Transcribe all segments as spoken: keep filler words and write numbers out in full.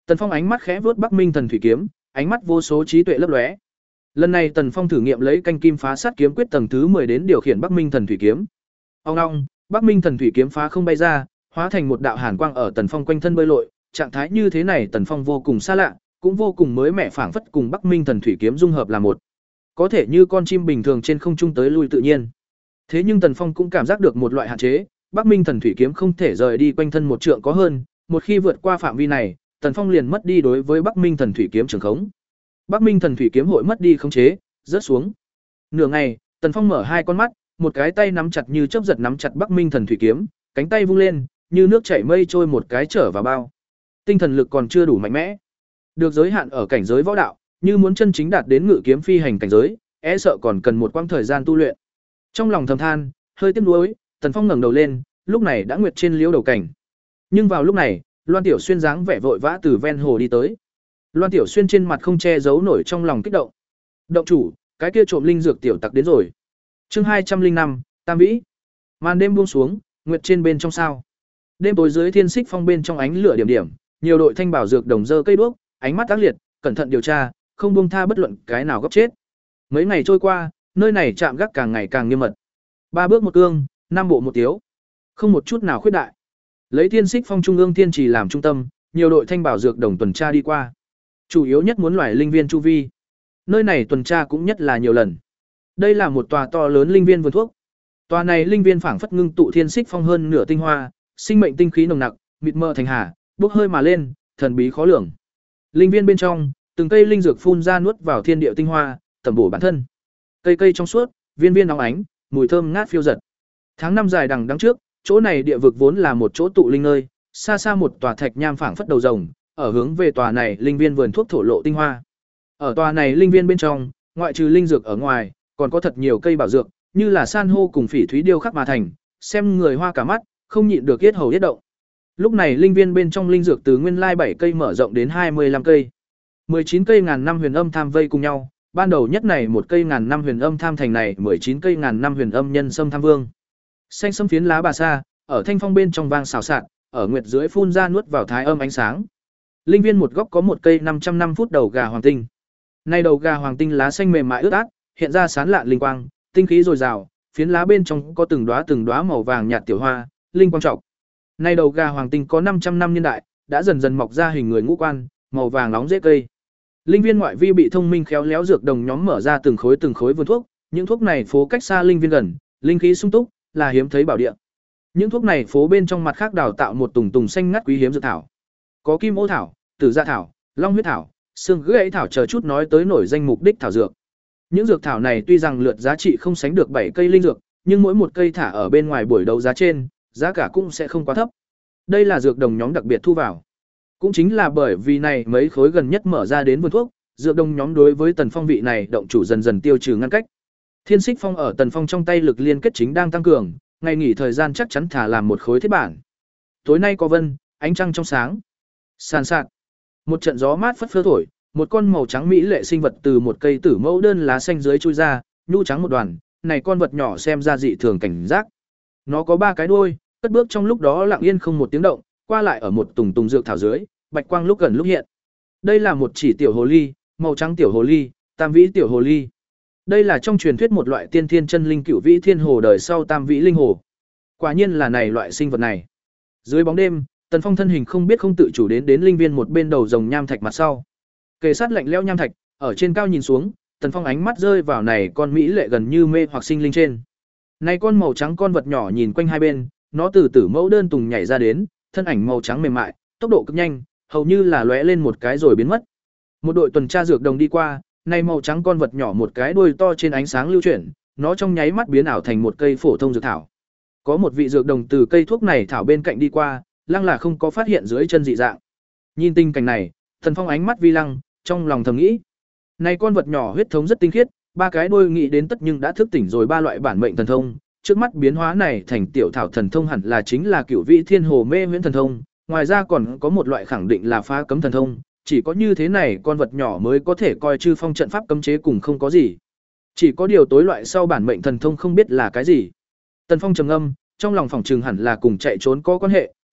Tần Phong ánh mắt khẽ vuốt Bắc Minh Thần Thủy kiếm, ánh mắt vô số trí tuệ lấp lóe. Lần này Tần Phong thử nghiệm lấy canh kim phá sát kiếm quyết tầng thứ mười đến điều khiển Bắc Minh Thần Thủy kiếm. Ong ong, Bắc Minh Thần Thủy kiếm phá không bay ra, hóa thành một đạo hàn quang ở Tần Phong quanh thân bơi lội, trạng thái như thế này Tần Phong vô cùng xa lạ, cũng vô cùng mới mẻ, phảng phất cùng Bắc Minh Thần Thủy kiếm dung hợp là một. Có thể như con chim bình thường trên không trung tới lui tự nhiên. Thế nhưng Tần Phong cũng cảm giác được một loại hạn chế, Bắc Minh Thần Thủy kiếm không thể rời đi quanh thân một trượng có hơn, một khi vượt qua phạm vi này, Tần Phong liền mất đi đối với Bắc Minh Thần Thủy kiếm trường khống. Bắc Minh Thần Thủy kiếm hội mất đi khống chế, rớt xuống. Nửa ngày, Tần Phong mở hai con mắt, một cái tay nắm chặt như chớp giật nắm chặt Bắc Minh Thần Thủy kiếm, cánh tay vung lên, như nước chảy mây trôi một cái trở vào bao. Tinh thần lực còn chưa đủ mạnh mẽ, được giới hạn ở cảnh giới võ đạo, như muốn chân chính đạt đến ngự kiếm phi hành cảnh giới, e sợ còn cần một quãng thời gian tu luyện. Trong lòng thầm than, hơi tiếc nuối, Tần Phong ngẩng đầu lên, lúc này đã nguyệt trên liễu đầu cảnh. Nhưng vào lúc này, Loan Tiểu Xuyên dáng vẻ vội vã từ ven hồ đi tới. Loan Tiểu Xuyên trên mặt không che giấu nổi trong lòng kích động. Động chủ, cái kia trộm linh dược tiểu tặc đến rồi. Chương hai trăm linh năm, Tam Vĩ. Màn đêm buông xuống, nguyệt trên bên trong sao. Đêm tối dưới thiên xích phong bên trong ánh lửa điểm điểm, nhiều đội thanh bảo dược đồng dơ cây đuốc, ánh mắt tác liệt, cẩn thận điều tra, không buông tha bất luận cái nào góc chết. Mấy ngày trôi qua, nơi này chạm gác càng ngày càng nghiêm mật. Ba bước một cương, năm bộ một tiếu, không một chút nào khuyết đại. Lấy thiên xích phong trung ương thiên trì làm trung tâm, nhiều đội thanh bảo dược đồng tuần tra đi qua. Chủ yếu nhất muốn loài linh viên chu vi. Nơi này tuần tra cũng nhất là nhiều lần. Đây là một tòa to lớn linh viên vườn thuốc. Tòa này linh viên phảng phất ngưng tụ thiên xích phong hơn nửa tinh hoa, sinh mệnh tinh khí nồng nặc, mịt mờ thành hà, bốc hơi mà lên, thần bí khó lường. Linh viên bên trong, từng cây linh dược phun ra nuốt vào thiên địa tinh hoa, tẩm bổ bản thân. Cây cây trong suốt, viên viên óng ánh, mùi thơm ngát phiêu dật. Tháng năm dài đằng đẵng trước, chỗ này địa vực vốn là một chỗ tụ linh nơi, xa xa một tòa thạch nham phảng phất đầu rồng, ở hướng về tòa này linh viên vườn thuốc thổ lộ tinh hoa. Ở tòa này linh viên bên trong, ngoại trừ linh dược ở ngoài, còn có thật nhiều cây bảo dược, như là san hô cùng phỉ thúy điêu khắc mà thành, xem người hoa cả mắt, không nhịn được yết hầu yết động. Lúc này linh viên bên trong linh dược từ nguyên lai bảy cây mở rộng đến hai mươi lăm cây. mười chín cây ngàn năm huyền âm tham vây cùng nhau, ban đầu nhất này một cây ngàn năm huyền âm tham thành này mười chín cây ngàn năm huyền âm nhân sâm tham vương. Xanh sâm phiến lá bà sa, ở thanh phong bên trong vang xào xạc, ở nguyệt dưới phun ra nuốt vào thái âm ánh sáng. Linh viên một góc có một cây năm trăm năm phút đầu gà hoàng tinh. Nay đầu gà hoàng tinh lá xanh mềm mại ướt át, hiện ra sáng lạn linh quang, tinh khí dồi dào, phiến lá bên trong có từng đóa từng đóa màu vàng nhạt tiểu hoa, linh quang trọng. Nay đầu gà hoàng tinh có năm trăm năm niên đại, đã dần dần mọc ra hình người ngũ quan, màu vàng nóng rễ cây. Linh viên ngoại vi bị thông minh khéo léo dược đồng nhóm mở ra từng khối từng khối vườn thuốc, những thuốc này phố cách xa linh viên gần, linh khí sung túc, là hiếm thấy bảo địa. Những thuốc này phố bên trong mặt khác đào tạo một tùng tùng xanh ngắt quý hiếm dược thảo. Có kim ô thảo, tử gia thảo, long huyết thảo, xương gãy thảo chờ chút nói tới nổi danh mục đích thảo dược. Những dược thảo này tuy rằng lượt giá trị không sánh được bảy cây linh dược, nhưng mỗi một cây thả ở bên ngoài buổi đấu giá trên, giá cả cũng sẽ không quá thấp. Đây là dược đồng nhóm đặc biệt thu vào. Cũng chính là bởi vì này mấy khối gần nhất mở ra đến vườn thuốc, dược đồng nhóm đối với Tần Phong vị này động chủ dần dần tiêu trừ ngăn cách. Thiên Xích Phong ở Tần Phong trong tay lực liên kết chính đang tăng cường, ngày nghỉ thời gian chắc chắn thả làm một khối thiết bản. Tối nay có vân, ánh trăng trong sáng. Sàn sạt. Một trận gió mát phất phơ thổi, một con màu trắng mỹ lệ sinh vật từ một cây tử mẫu đơn lá xanh dưới chui ra, nhu trắng một đoàn, này con vật nhỏ xem ra dị thường cảnh giác. Nó có ba cái đuôi, cất bước trong lúc đó lặng yên không một tiếng động, qua lại ở một tùng tùng dược thảo dưới, bạch quang lúc gần lúc hiện. Đây là một chỉ tiểu hồ ly, màu trắng tiểu hồ ly, tam vĩ tiểu hồ ly. Đây là trong truyền thuyết một loại tiên thiên chân linh cửu vĩ thiên hồ đời sau tam vĩ linh hồ. Quả nhiên là này loại sinh vật này. Dưới bóng đêm, Tần Phong thân hình không biết không tự chủ đến đến linh viên một bên đầu rồng nham thạch mặt sau. Kề sát lạnh lẽo nham thạch, ở trên cao nhìn xuống, Tần Phong ánh mắt rơi vào này con mỹ lệ gần như mê hoặc sinh linh trên. Này con màu trắng con vật nhỏ nhìn quanh hai bên, nó từ tử mẫu đơn tùng nhảy ra đến, thân ảnh màu trắng mềm mại, tốc độ cực nhanh, hầu như là lóe lên một cái rồi biến mất. Một đội tuần tra dược đồng đi qua, này màu trắng con vật nhỏ một cái đuôi to trên ánh sáng lưu chuyển, nó trong nháy mắt biến ảo thành một cây phổ thông dược thảo. Có một vị dược đồng từ cây thuốc này thảo bên cạnh đi qua, lăng là không có phát hiện dưới chân dị dạng. Nhìn tình cảnh này, Tần Phong ánh mắt vi lăng, trong lòng thầm nghĩ, này con vật nhỏ huyết thống rất tinh khiết, ba cái đuôi nghĩ đến tất nhưng đã thức tỉnh rồi ba loại bản mệnh thần thông, trước mắt biến hóa này thành tiểu thảo thần thông hẳn là chính là cửu vị thiên hồ mê huyễn thần thông, ngoài ra còn có một loại khẳng định là phá cấm thần thông, chỉ có như thế này con vật nhỏ mới có thể coi chư phong trận pháp cấm chế cùng không có gì. Chỉ có điều tối loại sau bản mệnh thần thông không biết là cái gì. Tần Phong trầm ngâm, trong lòng phỏng trừng hẳn là cùng chạy trốn có quan hệ,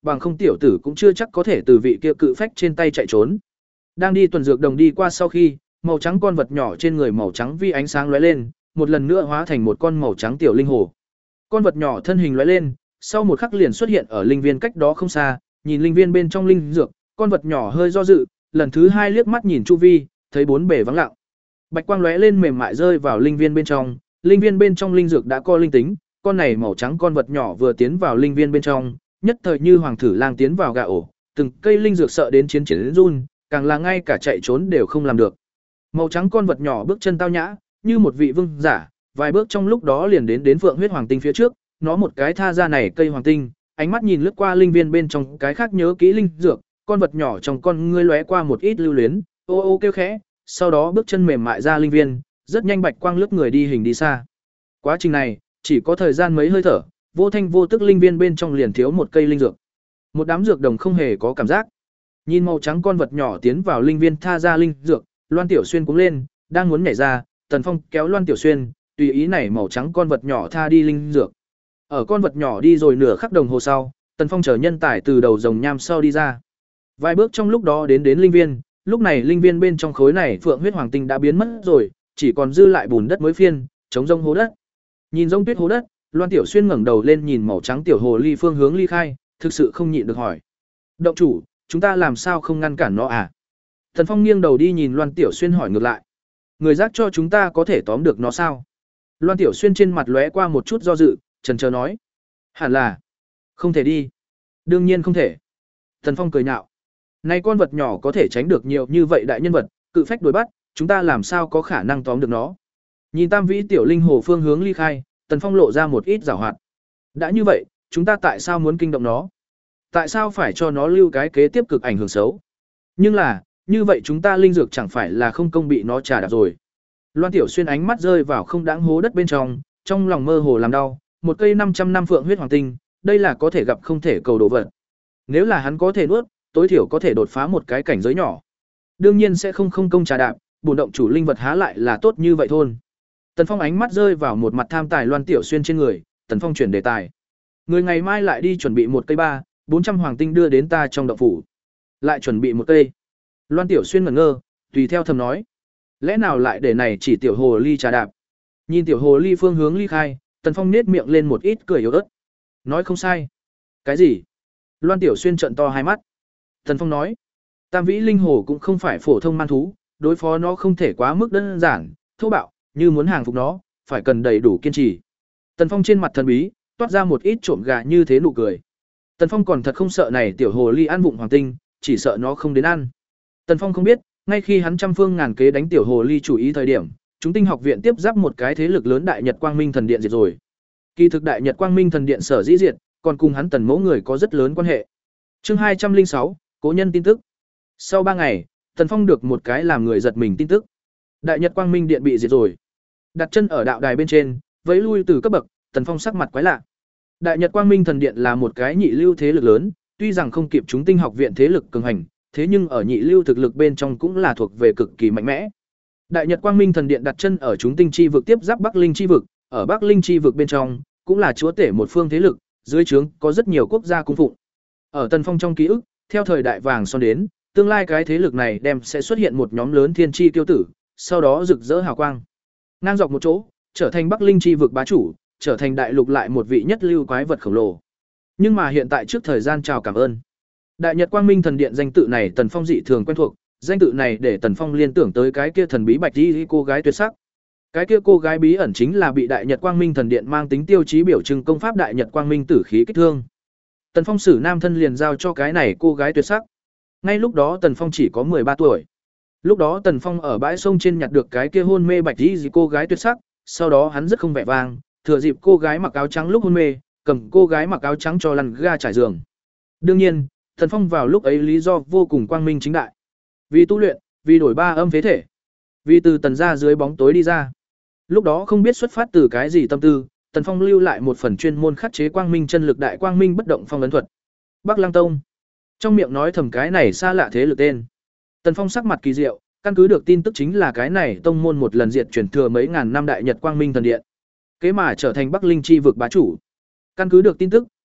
bằng không tiểu tử cũng chưa chắc có thể từ vị kia cự phách trên tay chạy trốn. Đang đi tuần dược đồng đi qua sau khi, màu trắng con vật nhỏ trên người màu trắng vi ánh sáng lóe lên, một lần nữa hóa thành một con màu trắng tiểu linh hồ. Con vật nhỏ thân hình lóe lên, sau một khắc liền xuất hiện ở linh viên cách đó không xa, nhìn linh viên bên trong linh dược, con vật nhỏ hơi do dự, lần thứ hai liếc mắt nhìn chu vi, thấy bốn bề vắng lặng. Bạch quang lóe lên mềm mại rơi vào linh viên bên trong, linh viên bên trong linh dược đã có linh tính, con này màu trắng con vật nhỏ vừa tiến vào linh viên bên trong, nhất thời như hoàng thử lang tiến vào gà ổ, từng cây linh dược sợ đến chiến chiến run, càng là ngay cả chạy trốn đều không làm được. Màu trắng con vật nhỏ bước chân tao nhã, như một vị vương giả, vài bước trong lúc đó liền đến đến Phượng huyết hoàng tinh phía trước, nó một cái tha ra này cây hoàng tinh, ánh mắt nhìn lướt qua linh viên bên trong cái khác nhớ kỹ linh dược, con vật nhỏ trong con ngươi lóe qua một ít lưu luyến, ô ô kêu khẽ, sau đó bước chân mềm mại ra linh viên, rất nhanh bạch quang lướt người đi hình đi xa. Quá trình này, chỉ có thời gian mấy hơi thở, vô thanh vô tức linh viên bên trong liền thiếu một cây linh dược. Một đám dược đồng không hề có cảm giác. Nhìn màu trắng con vật nhỏ tiến vào linh viên tha ra linh dược, Loan Tiểu Xuyên cũng lên, đang muốn nhảy ra, Tần Phong kéo Loan Tiểu Xuyên, tùy ý này màu trắng con vật nhỏ tha đi linh dược. Ở con vật nhỏ đi rồi nửa khắc đồng hồ sau, Tần Phong chở nhân tải từ đầu rồng nham sau đi ra. Vài bước trong lúc đó đến đến linh viên, lúc này linh viên bên trong khối này Phượng huyết hoàng tinh đã biến mất rồi, chỉ còn dư lại bùn đất mới phiên, chống rông hố đất. Nhìn rông tuyết hố đất, Loan Tiểu Xuyên ngẩng đầu lên nhìn màu trắng tiểu hồ ly phương hướng ly khai, thực sự không nhịn được hỏi: "Động chủ, chúng ta làm sao không ngăn cản nó à?" Tần Phong nghiêng đầu đi nhìn Loan Tiểu Xuyên hỏi ngược lại: "Người giác cho chúng ta có thể tóm được nó sao?" Loan Tiểu Xuyên trên mặt lóe qua một chút do dự, chần chờ nói: "Hẳn là không thể đi." "Đương nhiên không thể." Tần Phong cười nhạo: "Này con vật nhỏ có thể tránh được nhiều như vậy đại nhân vật, cự phách đuổi bắt, chúng ta làm sao có khả năng tóm được nó?" Nhìn Tam Vĩ tiểu linh hồ phương hướng ly khai, Tần Phong lộ ra một ít giảo hoạt. "Đã như vậy, chúng ta tại sao muốn kinh động nó? Tại sao phải cho nó lưu cái kế tiếp cực ảnh hưởng xấu? Nhưng là, như vậy chúng ta linh dược chẳng phải là không công bị nó trả đạp rồi." Loan Tiểu Xuyên ánh mắt rơi vào không đáng hố đất bên trong, trong lòng mơ hồ làm đau, một cây năm trăm năm phượng huyết hoàng tinh, đây là có thể gặp không thể cầu đồ vật. Nếu là hắn có thể nuốt, tối thiểu có thể đột phá một cái cảnh giới nhỏ. Đương nhiên sẽ không không công trả đạp, bổn động chủ linh vật há lại là tốt như vậy thôi. Tần Phong ánh mắt rơi vào một mặt tham tài Loan Tiểu Xuyên trên người, Tần Phong chuyển đề tài. "Người ngày mai lại đi chuẩn bị một cây ba, bốn trăm hoàng tinh đưa đến ta trong động phủ." "Lại chuẩn bị một cây?" Loan Tiểu Xuyên ngẩn ngơ, tùy theo thầm nói: "Lẽ nào lại để này chỉ tiểu hồ ly trà đạp?" Nhìn tiểu hồ ly phương hướng ly khai, Tần Phong nhếch miệng lên một ít cười yếu ớt. "Nói không sai." "Cái gì?" Loan Tiểu Xuyên trợn to hai mắt. Tần Phong nói: "Tam Vĩ linh hồ cũng không phải phổ thông man thú, đối phó nó không thể quá mức đơn giản, thô bạo, như muốn hàng phục nó, phải cần đầy đủ kiên trì." Tần Phong trên mặt thần bí toát ra một ít trộm gà như thế nụ cười. Tần Phong còn thật không sợ này tiểu hồ ly ăn vụng hoàng tinh, chỉ sợ nó không đến ăn. Tần Phong không biết, ngay khi hắn trăm phương ngàn kế đánh tiểu hồ ly chủ ý thời điểm, chúng tinh học viện tiếp giáp một cái thế lực lớn Đại Nhật Quang Minh Thần Điện diệt rồi. Kỳ thực Đại Nhật Quang Minh Thần Điện sở dĩ diệt, còn cùng hắn Tần Mỗ người có rất lớn quan hệ. Chương hai trăm lẻ sáu, cố nhân tin tức. Sau ba ngày, Tần Phong được một cái làm người giật mình tin tức. Đại Nhật Quang Minh Điện bị diệt rồi. Đặt chân ở đạo đài bên trên, vẫy lui từ cấp bậc, Tần Phong sắc mặt quái lạ. Đại Nhật Quang Minh Thần Điện là một cái nhị lưu thế lực lớn, tuy rằng không kịp chúng tinh học viện thế lực cường hành, thế nhưng ở nhị lưu thực lực bên trong cũng là thuộc về cực kỳ mạnh mẽ. Đại Nhật Quang Minh Thần Điện đặt chân ở chúng tinh chi vực tiếp giáp Bắc Linh chi vực, ở Bắc Linh chi vực bên trong cũng là chúa tể một phương thế lực, dưới trướng có rất nhiều quốc gia cung phụng. Ở Tần Phong trong ký ức, theo thời đại vàng son đến, tương lai cái thế lực này đem sẽ xuất hiện một nhóm lớn thiên chi tiêu tử, sau đó rực rỡ hào quang. Ngang dọc một chỗ, trở thành Bắc Linh chi vực bá chủ, trở thành đại lục lại một vị nhất lưu quái vật khổng lồ. Nhưng mà hiện tại trước thời gian chào cảm ơn. Đại Nhật Quang Minh Thần Điện danh tự này Tần Phong dị thường quen thuộc, danh tự này để Tần Phong liên tưởng tới cái kia thần bí bạch y cô gái tuyệt sắc. Cái kia cô gái bí ẩn chính là bị Đại Nhật Quang Minh Thần Điện mang tính tiêu chí biểu trưng công pháp Đại Nhật Quang Minh Tử khí kích thương. Tần Phong xử nam thân liền giao cho cái này cô gái tuyệt sắc. Ngay lúc đó Tần Phong chỉ có mười ba tuổi. Lúc đó Tần Phong ở bãi sông trên nhặt được cái kia hôn mê bạch y cô gái tuyệt sắc, sau đó hắn rất không vẻ vang, thừa dịp cô gái mặc áo trắng lúc hôn mê, cầm cô gái mặc áo trắng cho lăn ga trải giường. Đương nhiên, Tần Phong vào lúc ấy lý do vô cùng quang minh chính đại. Vì tu luyện, vì đổi ba âm phế thể, vì từ Tần gia dưới bóng tối đi ra. Lúc đó không biết xuất phát từ cái gì tâm tư, Tần Phong lưu lại một phần chuyên môn khắc chế quang minh chân lực đại quang minh bất động phong ấn thuật. Bắc Lăng Tông. Trong miệng nói thầm cái này xa lạ thế lực tên. Tần Phong sắc mặt kỳ diệu, căn cứ được tin tức chính là cái này tông môn một lần diệt truyền thừa mấy ngàn năm Đại Nhật Quang Minh Thần Điện, kế mà trở thành Bắc Linh chi vực bá chủ. Căn cứ được tin tức,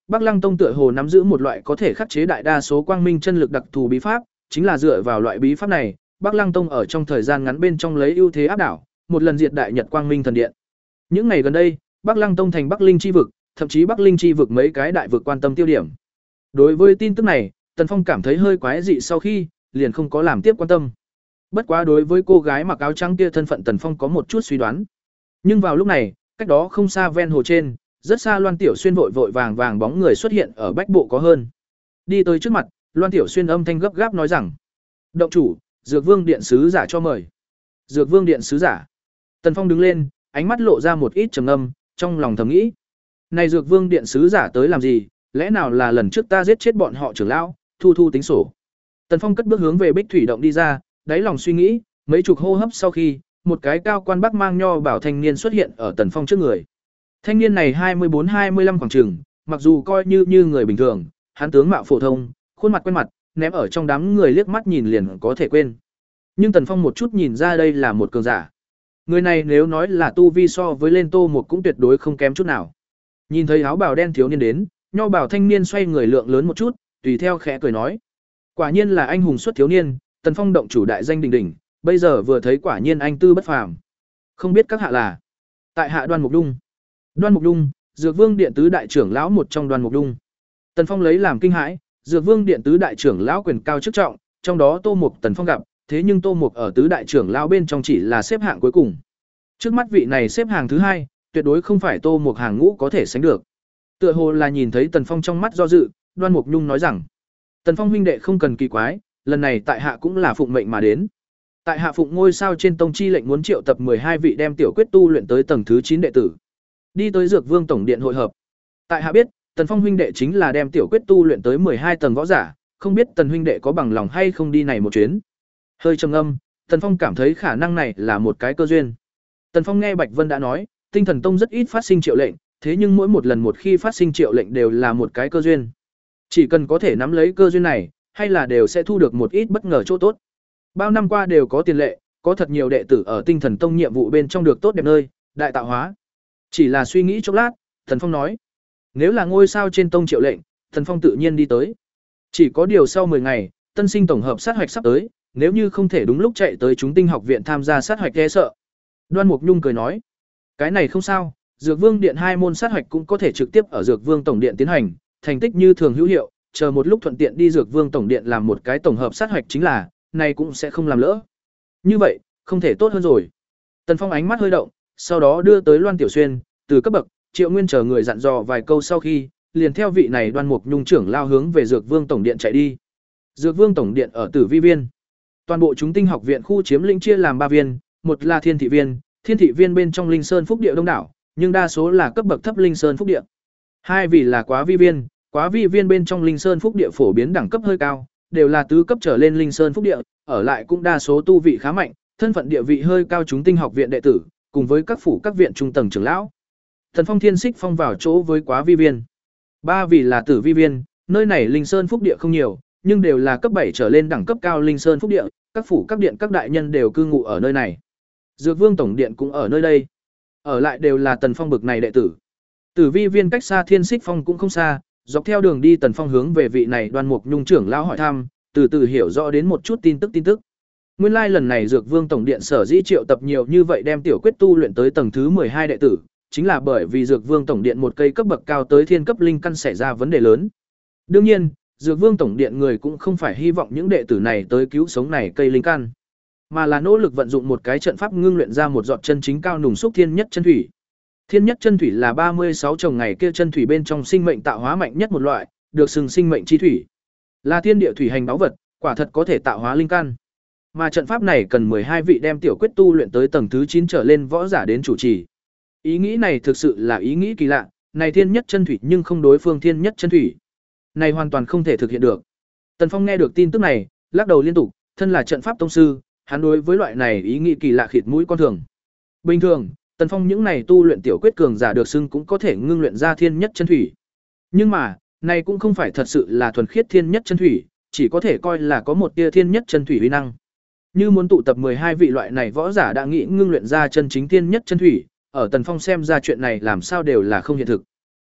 Bắc Lăng Tông tựa hồ nắm giữ một loại có thể khắc chế đại đa số quang minh chân lực đặc thù bí pháp, chính là dựa vào loại bí pháp này, Bắc Lăng Tông ở trong thời gian ngắn bên trong lấy ưu thế áp đảo, một lần diệt đại Nhật Quang Minh Thần Điện. Những ngày gần đây, Bắc Lăng Tông thành Bắc Linh chi vực, thậm chí Bắc Linh chi vực mấy cái đại vực quan tâm tiêu điểm. Đối với tin tức này, Tần Phong cảm thấy hơi quái dị sau khi, liền không có làm tiếp quan tâm. Bất quá đối với cô gái mặc áo trắng kia thân phận Tần Phong có một chút suy đoán. Nhưng vào lúc này, cách đó không xa ven hồ trên, rất xa Loan Tiểu Xuyên vội vội vàng vàng bóng người xuất hiện ở bách bộ có hơn. Đi tới trước mặt, Loan Tiểu Xuyên âm thanh gấp gáp nói rằng: "Động chủ, Dược Vương điện sứ giả cho mời." Dược Vương điện sứ giả. Tần Phong đứng lên, ánh mắt lộ ra một ít trầm ngâm, trong lòng thầm nghĩ: "Này Dược Vương điện sứ giả tới làm gì, lẽ nào là lần trước ta giết chết bọn họ trưởng lão, thu thu tính sổ." Tần Phong cất bước hướng về Bích Thủy động đi ra, đáy lòng suy nghĩ, mấy chục hô hấp sau khi, một cái cao quan bắc mang nho bảo thanh niên xuất hiện ở Tần Phong trước người. Thanh niên này hai mươi bốn hai mươi lăm khoảng chừng, mặc dù coi như như người bình thường, hắn tướng mạo phổ thông, khuôn mặt quen mặt, ném ở trong đám người liếc mắt nhìn liền có thể quên. Nhưng Tần Phong một chút nhìn ra đây là một cường giả. Người này nếu nói là tu vi so với lên Tô Mục cũng tuyệt đối không kém chút nào. Nhìn thấy áo bào đen thiếu niên đến, nho bảo thanh niên xoay người lượng lớn một chút, tùy theo khẽ cười nói: "Quả nhiên là anh hùng xuất thiếu niên, Tần Phong động chủ đại danh đỉnh đỉnh, bây giờ vừa thấy quả nhiên anh tư bất phàm. Không biết các hạ là?" "Tại hạ Đoan Mục Đung." Đoan Mục Đung, Dược Vương điện tứ đại trưởng lão một trong Đoan Mục Đung. Tần Phong lấy làm kinh hãi, Dược Vương điện tứ đại trưởng lão quyền cao chức trọng, trong đó Tô Mục Tần Phong gặp, thế nhưng Tô Mục ở tứ đại trưởng lão bên trong chỉ là xếp hạng cuối cùng. Trước mắt vị này xếp hàng thứ hai, tuyệt đối không phải Tô Mục hàng ngũ có thể sánh được. Tựa hồ là nhìn thấy Tần Phong trong mắt do dự, Đoan Mục Nhung nói rằng: "Tần Phong huynh đệ không cần kỳ quái, lần này tại hạ cũng là phụng mệnh mà đến. Tại hạ phụng ngôi sao trên tông chi lệnh muốn triệu tập hai vị đem tiểu quyết tu luyện tới tầng thứ chín đệ tử, đi tới Dược Vương tổng điện hội hợp. Tại hạ biết, Tần Phong huynh đệ chính là đem tiểu quyết tu luyện tới hai tầng võ giả, không biết Tần huynh đệ có bằng lòng hay không đi này một chuyến." Hơi trầm ngâm, Tần Phong cảm thấy khả năng này là một cái cơ duyên. Tần Phong nghe Bạch Vân đã nói, Tinh Thần Tông rất ít phát sinh triệu lệnh, thế nhưng mỗi một lần một khi phát sinh triệu lệnh đều là một cái cơ duyên. Chỉ cần có thể nắm lấy cơ duyên này, hay là đều sẽ thu được một ít bất ngờ chỗ tốt. Bao năm qua đều có tiền lệ, có thật nhiều đệ tử ở Tinh Thần Tông nhiệm vụ bên trong được tốt đẹp nơi, đại tạo hóa. Chỉ là suy nghĩ chốc lát, Tần Phong nói: "Nếu là ngôi sao trên tông triệu lệnh, Tần Phong tự nhiên đi tới. Chỉ có điều sau mười ngày, tân sinh tổng hợp sát hoạch sắp tới, nếu như không thể đúng lúc chạy tới chúng tinh học viện tham gia sát hoạch e sợ." Đoan Mục Nhung cười nói: "Cái này không sao, Dược Vương điện hai môn sát hoạch cũng có thể trực tiếp ở Dược Vương tổng điện tiến hành, thành tích như thường hữu hiệu, chờ một lúc thuận tiện đi Dược Vương tổng điện làm một cái tổng hợp sát hoạch chính là, này cũng sẽ không làm lỡ. Như vậy, không thể tốt hơn rồi." Tần Phong ánh mắt hơi động, sau đó đưa tới Loan Tiểu Xuyên, từ cấp bậc, Triệu Nguyên chờ người dặn dò vài câu sau khi, liền theo vị này Đoan Mục Nhung trưởng lao hướng về Dược Vương tổng điện chạy đi. Dược Vương tổng điện ở Tử Vi viên. Toàn bộ chúng tinh học viện khu chiếm lĩnh chia làm ba viên, một là Thiên thị viên, Thiên thị viên bên trong Linh Sơn Phúc địa đông đảo, nhưng đa số là cấp bậc thấp Linh Sơn Phúc địa. Hai vị là Quá Vi viên, Quá Vi viên bên trong Linh Sơn Phúc địa phổ biến đẳng cấp hơi cao, đều là tứ cấp trở lên Linh Sơn Phúc địa, ở lại cũng đa số tu vị khá mạnh, thân phận địa vị hơi cao chúng tinh học viện đệ tử, cùng với các phủ các viện trung tầng trưởng lão. Thần Phong Thiên Xích Phong vào chỗ với Quá Vi viên. Ba vị là Tử Vi viên, nơi này Linh Sơn Phúc địa không nhiều, nhưng đều là cấp bảy trở lên đẳng cấp cao Linh Sơn Phúc địa, các phủ các điện các đại nhân đều cư ngụ ở nơi này. Dược Vương tổng điện cũng ở nơi đây. Ở lại đều là Tần Phong bực này đệ tử. Tử Vi viên cách xa Thiên Xích Phong cũng không xa, dọc theo đường đi Tần Phong hướng về vị này Đoan Mục Nhung trưởng lão hỏi thăm, từ từ hiểu rõ đến một chút tin tức tin tức. Nguyên lai like lần này Dược Vương tổng điện sở dĩ triệu tập nhiều như vậy đem tiểu quyết tu luyện tới tầng thứ hai đệ tử, chính là bởi vì Dược Vương tổng điện một cây cấp bậc cao tới thiên cấp linh căn xảy ra vấn đề lớn. Đương nhiên, Dược Vương tổng điện người cũng không phải hy vọng những đệ tử này tới cứu sống này cây linh căn, mà là nỗ lực vận dụng một cái trận pháp ngưng luyện ra một giọt chân chính cao nùng xúc thiên nhất chân thủy. Thiên nhất chân thủy là ba mươi sáu chồng ngày kia chân thủy bên trong sinh mệnh tạo hóa mạnh nhất một loại, được xưng sinh mệnh chi thủy. Là thiên địa thủy hành báu vật, quả thật có thể tạo hóa linh căn. Mà trận pháp này cần hai vị đem tiểu quyết tu luyện tới tầng thứ chín trở lên võ giả đến chủ trì. Ý nghĩ này thực sự là ý nghĩ kỳ lạ, này thiên nhất chân thủy nhưng không đối phương thiên nhất chân thủy. Này hoàn toàn không thể thực hiện được. Tần Phong nghe được tin tức này, lắc đầu liên tục, thân là trận pháp tông sư, hắn đối với loại này ý nghĩ kỳ lạ khịt mũi con thường. Bình thường, Tần Phong những này tu luyện tiểu quyết cường giả được xưng cũng có thể ngưng luyện ra thiên nhất chân thủy. Nhưng mà, này cũng không phải thật sự là thuần khiết thiên nhất chân thủy, chỉ có thể coi là có một tia thiên nhất chân thủy uy năng. Như muốn tụ tập hai vị loại này võ giả đã nghĩ ngưng luyện ra chân chính thiên nhất chân thủy, ở Tần Phong xem ra chuyện này làm sao đều là không hiện thực.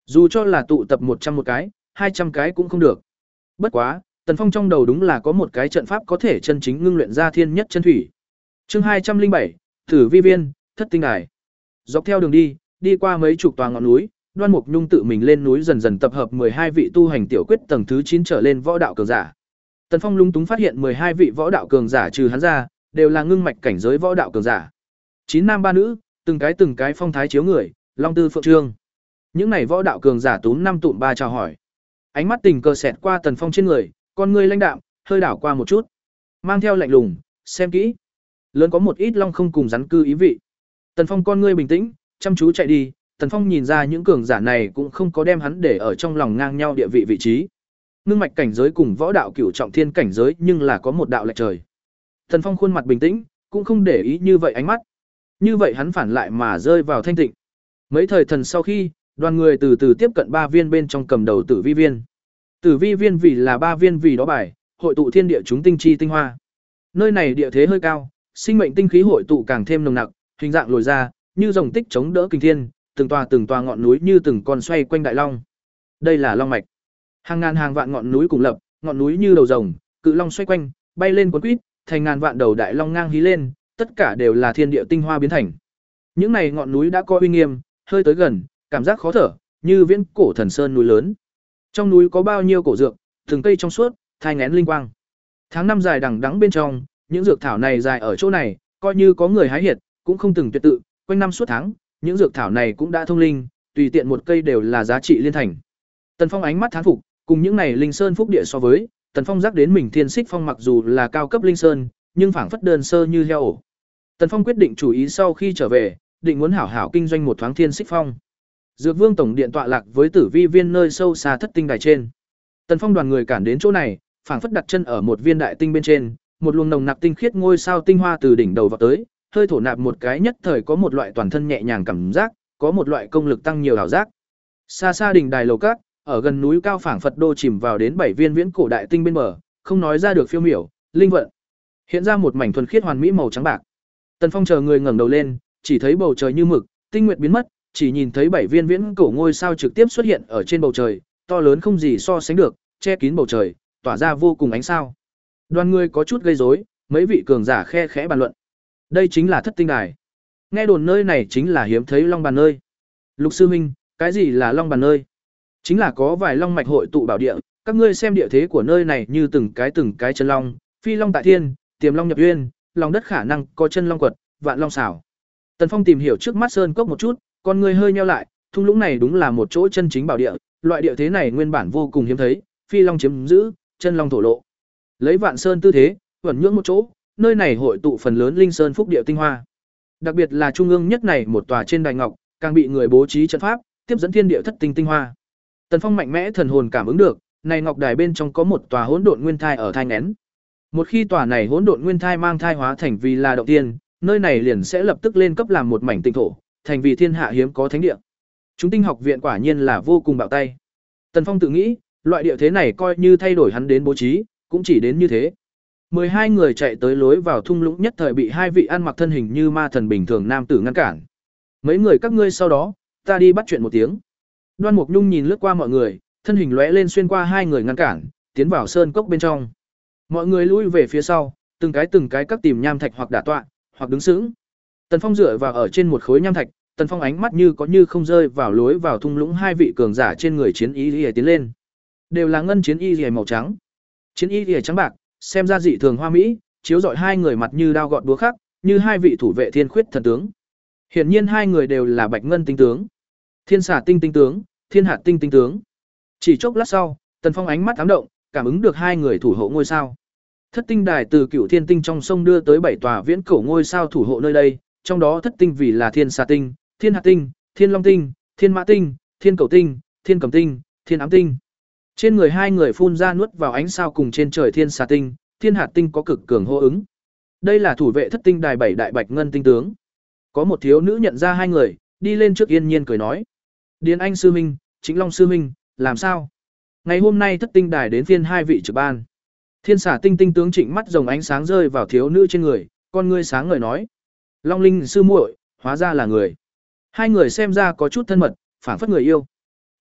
Dù cho là tụ tập một trăm một cái, hai trăm cái cũng không được. Bất quá, Tần Phong trong đầu đúng là có một cái trận pháp có thể chân chính ngưng luyện ra thiên nhất chân thủy. Chương hai trăm linh bảy, Tử Vi Viên, Thất Tinh Đài. Dọc theo đường đi, đi qua mấy chục tòa ngọn núi, Đoan Mục Nhung tự mình lên núi dần dần tập hợp mười hai vị tu hành tiểu quyết tầng thứ chín trở lên võ đạo cường giả. Tần Phong lúng túng phát hiện mười hai vị võ đạo cường giả trừ hắn ra, đều là ngưng mạch cảnh giới võ đạo cường giả. Chín nam ba nữ, từng cái từng cái phong thái chiếu người, long tư phượng trương. Những này võ đạo cường giả túm năm tụm ba chào hỏi. Ánh mắt tình cờ xẹt qua Tần Phong trên người, con ngươi lãnh đạm, hơi đảo qua một chút, mang theo lạnh lùng, xem kỹ. Lớn có một ít long không cùng rắn cư ý vị. Tần Phong con ngươi bình tĩnh, chăm chú chạy đi, Tần Phong nhìn ra những cường giả này cũng không có đem hắn để ở trong lòng ngang nhau địa vị vị trí. Ngưng mạch cảnh giới cùng võ đạo cửu trọng thiên cảnh giới nhưng là có một đạo lệch trời. Tần Phong khuôn mặt bình tĩnh, cũng không để ý như vậy ánh mắt. Như vậy hắn phản lại mà rơi vào thanh tịnh. Mấy thời thần sau khi, đoàn người từ từ tiếp cận ba viên bên trong cầm đầu Tử Vi Viên. Tử Vi Viên vì là ba viên vì đó bài, hội tụ thiên địa chúng tinh chi tinh hoa. Nơi này địa thế hơi cao, sinh mệnh tinh khí hội tụ càng thêm nồng nặc, hình dạng lồi ra, như rồng tích chống đỡ kinh thiên, từng tòa từng tòa ngọn núi như từng con xoay quanh đại long. Đây là long mạch. Hàng ngàn hàng vạn ngọn núi cùng lập, ngọn núi như đầu rồng, cự long xoay quanh, bay lên cuốn quýt, thành ngàn vạn đầu đại long ngang hí lên, tất cả đều là thiên địa tinh hoa biến thành. Những này ngọn núi đã có uy nghiêm, hơi tới gần, cảm giác khó thở, như viễn cổ thần sơn núi lớn. Trong núi có bao nhiêu cổ dược, từng cây trong suốt, thai nghén linh quang. Tháng năm dài đằng đẵng bên trong, những dược thảo này dài ở chỗ này, coi như có người hái hiệt, cũng không từng tuyệt tự, quanh năm suốt tháng, những dược thảo này cũng đã thông linh, tùy tiện một cây đều là giá trị liên thành. Tần Phong ánh mắt thán phục, cùng những này linh sơn phúc địa so với, Tần Phong giác đến mình Thiên Xích Phong mặc dù là cao cấp linh sơn, nhưng phảng phất đơn sơ như heo ổ. Tần Phong quyết định chủ ý sau khi trở về, định muốn hảo hảo kinh doanh một thoáng Thiên Xích Phong. Dược Vương tổng điện tọa lạc với Tử Vi Viên nơi sâu xa thất tinh đài trên. Tần Phong đoàn người cản đến chỗ này, phảng phất đặt chân ở một viên đại tinh bên trên, một luồng nồng nặc tinh khiết ngôi sao tinh hoa từ đỉnh đầu vào tới, hơi thổ nạp một cái nhất thời có một loại toàn thân nhẹ nhàng cảm giác, có một loại công lực tăng nhiều ảo giác. Xa xa đỉnh đài lầu các, ở gần núi cao phảng phật đô chìm vào đến bảy viên viễn cổ đại tinh bên bờ, không nói ra được phiêu miểu, linh vận. Hiện ra một mảnh thuần khiết hoàn mỹ màu trắng bạc. Tần Phong chờ người ngẩng đầu lên, chỉ thấy bầu trời như mực, tinh nguyệt biến mất, chỉ nhìn thấy bảy viên viễn cổ ngôi sao trực tiếp xuất hiện ở trên bầu trời, to lớn không gì so sánh được, che kín bầu trời, tỏa ra vô cùng ánh sao. Đoàn người có chút gây rối, mấy vị cường giả khe khẽ bàn luận. Đây chính là Thất Tinh Đài. Nghe đồn nơi này chính là hiếm thấy long bàn nơi. Lục sư huynh, cái gì là long bàn nơi? Chính là có vài long mạch hội tụ bảo địa, các ngươi xem địa thế của nơi này như từng cái từng cái chân long, phi long tại thiên, tiềm long nhập uyên, lòng đất khả năng có chân long quật, vạn long xảo. Tần Phong tìm hiểu trước mắt sơn cốc một chút, con người hơi nheo lại, thung lũng này đúng là một chỗ chân chính bảo địa, loại địa thế này nguyên bản vô cùng hiếm thấy, phi long chiếm giữ, chân long thổ lộ. Lấy Vạn Sơn tư thế, vẩn nhưỡng một chỗ, nơi này hội tụ phần lớn linh sơn phúc địa tinh hoa. Đặc biệt là trung ương nhất này một tòa trên đài ngọc, càng bị người bố trí trận pháp, tiếp dẫn thiên địa thất tinh tinh hoa. Tần Phong mạnh mẽ thần hồn cảm ứng được, này ngọc đài bên trong có một tòa hỗn độn nguyên thai ở thai nghén. Một khi tòa này hỗn độn nguyên thai mang thai hóa thành vì là động tiên, nơi này liền sẽ lập tức lên cấp làm một mảnh tinh thổ, thành vì thiên hạ hiếm có thánh địa. Chúng tinh học viện quả nhiên là vô cùng bạo tay. Tần Phong tự nghĩ, loại địa thế này coi như thay đổi hắn đến bố trí, cũng chỉ đến như thế. mười hai người chạy tới lối vào thung lũng nhất thời bị hai vị ăn mặc thân hình như ma thần bình thường nam tử ngăn cản. Mấy người các ngươi sau đó, ta đi bắt chuyện một tiếng. Đoan Mục Nhung nhìn lướt qua mọi người, thân hình lóe lên xuyên qua hai người ngăn cản, tiến vào sơn cốc bên trong. Mọi người lui về phía sau, từng cái từng cái các tìm nham thạch hoặc đả tọa, hoặc đứng sững. Tần Phong dựa vào ở trên một khối nham thạch, Tần Phong ánh mắt như có như không rơi vào lối vào thung lũng hai vị cường giả trên người chiến y liễu tiến lên. Đều là ngân chiến y liễu màu trắng. Chiến y liễu trắng bạc, xem ra dị thường hoa mỹ, chiếu rọi hai người mặt như đao gọt búa khắc, như hai vị thủ vệ thiên khuyết thần tướng. Hiển nhiên hai người đều là bạch ngân tinh tướng, thiên xà tinh tinh tướng, thiên hạt tinh tinh tướng. Chỉ chốc lát sau, Tần Phong ánh mắt ám động, cảm ứng được hai người thủ hộ ngôi sao. Thất tinh đài từ Cửu Thiên tinh trong sông đưa tới bảy tòa viễn cổ ngôi sao thủ hộ nơi đây, trong đó thất tinh vì là thiên xà tinh, thiên hạt tinh, thiên long tinh, thiên mã tinh, thiên cầu tinh, thiên cầm tinh, thiên ám tinh. Trên người hai người phun ra nuốt vào ánh sao cùng trên trời thiên xà tinh, thiên hạt tinh có cực cường hô ứng. Đây là thủ vệ thất tinh đài bảy đại bạch ngân tinh tướng. Có một thiếu nữ nhận ra hai người, đi lên trước yên nhiên cười nói: "Điền Anh sư huynh, Chính Long sư huynh, làm sao? Ngày hôm nay thất tinh đài đến phiên hai vị trực ban." Thiên xà tinh tinh tướng Trịnh mắt rồng ánh sáng rơi vào thiếu nữ trên người, con ngươi sáng ngời nói: "Long Linh sư muội, hóa ra là người." Hai người xem ra có chút thân mật, phảng phất người yêu.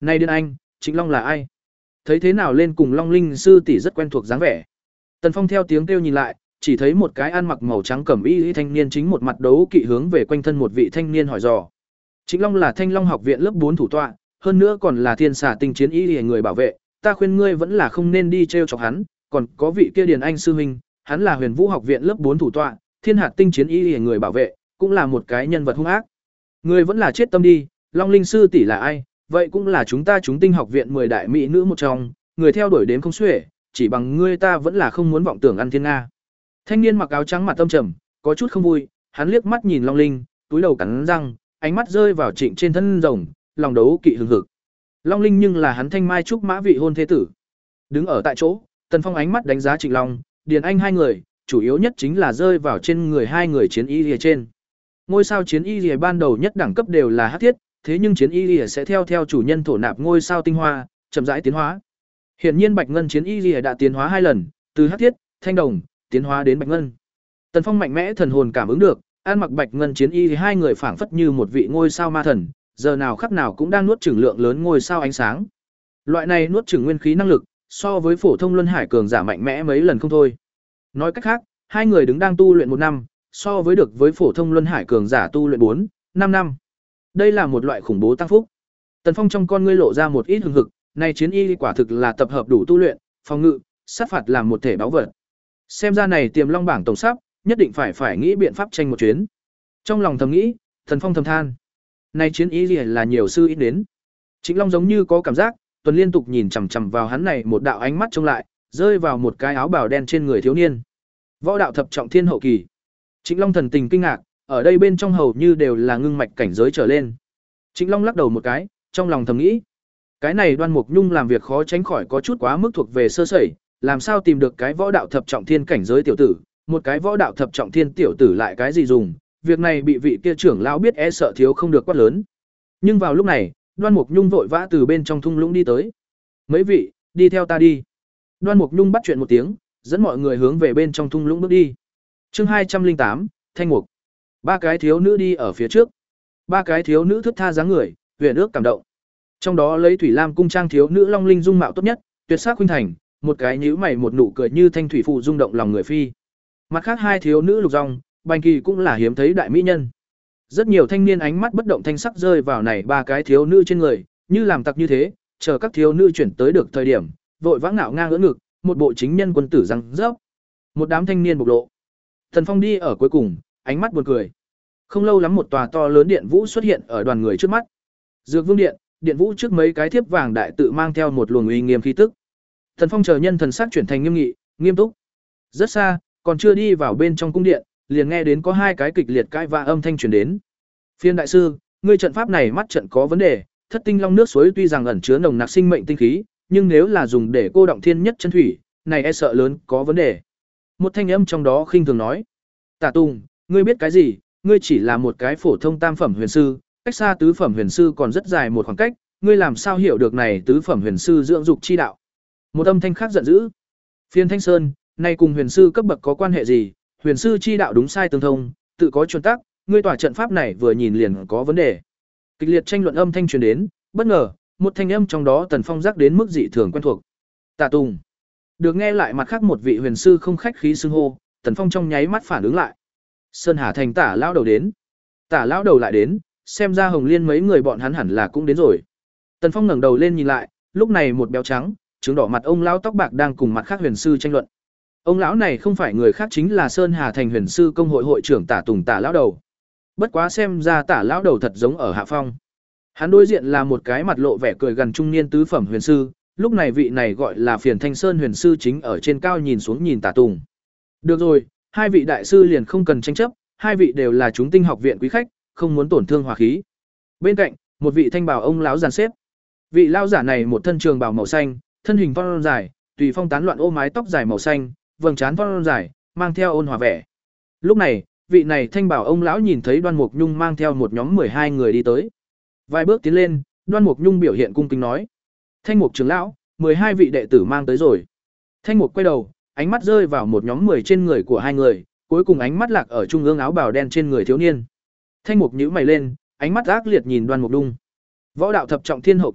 Này Điền Anh, Trịnh Long là ai? Thấy thế nào lên cùng Long Linh sư tỷ rất quen thuộc dáng vẻ. Tần Phong theo tiếng kêu nhìn lại, chỉ thấy một cái ăn mặc màu trắng cẩm y thanh niên chính một mặt đấu kỵ hướng về quanh thân một vị thanh niên hỏi dò. Trịnh Long là Thanh Long học viện lớp bốn thủ tọa, hơn nữa còn là thiên xà tinh chiến y người bảo vệ, ta khuyên ngươi vẫn là không nên đi trêu chọc hắn, còn có vị kia Điền Anh sư huynh, hắn là Huyền Vũ học viện lớp bốn thủ tọa, thiên hạt tinh chiến y người bảo vệ, cũng là một cái nhân vật hung ác. Ngươi vẫn là chết tâm đi, Long Linh sư tỷ là ai? Vậy cũng là chúng ta chúng tinh học viện mười đại mỹ nữ một trong, người theo đuổi đến không xuể, chỉ bằng ngươi ta vẫn là không muốn vọng tưởng ăn thiên nga. Thanh niên mặc áo trắng mặt tâm trầm, có chút không vui, hắn liếc mắt nhìn Long Linh, túi đầu cắn răng, ánh mắt rơi vào Trịnh trên thân rồng, lòng đấu kỵ hừng hực. Long Linh nhưng là hắn Thanh Mai trúc mã vị hôn thế tử. Đứng ở tại chỗ, Tần Phong ánh mắt đánh giá Trịnh Long, Điền Anh hai người, chủ yếu nhất chính là rơi vào trên người hai người chiến y lìa trên. Ngôi sao chiến y lìa ban đầu nhất đẳng cấp đều là hắc thiết, thế nhưng chiến y lìa sẽ theo theo chủ nhân thổ nạp ngôi sao tinh hoa, chậm rãi tiến hóa. Hiển nhiên Bạch Ngân chiến y lìa đã tiến hóa hai lần, từ hắc thiết, thanh đồng, tiến hóa đến Bạch Ngân. Tần Phong mạnh mẽ thần hồn cảm ứng được, an mặc Bạch Ngân chiến y thì hai người phảng phất như một vị ngôi sao ma thần, giờ nào khắc nào cũng đang nuốt chửng lượng lớn ngôi sao ánh sáng. Loại này nuốt chửng nguyên khí năng lực, so với phổ thông luân hải cường giả mạnh mẽ mấy lần không thôi. Nói cách khác, hai người đứng đang tu luyện một năm, so với được với phổ thông luân hải cường giả tu luyện bốn, năm năm. Đây là một loại khủng bố tăng phúc. Tần Phong trong con ngươi lộ ra một ít hừng hực, này chiến y quả thực là tập hợp đủ tu luyện, phòng ngự, sát phạt làm một thể báu vật. Xem ra này tiềm long bảng tổng sắp, nhất định phải phải nghĩ biện pháp tranh một chuyến. Trong lòng thầm nghĩ, Tần Phong thầm than, này chiến y là nhiều sư ít đến. Trịnh Long giống như có cảm giác, tuần liên tục nhìn chằm chằm vào hắn này một đạo ánh mắt trông lại, rơi vào một cái áo bào đen trên người thiếu niên. Võ đạo thập trọng thiên hậu kỳ. Trịnh Long thần tình kinh ngạc, ở đây bên trong hầu như đều là ngưng mạch cảnh giới trở lên. Trịnh Long lắc đầu một cái, trong lòng thầm nghĩ, cái này Đoan Mục Nhung làm việc khó tránh khỏi có chút quá mức thuộc về sơ sẩy, làm sao tìm được cái võ đạo thập trọng thiên cảnh giới tiểu tử, một cái võ đạo thập trọng thiên tiểu tử lại cái gì dùng, việc này bị vị kia trưởng lão biết e sợ thiếu không được quát lớn. Nhưng vào lúc này, Đoan Mục Nhung vội vã từ bên trong thung lũng đi tới. Mấy vị, đi theo ta đi. Đoan Mục Nhung bắt chuyện một tiếng, dẫn mọi người hướng về bên trong thung lũng bước đi. Chương hai trăm lẻ tám, Thanh Mục. Ba cái thiếu nữ đi ở phía trước. Ba cái thiếu nữ thướt tha dáng người, huyền ước cảm động. Trong đó lấy Thủy Lam cung trang thiếu nữ Long Linh dung mạo tốt nhất, tuyệt sắc khuynh thành, một cái nhíu mày một nụ cười như thanh thủy phụ rung động lòng người phi. Mặt khác hai thiếu nữ Lục Dung, Bành Kỳ cũng là hiếm thấy đại mỹ nhân. Rất nhiều thanh niên ánh mắt bất động thanh sắc rơi vào này ba cái thiếu nữ trên người, như làm tặc như thế, chờ các thiếu nữ chuyển tới được thời điểm, vội vã ngạo ngang ưỡn ngực, một bộ chính nhân quân tử răng rớp. Một đám thanh niên bộc lộ. Thần Phong đi ở cuối cùng, ánh mắt buồn cười. Không lâu lắm một tòa to lớn điện vũ xuất hiện ở đoàn người trước mắt. Dược Vương điện, điện vũ trước mấy cái thiếp vàng đại tự mang theo một luồng uy nghiêm khí tức. Thần Phong chờ nhân thần sắc chuyển thành nghiêm nghị, nghiêm túc. Rất xa, còn chưa đi vào bên trong cung điện, liền nghe đến có hai cái kịch liệt cãi vã âm thanh truyền đến. Phiên đại sư, ngươi trận pháp này mắt trận có vấn đề, thất tinh long nước suối tuy rằng ẩn chứa nồng nặc sinh mệnh tinh khí, nhưng nếu là dùng để cô động thiên nhất chân thủy, này e sợ lớn có vấn đề. Một thanh âm trong đó khinh thường nói. Tả Tùng, ngươi biết cái gì, ngươi chỉ là một cái phổ thông tam phẩm huyền sư, cách xa tứ phẩm huyền sư còn rất dài một khoảng cách, ngươi làm sao hiểu được này tứ phẩm huyền sư dưỡng dục chi đạo. Một âm thanh khác giận dữ. Phiên Thanh Sơn, này cùng huyền sư cấp bậc có quan hệ gì, huyền sư chi đạo đúng sai tương thông, tự có chuẩn tắc, ngươi tỏa trận pháp này vừa nhìn liền có vấn đề. Kịch liệt tranh luận âm thanh truyền đến, bất ngờ, một thanh âm trong đó Tần Phong giác đến mức dị thường quen thuộc. Tả Tùng. Được nghe lại mặt khác một vị huyền sư không khách khí xưng hô, Tần Phong trong nháy mắt phản ứng lại. Sơn Hà thành Tả lão đầu đến. Tả lão đầu lại đến, xem ra Hồng Liên mấy người bọn hắn hẳn là cũng đến rồi. Tần Phong ngẩng đầu lên nhìn lại, lúc này một béo trắng, trứng đỏ mặt ông lão tóc bạc đang cùng mặt khác huyền sư tranh luận. Ông lão này không phải người khác chính là Sơn Hà thành huyền sư công hội hội trưởng Tả Tùng Tả lão đầu. Bất quá xem ra Tả lão đầu thật giống ở hạ phong. Hắn đối diện là một cái mặt lộ vẻ cười gần trung niên tứ phẩm huyền sư, lúc này vị này gọi là Phiền Thanh Sơn huyền sư chính ở trên cao nhìn xuống nhìn Tả Tùng. Được rồi, hai vị đại sư liền không cần tranh chấp, hai vị đều là chúng tinh học viện quý khách, không muốn tổn thương hòa khí. Bên cạnh, một vị thanh bào ông lão dàn xếp. Vị lão giả này một thân trường bào màu xanh, thân hình phong dài, tùy phong tán loạn ô mái tóc dài màu xanh, vầng trán phong dài, mang theo ôn hòa vẻ. Lúc này, vị này thanh bảo ông lão nhìn thấy Đoan Mục Nhung mang theo một nhóm mười hai người đi tới. Vài bước tiến lên, Đoan Mục Nhung biểu hiện cung kính nói: "Thanh Mục trưởng lão, mười hai vị đệ tử mang tới rồi." Thanh Mục quay đầu, ánh mắt rơi vào một nhóm mười trên người của hai người, cuối cùng ánh mắt lạc ở trung ương áo bào đen trên người thiếu niên. Thanh Mục nhíu mày lên, ánh mắt ác liệt nhìn Đoan Mục Nhung. Võ đạo thập trọng thiên hậu kỳ,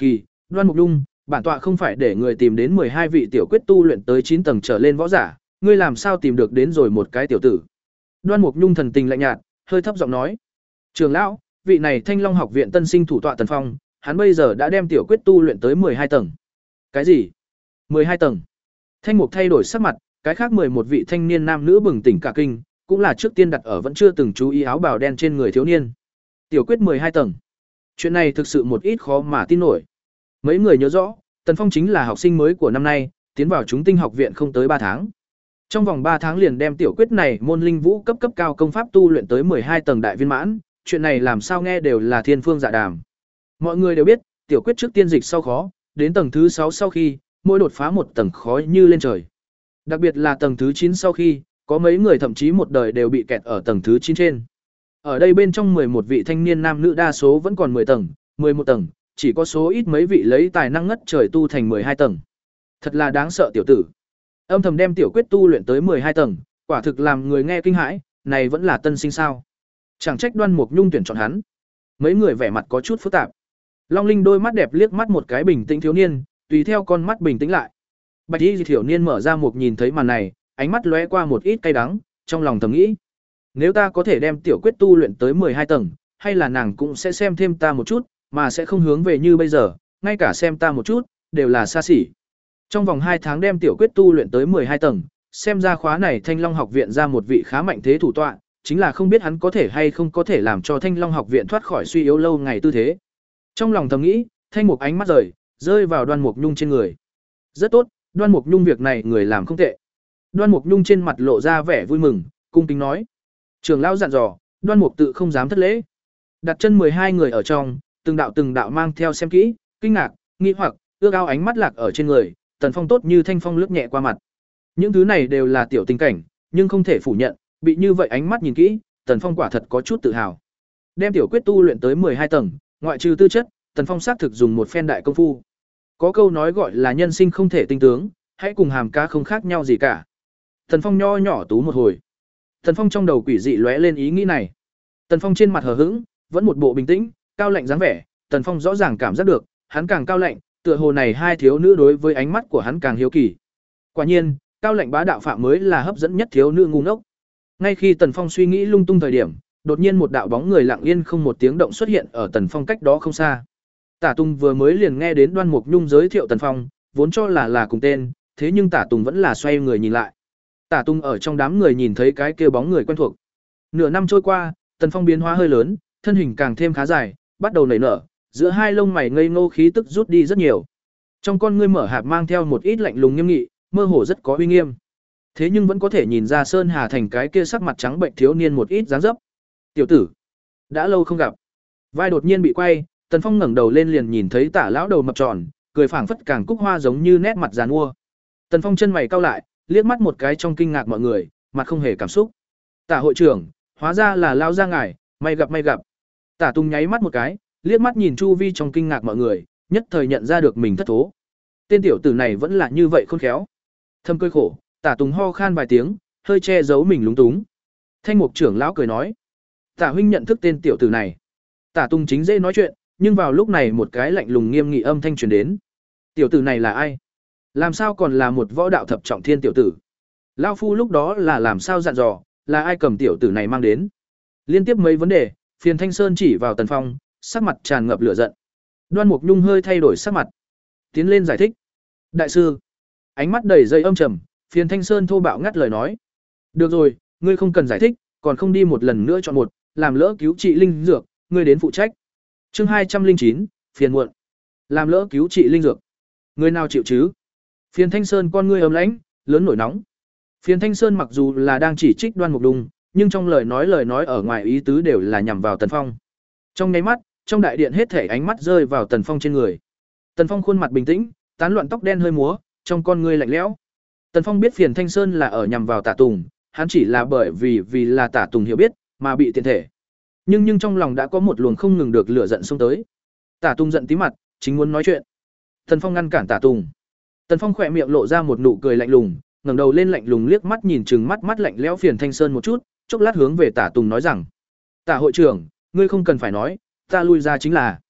Đoan Mục Nhung, bản tọa không phải để người tìm đến mười hai vị tiểu quyết tu luyện tới chín tầng trở lên võ giả, ngươi làm sao tìm được đến rồi một cái tiểu tử?" Đoan Mục Nhung thần tình lạnh nhạt, hơi thấp giọng nói: "Trưởng lão, vị này Thanh Long học viện tân sinh thủ tọa Tần Phong, hắn bây giờ đã đem tiểu quyết tu luyện tới mười hai tầng." "Cái gì? mười hai tầng?" Thanh Mục thay đổi sắc mặt, cái khác mười một vị thanh niên nam nữ bừng tỉnh cả kinh, cũng là trước tiên đặt ở vẫn chưa từng chú ý áo bào đen trên người thiếu niên. Tiểu quyết mười hai tầng. Chuyện này thực sự một ít khó mà tin nổi. Mấy người nhớ rõ, Tần Phong chính là học sinh mới của năm nay, tiến vào chúng tinh học viện không tới ba tháng. Trong vòng ba tháng liền đem tiểu quyết này môn linh vũ cấp cấp cao công pháp tu luyện tới mười hai tầng đại viên mãn, chuyện này làm sao nghe đều là thiên phương dạ đàm. Mọi người đều biết, tiểu quyết trước tiên dịch sau khó, đến tầng thứ sáu sau khi, mỗi đột phá một tầng khó như lên trời. Đặc biệt là tầng thứ chín sau khi, có mấy người thậm chí một đời đều bị kẹt ở tầng thứ chín trên. Ở đây bên trong mười một vị thanh niên nam nữ đa số vẫn còn mười tầng, mười một tầng, chỉ có số ít mấy vị lấy tài năng ngất trời tu thành mười hai tầng. Thật là đáng sợ tiểu tử. Âm thầm đem tiểu quyết tu luyện tới mười hai tầng, quả thực làm người nghe kinh hãi, này vẫn là tân sinh sao? Chẳng trách Đoan Mục Nhung tuyển chọn hắn. Mấy người vẻ mặt có chút phức tạp. Long Linh đôi mắt đẹp liếc mắt một cái bình tĩnh thiếu niên, tùy theo con mắt bình tĩnh lại. Bạch Y thiếu niên mở ra một nhìn thấy màn này, ánh mắt lóe qua một ít cay đắng, trong lòng thầm nghĩ: nếu ta có thể đem tiểu quyết tu luyện tới mười hai tầng, hay là nàng cũng sẽ xem thêm ta một chút, mà sẽ không hướng về như bây giờ, ngay cả xem ta một chút, đều là xa xỉ. Trong vòng hai tháng đem tiểu quyết tu luyện tới mười hai tầng, xem ra khóa này Thanh Long học viện ra một vị khá mạnh thế thủ tọa, chính là không biết hắn có thể hay không có thể làm cho Thanh Long học viện thoát khỏi suy yếu lâu ngày tư thế. Trong lòng thầm nghĩ, Thanh Mục ánh mắt rời, rơi vào Đoan Mục Nhung trên người. Rất tốt, Đoan Mục Nhung việc này người làm không tệ. Đoan Mục Nhung trên mặt lộ ra vẻ vui mừng, cung kính nói: "Trưởng lão dặn dò, Đoan Mục tự không dám thất lễ." Đặt chân mười hai người ở trong, từng đạo từng đạo mang theo xem kỹ, kinh ngạc, nghi hoặc, ước ao ánh mắt lạc ở trên người, Tần Phong tốt như thanh phong lướt nhẹ qua mặt. Những thứ này đều là tiểu tình cảnh, nhưng không thể phủ nhận, bị như vậy ánh mắt nhìn kỹ, Tần Phong quả thật có chút tự hào. Đem tiểu quyết tu luyện tới mười hai tầng, ngoại trừ tư chất, Tần Phong xác thực dùng một phen đại công phu. Có câu nói gọi là nhân sinh không thể tinh tướng, hãy cùng hàm cá không khác nhau gì cả. Tần Phong nho nhỏ tú một hồi. Tần Phong trong đầu quỷ dị lóe lên ý nghĩ này. Tần Phong trên mặt hờ hững, vẫn một bộ bình tĩnh, cao lạnh dáng vẻ, Tần Phong rõ ràng cảm giác được, hắn càng cao lạnh, tựa hồ này hai thiếu nữ đối với ánh mắt của hắn càng hiếu kỳ. Quả nhiên, cao lạnh bá đạo phạm mới là hấp dẫn nhất thiếu nữ ngu ngốc. Ngay khi Tần Phong suy nghĩ lung tung thời điểm, đột nhiên một đạo bóng người lặng yên không một tiếng động xuất hiện ở Tần Phong cách đó không xa. Tả Tùng vừa mới liền nghe đến Đoan Mục Nhung giới thiệu Tần Phong, vốn cho là là cùng tên, thế nhưng Tả Tùng vẫn là xoay người nhìn lại. Tả Tùng ở trong đám người nhìn thấy cái kia bóng người quen thuộc. Nửa năm trôi qua, Tần Phong biến hóa hơi lớn, thân hình càng thêm khá dài, bắt đầu nảy nở, giữa hai lông mày ngây ngô khí tức rút đi rất nhiều. Trong con ngươi mở hạp mang theo một ít lạnh lùng nghiêm nghị, mơ hồ rất có uy nghiêm. Thế nhưng vẫn có thể nhìn ra Sơn Hà Thành cái kia sắc mặt trắng bệnh thiếu niên một ít dáng dấp. "Tiểu tử, đã lâu không gặp." Vai đột nhiên bị quay, Tần Phong ngẩng đầu lên liền nhìn thấy Tả lão đầu mập tròn, cười phảng phất càng cúc hoa giống như nét mặt giàn mua. Tần Phong chân mày cau lại, liếc mắt một cái trong kinh ngạc mọi người, mặt không hề cảm xúc. "Tả hội trưởng, hóa ra là lao ra ngài, may gặp may gặp." Tả Tùng nháy mắt một cái, liếc mắt nhìn chu vi trong kinh ngạc mọi người, nhất thời nhận ra được mình thất thố. Tên tiểu tử này vẫn là như vậy khôn khéo. Thâm cơi khổ, Tả Tùng ho khan vài tiếng, hơi che giấu mình lúng túng. Thanh Mục trưởng lão cười nói: "Tả huynh nhận thức tên tiểu tử này." Tả Tùng chính dễ nói chuyện, nhưng vào lúc này một cái lạnh lùng nghiêm nghị âm thanh truyền đến. "Tiểu tử này là ai? Làm sao còn là một võ đạo thập trọng thiên tiểu tử? Lão phu lúc đó là làm sao dặn dò, là ai cầm tiểu tử này mang đến?" Liên tiếp mấy vấn đề, Phiền Thanh Sơn chỉ vào Tần Phong, sắc mặt tràn ngập lửa giận. Đoan Mục Nhung hơi thay đổi sắc mặt, tiến lên giải thích: "Đại sư." Ánh mắt đầy dây âm trầm, Phiền Thanh Sơn thô bạo ngắt lời nói: "Được rồi, ngươi không cần giải thích, còn không đi một lần nữa chọn một, làm lỡ cứu trị linh dược, ngươi đến phụ trách." Chương hai trăm lẻ chín, phiền muộn. Làm lỡ cứu trị linh dược. Người nào chịu chứ? Phiền Thanh Sơn con ngươi ấm lãnh, lớn nổi nóng. Phiền Thanh Sơn mặc dù là đang chỉ trích Đoan Mục Nhung, nhưng trong lời nói lời nói ở ngoài ý tứ đều là nhằm vào Tần Phong. Trong nháy mắt, trong đại điện hết thể ánh mắt rơi vào Tần Phong trên người. Tần Phong khuôn mặt bình tĩnh, tán loạn tóc đen hơi múa, trong con ngươi lạnh lẽo. Tần Phong biết Phiền Thanh Sơn là ở nhằm vào Tả Tùng, hắn chỉ là bởi vì vì là Tả Tùng hiểu biết mà bị tiện thể. Nhưng nhưng trong lòng đã có một luồng không ngừng được lửa giận xông tới. Tả Tùng giận tí mặt, chính muốn nói chuyện. Tần Phong ngăn cản Tả Tùng. Tần Phong khỏe miệng lộ ra một nụ cười lạnh lùng, ngẩng đầu lên lạnh lùng liếc mắt nhìn chừng mắt mắt lạnh lẽo Phiền Thanh Sơn một chút, chốc lát hướng về Tả Tùng nói rằng: "Tả hội trưởng, ngươi không cần phải nói, ta lui ra chính là."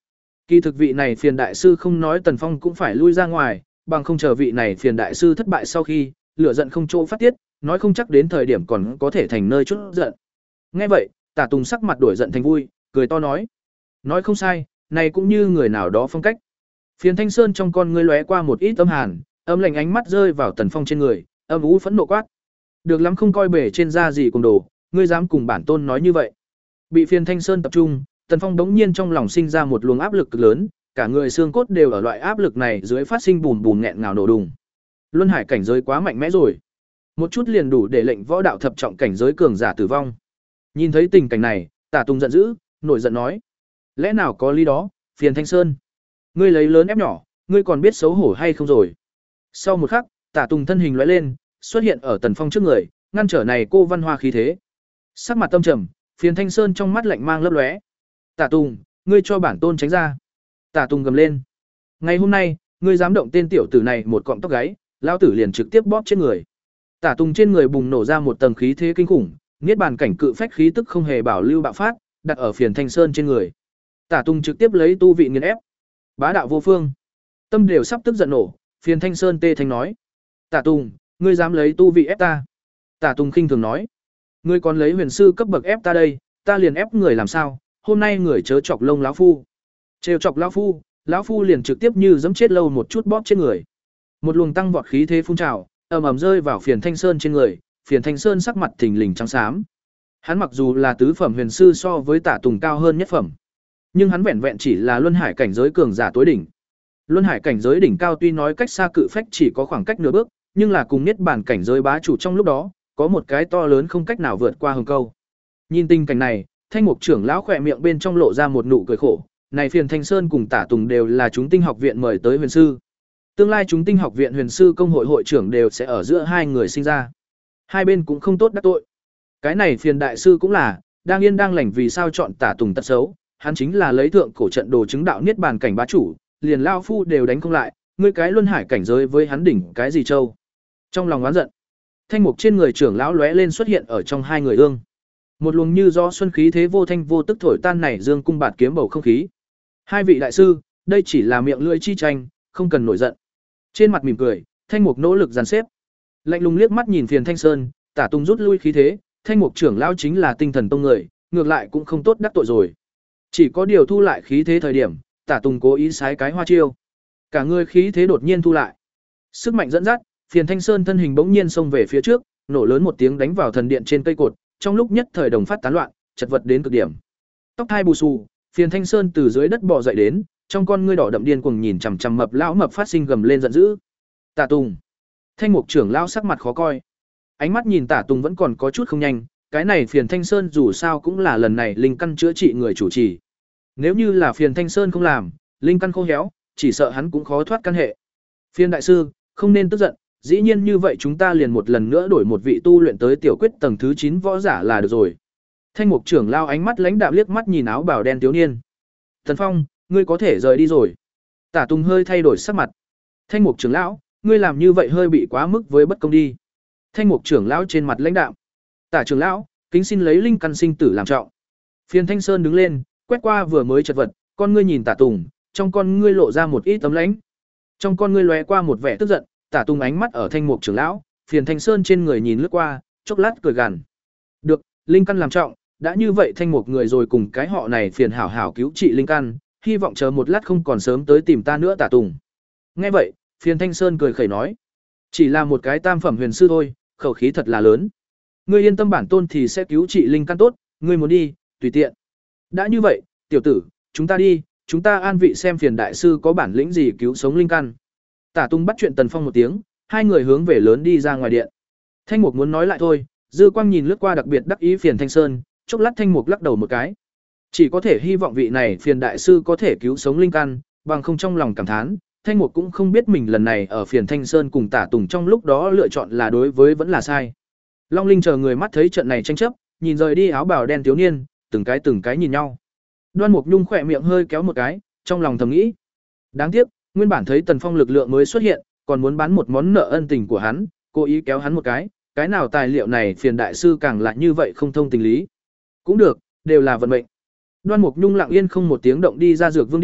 Kỳ thực vị này phiền đại sư không nói Tần Phong cũng phải lui ra ngoài, bằng không chờ vị này phiền đại sư thất bại sau khi, lửa giận không chỗ phát tiết, nói không chắc đến thời điểm còn có thể thành nơi chút giận. Nghe vậy, Tả Tùng sắc mặt đổi giận thành vui, cười to nói: "Nói không sai, này cũng như người nào đó phong cách." Phiền Thanh Sơn trong con ngươi lóe qua một ít âm hàn, âm lạnh ánh mắt rơi vào Tần Phong trên người, âm u phẫn nộ quát: "Được lắm, không coi bể trên da gì cùng đồ, ngươi dám cùng bản tôn nói như vậy?" Bị Phiền Thanh Sơn tập trung, Tần Phong đống nhiên trong lòng sinh ra một luồng áp lực cực lớn, cả người xương cốt đều ở loại áp lực này dưới phát sinh bùm bùm nghẹn ngào nổ đùng. Luân hải cảnh giới quá mạnh mẽ rồi, một chút liền đủ để lệnh võ đạo thập trọng cảnh giới cường giả tử vong. Nhìn thấy tình cảnh này, Tả Tùng giận dữ, nổi giận nói: "Lẽ nào có lý đó, Phiền Thanh Sơn? Ngươi lấy lớn ép nhỏ, ngươi còn biết xấu hổ hay không rồi?" Sau một khắc, Tả Tùng thân hình lóe lên, xuất hiện ở Tần Phong trước người, ngăn trở này cô văn hoa khí thế. Sắc mặt tâm trầm, Phiền Thanh Sơn trong mắt lạnh mang lấp lóe. "Tả Tùng, ngươi cho bản tôn tránh ra." Tả Tùng gầm lên: "Ngày hôm nay, ngươi dám động tên tiểu tử này một cọng tóc gáy, lão tử liền trực tiếp bóp chết người." Tả Tùng trên người bùng nổ ra một tầng khí thế kinh khủng, niết bàn cảnh cự phách khí tức không hề bảo lưu bạo phát, đặt ở Phiền Thanh Sơn trên người. Tả Tùng trực tiếp lấy tu vị nghiền ép, bá đạo vô phương. Tâm đều sắp tức giận nổ, Phiền Thanh Sơn tê thanh nói: "Tả Tùng, ngươi dám lấy tu vị ép ta?" Tả Tùng khinh thường nói: "Ngươi còn lấy huyền sư cấp bậc ép ta đây, ta liền ép người làm sao? Hôm nay người chớ chọc lông lão phu." Trêu chọc lão phu, lão phu liền trực tiếp như giẫm chết lâu một chút bóp chết người. Một luồng tăng vọt khí thế phun trào, ầm ầm rơi vào Phiền Thanh Sơn trên người, Phiền Thanh Sơn sắc mặt thình lình trắng xám. Hắn mặc dù là tứ phẩm huyền sư so với Tả Tùng cao hơn nhất phẩm, nhưng hắn vẹn vẹn chỉ là luân hải cảnh giới cường giả tối đỉnh. Luân hải cảnh giới đỉnh cao tuy nói cách xa cự phách chỉ có khoảng cách nửa bước, nhưng là cùng niết bàn cảnh giới bá chủ trong lúc đó, có một cái to lớn không cách nào vượt qua hừng câu. Nhìn tình cảnh này, Thanh Mục trưởng lão khỏe miệng bên trong lộ ra một nụ cười khổ, này Phiền Thanh Sơn cùng Tả Tùng đều là chúng tinh học viện mời tới huyền sư. Tương lai chúng tinh học viện huyền sư công hội hội trưởng đều sẽ ở giữa hai người sinh ra. Hai bên cũng không tốt đắc tội. Cái này Phiền đại sư cũng là, đang yên đang lành vì sao chọn Tả Tùng tật xấu, hắn chính là lấy thượng cổ trận đồ chứng đạo niết bàn cảnh bá chủ, liền lao phu đều đánh không lại, ngươi cái luân hải cảnh giới với hắn đỉnh cái gì châu. Trong lòng oán giận, thanh mục trên người trưởng lão lóe lên xuất hiện ở trong hai người ương. Một luồng như gió xuân khí thế vô thanh vô tức thổi tan này dương cung bạt kiếm bầu không khí. Hai vị đại sư, đây chỉ là miệng lưỡi chi tranh, không cần nổi giận. Trên mặt mỉm cười, thanh mục nỗ lực dàn xếp. Lạnh lùng liếc mắt nhìn Phiền Thanh Sơn, Tả Tùng rút lui khí thế, thanh mục trưởng lão chính là tinh thần tông người, ngược lại cũng không tốt đắc tội rồi. Chỉ có điều thu lại khí thế thời điểm, Tả Tùng cố ý sái cái hoa chiêu. Cả người khí thế đột nhiên thu lại. Sức mạnh dẫn dắt, Phiền Thanh Sơn thân hình bỗng nhiên xông về phía trước, nổ lớn một tiếng đánh vào thần điện trên cây cột, trong lúc nhất thời đồng phát tán loạn, chật vật đến cực điểm. Tóc hai bù xù, Phiền Thanh Sơn từ dưới đất bò dậy đến, trong con ngươi đỏ đậm điên cuồng nhìn chằm chằm mập lão mập phát sinh gầm lên giận dữ. Tả Tùng. Thanh mục trưởng lão sắc mặt khó coi. Ánh mắt nhìn Tả Tùng vẫn còn có chút không nhanh, cái này Phiền Thanh Sơn dù sao cũng là lần này linh căn chữa trị người chủ trì. Nếu như là Phiền Thanh Sơn không làm, linh căn khô héo, chỉ sợ hắn cũng khó thoát căn hệ. Phiền đại sư, không nên tức giận, dĩ nhiên như vậy chúng ta liền một lần nữa đổi một vị tu luyện tới tiểu quyết tầng thứ chín võ giả là được rồi. Thanh mục trưởng lao ánh mắt lãnh đạm liếc mắt nhìn áo bào đen thiếu niên. Thần Phong, ngươi có thể rời đi rồi. Tả Tùng hơi thay đổi sắc mặt. Thanh mục trưởng lão, ngươi làm như vậy hơi bị quá mức với bất công đi. Thanh mục trưởng lão trên mặt lãnh đạm. Tả trưởng lão, kính xin lấy linh căn sinh tử làm trọng. Phiền Thanh Sơn đứng lên, quét qua vừa mới chật vật, con ngươi nhìn Tả Tùng, trong con ngươi lộ ra một ít tấm lãnh. Trong con ngươi lóe qua một vẻ tức giận, Tả Tùng ánh mắt ở Thanh mục trưởng lão, Phiền Thanh Sơn trên người nhìn lướt qua, chốc lát cười gằn. Được, linh căn làm trọng, đã như vậy Thanh mục người rồi cùng cái họ này Phiền hảo hảo cứu trị linh căn, hy vọng chờ một lát không còn sớm tới tìm ta nữa Tả Tùng. Nghe vậy, Phiền Thanh Sơn cười khẩy nói, chỉ là một cái tam phẩm huyền sư thôi, khẩu khí thật là lớn. Ngươi yên tâm bản tôn thì sẽ cứu trị linh căn tốt, ngươi muốn đi, tùy tiện. Đã như vậy, tiểu tử, chúng ta đi, chúng ta an vị xem Phiền đại sư có bản lĩnh gì cứu sống linh căn. Tả Tùng bắt chuyện Tần Phong một tiếng, hai người hướng về lớn đi ra ngoài điện. Thanh Mục muốn nói lại thôi, dư quang nhìn lướt qua đặc biệt đắc ý Phiền Thanh Sơn, chốc lát Thanh Mục lắc đầu một cái. Chỉ có thể hy vọng vị này Phiền đại sư có thể cứu sống linh căn, bằng không trong lòng cảm thán, Thanh Mục cũng không biết mình lần này ở Phiền Thanh Sơn cùng Tả Tùng trong lúc đó lựa chọn là đối với vẫn là sai. Long Linh chờ người mắt thấy trận này tranh chấp, nhìn rời đi áo bào đen thiếu niên, từng cái từng cái nhìn nhau. Đoan Mục Nhung khỏe miệng hơi kéo một cái, trong lòng thầm nghĩ, đáng tiếc, nguyên bản thấy Tần Phong lực lượng mới xuất hiện, còn muốn bán một món nợ ân tình của hắn, cố ý kéo hắn một cái, cái nào tài liệu này Phiền đại sư càng lại như vậy không thông tình lý. Cũng được, đều là vận mệnh. Đoan Mục Nhung lặng yên không một tiếng động đi ra Dược Vương điện,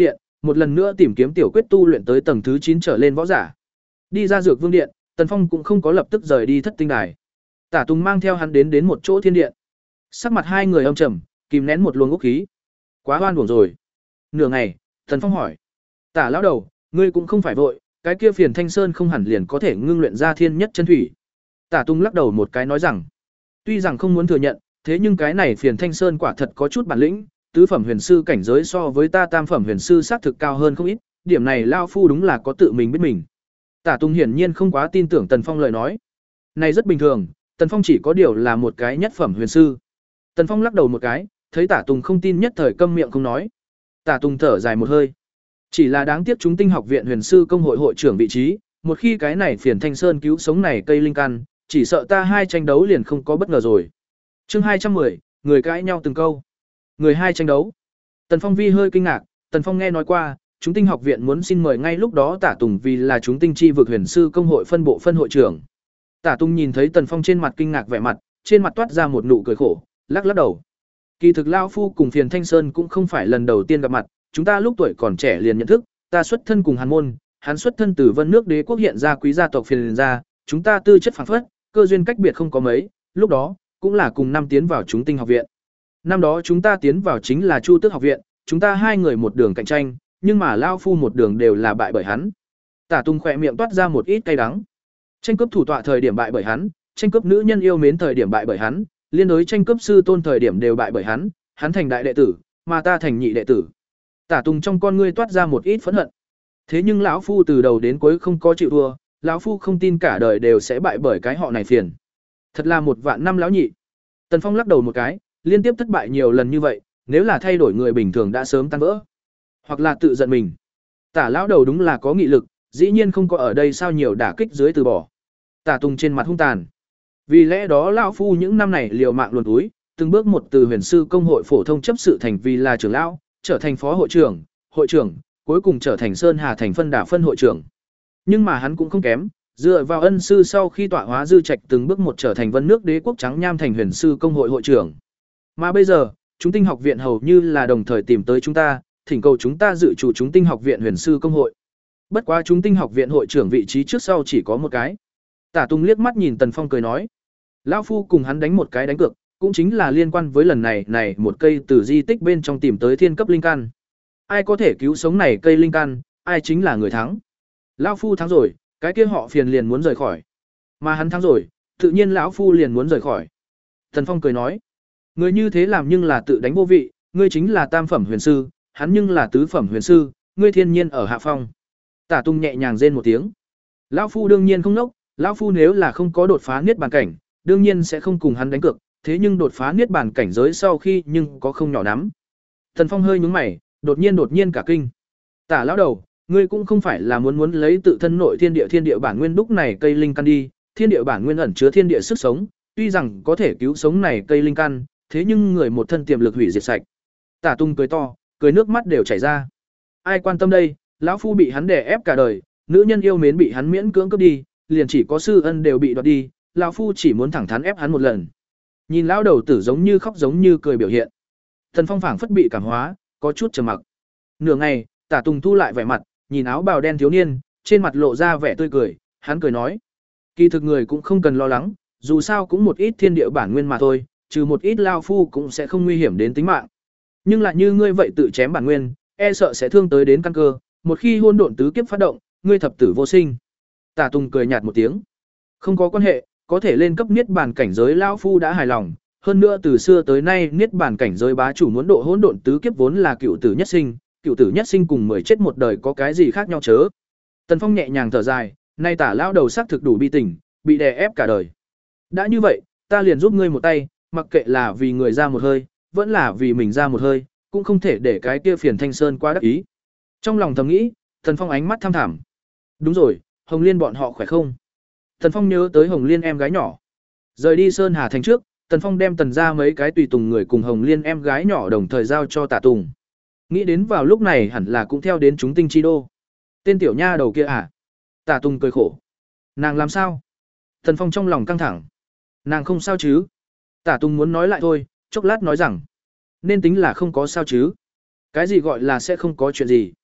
một lần nữa tìm kiếm tiểu quyết tu luyện tới tầng thứ chín trở lên võ giả. Đi ra Dược Vương điện, Tần Phong cũng không có lập tức rời đi Thất Tinh đài. Tả Tùng mang theo hắn đến đến một chỗ thiên điện. Sắc mặt hai người âm trầm, kìm nén một luồng ốc khí. Quá hoan uổng rồi. Nửa ngày, Tần Phong hỏi: "Tả lão đầu, ngươi cũng không phải vội, cái kia Phiền Thanh Sơn không hẳn liền có thể ngưng luyện ra thiên nhất chân thủy." Tả Tùng lắc đầu một cái nói rằng: "Tuy rằng không muốn thừa nhận, thế nhưng cái này Phiền Thanh Sơn quả thật có chút bản lĩnh, tứ phẩm huyền sư cảnh giới so với ta tam phẩm huyền sư xác thực cao hơn không ít, điểm này lão phu đúng là có tự mình biết mình." Tả Tùng hiển nhiên không quá tin tưởng Tần Phong lời nói. Này rất bình thường, Tần Phong chỉ có điều là một cái nhất phẩm huyền sư. Tần Phong lắc đầu một cái, thấy Tả Tùng không tin nhất thời câm miệng không nói. Tả Tùng thở dài một hơi. Chỉ là đáng tiếc chúng tinh học viện huyền sư công hội hội trưởng vị trí, một khi cái này Phiền Thanh Sơn cứu sống này cây linh căn, chỉ sợ ta hai tranh đấu liền không có bất ngờ rồi. Chương hai trăm mười, người cãi nhau từng câu. Người hai tranh đấu. Tần Phong vi hơi kinh ngạc, Tần Phong nghe nói qua, chúng tinh học viện muốn xin mời ngay lúc đó Tả Tùng vì là chúng tinh chi vực huyền sư công hội phân bộ phân hội trưởng. Tả Tùng nhìn thấy Tần Phong trên mặt kinh ngạc vẻ mặt, trên mặt toát ra một nụ cười khổ, lắc lắc đầu. Kỳ thực lão phu cùng Phiền Thanh Sơn cũng không phải lần đầu tiên gặp mặt, chúng ta lúc tuổi còn trẻ liền nhận thức, ta xuất thân cùng Hàn môn, hắn xuất thân từ Vân nước Đế quốc hiện ra quý gia tộc Phiền gia, chúng ta tư chất phảng phất, cơ duyên cách biệt không có mấy, lúc đó cũng là cùng năm tiến vào chúng tinh học viện. Năm đó chúng ta tiến vào chính là Chu Tước học viện, chúng ta hai người một đường cạnh tranh, nhưng mà lão phu một đường đều là bại bởi hắn. Tả Tùng khỏe miệng toát ra một ít cay đắng. Tranh cướp thủ tọa thời điểm bại bởi hắn, tranh cướp nữ nhân yêu mến thời điểm bại bởi hắn, liên đối tranh cướp sư tôn thời điểm đều bại bởi hắn, hắn thành đại đệ tử, mà ta thành nhị đệ tử. Tả Tùng trong con ngươi toát ra một ít phẫn hận. Thế nhưng lão phu từ đầu đến cuối không có chịu thua, lão phu không tin cả đời đều sẽ bại bởi cái họ này Phiền. Thật là một vạn năm lão nhị. Tần Phong lắc đầu một cái, liên tiếp thất bại nhiều lần như vậy, nếu là thay đổi người bình thường đã sớm tan vỡ, hoặc là tự giận mình. Tả lão đầu đúng là có nghị lực, dĩ nhiên không có ở đây sao nhiều đả kích dưới từ bỏ. Tả Tùng trên mặt hung tàn. Vì lẽ đó lão phu những năm này liều mạng luồn túi, từng bước một từ huyền sư công hội phổ thông chấp sự thành vì là trưởng lão, trở thành phó hội trưởng, hội trưởng, cuối cùng trở thành Sơn Hà thành phân đà phân hội trưởng. Nhưng mà hắn cũng không kém, dựa vào ân sư sau khi tọa hóa dư trạch từng bước một trở thành Vân nước Đế quốc trắng nham thành huyền sư công hội hội trưởng. Mà bây giờ, chúng tinh học viện hầu như là đồng thời tìm tới chúng ta, thỉnh cầu chúng ta dự chủ chúng tinh học viện huyền sư công hội. Bất quá chúng tinh học viện hội trưởng vị trí trước sau chỉ có một cái. Tả Tùng liếc mắt nhìn Tần Phong cười nói, lão phu cùng hắn đánh một cái đánh cược, cũng chính là liên quan với lần này này một cây từ di tích bên trong tìm tới thiên cấp linh căn. Ai có thể cứu sống này cây linh căn, ai chính là người thắng. Lão phu thắng rồi, cái kia họ Phiền liền muốn rời khỏi. Mà hắn thắng rồi, tự nhiên lão phu liền muốn rời khỏi. Tần Phong cười nói, người như thế làm nhưng là tự đánh vô vị, ngươi chính là tam phẩm huyền sư, hắn nhưng là tứ phẩm huyền sư, ngươi thiên nhiên ở hạ phong. Tả Tùng nhẹ nhàng rên một tiếng. Lão phu đương nhiên không nốc, lão phu nếu là không có đột phá niết bàn cảnh, đương nhiên sẽ không cùng hắn đánh cược, thế nhưng đột phá niết bàn cảnh giới sau khi nhưng có không nhỏ lắm. Tần Phong hơi nhướng mày, đột nhiên đột nhiên cả kinh. Tả lão đầu, ngươi cũng không phải là muốn muốn lấy tự thân nội thiên địa thiên địa bản nguyên đúc này cây linh căn đi, thiên địa bản nguyên ẩn chứa thiên địa sức sống, tuy rằng có thể cứu sống này cây linh căn, thế nhưng người một thân tiềm lực hủy diệt sạch. Tả Tung cười to, cười nước mắt đều chảy ra. Ai quan tâm đây, lão phu bị hắn đè ép cả đời, nữ nhân yêu mến bị hắn miễn cưỡng cướp đi, liền chỉ có sư ân đều bị đoạt đi, lão phu chỉ muốn thẳng thắn ép hắn một lần. Nhìn lão đầu tử giống như khóc giống như cười biểu hiện. Thần Phong phảng phất bị cảm hóa, có chút trầm mặc. Nửa ngày, Tả Tùng thu lại vẻ mặt, nhìn áo bào đen thiếu niên, trên mặt lộ ra vẻ tươi cười, hắn cười nói: "Kỳ thực người cũng không cần lo lắng, dù sao cũng một ít thiên địa bản nguyên mà thôi, trừ một ít lao phu cũng sẽ không nguy hiểm đến tính mạng. Nhưng lại như ngươi vậy tự chém bản nguyên, e sợ sẽ thương tới đến căn cơ, một khi hôn độn tứ kiếp phát động, ngươi thập tử vô sinh." Tả Tùng cười nhạt một tiếng: "Không có quan hệ, có thể lên cấp niết bàn cảnh giới lao phu đã hài lòng, hơn nữa từ xưa tới nay niết bàn cảnh giới bá chủ muốn độ hỗn độn tứ kiếp vốn là cựu tử nhất sinh, cựu tử nhất sinh cùng mười chết một đời có cái gì khác nhau chớ." Tần Phong nhẹ nhàng thở dài, nay Tả lão đầu xác thực đủ bi tình, bị đè ép cả đời. "Đã như vậy, ta liền giúp ngươi một tay, mặc kệ là vì người ra một hơi, vẫn là vì mình ra một hơi, cũng không thể để cái kia Phiền Thanh Sơn quá đắc ý." Trong lòng thầm nghĩ, Tần Phong ánh mắt thăm thẳm. Đúng rồi, Hồng Liên bọn họ khỏe không? Tần Phong nhớ tới Hồng Liên em gái nhỏ. Rời đi Sơn Hà thành trước, Tần Phong đem Tần ra mấy cái tùy tùng người cùng Hồng Liên em gái nhỏ đồng thời giao cho Tả Tùng. Nghĩ đến vào lúc này hẳn là cũng theo đến chúng tinh chi đô. Tên tiểu nha đầu kia à? Tả Tùng cười khổ. Nàng làm sao? Tần Phong trong lòng căng thẳng. Nàng không sao chứ? Tả Tùng muốn nói lại thôi, chốc lát nói rằng. Nên tính là không có sao chứ? Cái gì gọi là sẽ không có chuyện gì?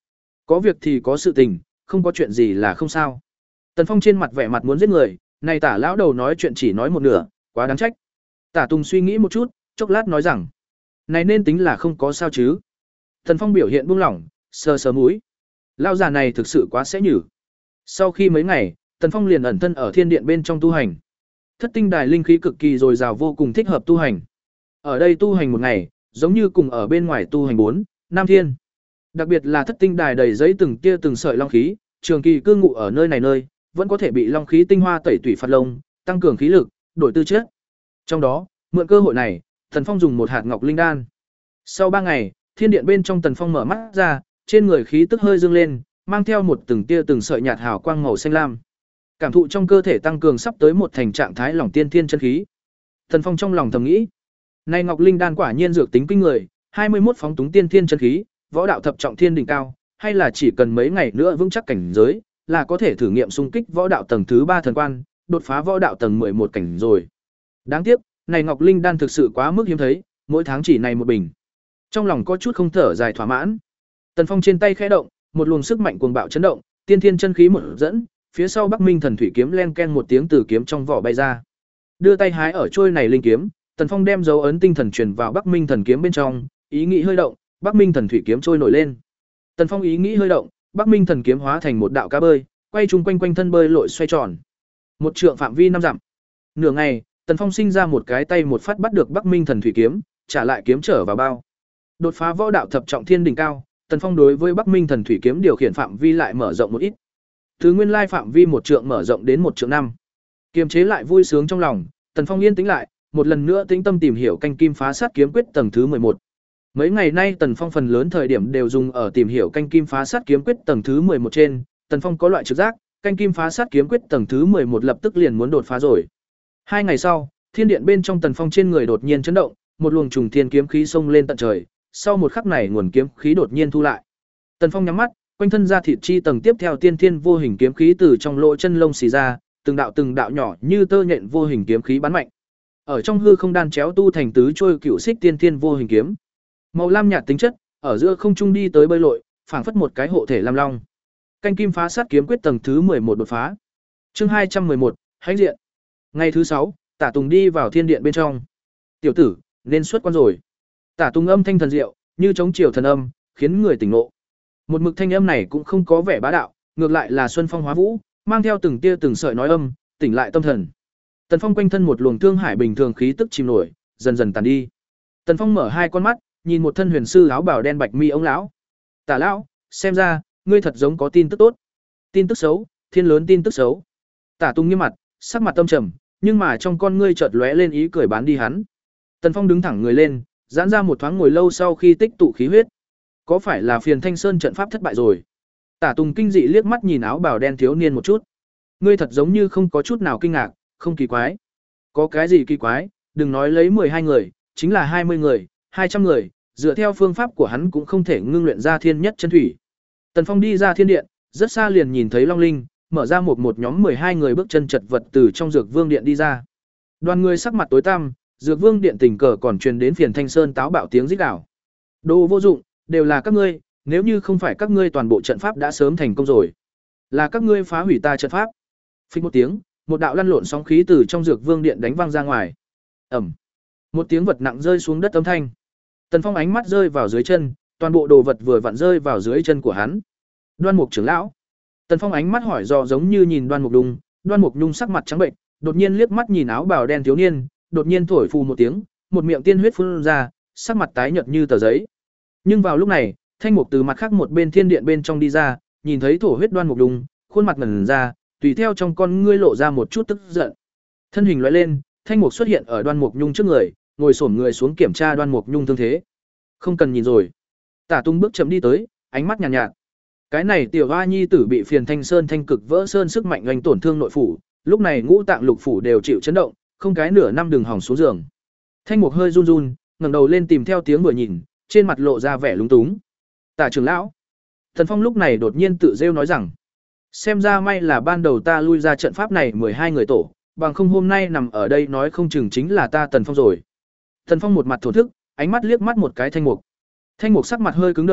có việc thì có sự tình, không có chuyện gì là không sao. Tần Phong trên mặt vẻ mặt muốn giết người, này Tả lão đầu nói chuyện chỉ nói một nửa, quá đáng trách. Tả Tùng suy nghĩ một chút, chốc lát nói rằng, này nên tính là không có sao chứ. Tần Phong biểu hiện buông lỏng, sờ sờ mũi. Lão già này thực sự quá sẽ nhử. Sau khi mấy ngày, Tần Phong liền ẩn thân ở thiên điện bên trong tu hành. Thất tinh đài linh khí cực kỳ dồi dào, vô cùng thích hợp tu hành. Ở đây tu hành một ngày, giống như cùng ở bên ngoài tu hành bốn, năm thiên. Đặc biệt là thất tinh đài đầy giấy từng tia từng sợi long khí, trường kỳ cư ngụ ở nơi này nơi, vẫn có thể bị long khí tinh hoa tẩy tủy phạt lông, tăng cường khí lực, đổi tư chất. Trong đó, mượn cơ hội này, Tần Phong dùng một hạt ngọc linh đan. Sau ba ngày, thiên điện bên trong Tần Phong mở mắt ra, trên người khí tức hơi dương lên, mang theo một từng tia từng sợi nhạt hào quang màu xanh lam. Cảm thụ trong cơ thể tăng cường sắp tới một thành trạng thái lỏng tiên thiên chân khí. Tần Phong trong lòng thầm nghĩ, này ngọc linh đan quả nhiên dược tính kinh người, hai mươi mốt phóng túng tiên thiên chân khí, võ đạo thập trọng thiên đỉnh cao, hay là chỉ cần mấy ngày nữa vững chắc cảnh giới, là có thể thử nghiệm xung kích võ đạo tầng thứ ba thần quan, đột phá võ đạo tầng mười một cảnh rồi. Đáng tiếc, này ngọc linh đan thực sự quá mức hiếm thấy, mỗi tháng chỉ này một bình. Trong lòng có chút không thở dài thỏa mãn. Tần Phong trên tay khẽ động, một luồng sức mạnh cuồng bạo chấn động, tiên thiên chân khí một dẫn, phía sau Bắc Minh thần thủy kiếm len ken một tiếng từ kiếm trong vỏ bay ra. Đưa tay hái ở trôi này linh kiếm, Tần Phong đem dấu ấn tinh thần truyền vào Bắc Minh thần kiếm bên trong, ý nghĩ hơi động, Bắc Minh thần thủy kiếm trôi nổi lên. Tần Phong ý nghĩ hơi động, Bắc Minh thần kiếm hóa thành một đạo cá bơi, quay chung quanh quanh thân bơi lội xoay tròn. Một trượng phạm vi năm dặm. Nửa ngày, Tần Phong sinh ra một cái tay một phát bắt được Bắc Minh thần thủy kiếm, trả lại kiếm trở vào bao. Đột phá võ đạo thập trọng thiên đỉnh cao, Tần Phong đối với Bắc Minh thần thủy kiếm điều khiển phạm vi lại mở rộng một ít. Từ nguyên lai phạm vi một trượng mở rộng đến một trượng năm. Kiềm chế lại vui sướng trong lòng, Tần Phong yên tĩnh lại, một lần nữa tĩnh tâm tìm hiểu canh kim phá sát kiếm quyết tầng thứ mười một. Mấy ngày nay Tần Phong phần lớn thời điểm đều dùng ở tìm hiểu canh kim phá sát kiếm quyết tầng thứ mười một trên, Tần Phong có loại trực giác, canh kim phá sát kiếm quyết tầng thứ mười một lập tức liền muốn đột phá rồi. Hai ngày sau, thiên điện bên trong Tần Phong trên người đột nhiên chấn động, một luồng trùng thiên kiếm khí xông lên tận trời, sau một khắc này nguồn kiếm khí đột nhiên thu lại. Tần Phong nhắm mắt, quanh thân ra thịt chi tầng tiếp theo tiên thiên vô hình kiếm khí từ trong lỗ chân lông xì ra, từng đạo từng đạo nhỏ như tơ nhện vô hình kiếm khí bắn mạnh. Ở trong hư không đan chéo tu thành tứ trôi cựu xích tiên thiên vô hình kiếm. Màu lam nhạt tính chất, ở giữa không trung đi tới bơi lội, phảng phất một cái hộ thể lam long. Canh kim phá sát kiếm quyết tầng thứ mười một đột phá. Chương hai trăm mười một, hãnh diện. Ngày thứ sáu, Tả Tùng đi vào thiên điện bên trong. "Tiểu tử, nên xuất quan rồi." Tả Tùng âm thanh thần diệu, như chống chiều thần âm, khiến người tỉnh ngộ. Một mực thanh âm này cũng không có vẻ bá đạo, ngược lại là xuân phong hóa vũ, mang theo từng tia từng sợi nói âm, tỉnh lại tâm thần. Tần Phong quanh thân một luồng thương hải bình thường khí tức chìm nổi, dần dần tàn đi. Tần Phong mở hai con mắt, nhìn một thân huyền sư áo bào đen bạch mi ông lão. "Tả lão, xem ra ngươi thật giống có tin tức tốt." "Tin tức xấu, thiên lớn tin tức xấu." Tả Tùng nghiêm mặt, sắc mặt tâm trầm, nhưng mà trong con ngươi chợt lóe lên ý cười bán đi hắn. Tần Phong đứng thẳng người lên, giãn ra một thoáng ngồi lâu sau khi tích tụ khí huyết. Có phải là Phiền Thanh Sơn trận pháp thất bại rồi? Tả Tùng kinh dị liếc mắt nhìn áo bào đen thiếu niên một chút. Ngươi thật giống như không có chút nào kinh ngạc, không kỳ quái. Có cái gì kỳ quái, đừng nói lấy mười hai người, chính là hai mươi người, hai trăm người, dựa theo phương pháp của hắn cũng không thể ngưng luyện ra thiên nhất chân thủy. Tần Phong đi ra thiên điện, rất xa liền nhìn thấy Long Linh, mở ra một một nhóm mười hai người bước chân chật vật từ trong Dược Vương điện đi ra. Đoàn người sắc mặt tối tăm, Dược Vương điện tình cờ còn truyền đến Phiền Thanh Sơn táo bạo tiếng rít gào. "Đồ vô dụng, đều là các ngươi, nếu như không phải các ngươi toàn bộ trận pháp đã sớm thành công rồi. Là các ngươi phá hủy ta trận pháp." Phích một tiếng, một đạo lăn lộn sóng khí từ trong Dược Vương điện đánh văng ra ngoài. Ầm. Một tiếng vật nặng rơi xuống đất âm thanh. Tần Phong ánh mắt rơi vào dưới chân, toàn bộ đồ vật vừa vặn rơi vào dưới chân của hắn. "Đoan Mục trưởng lão." Tần Phong ánh mắt hỏi dò giống như nhìn Đoan Mục Đung, Đoan Mục Nhung sắc mặt trắng bệnh, đột nhiên liếc mắt nhìn áo bào đen thiếu niên, đột nhiên thổi phù một tiếng, một miệng tiên huyết phun ra, sắc mặt tái nhợt như tờ giấy. Nhưng vào lúc này, Thanh Mục từ mặt khác một bên thiên điện bên trong đi ra, nhìn thấy thổ huyết Đoan Mục Đung, khuôn mặt ngẩn ra, tùy theo trong con ngươi lộ ra một chút tức giận. Thân hình lóe lên, Thanh Mục xuất hiện ở Đoan Mục Nhung trước người, ngồi xổm người xuống kiểm tra Đoan Mục Nhung thương thế. "Không cần nhìn rồi." Tả Tung bước chậm đi tới, ánh mắt nhàn nhạt, nhạt. Cái này tiểu hoa nhi tử bị Phiền Thanh Sơn thanh cực vỡ sơn sức mạnh oanh tổn thương nội phủ, lúc này ngũ tạng lục phủ đều chịu chấn động, không cái nửa năm đường hỏng xuống giường. Thanh Mục hơi run run, ngẩng đầu lên tìm theo tiếng vừa nhìn, trên mặt lộ ra vẻ lúng túng. "Tả trưởng lão." Thần Phong lúc này đột nhiên tự rêu nói rằng, xem ra may là ban đầu ta lui ra trận pháp này mười hai người tổ, bằng không hôm nay nằm ở đây nói không chừng chính là ta Tần Phong rồi. Tần Phong một mặt thổ thức, ánh mắt liếc mắt một cái Thanh Mục. Thanh Mục sắc mặt hơi cứng đờ,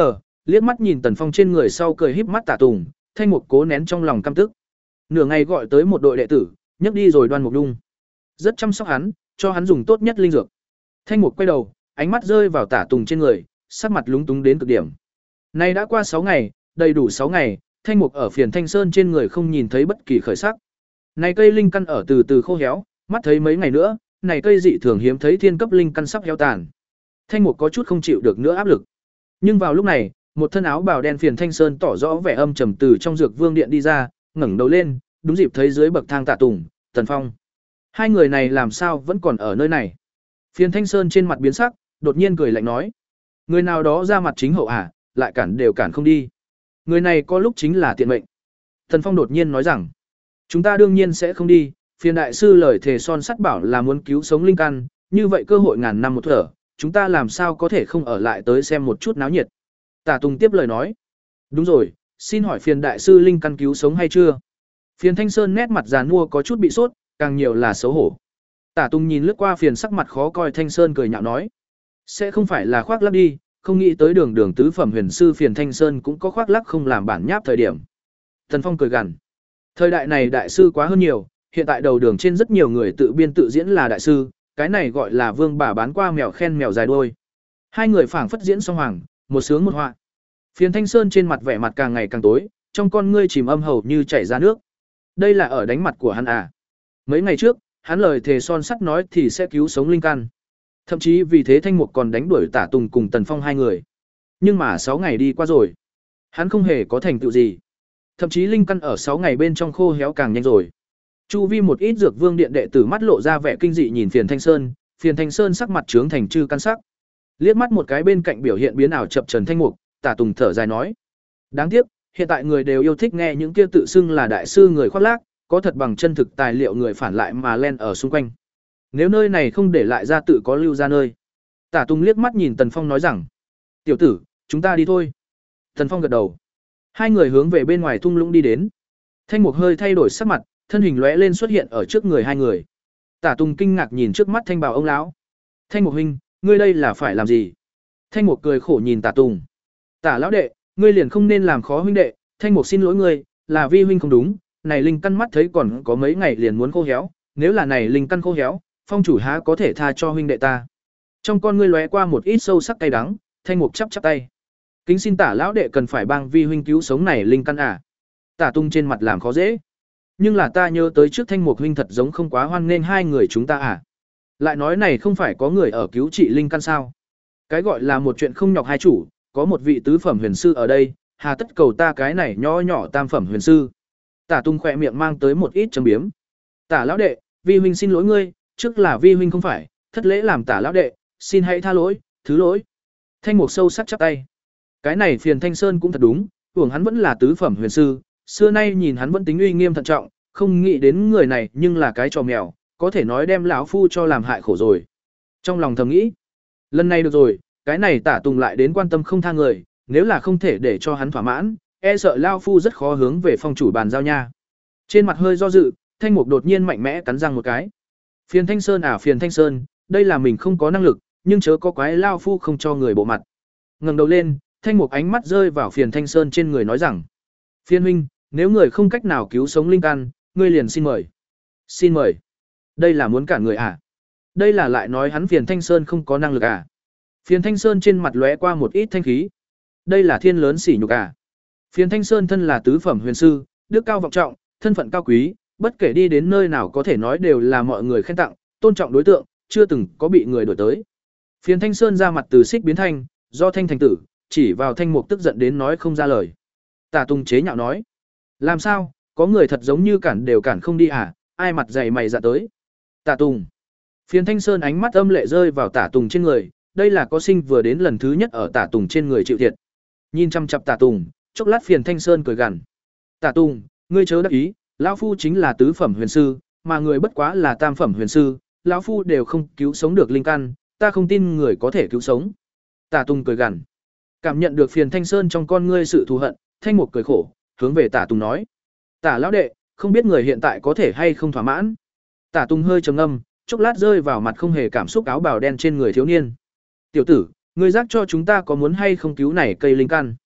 Liếc mắt nhìn Tần Phong trên người sau cười híp mắt Tả Tùng, Thanh Mục cố nén trong lòng căm tức. Nửa ngày gọi tới một đội đệ tử, nhấc đi rồi Đoan Mục Đung. Rất chăm sóc hắn, cho hắn dùng tốt nhất linh dược. Thanh Mục quay đầu, ánh mắt rơi vào Tả Tùng trên người, sắc mặt lúng túng đến cực điểm. Nay đã qua sáu ngày, đầy đủ sáu ngày, Thanh Mục ở Phiền Thanh Sơn trên người không nhìn thấy bất kỳ khởi sắc. Này cây linh căn ở từ từ khô héo, mắt thấy mấy ngày nữa, này cây dị thường hiếm thấy thiên cấp linh căn sắp héo tàn. Thanh Mục có chút không chịu được nữa áp lực. Nhưng vào lúc này, một thân áo bào đen Phiền Thanh Sơn tỏ rõ vẻ âm trầm từ trong Dược Vương điện đi ra, ngẩng đầu lên, đúng dịp thấy dưới bậc thang Tả Tùng, Tần Phong. Hai người này làm sao vẫn còn ở nơi này? Phiền Thanh Sơn trên mặt biến sắc, đột nhiên cười lạnh nói: người nào đó ra mặt chính hậu à, lại cản đều cản không đi. Người này có lúc chính là tiện mệnh. Tần Phong đột nhiên nói rằng: chúng ta đương nhiên sẽ không đi, Phiền đại sư lời thề son sắt bảo là muốn cứu sống linh căn, như vậy cơ hội ngàn năm một thở, chúng ta làm sao có thể không ở lại tới xem một chút náo nhiệt. Tả Tùng tiếp lời nói: đúng rồi, xin hỏi Phiền đại sư linh căn cứu sống hay chưa? Phiền Thanh Sơn nét mặt giàn mua có chút bị sốt, càng nhiều là xấu hổ. Tả Tùng nhìn lướt qua Phiền sắc mặt khó coi Thanh Sơn cười nhạo nói: sẽ không phải là khoác lác đi, không nghĩ tới đường đường tứ phẩm huyền sư Phiền Thanh Sơn cũng có khoác lác không làm bản nháp thời điểm. Tần Phong cười gằn: thời đại này đại sư quá hơn nhiều, hiện tại đầu đường trên rất nhiều người tự biên tự diễn là đại sư, cái này gọi là vương bà bán qua mèo khen mèo dài đuôi. Hai người phảng phất diễn song hoàng, một sướng một họa. Phiền Thanh Sơn trên mặt vẻ mặt càng ngày càng tối, trong con ngươi chìm âm hầu như chảy ra nước. Đây là ở đánh mặt của hắn à? Mấy ngày trước, hắn lời thề son sắt nói thì sẽ cứu sống linh căn. Thậm chí vì thế Thanh Mục còn đánh đuổi Tả Tùng cùng Tần Phong hai người. Nhưng mà sáu ngày đi qua rồi, hắn không hề có thành tựu gì. Thậm chí linh căn ở sáu ngày bên trong khô héo càng nhanh rồi. Chu vi một ít Dược Vương điện đệ tử mắt lộ ra vẻ kinh dị nhìn Phiền Thanh Sơn, Phiền Thanh Sơn sắc mặt trướng thành chư căn sắc. Liếc mắt một cái bên cạnh biểu hiện biến ảo chập trần Thanh Mục, Tả Tùng thở dài nói: đáng tiếc, hiện tại người đều yêu thích nghe những kia tự xưng là đại sư người khoác lác, có thật bằng chân thực tài liệu người phản lại mà len ở xung quanh. Nếu nơi này không để lại ra tự có lưu ra nơi. Tả Tùng liếc mắt nhìn Tần Phong nói rằng: tiểu tử, chúng ta đi thôi. Tần Phong gật đầu. Hai người hướng về bên ngoài thung lũng đi đến. Thanh Mục hơi thay đổi sắc mặt, thân hình lóe lên xuất hiện ở trước người hai người. Tả Tùng kinh ngạc nhìn trước mắt Thanh Bảo ông lão. Thanh Mục huynh, ngươi đây là phải làm gì? Thanh Mục cười khổ nhìn Tả Tùng. Tả lão đệ, ngươi liền không nên làm khó huynh đệ, Thanh Mục xin lỗi ngươi, là vi huynh không đúng, này linh căn mắt thấy còn có mấy ngày liền muốn khô héo, nếu là này linh căn khô héo, phong chủ há có thể tha cho huynh đệ ta. Trong con ngươi lóe qua một ít sâu sắc cay đắng, Thanh Mục chắp chắp tay. Kính xin Tả lão đệ cần phải bang vi huynh cứu sống này linh căn à? Tả Tung trên mặt làm khó dễ. Nhưng là ta nhớ tới trước Thanh Mục huynh thật giống không quá hoan nghênh hai người chúng ta à? Lại nói này không phải có người ở cứu trị linh căn sao? Cái gọi là một chuyện không nhọc hai chủ, có một vị tứ phẩm huyền sư ở đây, hà tất cầu ta cái này nho nhỏ tam phẩm huyền sư. Tả Tung khỏe miệng mang tới một ít châm biếm. Tả lão đệ, vi huynh xin lỗi ngươi, trước là vi huynh không phải, thất lễ làm Tả lão đệ, xin hãy tha lỗi, thứ lỗi. Thanh Mục sâu sắc chắp tay. Cái này Phiền Thanh Sơn cũng thật đúng, tưởng hắn vẫn là tứ phẩm huyền sư, xưa nay nhìn hắn vẫn tính uy nghiêm thận trọng, không nghĩ đến người này nhưng là cái trò mèo, có thể nói đem lão phu cho làm hại khổ rồi. Trong lòng thầm nghĩ, lần này được rồi, cái này Tả Tùng lại đến quan tâm không tha người, nếu là không thể để cho hắn thỏa mãn, e sợ lão phu rất khó hướng về phong chủ bàn giao nha. Trên mặt hơi do dự, Thanh Mục đột nhiên mạnh mẽ cắn răng một cái. Phiền Thanh Sơn à Phiền Thanh Sơn, đây là mình không có năng lực, nhưng chớ có quái lão phu không cho người bộ mặt. Ngẩng đầu lên, Thanh Mục ánh mắt rơi vào Phiền Thanh Sơn trên người nói rằng: Phiền huynh, nếu người không cách nào cứu sống linh căn, ngươi liền xin mời. Xin mời. Đây là muốn cản người à? Đây là lại nói hắn Phiền Thanh Sơn không có năng lực à? Phiền Thanh Sơn trên mặt lóe qua một ít thanh khí. Đây là thiên lớn sỉ nhục à? Phiền Thanh Sơn thân là tứ phẩm huyền sư, đức cao vọng trọng, thân phận cao quý, bất kể đi đến nơi nào có thể nói đều là mọi người khen tặng, tôn trọng đối tượng, chưa từng có bị người đổi tới. Phiền Thanh Sơn ra mặt từ xích biến thanh, do thanh thành tử, chỉ vào Thanh Mục tức giận đến nói không ra lời. Tả Tùng chế nhạo nói: làm sao, có người thật giống như cản đều cản không đi à, ai mặt dày mày dạ tới. Tả Tùng. Phiền Thanh Sơn ánh mắt âm lệ rơi vào Tả Tùng trên người, đây là có sinh vừa đến lần thứ nhất ở Tả Tùng trên người chịu thiệt. Nhìn chăm chăm Tả Tùng, chốc lát Phiền Thanh Sơn cười gằn: Tả Tùng, ngươi chớ đắc ý, lão phu chính là tứ phẩm huyền sư, mà người bất quá là tam phẩm huyền sư, lão phu đều không cứu sống được linh căn, ta không tin người có thể cứu sống. Tả Tùng cười gằn. Cảm nhận được Phiền Thanh Sơn trong con ngươi sự thù hận, Thanh Mục cười khổ, hướng về Tả Tùng nói: Tả lão đệ, không biết người hiện tại có thể hay không thỏa mãn. Tả Tùng hơi trầm ngâm, chốc lát rơi vào mặt không hề cảm xúc áo bào đen trên người thiếu niên. Tiểu tử, ngươi giác cho chúng ta có muốn hay không cứu này cây linh căn.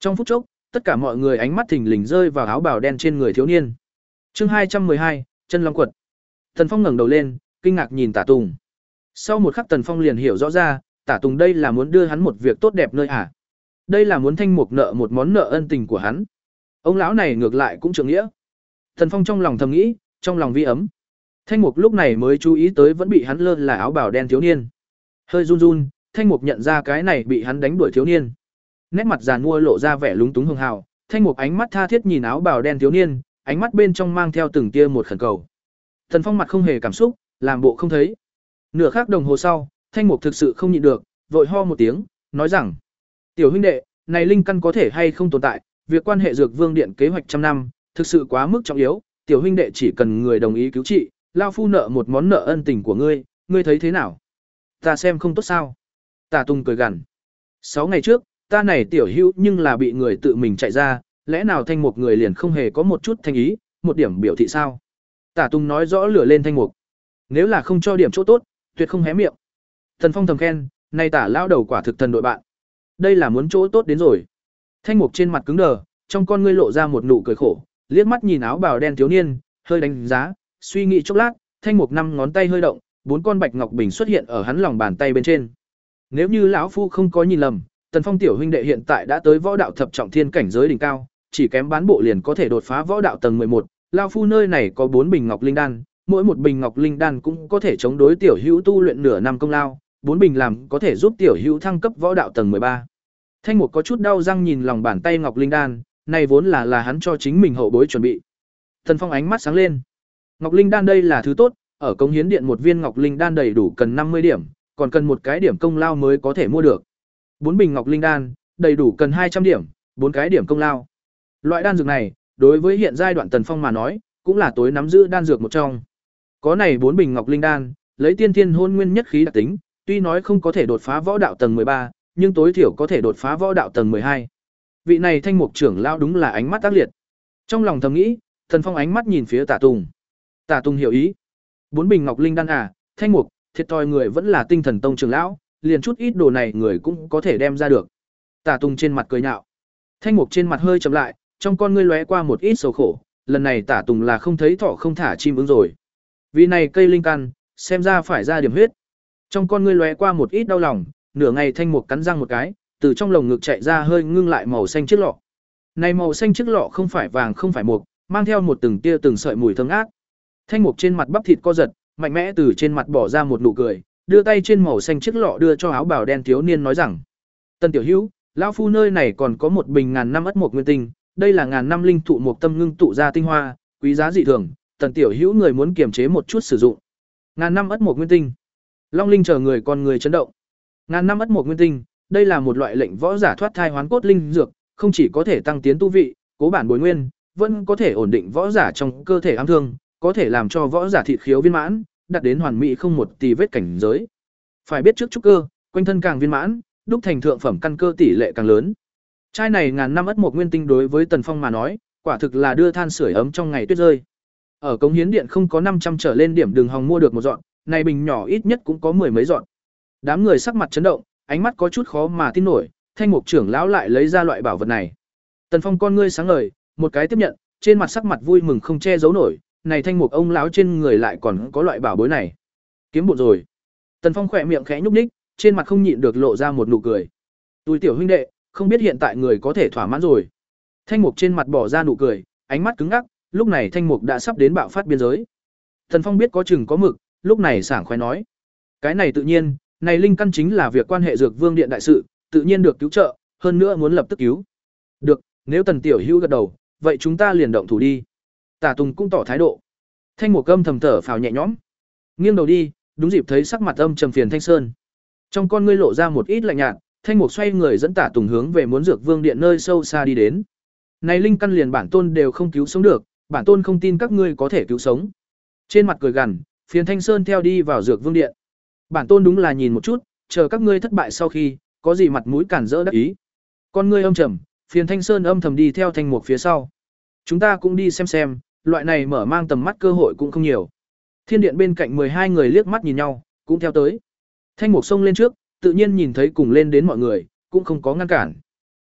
Trong phút chốc, tất cả mọi người ánh mắt thình lình rơi vào áo bào đen trên người thiếu niên. Chương hai trăm mười hai, chân long quật. Tần Phong ngẩng đầu lên, kinh ngạc nhìn Tả Tùng. Sau một khắc Tần Phong liền hiểu rõ ra, Tả Tùng đây là muốn đưa hắn một việc tốt đẹp nơi à? Đây là muốn Thanh Mục nợ một món nợ ân tình của hắn. Ông lão này ngược lại cũng trượng nghĩa. Tần Phong trong lòng thầm nghĩ, trong lòng vi ấm. Thanh Mục lúc này mới chú ý tới vẫn bị hắn lơ là áo bào đen thiếu niên. Hơi run run, Thanh Mục nhận ra cái này bị hắn đánh đuổi thiếu niên. Nét mặt già nua lộ ra vẻ lúng túng hưng hào, Thanh Mục ánh mắt tha thiết nhìn áo bào đen thiếu niên, ánh mắt bên trong mang theo từng tia một khẩn cầu. Tần Phong mặt không hề cảm xúc, làm bộ không thấy. Nửa khắc đồng hồ sau, Thanh Mục thực sự không nhịn được, vội ho một tiếng, nói rằng: "Tiểu huynh đệ, này linh căn có thể hay không tồn tại, việc quan hệ Dược Vương Điện kế hoạch trăm năm, thực sự quá mức trọng yếu, tiểu huynh đệ chỉ cần người đồng ý cứu trị, lao phu nợ một món nợ ân tình của ngươi, ngươi thấy thế nào? Ta xem không tốt sao?" Tả Tùng cười gằn: "Sáu ngày trước, ta này tiểu hữu nhưng là bị người tự mình chạy ra, lẽ nào Thanh Mục người liền không hề có một chút thành ý, một điểm biểu thị sao?" Tả Tùng nói rõ lửa lên Thanh Mục. Nếu là không cho điểm chỗ tốt, tuyệt không hé miệng. Tần Phong thầm khen, nay Tả lão đầu quả thực thần đội bạn. Đây là muốn chỗ tốt đến rồi. Thanh Mục trên mặt cứng đờ, trong con ngươi lộ ra một nụ cười khổ, liếc mắt nhìn áo bào đen thiếu niên, hơi đánh giá, suy nghĩ chốc lát, Thanh Mục năm ngón tay hơi động, bốn con bạch ngọc bình xuất hiện ở hắn lòng bàn tay bên trên. Nếu như lão phu không có nhìn lầm, Tần Phong tiểu huynh đệ hiện tại đã tới võ đạo thập trọng thiên cảnh giới đỉnh cao, chỉ kém bán bộ liền có thể đột phá võ đạo tầng mười một, lão phu nơi này có bốn bình ngọc linh đan, mỗi một bình ngọc linh đan cũng có thể chống đối tiểu hữu tu luyện nửa năm công lao, bốn bình làm có thể giúp tiểu hữu thăng cấp võ đạo tầng mười ba. Thanh Mục có chút đau răng nhìn lòng bàn tay ngọc linh đan, này vốn là là hắn cho chính mình hậu bối chuẩn bị. Tần Phong ánh mắt sáng lên. Ngọc linh đan đây là thứ tốt, ở Cống Hiến Điện một viên ngọc linh đan đầy đủ cần năm mươi điểm, còn cần một cái điểm công lao mới có thể mua được. Bốn bình ngọc linh đan, đầy đủ cần hai trăm điểm, bốn cái điểm công lao. Loại đan dược này, đối với hiện giai đoạn Tần Phong mà nói, cũng là tối nắm giữ đan dược một trong. Có này bốn bình ngọc linh đan, lấy tiên thiên hôn nguyên nhất khí đặc tính, tuy nói không có thể đột phá võ đạo tầng mười ba, nhưng tối thiểu có thể đột phá võ đạo tầng mười hai. Vị này Thanh Mục trưởng lão đúng là ánh mắt ác liệt. Trong lòng thầm nghĩ, Tần Phong ánh mắt nhìn phía Tả Tùng. Tả Tùng hiểu ý. Bốn bình ngọc linh đan à, Thanh Mục, thiệt thòi người vẫn là Tinh Thần Tông trưởng lão, liền chút ít đồ này người cũng có thể đem ra được. Tả Tùng trên mặt cười nhạo. Thanh Mục trên mặt hơi chậm lại, trong con ngươi lóe qua một ít sầu khổ, lần này Tả Tùng là không thấy thỏ không thả chim ứng rồi. Vì này cây linh căn, xem ra phải ra điểm huyết. Trong con ngươi lóe qua một ít đau lòng, nửa ngày Thanh Mục cắn răng một cái, từ trong lồng ngực chạy ra hơi ngưng lại màu xanh chiếc lọ. Này màu xanh chiếc lọ không phải vàng không phải mục, mang theo một từng tia từng sợi mùi thơm ngát. Thanh Mục trên mặt bắp thịt co giật, mạnh mẽ từ trên mặt bỏ ra một nụ cười, đưa tay trên màu xanh chiếc lọ đưa cho áo bào đen thiếu niên nói rằng: "Tân tiểu hữu, lão phu nơi này còn có một bình ngàn năm ất mộc nguyên tinh, đây là ngàn năm linh thụ mộc tâm ngưng tụ ra tinh hoa, quý giá dị thường, Tần tiểu hữu người muốn kiềm chế một chút sử dụng." Ngàn năm ất mộc nguyên tinh. Long Linh chờ người con người chấn động. Ngàn năm ất mộc nguyên tinh, đây là một loại lệnh võ giả thoát thai hoán cốt linh dược, không chỉ có thể tăng tiến tu vị, cố bản bồi nguyên, vẫn có thể ổn định võ giả trong cơ thể ám thương, có thể làm cho võ giả thịt khiếu viên mãn, đạt đến hoàn mỹ không một tì vết cảnh giới. Phải biết trước trúc cơ, quanh thân càng viên mãn, đúc thành thượng phẩm căn cơ tỷ lệ càng lớn. Chai này ngàn năm ất mộc nguyên tinh đối với Tần Phong mà nói, quả thực là đưa than sưởi ấm trong ngày tuyết rơi. Ở Cống Hiến Điện không có năm trăm trở lên điểm đường hòng mua được một dọn, này bình nhỏ ít nhất cũng có mười mấy dọn. Đám người sắc mặt chấn động, ánh mắt có chút khó mà tin nổi, Thanh Mục trưởng lão lại lấy ra loại bảo vật này. Tần Phong con ngươi sáng ngời, một cái tiếp nhận, trên mặt sắc mặt vui mừng không che giấu nổi, này Thanh Mục ông lão trên người lại còn có loại bảo bối này. Kiếm bộn rồi. Tần Phong khỏe miệng khẽ nhúc nhích, trên mặt không nhịn được lộ ra một nụ cười. Tui tiểu huynh đệ, không biết hiện tại người có thể thỏa mãn rồi. Thanh Mục trên mặt bỏ ra nụ cười, ánh mắt cứng ngắc, lúc này Thanh Mục đã sắp đến bạo phát biên giới. Tần Phong biết có chừng có mực, lúc này sảng khoái nói: "Cái này tự nhiên, này linh căn chính là việc quan hệ Dược Vương Điện đại sự, tự nhiên được cứu trợ, hơn nữa muốn lập tức cứu." "Được, nếu Tần tiểu hữu gật đầu, vậy chúng ta liền động thủ đi." Tả Tùng cũng tỏ thái độ. Thanh Mục âm thầm thở phào nhẹ nhõm, nghiêng đầu đi, đúng dịp thấy sắc mặt âm trầm phiền Thanh Sơn. Trong con ngươi lộ ra một ít lạnh nhạt, Thanh Mục xoay người dẫn Tả Tùng hướng về muốn Dược Vương Điện nơi sâu xa đi đến. Này linh căn liền bản tôn đều không cứu sống được, bản tôn không tin các ngươi có thể cứu sống. Trên mặt cười gằn, phiền Thanh Sơn theo đi vào Dược Vương Điện. Bản tôn đúng là nhìn một chút, chờ các ngươi thất bại sau khi, có gì mặt mũi cản rỡ đắc ý. Con ngươi âm trầm, phiền Thanh Sơn âm thầm đi theo Thanh Mục phía sau. Chúng ta cũng đi xem xem, loại này mở mang tầm mắt cơ hội cũng không nhiều. Thiên điện bên cạnh mười hai người liếc mắt nhìn nhau, cũng theo tới. Thanh Mục xông lên trước, tự nhiên nhìn thấy cùng lên đến mọi người, cũng không có ngăn cản.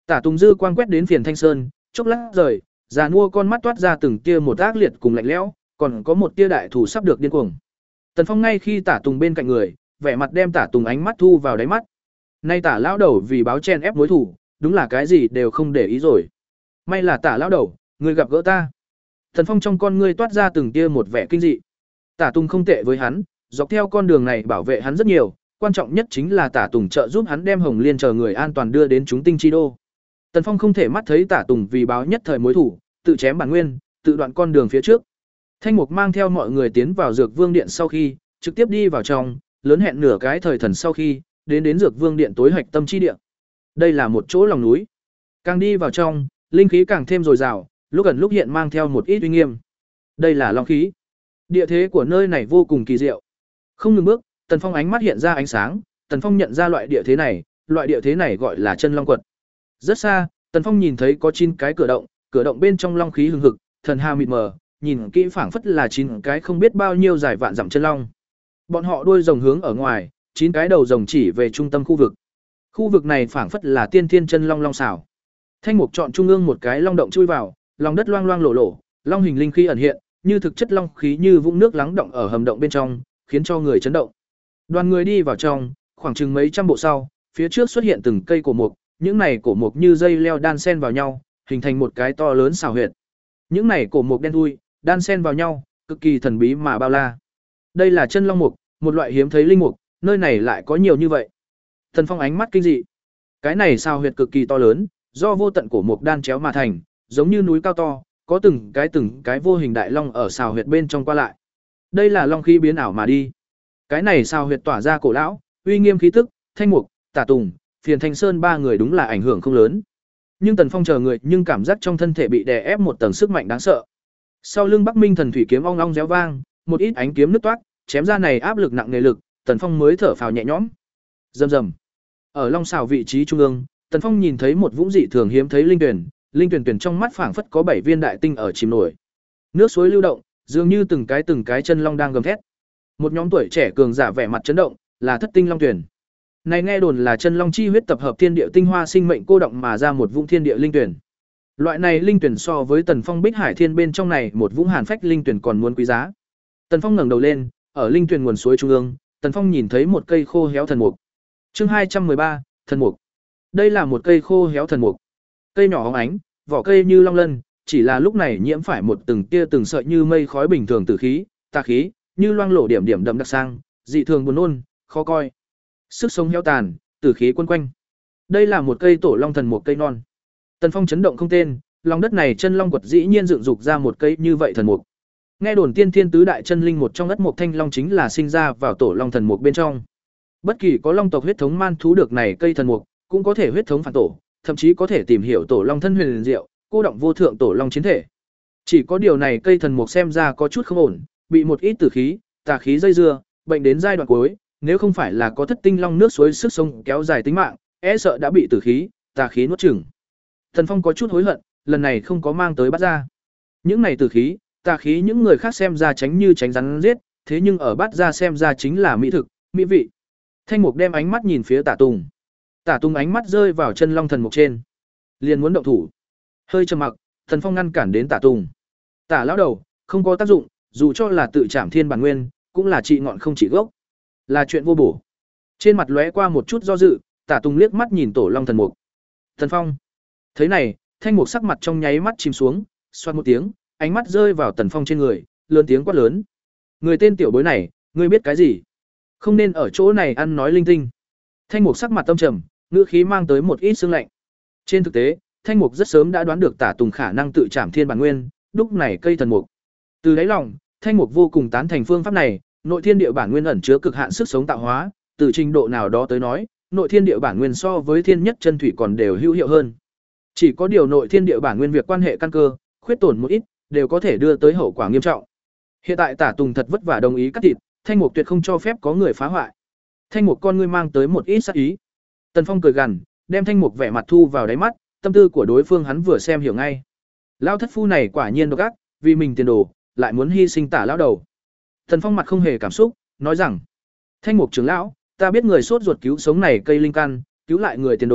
Tả Tùng dư quang quét đến Phiền Thanh Sơn, chốc lát rời, già nua con mắt toát ra từng tia một ác liệt cùng lạnh lẽo, còn có một tia đại thủ sắp được điên cuồng. Tần Phong ngay khi Tả Tùng bên cạnh người, vẻ mặt đem Tả Tùng ánh mắt thu vào đáy mắt. Nay Tả lão đầu vì báo chen ép đối thủ, đúng là cái gì đều không để ý rồi. May là Tả lão đầu, người gặp gỡ ta. Tần Phong trong con ngươi toát ra từng tia một vẻ kinh dị. Tả Tùng không tệ với hắn, dọc theo con đường này bảo vệ hắn rất nhiều, quan trọng nhất chính là Tả Tùng trợ giúp hắn đem Hồng Liên chờ người an toàn đưa đến chúng tinh chi đô. Tần Phong không thể mắt thấy Tả Tùng vì báo nhất thời mối thủ, tự chém bản nguyên, tự đoạn con đường phía trước. Thanh Mục mang theo mọi người tiến vào Dược Vương điện sau khi, trực tiếp đi vào trong, lớn hẹn nửa cái thời thần sau khi, đến đến Dược Vương điện tối hạch tâm chi địa. Đây là một chỗ lòng núi. Càng đi vào trong, linh khí càng thêm dồi dào, lúc gần lúc hiện mang theo một ít uy nghiêm. Đây là long khí. Địa thế của nơi này vô cùng kỳ diệu. Không ngừng bước, Tần Phong ánh mắt hiện ra ánh sáng, Tần Phong nhận ra loại địa thế này, loại địa thế này gọi là chân long quật. Rất xa, Tần Phong nhìn thấy có chín cái cửa động, cửa động bên trong long khí hừng hực, thần hà mịt mờ, nhìn kỹ phảng phất là chín cái không biết bao nhiêu dài vạn dặm chân long. Bọn họ đuôi rồng hướng ở ngoài, chín cái đầu rồng chỉ về trung tâm khu vực. Khu vực này phảng phất là tiên thiên chân long long xảo. Thanh Mục chọn trung ương một cái long động chui vào, lòng đất loang loang lổ lổ, long hình linh khí ẩn hiện, như thực chất long khí như vũng nước lắng động ở hầm động bên trong, khiến cho người chấn động. Đoàn người đi vào trong, khoảng chừng mấy trăm bộ sau, phía trước xuất hiện từng cây cổ mục, những này cổ mục như dây leo đan xen vào nhau, hình thành một cái to lớn xào huyệt. Những này cổ mục đen thui, đan xen vào nhau, cực kỳ thần bí mà bao la. Đây là chân long mục, một loại hiếm thấy linh mục, nơi này lại có nhiều như vậy. Thần Phong ánh mắt kinh dị. Cái này xào huyệt cực kỳ to lớn, do vô tận cổ mục đan chéo mà thành, giống như núi cao to, có từng cái từng cái vô hình đại long ở xào huyệt bên trong qua lại. Đây là long khí biến ảo mà đi. Cái này xào huyệt tỏa ra cổ lão, uy nghiêm khí tức, Thanh Mục, Tả Tùng, Phiền Thanh Sơn ba người đúng là ảnh hưởng không lớn. Nhưng Tần Phong chờ người nhưng cảm giác trong thân thể bị đè ép một tầng sức mạnh đáng sợ. Sau lưng Bắc Minh thần thủy kiếm ong ong réo vang, một ít ánh kiếm nứt toát, chém ra này áp lực nặng nề lực, Tần Phong mới thở phào nhẹ nhõm. Rầm rầm. Ở long xào vị trí trung ương, Tần Phong nhìn thấy một vũng dị thường hiếm thấy linh tuyển, linh tuyển tuyển trong mắt phảng phất có bảy viên đại tinh ở chìm nổi. Nước suối lưu động, dường như từng cái từng cái chân long đang gầm thét. Một nhóm tuổi trẻ cường giả vẻ mặt chấn động, là Thất Tinh Long tuyển. Này nghe đồn là chân long chi huyết tập hợp thiên địa tinh hoa sinh mệnh cô động mà ra một vũng thiên địa linh tuyển. Loại này linh tuyển so với Tần Phong Bích Hải Thiên bên trong này một vũng hàn phách linh tuyển còn muốn quý giá. Tần Phong ngẩng đầu lên, ở linh tuyển nguồn suối trung ương, Tần Phong nhìn thấy một cây khô héo thần mục. Chương hai trăm mười ba, thần mục. Đây là một cây khô héo thần mục. Cây nhỏ óng ánh, vỏ cây như long lân, chỉ là lúc này nhiễm phải một từng tia từng sợi như mây khói bình thường tử khí, tà khí, như loang lổ điểm điểm đậm đặc sang, dị thường buồn nôn, khó coi. Sức sống héo tàn, tử khí quân quanh. Đây là một cây tổ long thần mục cây non. Tần Phong chấn động không tên, lòng đất này chân long quật dĩ nhiên dựng dục ra một cây như vậy thần mục. Nghe đồn tiên thiên tứ đại chân linh một trong ất mục thanh long chính là sinh ra vào tổ long thần mục bên trong. Bất kỳ có long tộc huyết thống man thú được này cây thần mục, cũng có thể huyết thống phản tổ, thậm chí có thể tìm hiểu tổ long thân huyền diệu, cô động vô thượng tổ long chiến thể. Chỉ có điều này cây thần mục xem ra có chút không ổn, bị một ít tử khí, tà khí dây dưa, bệnh đến giai đoạn cuối, nếu không phải là có Thất Tinh Long nước suối sức sống kéo dài tính mạng, e sợ đã bị tử khí, tà khí nuốt chửng. Thần Phong có chút hối hận, lần này không có mang tới bắt ra. Những này tử khí, tà khí những người khác xem ra tránh như tránh rắn giết, thế nhưng ở bắt ra xem ra chính là mỹ thực, mỹ vị. Thanh Mục đem ánh mắt nhìn phía Tả Tùng. Tả Tùng ánh mắt rơi vào chân long thần mục trên, liền muốn động thủ. Hơi trầm mặc, Thần Phong ngăn cản đến Tả Tùng. Tả lão đầu, không có tác dụng, dù cho là tự trảm thiên bản nguyên, cũng là trị ngọn không trị gốc, là chuyện vô bổ. Trên mặt lóe qua một chút do dự, Tả Tùng liếc mắt nhìn tổ long thần mục. Thần Phong. Thấy này, Thanh Mục sắc mặt trong nháy mắt chìm xuống, xoát một tiếng, ánh mắt rơi vào Tần Phong trên người, lớn tiếng quát lớn. Người tên tiểu bối này, ngươi biết cái gì? Không nên ở chỗ này ăn nói linh tinh. Thanh Mục sắc mặt tâm trầm, ngữ khí mang tới một ít sương lạnh. Trên thực tế, Thanh Mục rất sớm đã đoán được Tả Tùng khả năng tự trảm thiên bản nguyên, đúc này cây thần mục. Từ đáy lòng, Thanh Mục vô cùng tán thành phương pháp này, nội thiên địa bản nguyên ẩn chứa cực hạn sức sống tạo hóa, từ trình độ nào đó tới nói, nội thiên địa bản nguyên so với thiên nhất chân thủy còn đều hữu hiệu hơn. Chỉ có điều nội thiên địa bản nguyên việc quan hệ căn cơ, khuyết tổn một ít, đều có thể đưa tới hậu quả nghiêm trọng. Hiện tại Tả Tùng thật vất vả đồng ý cắt thịt, Thanh Mục tuyệt không cho phép có người phá hoại. Thanh Mục con ngươi mang tới một ít sát ý. Tần Phong cười gằn, đem Thanh Mục vẻ mặt thu vào đáy mắt, tâm tư của đối phương hắn vừa xem hiểu ngay. Lão thất phu này quả nhiên độc ác, vì mình tiền đồ, lại muốn hy sinh Tả lão đầu. Tần Phong mặt không hề cảm xúc, nói rằng: "Thanh Mục trưởng lão, ta biết người sốt ruột cứu sống này cây linh căn, cứu lại người tiền đồ,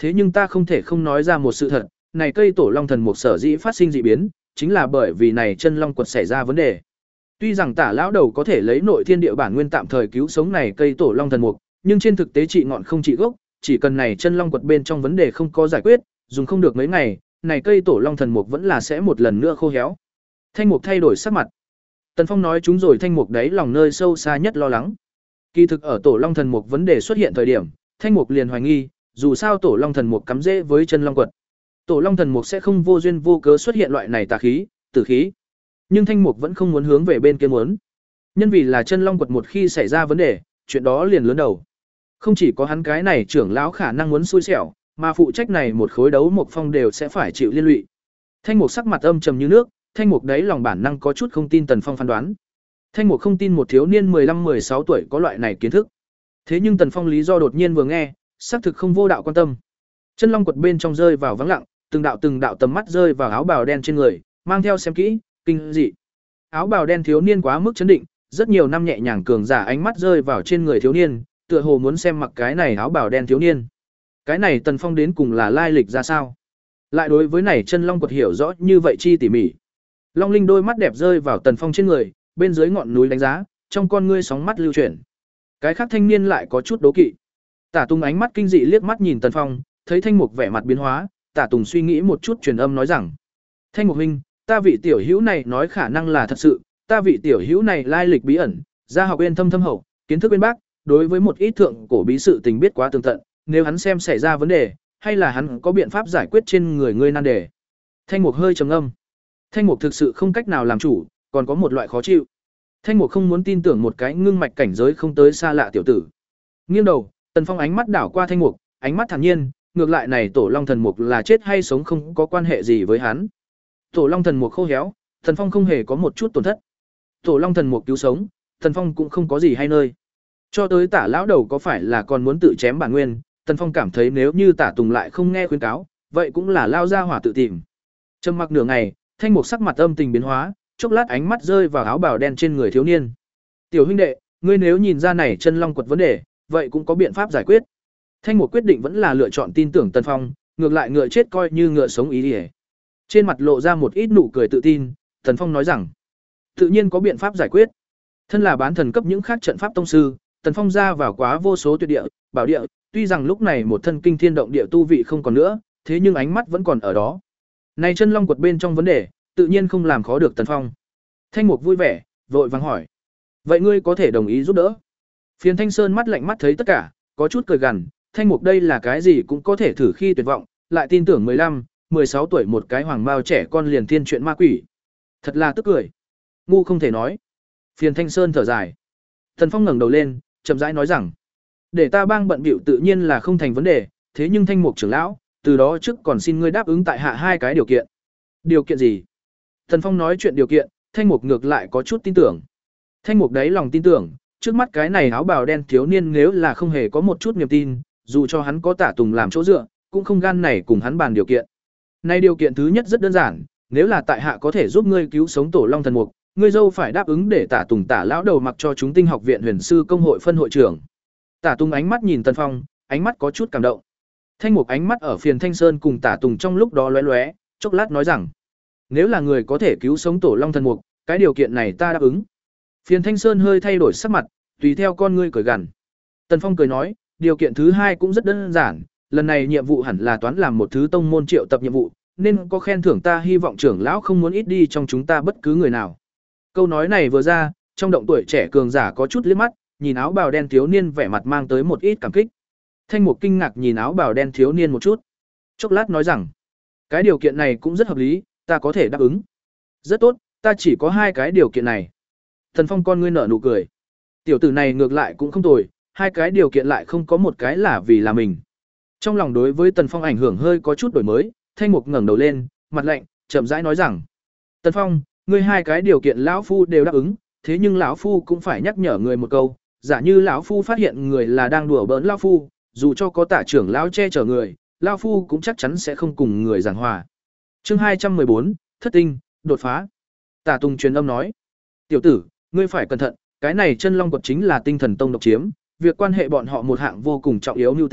thế nhưng ta không thể không nói ra một sự thật, này cây tổ long thần mục sở dĩ phát sinh dị biến, chính là bởi vì này chân long quật xảy ra vấn đề. Tuy rằng Tả lão đầu có thể lấy nội thiên địa bản nguyên tạm thời cứu sống này cây tổ long thần mục, nhưng trên thực tế trị ngọn không trị gốc, chỉ cần này chân long quật bên trong vấn đề không có giải quyết, dùng không được mấy ngày, này cây tổ long thần mục vẫn là sẽ một lần nữa khô héo. Thanh mục thay đổi sắc mặt. Tần Phong nói chúng rồi, thanh mục đấy lòng nơi sâu xa nhất lo lắng. Kỳ thực ở tổ long thần mục vấn đề xuất hiện thời điểm, thanh mục liền hoài nghi, dù sao tổ long thần mục cắm rễ với chân long quật, tổ long thần mục sẽ không vô duyên vô cớ xuất hiện loại này tà khí, tử khí. Nhưng thanh mục vẫn không muốn hướng về bên kia muốn. Nhân vì là chân long quật một khi xảy ra vấn đề, chuyện đó liền lớn đầu. Không chỉ có hắn cái này trưởng lão khả năng muốn xui xẻo, mà phụ trách này một khối đấu mục phong đều sẽ phải chịu liên lụy. Thanh mục sắc mặt âm trầm như nước, thanh mục đấy lòng bản năng có chút không tin Tần Phong phán đoán. Thanh mục không tin một thiếu niên mười lăm mười sáu tuổi có loại này kiến thức. Thế nhưng Tần Phong lý do đột nhiên vừa nghe, xác thực không vô đạo quan tâm. Chân long quật bên trong rơi vào vắng lặng, từng đạo từng đạo tầm mắt rơi vào áo bào đen trên người, mang theo xem kỹ, kinh dị. Áo bào đen thiếu niên quá mức chấn định, rất nhiều năm nhẹ nhàng cường giả ánh mắt rơi vào trên người thiếu niên, tựa hồ muốn xem mặc cái này áo bào đen thiếu niên. Cái này Tần Phong đến cùng là lai lịch ra sao? Lại đối với này chân long quật hiểu rõ như vậy chi tỉ mỉ. Long Linh đôi mắt đẹp rơi vào Tần Phong trên người, bên dưới ngọn núi đánh giá, trong con ngươi sóng mắt lưu chuyển. Cái khác thanh niên lại có chút đố kỵ. Tả Tùng ánh mắt kinh dị liếc mắt nhìn Tần Phong, thấy Thanh Mục vẻ mặt biến hóa, Tả Tùng suy nghĩ một chút truyền âm nói rằng: "Thanh Mục huynh, ta vị tiểu hữu này nói khả năng là thật sự, ta vị tiểu hữu này lai lịch bí ẩn, gia học bên thâm thâm hậu, kiến thức bên bác, đối với một ít thượng cổ bí sự tình biết quá tường tận, nếu hắn xem xảy ra vấn đề, hay là hắn có biện pháp giải quyết trên người ngươi nan đề." Thanh Mục hơi trầm ngâm. Thanh Mục thực sự không cách nào làm chủ, còn có một loại khó chịu. Thanh Mục không muốn tin tưởng một cái ngưng mạch cảnh giới không tới xa lạ tiểu tử. Nghiêng đầu, Tần Phong ánh mắt đảo qua Thanh Mục, ánh mắt thản nhiên, ngược lại này tổ long thần mục là chết hay sống không có quan hệ gì với hắn. Tổ long thần mục khô héo, Tần Phong không hề có một chút tổn thất. Tổ long thần mục cứu sống, Tần Phong cũng không có gì hay nơi. Cho tới Tả lão đầu có phải là còn muốn tự chém bản nguyên, Tần Phong cảm thấy nếu như Tả Tùng lại không nghe khuyến cáo, vậy cũng là lao ra hỏa tự tìm. Trầm mặc nửa ngày, Thanh Mục sắc mặt âm tình biến hóa, chốc lát ánh mắt rơi vào áo bào đen trên người thiếu niên. "Tiểu huynh đệ, ngươi nếu nhìn ra này chân long quật vấn đề, vậy cũng có biện pháp giải quyết." Thanh Mục quyết định vẫn là lựa chọn tin tưởng Tần Phong, ngược lại ngựa chết coi như ngựa sống ý đi. Trên mặt lộ ra một ít nụ cười tự tin, Tần Phong nói rằng: "Tự nhiên có biện pháp giải quyết." Thân là bán thần cấp những khác trận pháp tông sư, Tần Phong ra vào quá vô số tuyệt địa, bảo địa, tuy rằng lúc này một thân kinh thiên động địa tu vị không còn nữa, thế nhưng ánh mắt vẫn còn ở đó. Này chân long quật bên trong vấn đề, tự nhiên không làm khó được Tần Phong. Thanh Mục vui vẻ, vội vàng hỏi: "Vậy ngươi có thể đồng ý giúp đỡ?" Phiền Thanh Sơn mắt lạnh mắt thấy tất cả, có chút cười gằn, Thanh Mục đây là cái gì cũng có thể thử khi tuyệt vọng, lại tin tưởng mười lăm, mười sáu tuổi một cái hoàng mao trẻ con liền thiên chuyện ma quỷ. Thật là tức cười. Ngu không thể nói. Phiền Thanh Sơn thở dài. Tần Phong ngẩng đầu lên, chậm rãi nói rằng: "Để ta bang bận bịu tự nhiên là không thành vấn đề, thế nhưng Thanh Mục trưởng lão, từ đó trước còn xin ngươi đáp ứng tại hạ hai cái điều kiện." "Điều kiện gì?" Tần Phong nói chuyện điều kiện, Thanh Mục ngược lại có chút tin tưởng. Thanh Mục đấy lòng tin tưởng, trước mắt cái này áo bào đen thiếu niên nếu là không hề có một chút niềm tin, dù cho hắn có Tả Tùng làm chỗ dựa, cũng không gan này cùng hắn bàn điều kiện. Này điều kiện thứ nhất rất đơn giản, nếu là tại hạ có thể giúp ngươi cứu sống tổ long thần mục, ngươi dâu phải đáp ứng để Tả Tùng Tả lão đầu mặc cho chúng tinh học viện huyền sư công hội phân hội trưởng. Tả Tùng ánh mắt nhìn Tần Phong, ánh mắt có chút cảm động. Thanh Mục ánh mắt ở Phiền Thanh Sơn cùng Tả Tùng trong lúc đó lóe lóe, chốc lát nói rằng: "Nếu là người có thể cứu sống tổ long thần mục, cái điều kiện này ta đáp ứng." Phiền Thanh Sơn hơi thay đổi sắc mặt, tùy theo con ngươi cười gằn. Tần Phong cười nói: "Điều kiện thứ hai cũng rất đơn giản, lần này nhiệm vụ hẳn là toán làm một thứ tông môn triệu tập nhiệm vụ, nên có khen thưởng, ta hy vọng trưởng lão không muốn ít đi trong chúng ta bất cứ người nào." Câu nói này vừa ra, trong động tuổi trẻ cường giả có chút liếc mắt, nhìn áo bào đen thiếu niên vẻ mặt mang tới một ít cảm kích. Thanh Mục kinh ngạc nhìn áo bào đen thiếu niên một chút, chốc lát nói rằng: "Cái điều kiện này cũng rất hợp lý, ta có thể đáp ứng." "Rất tốt, ta chỉ có hai cái điều kiện này." Tần Phong con ngươi nở nụ cười. Tiểu tử này ngược lại cũng không tồi, hai cái điều kiện lại không có một cái là vì là mình. Trong lòng đối với Tần Phong ảnh hưởng hơi có chút đổi mới, Thanh Mục ngẩng đầu lên, mặt lạnh, chậm rãi nói rằng: "Tần Phong, ngươi hai cái điều kiện lão phu đều đáp ứng, thế nhưng lão phu cũng phải nhắc nhở người một câu, giả như lão phu phát hiện người là đang đùa bỡn lão phu, dù cho có Tả trưởng lão che chở người, lão phu cũng chắc chắn sẽ không cùng người giảng hòa." Chương hai trăm mười bốn, thất tinh, đột phá. Tả Tùng truyền âm nói: "Tiểu tử, ngươi phải cẩn thận, cái này chân long quật chính là tinh thần tông độc chiếm, việc quan hệ bọn họ một hạng vô cùng trọng yếu mưu tính,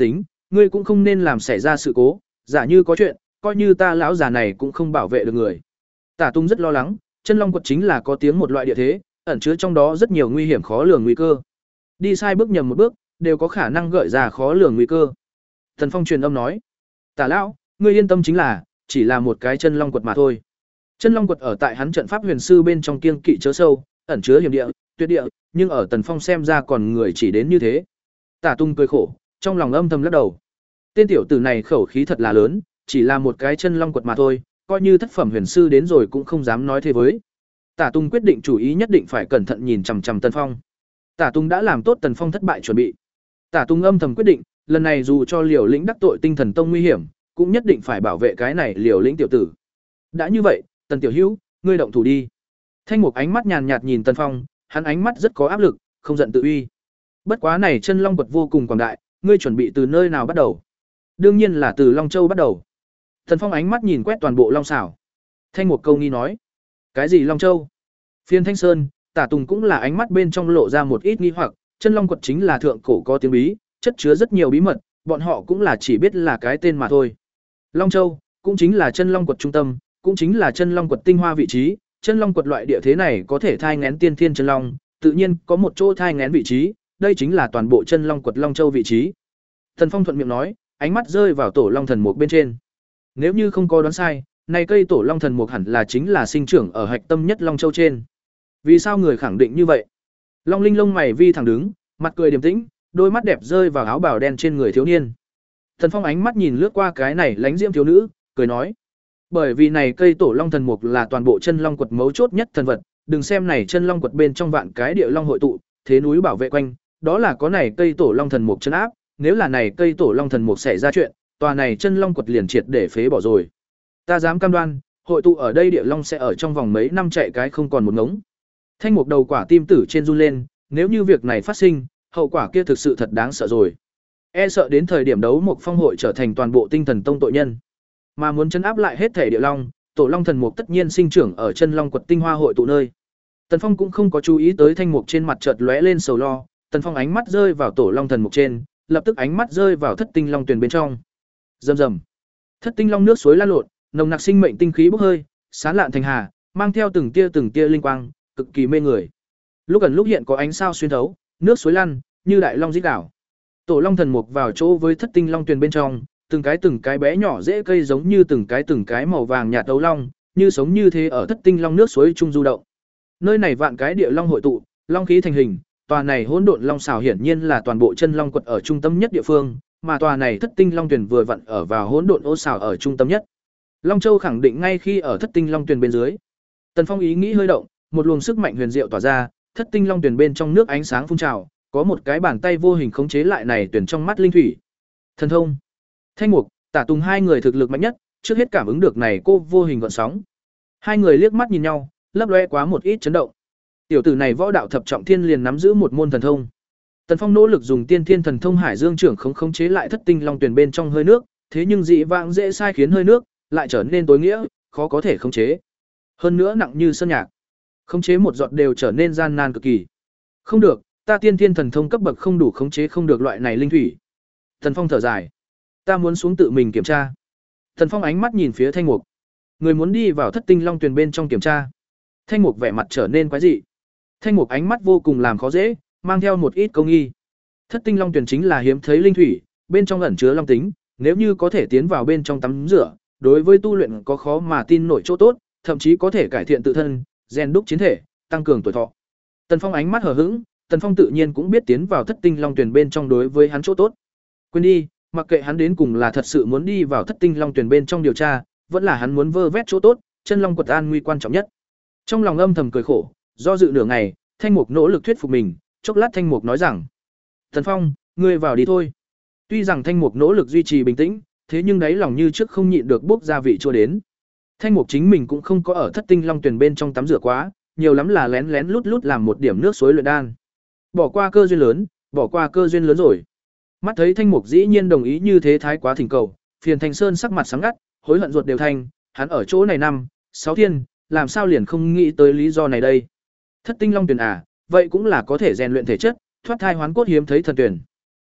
ngươi cũng không nên làm xảy ra sự cố, giả như có chuyện, coi như ta lão già này cũng không bảo vệ được người. Tả Tung rất lo lắng, chân long quật chính là có tiếng một loại địa thế, ẩn chứa trong đó rất nhiều nguy hiểm khó lường nguy cơ. Đi sai bước nhầm một bước, đều có khả năng gợi ra khó lường nguy cơ. Tần Phong truyền âm nói: "Tả lão, ngươi yên tâm chính là, chỉ là một cái chân long quật mà thôi." Chân long quật ở tại hắn trận pháp huyền sư bên trong kiêng kỵ chớ sâu, ẩn chứa hiểm địa, tuyệt địa, nhưng ở Tần Phong xem ra còn người chỉ đến như thế. Tả Tung cười khổ, trong lòng âm thầm lắc đầu. Tên tiểu tử này khẩu khí thật là lớn, chỉ là một cái chân long quật mà thôi, coi như thất phẩm huyền sư đến rồi cũng không dám nói thế với. Tả Tung quyết định chủ ý nhất định phải cẩn thận nhìn chằm chằm Tần Phong. Tả Tung đã làm tốt Tần Phong thất bại chuẩn bị. Tả Tung âm thầm quyết định, lần này dù cho Liều Lĩnh đắc tội Tinh Thần Tông nguy hiểm, cũng nhất định phải bảo vệ cái này Liều Lĩnh tiểu tử. Đã như vậy, Tần tiểu hữu, ngươi động thủ đi. Thanh Mục ánh mắt nhàn nhạt nhìn Tần Phong, hắn ánh mắt rất có áp lực, không giận tự uy. Bất quá này chân long quật vô cùng quảng đại, ngươi chuẩn bị từ nơi nào bắt đầu? Đương nhiên là từ Long Châu bắt đầu. Tần Phong ánh mắt nhìn quét toàn bộ Long Xảo. Thanh Mục câu nghi nói: "Cái gì Long Châu?" Phiên Thanh Sơn, Tả Tùng cũng là ánh mắt bên trong lộ ra một ít nghi hoặc, chân long quật chính là thượng cổ có tiếng bí, chất chứa rất nhiều bí mật, bọn họ cũng là chỉ biết là cái tên mà thôi. Long Châu cũng chính là chân long quật trung tâm, cũng chính là chân long quật tinh hoa vị trí, chân long quật loại địa thế này có thể thai nghén tiên thiên chân long, tự nhiên có một chỗ thai nghén vị trí, đây chính là toàn bộ chân long quật Long Châu vị trí. Thần Phong thuận miệng nói, ánh mắt rơi vào tổ long thần mục bên trên. Nếu như không có đoán sai, này cây tổ long thần mục hẳn là chính là sinh trưởng ở hạch tâm nhất Long Châu trên. Vì sao người khẳng định như vậy? Long Linh lông mày vi thẳng đứng, mặt cười điềm tĩnh, đôi mắt đẹp rơi vào áo bào đen trên người thiếu niên. Thần Phong ánh mắt nhìn lướt qua cái này lánh diễm thiếu nữ, cười nói: "Bởi vì này cây tổ long thần mục là toàn bộ chân long quật mấu chốt nhất thần vật, đừng xem này chân long quật bên trong vạn cái địa long hội tụ, thế núi bảo vệ quanh, đó là có này cây tổ long thần mục trấn áp, nếu là này cây tổ long thần mục xảy ra chuyện, tòa này chân long quật liền triệt để phế bỏ rồi. Ta dám cam đoan, hội tụ ở đây địa long sẽ ở trong vòng mấy năm chạy cái không còn một ngống." Thanh Mục đầu quả tim tử trên run lên, nếu như việc này phát sinh, hậu quả kia thực sự thật đáng sợ rồi. E sợ đến thời điểm đấu Mục Phong hội trở thành toàn bộ Tinh Thần Tông tội nhân. Mà muốn trấn áp lại hết thể địa long, tổ long thần mục tất nhiên sinh trưởng ở chân long quật tinh hoa hội tụ nơi. Tần Phong cũng không có chú ý tới Thanh Mục trên mặt chợt lóe lên sầu lo, Tần Phong ánh mắt rơi vào tổ long thần mục trên, lập tức ánh mắt rơi vào thất tinh long tuyền bên trong. Rầm rầm. Thất tinh long nước suối lan lộn, nồng nặc sinh mệnh tinh khí bốc hơi, sán lạn thành hà, mang theo từng tia từng tia linh quang, cực kỳ mê người. Lúc gần lúc hiện có ánh sao xuyên thấu, nước suối lăn, như đại long rít đảo. Tổ long thần mục vào chỗ với thất tinh long tuyền bên trong, từng cái từng cái bé nhỏ rễ cây giống như từng cái từng cái màu vàng nhạt đấu long, như sống như thế ở thất tinh long nước suối trung du động. Nơi này vạn cái địa long hội tụ, long khí thành hình, tòa này hỗn độn long xào hiển nhiên là toàn bộ chân long quật ở trung tâm nhất địa phương, mà tòa này thất tinh long tuyền vừa vặn ở vào hỗn độn ô xào ở trung tâm nhất. Long Châu khẳng định ngay khi ở thất tinh long tuyền bên dưới. Tần Phong ý nghĩ hơi động, một luồng sức mạnh huyền diệu tỏa ra, thất tinh long tuyền bên trong nước ánh sáng phun trào, có một cái bàn tay vô hình khống chế lại này tuyển trong mắt linh thủy. Thần thông. Thanh Mục, Tả Tùng hai người thực lực mạnh nhất, trước hết cảm ứng được này cô vô hình gợn sóng. Hai người liếc mắt nhìn nhau, lấp loe quá một ít chấn động. Tiểu tử này võ đạo thập trọng thiên liền nắm giữ một môn thần thông. Tần Phong nỗ lực dùng tiên thiên thần thông Hải Dương trưởng khống khống chế lại thất tinh long tuyền bên trong hơi nước, thế nhưng dị vãng dễ sai khiến hơi nước lại trở nên tối nghĩa, khó có thể khống chế. Hơn nữa nặng như sơn nhạc, khống chế một giọt đều trở nên gian nan cực kỳ. Không được, ta tiên thiên thần thông cấp bậc không đủ khống chế không được loại này linh thủy. Tần Phong thở dài, ta muốn xuống tự mình kiểm tra. Tần Phong ánh mắt nhìn phía Thanh Mục, người muốn đi vào thất tinh long tuyền bên trong kiểm tra. Thanh Mục vẻ mặt trở nên quái dị. Thanh Mục ánh mắt vô cùng làm khó dễ, mang theo một ít câu nghi. Thất tinh long tuyền chính là hiếm thấy linh thủy, bên trong ẩn chứa long tính, nếu như có thể tiến vào bên trong tắm rửa, đối với tu luyện có khó mà tin nổi chỗ tốt, thậm chí có thể cải thiện tự thân, rèn đúc chiến thể, tăng cường tuổi thọ. Tần Phong ánh mắt hờ hững, Tần Phong tự nhiên cũng biết tiến vào thất tinh long tuyền bên trong đối với hắn chỗ tốt. Quên đi, mặc kệ hắn đến cùng là thật sự muốn đi vào thất tinh long tuyền bên trong điều tra, vẫn là hắn muốn vơ vét chỗ tốt, chân long quật an nguy quan trọng nhất. Trong lòng âm thầm cười khổ, do dự nửa ngày, Thanh Mục nỗ lực thuyết phục mình, chốc lát Thanh Mục nói rằng: "Tần Phong, ngươi vào đi thôi." Tuy rằng Thanh Mục nỗ lực duy trì bình tĩnh, thế nhưng đáy lòng như trước không nhịn được bốc ra vị chua đến. Thanh Mục chính mình cũng không có ở thất tinh long tuyền bên trong tắm rửa quá, nhiều lắm là lén lén lút lút làm một điểm nước suối luyện đan. Bỏ qua cơ duyên lớn, bỏ qua cơ duyên lớn rồi. Mắt thấy Thanh Mục dĩ nhiên đồng ý như thế thái quá thỉnh cầu, Phiền Thanh Sơn sắc mặt sáng ngắt, hối hận ruột đều thành, hắn ở chỗ này năm, sáu thiên, làm sao liền không nghĩ tới lý do này đây? Thất tinh long tuyển à, vậy cũng là có thể rèn luyện thể chất, thoát thai hoán cốt hiếm thấy thần tuyển.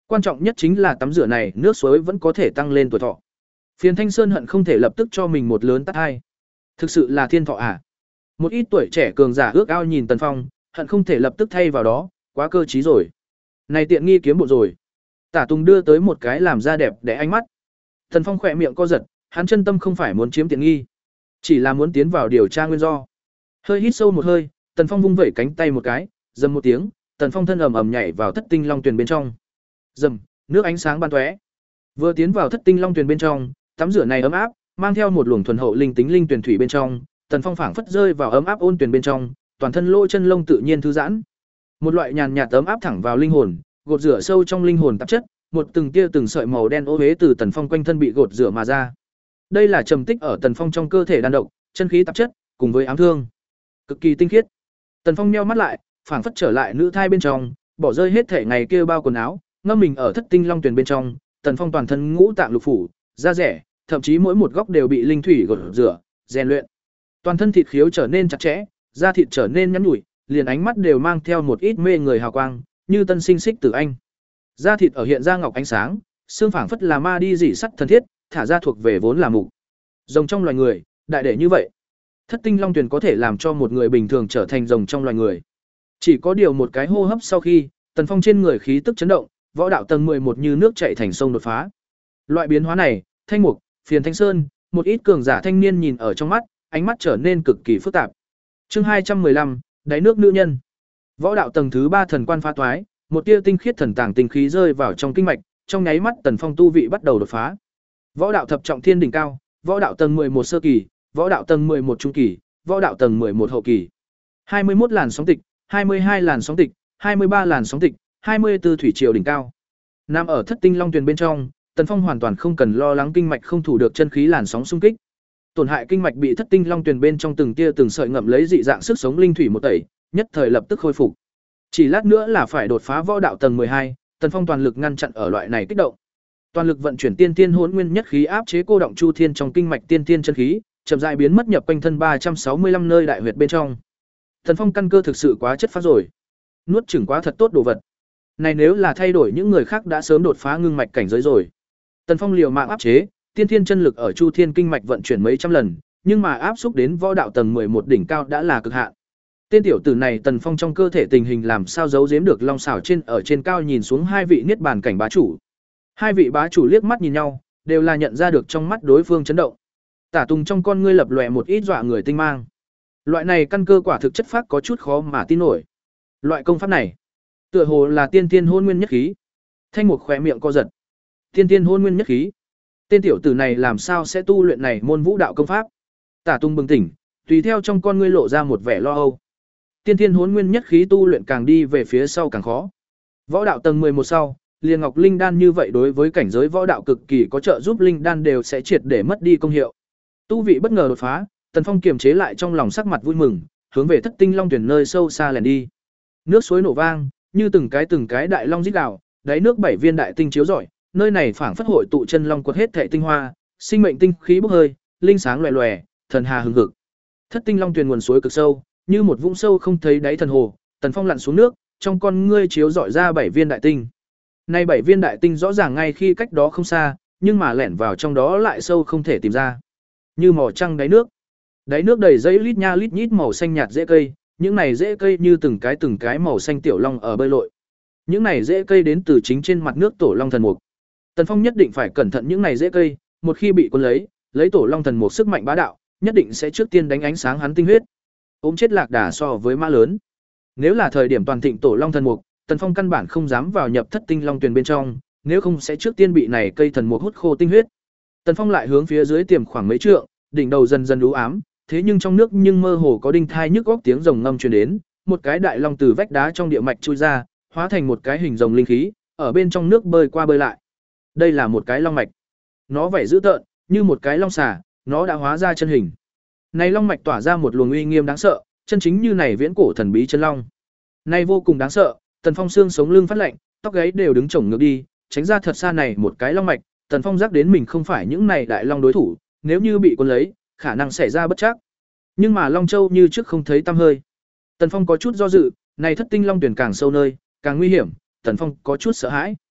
Quan trọng nhất chính là tắm rửa này, nước suối vẫn có thể tăng lên tuổi thọ. Phiền Thanh Sơn hận không thể lập tức cho mình một lớn tát hai. Thực sự là thiên thọ à? Một ít tuổi trẻ cường giả ước ao nhìn Tần Phong, hận không thể lập tức thay vào đó, quá cơ trí rồi. Này tiện nghi kiếm bộ rồi. Tả Tùng đưa tới một cái làm ra đẹp để ánh mắt. Tần Phong khỏe miệng co giật, hắn chân tâm không phải muốn chiếm tiện nghi, chỉ là muốn tiến vào điều tra nguyên do. Hơi hít sâu một hơi, Tần Phong vung vẩy cánh tay một cái, dầm một tiếng, Tần Phong thân ầm ầm nhảy vào Thất Tinh Long Tuyền bên trong. Dầm, nước ánh sáng ban tóe. Vừa tiến vào Thất Tinh Long Tuyền bên trong, tắm rửa này ấm áp, mang theo một luồng thuần hậu linh tính linh tuyển thủy bên trong, Tần Phong phảng phất rơi vào ấm áp ôn tuyển bên trong, toàn thân lỗ chân lông tự nhiên thư giãn. Một loại nhàn nhạt ấm áp thẳng vào linh hồn, gột rửa sâu trong linh hồn tạp chất, một từng tia từng sợi màu đen ô uế từ Tần Phong quanh thân bị gột rửa mà ra. Đây là trầm tích ở Tần Phong trong cơ thể đan độc, chân khí tạp chất, cùng với ám thương, cực kỳ tinh khiết. Tần Phong nheo mắt lại, phảng phất trở lại nữ thai bên trong, bỏ rơi hết thể ngày kia bao quần áo, ngâm mình ở Thất Tinh Long Tuyền bên trong, Tần Phong toàn thân ngũ tạng lục phủ, da rẻ, thậm chí mỗi một góc đều bị linh thủy gột rửa, rèn luyện. Toàn thân thịt khiếu trở nên chặt chẽ, da thịt trở nên nhắn nhủi, liền ánh mắt đều mang theo một ít mê người hào quang, như tân sinh xích tử anh. Da thịt ở hiện ra ngọc ánh sáng, xương phảng phất là ma đi dị sắt thân thiết, thả ra thuộc về vốn là mục. Rồng trong loài người, đại để như vậy. Thất Tinh Long Tuyền có thể làm cho một người bình thường trở thành rồng trong loài người. Chỉ có điều một cái hô hấp sau khi, Tần Phong trên người khí tức chấn động, võ đạo tầng mười một như nước chảy thành sông đột phá. Loại biến hóa này, Thanh Mục, Phiền Thanh Sơn, một ít cường giả thanh niên nhìn ở trong mắt, ánh mắt trở nên cực kỳ phức tạp. Chương hai trăm mười lăm, đáy nước nữ nhân. Võ đạo tầng thứ ba thần quan phá toái, một tia tinh khiết thần tàng tinh khí rơi vào trong kinh mạch, trong nháy mắt Tần Phong tu vị bắt đầu đột phá. Võ đạo thập trọng thiên đỉnh cao, võ đạo tầng mười một sơ kỳ, võ đạo tầng mười một trung kỳ, võ đạo tầng mười một hậu kỳ. hai mươi mốt làn sóng tịch, hai mươi hai làn sóng tịch, hai mươi ba làn sóng tịch, hai mươi tư thủy triều đỉnh cao. Nằm ở Thất Tinh Long Tuyền bên trong, Tần Phong hoàn toàn không cần lo lắng kinh mạch không thủ được chân khí làn sóng xung kích. Tổn hại kinh mạch bị Thất Tinh Long Tuyền bên trong từng tia từng sợi ngậm lấy dị dạng sức sống linh thủy một tẩy, nhất thời lập tức khôi phục. Chỉ lát nữa là phải đột phá võ đạo tầng mười hai, Tần Phong toàn lực ngăn chặn ở loại này kích động. Toàn lực vận chuyển tiên tiên hỗn nguyên nhất khí áp chế cô động chu thiên trong kinh mạch tiên tiên chân khí, chậm rãi biến mất nhập quanh thân ba trăm sáu mươi lăm nơi đại huyệt bên trong. Tần Phong căn cơ thực sự quá chất phát rồi. Nuốt chửng quá thật tốt đồ vật. Này nếu là thay đổi những người khác đã sớm đột phá ngưng mạch cảnh giới rồi. Tần Phong liều mạng áp chế, tiên thiên chân lực ở chu thiên kinh mạch vận chuyển mấy trăm lần, nhưng mà áp xúc đến võ đạo tầng mười một đỉnh cao đã là cực hạn. Tên tiểu tử này Tần Phong trong cơ thể tình hình làm sao giấu giếm được long xảo trên ở trên cao nhìn xuống hai vị niết bàn cảnh bá chủ. Hai vị bá chủ liếc mắt nhìn nhau, đều là nhận ra được trong mắt đối phương chấn động. Tả Tùng trong con ngươi lập lòe một ít dọa người tinh mang. Loại này căn cơ quả thực chất phác có chút khó mà tin nổi. Loại công pháp này, tựa hồ là tiên tiên hôn nguyên nhất khí. Thanh Mục khóe miệng co giật. Tiên tiên hôn nguyên nhất khí. Tên tiểu tử này làm sao sẽ tu luyện này môn vũ đạo công pháp? Tả Tùng bừng tỉnh, tùy theo trong con ngươi lộ ra một vẻ lo âu. Tiên tiên hỗn nguyên nhất khí tu luyện càng đi về phía sau càng khó. Võ đạo tầng mười một sau, liền ngọc linh đan như vậy đối với cảnh giới võ đạo cực kỳ có trợ giúp linh đan đều sẽ triệt để mất đi công hiệu. Tu vị bất ngờ đột phá, Tần Phong kiềm chế lại trong lòng sắc mặt vui mừng, hướng về Thất Tinh Long Tuyền nơi sâu xa lẻn đi. Nước suối nổ vang, như từng cái từng cái đại long rít gào, đáy nước bảy viên đại tinh chiếu rọi, nơi này phảng phất hội tụ chân long quật hết thảy tinh hoa, sinh mệnh tinh khí bốc hơi, linh sáng loè loè, thần hà hừng hực. Thất Tinh Long Tuyền nguồn suối cực sâu, như một vũng sâu không thấy đáy thần hồ, Tần Phong lặn xuống nước, trong con ngươi chiếu rọi ra bảy viên đại tinh. Nay bảy viên đại tinh rõ ràng ngay khi cách đó không xa, nhưng mà lẻn vào trong đó lại sâu không thể tìm ra. Như mỏ trăng đáy nước. Đáy nước đầy dãy lít nha lít nhít màu xanh nhạt rễ cây, những này rễ cây như từng cái từng cái màu xanh tiểu long ở bơi lội. Những này rễ cây đến từ chính trên mặt nước tổ long thần mục. Tần Phong nhất định phải cẩn thận những này rễ cây, một khi bị cuốn lấy, lấy tổ long thần mục sức mạnh bá đạo, nhất định sẽ trước tiên đánh ánh sáng hắn tinh huyết. Ôm chết lạc đà so với mã lớn. Nếu là thời điểm toàn thịnh tổ long thần mục, Tần Phong căn bản không dám vào nhập Thất Tinh Long Tuyền bên trong, nếu không sẽ trước tiên bị này cây thần mục hút khô tinh huyết. Tần Phong lại hướng phía dưới tiềm khoảng mấy trượng, đỉnh đầu dần dần u ám, thế nhưng trong nước nhưng mơ hồ có đinh thai nhức góc tiếng rồng ngâm truyền đến, một cái đại long từ vách đá trong địa mạch chui ra, hóa thành một cái hình rồng linh khí, ở bên trong nước bơi qua bơi lại. Đây là một cái long mạch. Nó vẻ dữ tợn, như một cái long xà, nó đã hóa ra chân hình. Này long mạch tỏa ra một luồng uy nghiêm đáng sợ, chân chính như này viễn cổ thần bí chân long. Này vô cùng đáng sợ, Tần Phong xương sống lưng phát lạnh, tóc gáy đều đứng chổng ngược đi, tránh ra thật xa này một cái long mạch, Tần Phong giác đến mình không phải những này đại long đối thủ, nếu như bị cuốn lấy, khả năng xảy ra bất trắc. Nhưng mà Long Châu như trước không thấy tăm hơi. Tần Phong có chút do dự, này Thất Tinh Long Tuyền càng sâu nơi, càng nguy hiểm, Tần Phong có chút sợ hãi.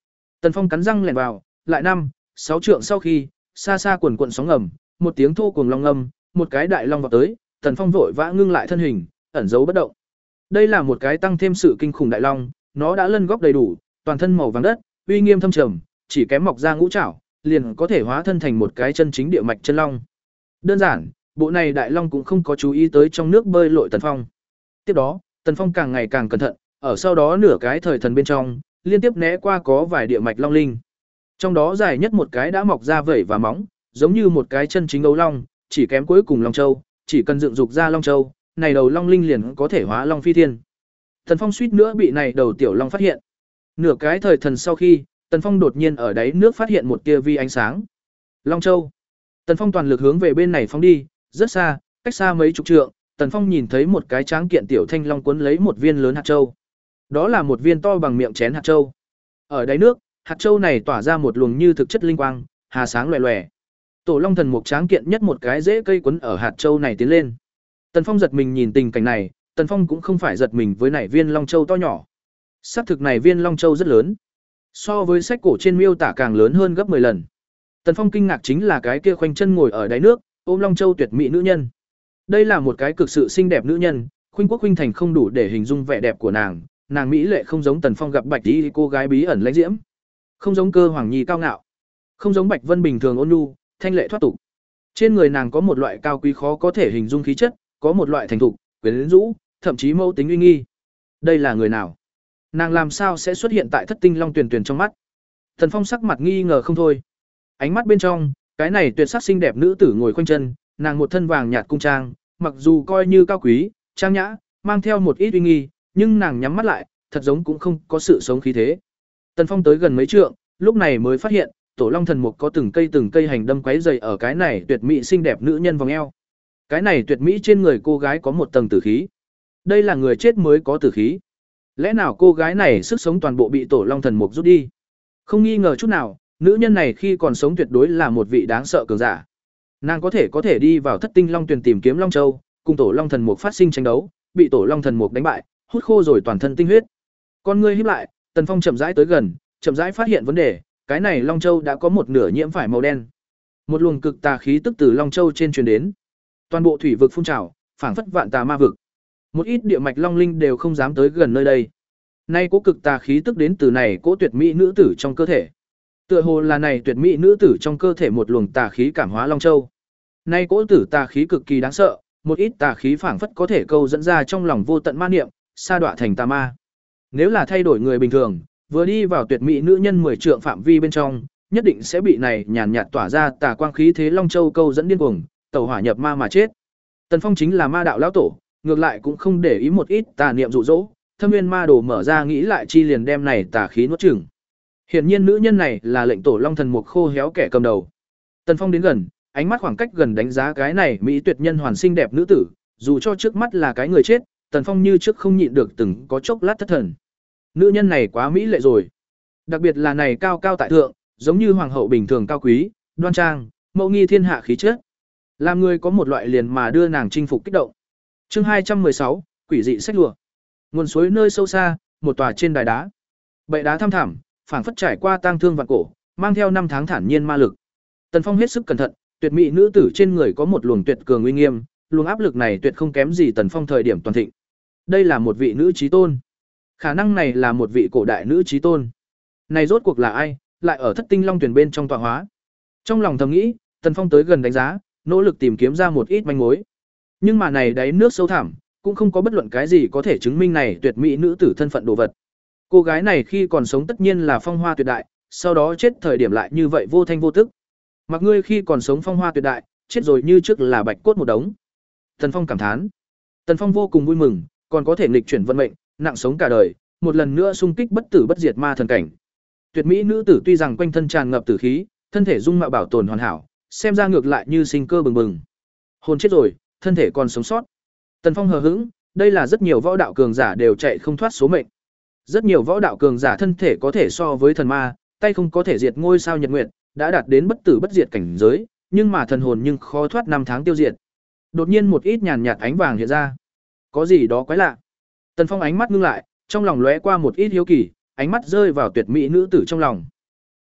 Tần Phong cắn răng lẻn vào, lại năm, sáu trượng sau khi, xa xa quần quần sóng ngầm, một tiếng thô cuồng long ngâm, một cái đại long vọt tới, Tần Phong vội vã ngưng lại thân hình, ẩn giấu bất động. Đây là một cái tăng thêm sự kinh khủng đại long, nó đã lân góc đầy đủ, toàn thân màu vàng đất, uy nghiêm thâm trầm, chỉ kém mọc ra ngũ trảo, liền có thể hóa thân thành một cái chân chính địa mạch chân long. Đơn giản, bộ này đại long cũng không có chú ý tới trong nước bơi lội Tần Phong. Tiếp đó, Tần Phong càng ngày càng cẩn thận, ở sau đó nửa cái thời thần bên trong, liên tiếp né qua có vài địa mạch long linh. Trong đó dài nhất một cái đã mọc ra vảy và móng, giống như một cái chân chính ấu long, chỉ kém cuối cùng long châu, chỉ cần dựng dục ra long châu, này đầu long linh liền có thể hóa long phi thiên. Tần Phong suýt nữa bị này đầu tiểu long phát hiện. Nửa cái thời thần sau khi, Tần Phong đột nhiên ở đáy nước phát hiện một tia vi ánh sáng. Long châu. Tần Phong toàn lực hướng về bên này phóng đi, rất xa, cách xa mấy chục trượng, Tần Phong nhìn thấy một cái tráng kiện tiểu thanh long cuốn lấy một viên lớn hạt châu. Đó là một viên to bằng miệng chén hạt châu. Ở đáy nước, hạt châu này tỏa ra một luồng như thực chất linh quang, hà sáng loè loè. Tổ long thần mục tráng kiện nhất một cái rễ cây quấn ở hạt châu này tiến lên. Tần Phong giật mình nhìn tình cảnh này, Tần Phong cũng không phải giật mình với nảy viên long châu to nhỏ. Xác thực này viên long châu rất lớn, so với sách cổ trên miêu tả càng lớn hơn gấp mười lần. Tần Phong kinh ngạc chính là cái kia khoanh chân ngồi ở đáy nước, ôm long châu tuyệt mỹ nữ nhân. Đây là một cái cực sự xinh đẹp nữ nhân, khuynh quốc khuynh thành không đủ để hình dung vẻ đẹp của nàng, nàng mỹ lệ không giống Tần Phong gặp Bạch Tỷ cô gái bí ẩn lãnh diễm, không giống Cơ Hoàng Nhi cao ngạo, không giống Bạch Vân bình thường ôn nhu, thanh lệ thoát tục. Trên người nàng có một loại cao quý khó có thể hình dung khí chất, có một loại thành thục, quyến rũ, thậm chí mâu tính uy nghi. Đây là người nào? Nàng làm sao sẽ xuất hiện tại Thất Tinh Long Tuyền Tuyền trong mắt? Tần Phong sắc mặt nghi ngờ không thôi. Ánh mắt bên trong, cái này tuyệt sắc xinh đẹp nữ tử ngồi khoanh chân, nàng một thân vàng nhạt cung trang, mặc dù coi như cao quý, trang nhã, mang theo một ít uy nghi, nhưng nàng nhắm mắt lại, thật giống cũng không có sự sống khí thế. Tần Phong tới gần mấy trượng, lúc này mới phát hiện, tổ long thần mục có từng cây từng cây hành đâm quấy dày ở cái này tuyệt mỹ xinh đẹp nữ nhân vòng eo. Cái này tuyệt mỹ trên người cô gái có một tầng tử khí. Đây là người chết mới có tử khí. Lẽ nào cô gái này sức sống toàn bộ bị tổ long thần mục rút đi? Không nghi ngờ chút nào, nữ nhân này khi còn sống tuyệt đối là một vị đáng sợ cường giả. Nàng có thể có thể đi vào Thất Tinh Long Tuyền tìm kiếm Long Châu, cùng tổ long thần mục phát sinh tranh đấu, bị tổ long thần mục đánh bại, hút khô rồi toàn thân tinh huyết. Con ngươi híp lại, Tần Phong chậm rãi tới gần, chậm rãi phát hiện vấn đề, cái này Long Châu đã có một nửa nhiễm phải màu đen. Một luồng cực tà khí tức từ Long Châu trên truyền đến. Toàn bộ thủy vực phun trào, phảng phất vạn tà ma vực. Một ít địa mạch long linh đều không dám tới gần nơi đây. Nay cố cực tà khí tức đến từ này cố tuyệt mỹ nữ tử trong cơ thể. Tựa hồ là này tuyệt mỹ nữ tử trong cơ thể một luồng tà khí cảm hóa Long Châu. Nay cố tử tà khí cực kỳ đáng sợ, một ít tà khí phảng phất có thể câu dẫn ra trong lòng vô tận ma niệm, sa đọa thành tà ma. Nếu là thay đổi người bình thường, vừa đi vào tuyệt mỹ nữ nhân mười trượng phạm vi bên trong, nhất định sẽ bị này nhàn nhạt tỏa ra tà quang khí thế Long Châu câu dẫn điên cuồng, tẩu hỏa nhập ma mà chết. Tần Phong chính là ma đạo lão tổ, ngược lại cũng không để ý một ít tà niệm dụ dỗ, Thâm Nguyên Ma Đồ mở ra nghĩ lại chi liền đem này tà khí nuốt chửng. Hiển nhiên nữ nhân này là lệnh tổ long thần mục khô héo kẻ cầm đầu. Tần Phong đến gần, ánh mắt khoảng cách gần đánh giá cái này mỹ tuyệt nhân hoàn xinh đẹp nữ tử, dù cho trước mắt là cái người chết, Tần Phong như trước không nhịn được từng có chốc lát thất thần. Nữ nhân này quá mỹ lệ rồi, đặc biệt là này cao cao tại thượng, giống như hoàng hậu bình thường cao quý, đoan trang, mẫu nghi thiên hạ khí chất. Làm người có một loại liền mà đưa nàng chinh phục kích động. Chương hai trăm mười sáu, quỷ dị sách lụa. Nguồn suối nơi sâu xa, một tòa trên đài đá. Bệ đá thăm thẳm, phảng phất trải qua tang thương vạn cổ, mang theo năm tháng thản nhiên ma lực. Tần Phong hết sức cẩn thận, tuyệt mỹ nữ tử trên người có một luồng tuyệt cường uy nghiêm, luồng áp lực này tuyệt không kém gì Tần Phong thời điểm toàn thịnh. Đây là một vị nữ chí tôn. Khả năng này là một vị cổ đại nữ chí tôn. Này rốt cuộc là ai, lại ở Thất Tinh Long Tuyền bên trong tọa hóa? Trong lòng thầm nghĩ, Tần Phong tới gần đánh giá, nỗ lực tìm kiếm ra một ít manh mối. Nhưng mà này đáy nước sâu thẳm, cũng không có bất luận cái gì có thể chứng minh này tuyệt mỹ nữ tử thân phận đồ vật. Cô gái này khi còn sống tất nhiên là phong hoa tuyệt đại, sau đó chết thời điểm lại như vậy vô thanh vô tức. Mặc ngươi khi còn sống phong hoa tuyệt đại, chết rồi như trước là bạch cốt một đống. Tần Phong cảm thán. Tần Phong vô cùng vui mừng, còn có thể nghịch chuyển vận mệnh, nặng sống cả đời, một lần nữa xung kích bất tử bất diệt ma thần cảnh. Tuyệt mỹ nữ tử tuy rằng quanh thân tràn ngập tử khí, thân thể dung mạo bảo tồn hoàn hảo, xem ra ngược lại như sinh cơ bừng bừng. Hồn chết rồi, thân thể còn sống sót. Tần Phong hờ hững, đây là rất nhiều võ đạo cường giả đều chạy không thoát số mệnh. Rất nhiều võ đạo cường giả thân thể có thể so với thần ma, tay không có thể diệt ngôi sao nhật nguyệt, đã đạt đến bất tử bất diệt cảnh giới, nhưng mà thần hồn nhưng khó thoát năm tháng tiêu diệt. Đột nhiên một ít nhàn nhạt ánh vàng hiện ra. Có gì đó quái lạ. Tần Phong ánh mắt ngưng lại, trong lòng lóe qua một ít hiếu kỳ, ánh mắt rơi vào tuyệt mỹ nữ tử trong lòng.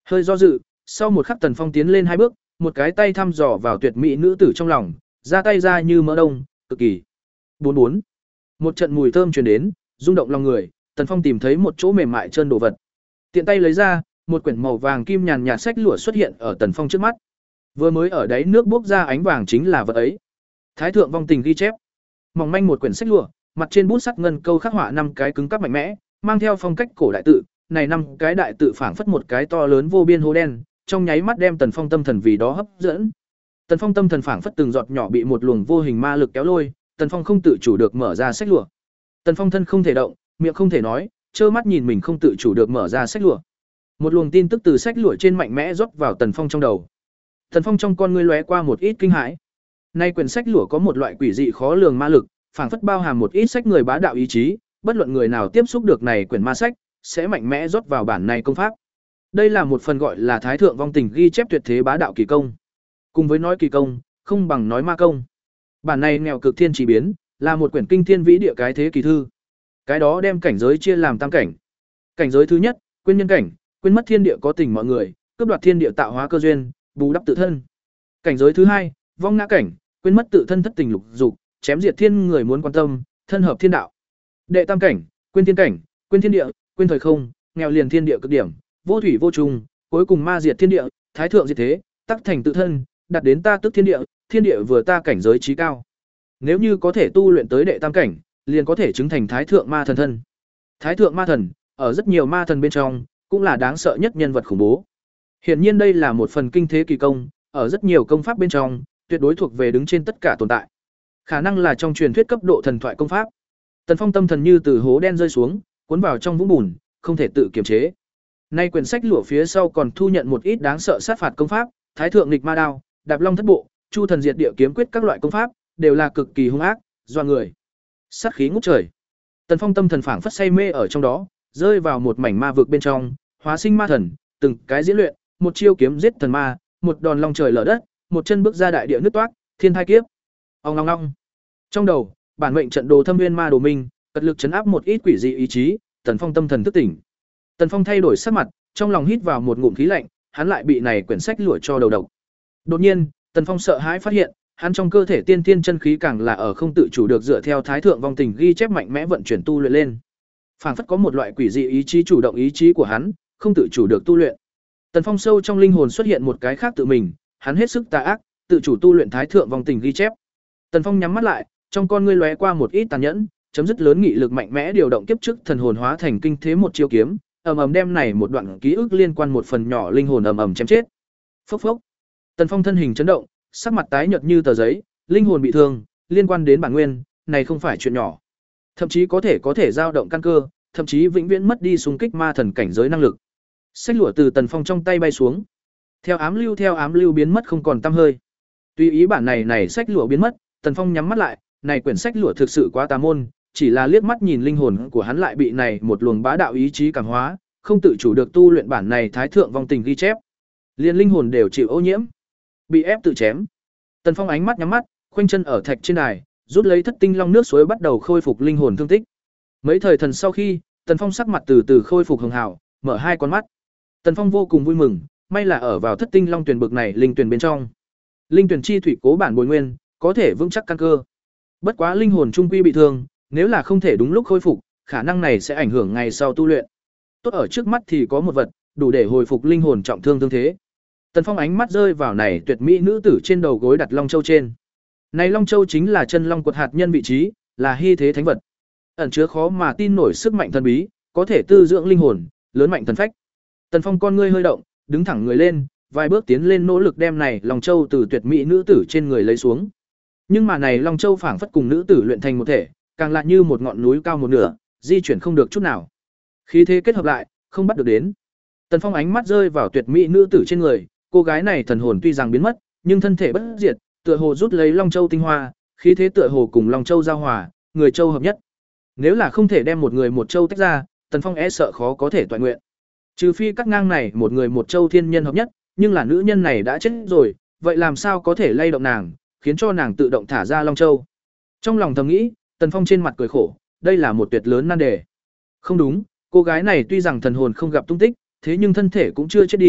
Hơi do dự, sau một khắc Tần Phong tiến lên hai bước, một cái tay thăm dò vào tuyệt mỹ nữ tử trong lòng, ra tay ra như mỡ đông, cực kỳ. Bốn bốn. Một trận mùi thơm truyền đến, rung động lòng người, Tần Phong tìm thấy một chỗ mềm mại trơn đồ vật. Tiện tay lấy ra, một quyển màu vàng kim nhàn nhạt sách lụa xuất hiện ở Tần Phong trước mắt. Vừa mới ở đáy nước bốc ra ánh vàng chính là vật ấy. Thái thượng vong tình ghi chép. Mỏng manh một quyển sách lụa, mặt trên bút sắc ngân câu khắc họa năm cái cứng cáp mạnh mẽ, mang theo phong cách cổ đại tự, này năm cái đại tự phảng phất một cái to lớn vô biên hố đen, trong nháy mắt đem Tần Phong tâm thần vì đó hấp dẫn. Tần Phong tâm thần phảng phất từng giọt nhỏ bị một luồng vô hình ma lực kéo lôi, Tần Phong không tự chủ được mở ra sách lụa. Tần Phong thân không thể động, miệng không thể nói, trơ mắt nhìn mình không tự chủ được mở ra sách lụa. Một luồng tin tức từ sách lụa trên mạnh mẽ rót vào Tần Phong trong đầu. Tần Phong trong con ngươi lóe qua một ít kinh hãi. Nay quyển sách lụa có một loại quỷ dị khó lường ma lực, phảng phất bao hàm một ít sách người bá đạo ý chí, bất luận người nào tiếp xúc được này quyển ma sách, sẽ mạnh mẽ rót vào bản này công pháp. Đây là một phần gọi là Thái thượng vong tình ghi chép tuyệt thế bá đạo kỳ công. Cùng với nói kỳ công, không bằng nói ma công. Bản này nghèo cực thiên chỉ biến, là một quyển kinh thiên vĩ địa cái thế kỳ thư. Cái đó đem cảnh giới chia làm tam cảnh. Cảnh giới thứ nhất, quên nhân cảnh, quên mất thiên địa có tình mọi người, cướp đoạt thiên địa tạo hóa cơ duyên, bù đắp tự thân. Cảnh giới thứ hai, vong ngã cảnh, quên mất tự thân thất tình lục dục, chém diệt thiên người muốn quan tâm, thân hợp thiên đạo. Đệ tam cảnh, quên thiên cảnh, quên thiên địa, quên thời không, nghèo liền thiên địa cực điểm, vô thủy vô trùng, cuối cùng ma diệt thiên địa, thái thượng diệt thế, tắc thành tự thân, đặt đến ta tức thiên địa, thiên địa vừa ta cảnh giới trí cao. Nếu như có thể tu luyện tới đệ tam cảnh, liền có thể chứng thành thái thượng ma thần thân. Thái thượng ma thần, ở rất nhiều ma thần bên trong, cũng là đáng sợ nhất nhân vật khủng bố. Hiển nhiên đây là một phần kinh thế kỳ công, ở rất nhiều công pháp bên trong, tuyệt đối thuộc về đứng trên tất cả tồn tại. Khả năng là trong truyền thuyết cấp độ thần thoại công pháp. Tần Phong tâm thần như từ hố đen rơi xuống, cuốn vào trong vũng bùn, không thể tự kiềm chế. Nay quyển sách lụa phía sau còn thu nhận một ít đáng sợ sát phạt công pháp, Thái thượng nghịch ma đao, Đạp long thất bộ, Chu thần diệt địa kiếm quyết các loại công pháp, đều là cực kỳ hung ác, doa người. Sát khí ngút trời. Tần Phong tâm thần phảng phất say mê ở trong đó, rơi vào một mảnh ma vực bên trong, hóa sinh ma thần, từng cái diễn luyện, một chiêu kiếm giết thần ma, một đòn long trời lở đất, một chân bước ra đại địa nứt toác, thiên thai kiếp. Ong ong ong. Trong đầu, bản mệnh trận đồ Thâm Nguyên Ma Đồ Minh, cật lực chấn áp một ít quỷ dị ý chí, Tần Phong tâm thần thức tỉnh. Tần Phong thay đổi sắc mặt, trong lòng hít vào một ngụm khí lạnh, hắn lại bị này quyển sách lụa cho đầu độc. Đột nhiên, Tần Phong sợ hãi phát hiện, hắn trong cơ thể tiên tiên chân khí càng là ở không tự chủ được dựa theo Thái thượng vong tình ghi chép mạnh mẽ vận chuyển tu luyện lên. Phảng phất có một loại quỷ dị ý chí chủ động ý chí của hắn, không tự chủ được tu luyện. Tần Phong sâu trong linh hồn xuất hiện một cái khác tự mình, hắn hết sức tà ác, tự chủ tu luyện Thái thượng vong tình ghi chép. Tần Phong nhắm mắt lại, trong con ngươi lóe qua một ít tàn nhẫn, chấm dứt lớn nghị lực mạnh mẽ điều động kiếp trước thần hồn hóa thành kinh thế một chiêu kiếm, ầm ầm đem này một đoạn ký ức liên quan một phần nhỏ linh hồn ầm ầm chém chết. Phốc phốc. Tần Phong thân hình chấn động, sắc mặt tái nhợt như tờ giấy, linh hồn bị thương, liên quan đến bản nguyên, này không phải chuyện nhỏ. Thậm chí có thể có thể dao động căn cơ, thậm chí vĩnh viễn mất đi xung kích ma thần cảnh giới năng lực. Sách lụa từ Tần Phong trong tay bay xuống. Theo ám lưu theo ám lưu biến mất không còn tăm hơi. Tùy ý bản này này sách lụa biến mất, Tần Phong nhắm mắt lại, này quyển sách lụa thực sự quá tà môn, chỉ là liếc mắt nhìn linh hồn của hắn lại bị này một luồng bá đạo ý chí cảm hóa, không tự chủ được tu luyện bản này Thái thượng vong tình ghi chép. Liên linh hồn đều chịu ô nhiễm, bị ép tự chém. Tần Phong ánh mắt nhắm mắt, khoanh chân ở thạch trên đài, rút lấy thất tinh long nước suối bắt đầu khôi phục linh hồn thương tích. Mấy thời thần sau khi, Tần Phong sắc mặt từ từ khôi phục hường hảo, mở hai con mắt. Tần Phong vô cùng vui mừng, may là ở vào thất tinh long tuyển bực này linh tuyển bên trong. Linh tuyển chi thủy cố bản bồi nguyên, có thể vững chắc căn cơ. Bất quá linh hồn trung quy bị thương, nếu là không thể đúng lúc khôi phục, khả năng này sẽ ảnh hưởng ngày sau tu luyện. Tốt ở trước mắt thì có một vật, đủ để hồi phục linh hồn trọng thương thương thế. Tần Phong ánh mắt rơi vào này tuyệt mỹ nữ tử trên đầu gối đặt long châu trên. Này long châu chính là chân long quật hạt nhân vị trí, là hy thế thánh vật. Ẩn chứa khó mà tin nổi sức mạnh thần bí, có thể tư dưỡng linh hồn, lớn mạnh thần phách. Tần Phong con ngươi hơi động, đứng thẳng người lên, vài bước tiến lên nỗ lực đem này long châu từ tuyệt mỹ nữ tử trên người lấy xuống. Nhưng mà này long châu phảng phất cùng nữ tử luyện thành một thể, càng lại như một ngọn núi cao một nửa, di chuyển không được chút nào. Khí thế kết hợp lại, không bắt được đến. Tần Phong ánh mắt rơi vào tuyệt mỹ nữ tử trên người, cô gái này thần hồn tuy rằng biến mất, nhưng thân thể bất diệt, tựa hồ rút lấy long châu tinh hoa, khí thế tựa hồ cùng long châu giao hòa, người châu hợp nhất. Nếu là không thể đem một người một châu tách ra, Tần Phong e sợ khó có thể toàn nguyện. Trừ phi cắt ngang này một người một châu thiên nhân hợp nhất, nhưng là nữ nhân này đã chết rồi, vậy làm sao có thể lay động nàng, khiến cho nàng tự động thả ra long châu. Trong lòng thầm nghĩ, Tần Phong trên mặt cười khổ, đây là một tuyệt lớn nan đề. Không đúng, cô gái này tuy rằng thần hồn không gặp tung tích, thế nhưng thân thể cũng chưa chết đi,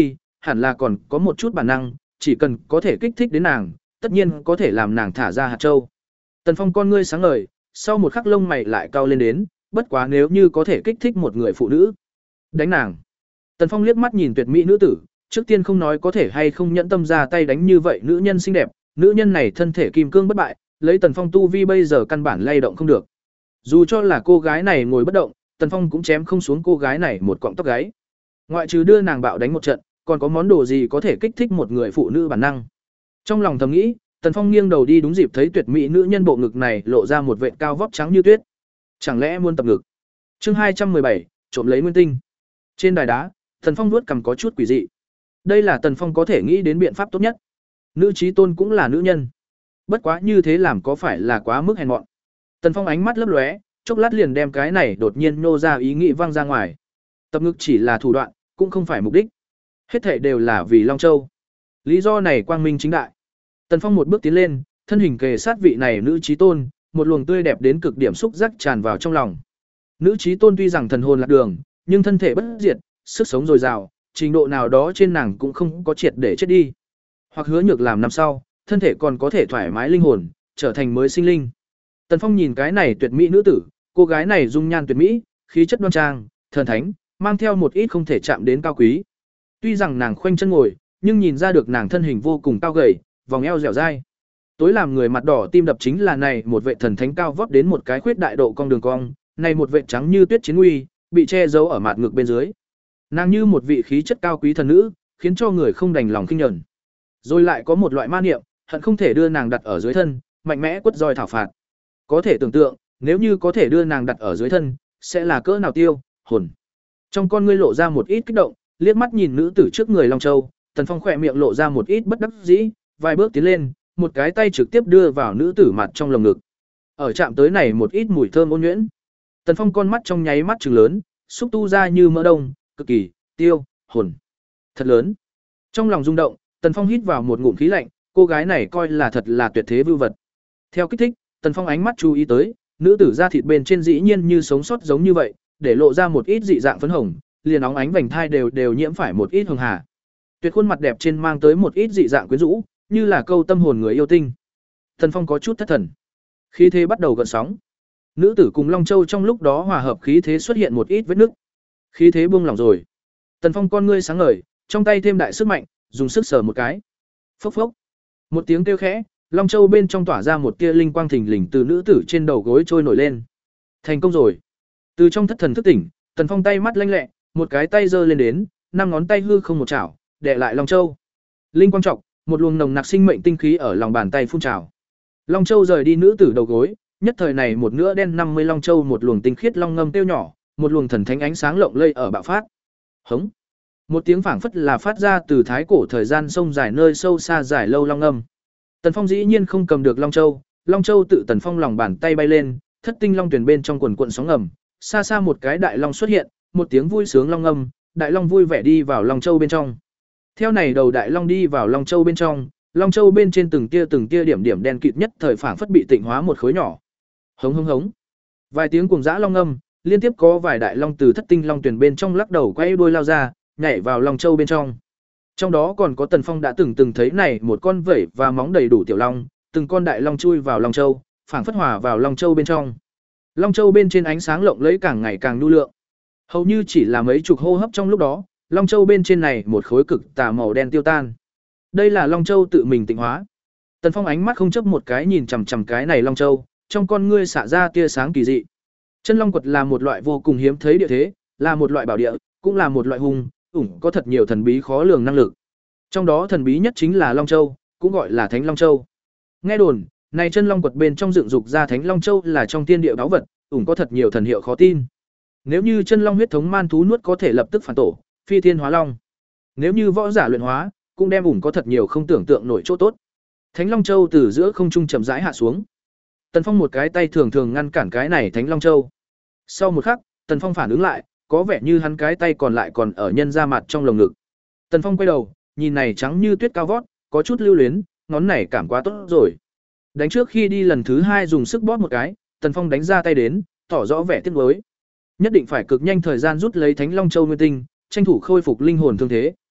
hẳn là còn có một chút bản năng, chỉ cần có thể kích thích đến nàng, tất nhiên có thể làm nàng thả ra hạt châu. Tần Phong con ngươi sáng ngời, sau một khắc lông mày lại cau lên đến, bất quá nếu như có thể kích thích một người phụ nữ, đánh nàng. Tần Phong liếc mắt nhìn tuyệt mỹ nữ tử, trước tiên không nói có thể hay không nhẫn tâm ra tay đánh như vậy nữ nhân xinh đẹp, nữ nhân này thân thể kim cương bất bại, lấy Tần Phong tu vi bây giờ căn bản lay động không được. Dù cho là cô gái này ngồi bất động, Tần Phong cũng chém không xuống cô gái này một cọng tóc gáy. Ngoại trừ đưa nàng bạo đánh một trận, còn có món đồ gì có thể kích thích một người phụ nữ bản năng. Trong lòng thầm nghĩ, Tần Phong nghiêng đầu đi, đúng dịp thấy tuyệt mỹ nữ nhân bộ ngực này lộ ra một vệt cao vóc trắng như tuyết. Chẳng lẽ muốn tập ngực? Chương hai trăm bảy, trộm lấy nguyên tinh. Trên đài đá, Tần Phong vuốt cằm có chút quỷ dị. Đây là Tần Phong có thể nghĩ đến biện pháp tốt nhất. Nữ trí tôn cũng là nữ nhân. Bất quá như thế làm có phải là quá mức hèn mọn. Tần Phong ánh mắt lấp lóe, chốc lát liền đem cái này đột nhiên nô ra ý nghĩ văng ra ngoài. Tập ngực chỉ là thủ đoạn, cũng không phải mục đích. Hết thảy đều là vì Long Châu. Lý do này quang minh chính đại. Tần Phong một bước tiến lên, thân hình kề sát vị này nữ trí tôn, một luồng tươi đẹp đến cực điểm xúc giác tràn vào trong lòng. Nữ trí tôn tuy rằng thần hồn lạc đường, nhưng thân thể bất diệt, sức sống dồi dào, trình độ nào đó trên nàng cũng không có triệt để chết đi. Hoặc hứa nhược làm năm sau, thân thể còn có thể thoải mái linh hồn, trở thành mới sinh linh. Tần Phong nhìn cái này tuyệt mỹ nữ tử, cô gái này dung nhan tuyệt mỹ, khí chất đoan trang, thần thánh, mang theo một ít không thể chạm đến cao quý. Tuy rằng nàng khoanh chân ngồi, nhưng nhìn ra được nàng thân hình vô cùng cao gầy, vòng eo dẻo dai. Tối làm người mặt đỏ tim đập chính là này một vệ thần thánh cao vót đến một cái khuyết đại độ cong đường cong, này một vệ trắng như tuyết chiến uy, bị che giấu ở mặt ngực bên dưới. Nàng như một vị khí chất cao quý thần nữ, khiến cho người không đành lòng khinh nhẫn. Rồi lại có một loại ma niệm, hận không thể đưa nàng đặt ở dưới thân, mạnh mẽ quất roi thảo phạt. Có thể tưởng tượng, nếu như có thể đưa nàng đặt ở dưới thân, sẽ là cỡ nào tiêu, hồn. Trong con ngươi lộ ra một ít kích động, liếc mắt nhìn nữ tử trước người Long Châu, Tần Phong khỏe miệng lộ ra một ít bất đắc dĩ, vài bước tiến lên, một cái tay trực tiếp đưa vào nữ tử mặt trong lồng ngực. Ở chạm tới này một ít mùi thơm ôn nhuyễn. Tần Phong con mắt trong nháy mắt trừng lớn, xúc tu ra như mỡ đông, cực kỳ tiêu, hồn. Thật lớn. Trong lòng rung động, Tần Phong hít vào một ngụm khí lạnh, cô gái này coi là thật là tuyệt thế vưu vật. Theo kích thích, Tần Phong ánh mắt chú ý tới, nữ tử da thịt bên trên dĩ nhiên như sống sót giống như vậy, để lộ ra một ít dị dạng phấn hồng, liền óng ánh vành thai đều đều nhiễm phải một ít hường hà. Tuyệt khuôn mặt đẹp trên mang tới một ít dị dạng quyến rũ, như là câu tâm hồn người yêu tinh. Tần Phong có chút thất thần. Khí thế bắt đầu gợn sóng. Nữ tử cùng Long Châu trong lúc đó hòa hợp khí thế xuất hiện một ít vết nứt. Khí thế buông lỏng rồi. Tần Phong con ngươi sáng ngời, trong tay thêm đại sức mạnh, dùng sức sờ một cái. Phốc phốc. Một tiếng kêu khẽ, Long Châu bên trong tỏa ra một tia linh quang thình lình từ nữ tử trên đầu gối trôi nổi lên. Thành công rồi. Từ trong thất thần thức tỉnh, Tần Phong tay mắt lanh lẹ, một cái tay giơ lên đến, năm ngón tay hư không một chảo, đè lại Long Châu. Linh quang trọc, một luồng nồng nặc sinh mệnh tinh khí ở lòng bàn tay phun trào. Long Châu rời đi nữ tử đầu gối, nhất thời này một nửa đen năm mươi Long Châu một luồng tinh khiết long ngâm tiêu nhỏ, một luồng thần thánh ánh sáng lộng lây ở bạo phát. Hống. Một tiếng phảng phất là phát ra từ thái cổ thời gian sông dài nơi sâu xa dài lâu long ngâm. Tần Phong dĩ nhiên không cầm được Long Châu, Long Châu tự Tần Phong lòng bàn tay bay lên, thất tinh long tuyển bên trong quần cuộn sóng ngầm, xa xa một cái đại long xuất hiện, một tiếng vui sướng long ngâm, đại long vui vẻ đi vào Long Châu bên trong. Theo này đầu đại long đi vào Long Châu bên trong, Long Châu bên trên từng tia từng tia điểm điểm đen kịt nhất thời phảng phất bị tịnh hóa một khối nhỏ. Hống hống hống. Vài tiếng cuồng dã long ngâm, liên tiếp có vài đại long từ thất tinh long tuyển bên trong lắc đầu quay đuôi lao ra, nhảy vào Long Châu bên trong. Trong đó còn có Tần Phong đã từng từng thấy này một con vẩy và móng đầy đủ tiểu long, từng con đại long chui vào Long Châu, phảng phất hòa vào Long Châu bên trong. Long Châu bên trên ánh sáng lộng lẫy càng ngày càng nhu lượng. Hầu như chỉ là mấy chục hô hấp trong lúc đó, Long Châu bên trên này một khối cực tà màu đen tiêu tan. Đây là Long Châu tự mình tịnh hóa. Tần Phong ánh mắt không chấp một cái nhìn chằm chằm cái này Long Châu, trong con ngươi xạ ra tia sáng kỳ dị. Chân long quật là một loại vô cùng hiếm thấy địa thế, là một loại bảo địa, cũng là một loại hung, ủng có thật nhiều thần bí khó lường năng lực. Trong đó thần bí nhất chính là Long Châu, cũng gọi là Thánh Long Châu. Nghe đồn, này chân long quật bên trong dựng dục ra Thánh Long Châu là trong tiên địa báu vật, ủng có thật nhiều thần hiệu khó tin. Nếu như chân long huyết thống man thú nuốt có thể lập tức phản tổ, phi thiên hóa long. Nếu như võ giả luyện hóa, cũng đem ủng có thật nhiều không tưởng tượng nổi chỗ tốt. Thánh Long Châu từ giữa không trung chậm rãi hạ xuống. Tần Phong một cái tay thường thường ngăn cản cái này Thánh Long Châu. Sau một khắc, Tần Phong phản ứng lại, có vẻ như hắn cái tay còn lại còn ở nhân ra mặt trong lồng ngực. Tần Phong quay đầu, nhìn này trắng như tuyết cao vót, có chút lưu luyến, ngón này cảm quá tốt rồi. Đánh trước khi đi lần thứ hai dùng sức bóp một cái, Tần Phong đánh ra tay đến, tỏ rõ vẻ tiếc nuối. Nhất định phải cực nhanh thời gian rút lấy Thánh Long Châu nguyên tinh, tranh thủ khôi phục linh hồn thương thế.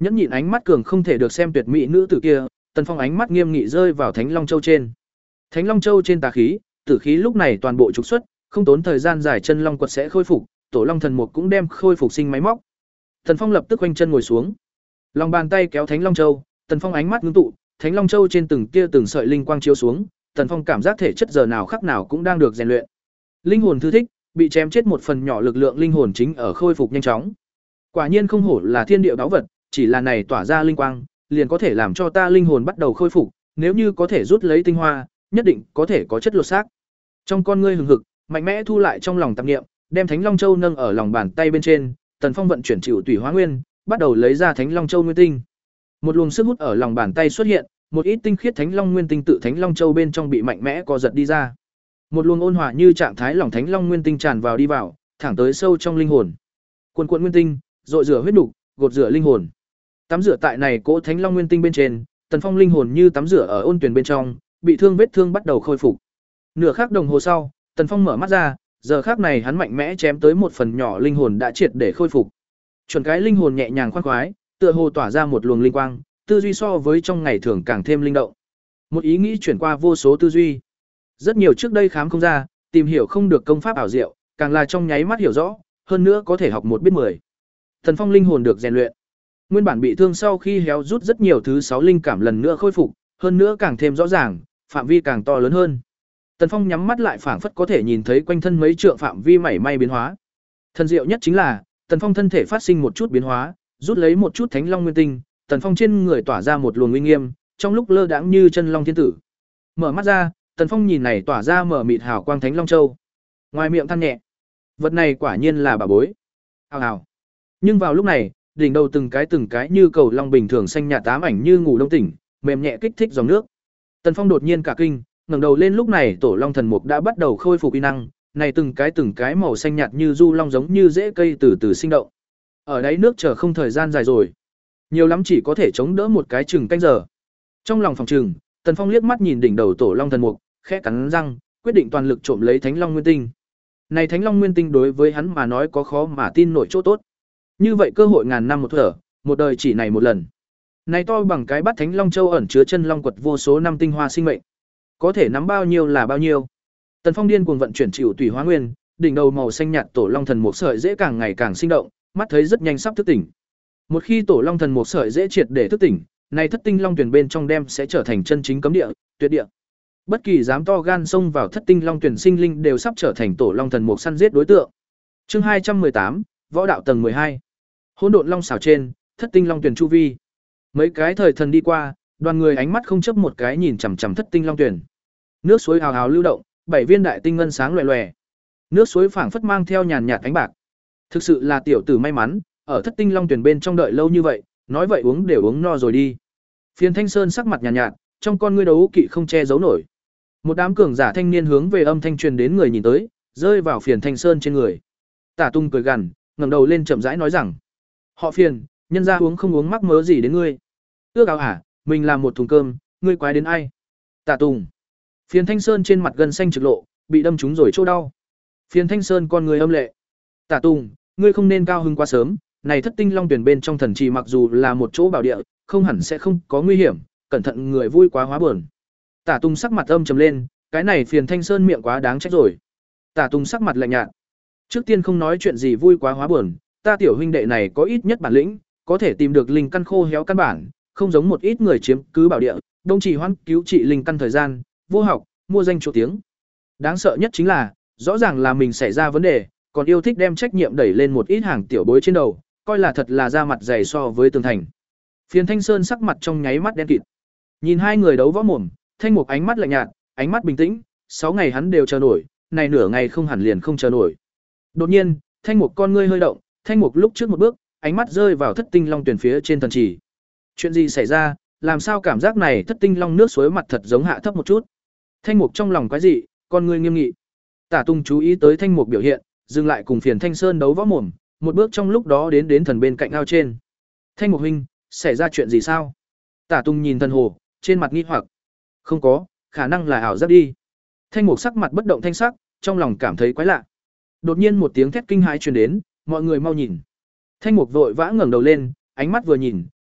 Nhẫn nhịn ánh mắt cường không thể được xem tuyệt mỹ nữ tử kia, Tần Phong ánh mắt nghiêm nghị rơi vào Thánh Long Châu trên. Thánh Long Châu trên tà khí, tử khí lúc này toàn bộ trục xuất, không tốn thời gian dài chân long quật sẽ khôi phục, Tổ Long thần mục cũng đem khôi phục sinh máy móc. Tần Phong lập tức quanh chân ngồi xuống. Lòng bàn tay kéo Thánh Long Châu, Tần Phong ánh mắt ngưng tụ, Thánh Long Châu trên từng tia từng sợi linh quang chiếu xuống, Tần Phong cảm giác thể chất giờ nào khắc nào cũng đang được rèn luyện. Linh hồn thư thích, bị chém chết một phần nhỏ lực lượng linh hồn chính ở khôi phục nhanh chóng. Quả nhiên không hổ là thiên địa báu vật, chỉ là này tỏa ra linh quang, liền có thể làm cho ta linh hồn bắt đầu khôi phục, nếu như có thể rút lấy tinh hoa, nhất định có thể có chất lột xác. Trong con ngươi hừng hực, mạnh mẽ thu lại trong lòng tạp niệm, đem Thánh Long Châu nâng ở lòng bàn tay bên trên, Tần Phong vận chuyển chịu tùy hóa nguyên, bắt đầu lấy ra Thánh Long Châu nguyên tinh. Một luồng sức hút ở lòng bàn tay xuất hiện, một ít tinh khiết Thánh Long nguyên tinh tự Thánh Long Châu bên trong bị mạnh mẽ co giật đi ra. Một luồng ôn hòa như trạng thái lòng Thánh Long nguyên tinh tràn vào đi vào, thẳng tới sâu trong linh hồn. Cuồn cuộn nguyên tinh, rội rửa huyết nục, gột rửa linh hồn. Tắm rửa tại này cỗ Thánh Long nguyên tinh bên trên, Tần Phong linh hồn như tắm rửa ở ôn tuyển bên trong, bị thương vết thương bắt đầu khôi phục. Nửa khắc đồng hồ sau, Tần Phong mở mắt ra, giờ khắc này hắn mạnh mẽ chém tới một phần nhỏ linh hồn đã triệt để khôi phục. Chuẩn cái linh hồn nhẹ nhàng khoan khoái, tựa hồ tỏa ra một luồng linh quang, tư duy so với trong ngày thường càng thêm linh động. Một ý nghĩ chuyển qua vô số tư duy. Rất nhiều trước đây khám không ra, tìm hiểu không được công pháp ảo diệu, càng là trong nháy mắt hiểu rõ, hơn nữa có thể học một biết mười. Tần Phong linh hồn được rèn luyện. Nguyên bản bị thương sau khi héo rút rất nhiều thứ sáu linh cảm lần nữa khôi phục, hơn nữa càng thêm rõ ràng, phạm vi càng to lớn hơn. Tần Phong nhắm mắt lại phảng phất có thể nhìn thấy quanh thân mấy trượng phạm vi mảy may biến hóa. Thần diệu nhất chính là, Tần Phong thân thể phát sinh một chút biến hóa, rút lấy một chút Thánh Long nguyên tinh, Tần Phong trên người tỏa ra một luồng uy nghiêm, trong lúc lơ đãng như chân long thiên tử. Mở mắt ra, Tần Phong nhìn này tỏa ra mở mịt hào quang Thánh Long Châu. Ngoài miệng than nhẹ, vật này quả nhiên là bà bối. Hào hào. Nhưng vào lúc này, đỉnh đầu từng cái từng cái như cầu long bình thường xanh nhạt ám ảnh như ngủ đông tỉnh, mềm nhẹ kích thích dòng nước. Tần Phong đột nhiên cả kinh, ngẩng đầu lên lúc này Tổ Long thần mục đã bắt đầu khôi phục uy năng, này từng cái từng cái màu xanh nhạt như du long giống như rễ cây từ từ sinh động. Ở đáy nước chờ không thời gian dài rồi, nhiều lắm chỉ có thể chống đỡ một cái chừng canh giờ. Trong lòng phòng trừng, Tần Phong liếc mắt nhìn đỉnh đầu Tổ Long thần mục, khẽ cắn răng, quyết định toàn lực trộm lấy Thánh Long nguyên tinh. Này Thánh Long nguyên tinh đối với hắn mà nói có khó mà tin nổi chỗ tốt. Như vậy cơ hội ngàn năm một thở, một đời chỉ này một lần. Này to bằng cái bát Thánh Long Châu ẩn chứa chân long quật vô số năm tinh hoa sinh mệnh. Có thể nắm bao nhiêu là bao nhiêu. Tần Phong điên cuồng vận chuyển chịu tùy hóa nguyên, đỉnh đầu màu xanh nhạt Tổ Long thần mục sợi dễ càng ngày càng sinh động, mắt thấy rất nhanh sắp thức tỉnh. Một khi Tổ Long thần mục sợi dễ triệt để thức tỉnh, này thất tinh long tuyển bên trong đem sẽ trở thành chân chính cấm địa, tuyệt địa. Bất kỳ dám to gan xông vào thất tinh long tuyển sinh linh đều sắp trở thành Tổ Long thần mục săn giết đối tượng. Chương hai trăm mười tám, Võ đạo tầng mười hai. Hỗn độn long xảo trên, thất tinh long tuyển chu vi. Mấy cái thời thần đi qua, đoàn người ánh mắt không chấp một cái nhìn chằm chằm thất tinh long tuyển. Nước suối hào hào lưu động, bảy viên đại tinh ngân sáng loè loè. Nước suối phảng phất mang theo nhàn nhạt ánh bạc. Thực sự là tiểu tử may mắn, ở thất tinh long tuyển bên trong đợi lâu như vậy, nói vậy uống đều uống no rồi đi. Phiền Thanh Sơn sắc mặt nhàn nhạt, nhạt, trong con ngươi đấu kỵ không che giấu nổi. Một đám cường giả thanh niên hướng về âm thanh truyền đến người nhìn tới, rơi vào Phiền Thanh Sơn trên người. Tả Tung cười gằn, ngẩng đầu lên chậm rãi nói rằng: "Họ Phiền, nhân gia uống không uống mắc mớ gì đến ngươi? Ước ao hả, mình làm một thùng cơm, ngươi quái đến ai?" Tả Tùng. Phiền Thanh Sơn trên mặt gân xanh trực lộ, bị đâm trúng rồi chỗ đau. Phiền Thanh Sơn con người âm lệ. "Tả Tùng, ngươi không nên cao hứng quá sớm, này thất tinh long tuyển bên trong thần trì mặc dù là một chỗ bảo địa, không hẳn sẽ không có nguy hiểm, cẩn thận người vui quá hóa buồn." Tả Tùng sắc mặt âm trầm lên, cái này Phiền Thanh Sơn miệng quá đáng trách rồi. Tả Tùng sắc mặt lạnh nhạt. Trước tiên không nói chuyện gì vui quá hóa buồn, ta tiểu huynh đệ này có ít nhất bản lĩnh, có thể tìm được linh căn khô héo căn bản, không giống một ít người chiếm cứ bảo địa, đông chỉ hoãn cứu trị linh căn thời gian, vô học, mua danh chỗ tiếng. Đáng sợ nhất chính là, rõ ràng là mình xảy ra vấn đề, còn yêu thích đem trách nhiệm đẩy lên một ít hàng tiểu bối trên đầu, coi là thật là ra mặt dày so với tường thành. Phiền Thanh Sơn sắc mặt trong nháy mắt đen kịt. Nhìn hai người đấu võ mồm, Thanh Mục ánh mắt lạnh nhạt, ánh mắt bình tĩnh, sáu ngày hắn đều chờ nổi, này nửa ngày không hẳn liền không chờ nổi. Đột nhiên, Thanh Mục con ngươi hơi động, Thanh Mục lúc trước một bước, ánh mắt rơi vào thất tinh long tuyển phía trên thần chỉ. Chuyện gì xảy ra, làm sao cảm giác này thất tinh long nước suối mặt thật giống hạ thấp một chút. Thanh Mục trong lòng quái dị, con ngươi nghiêm nghị. Tả Tung chú ý tới Thanh Mục biểu hiện, dừng lại cùng Phiền Thanh Sơn đấu võ mồm, một bước trong lúc đó đến đến thần bên cạnh ao trên. "Thanh Mục huynh, xảy ra chuyện gì sao?" Tả Tung nhìn thần hồ, trên mặt nghi hoặc. "Không có, khả năng là ảo giác đi." Thanh Mục sắc mặt bất động thanh sắc, trong lòng cảm thấy quái lạ. Đột nhiên một tiếng thét kinh hãi truyền đến, mọi người mau nhìn. Thanh Mục vội vã ngẩng đầu lên, ánh mắt vừa nhìn,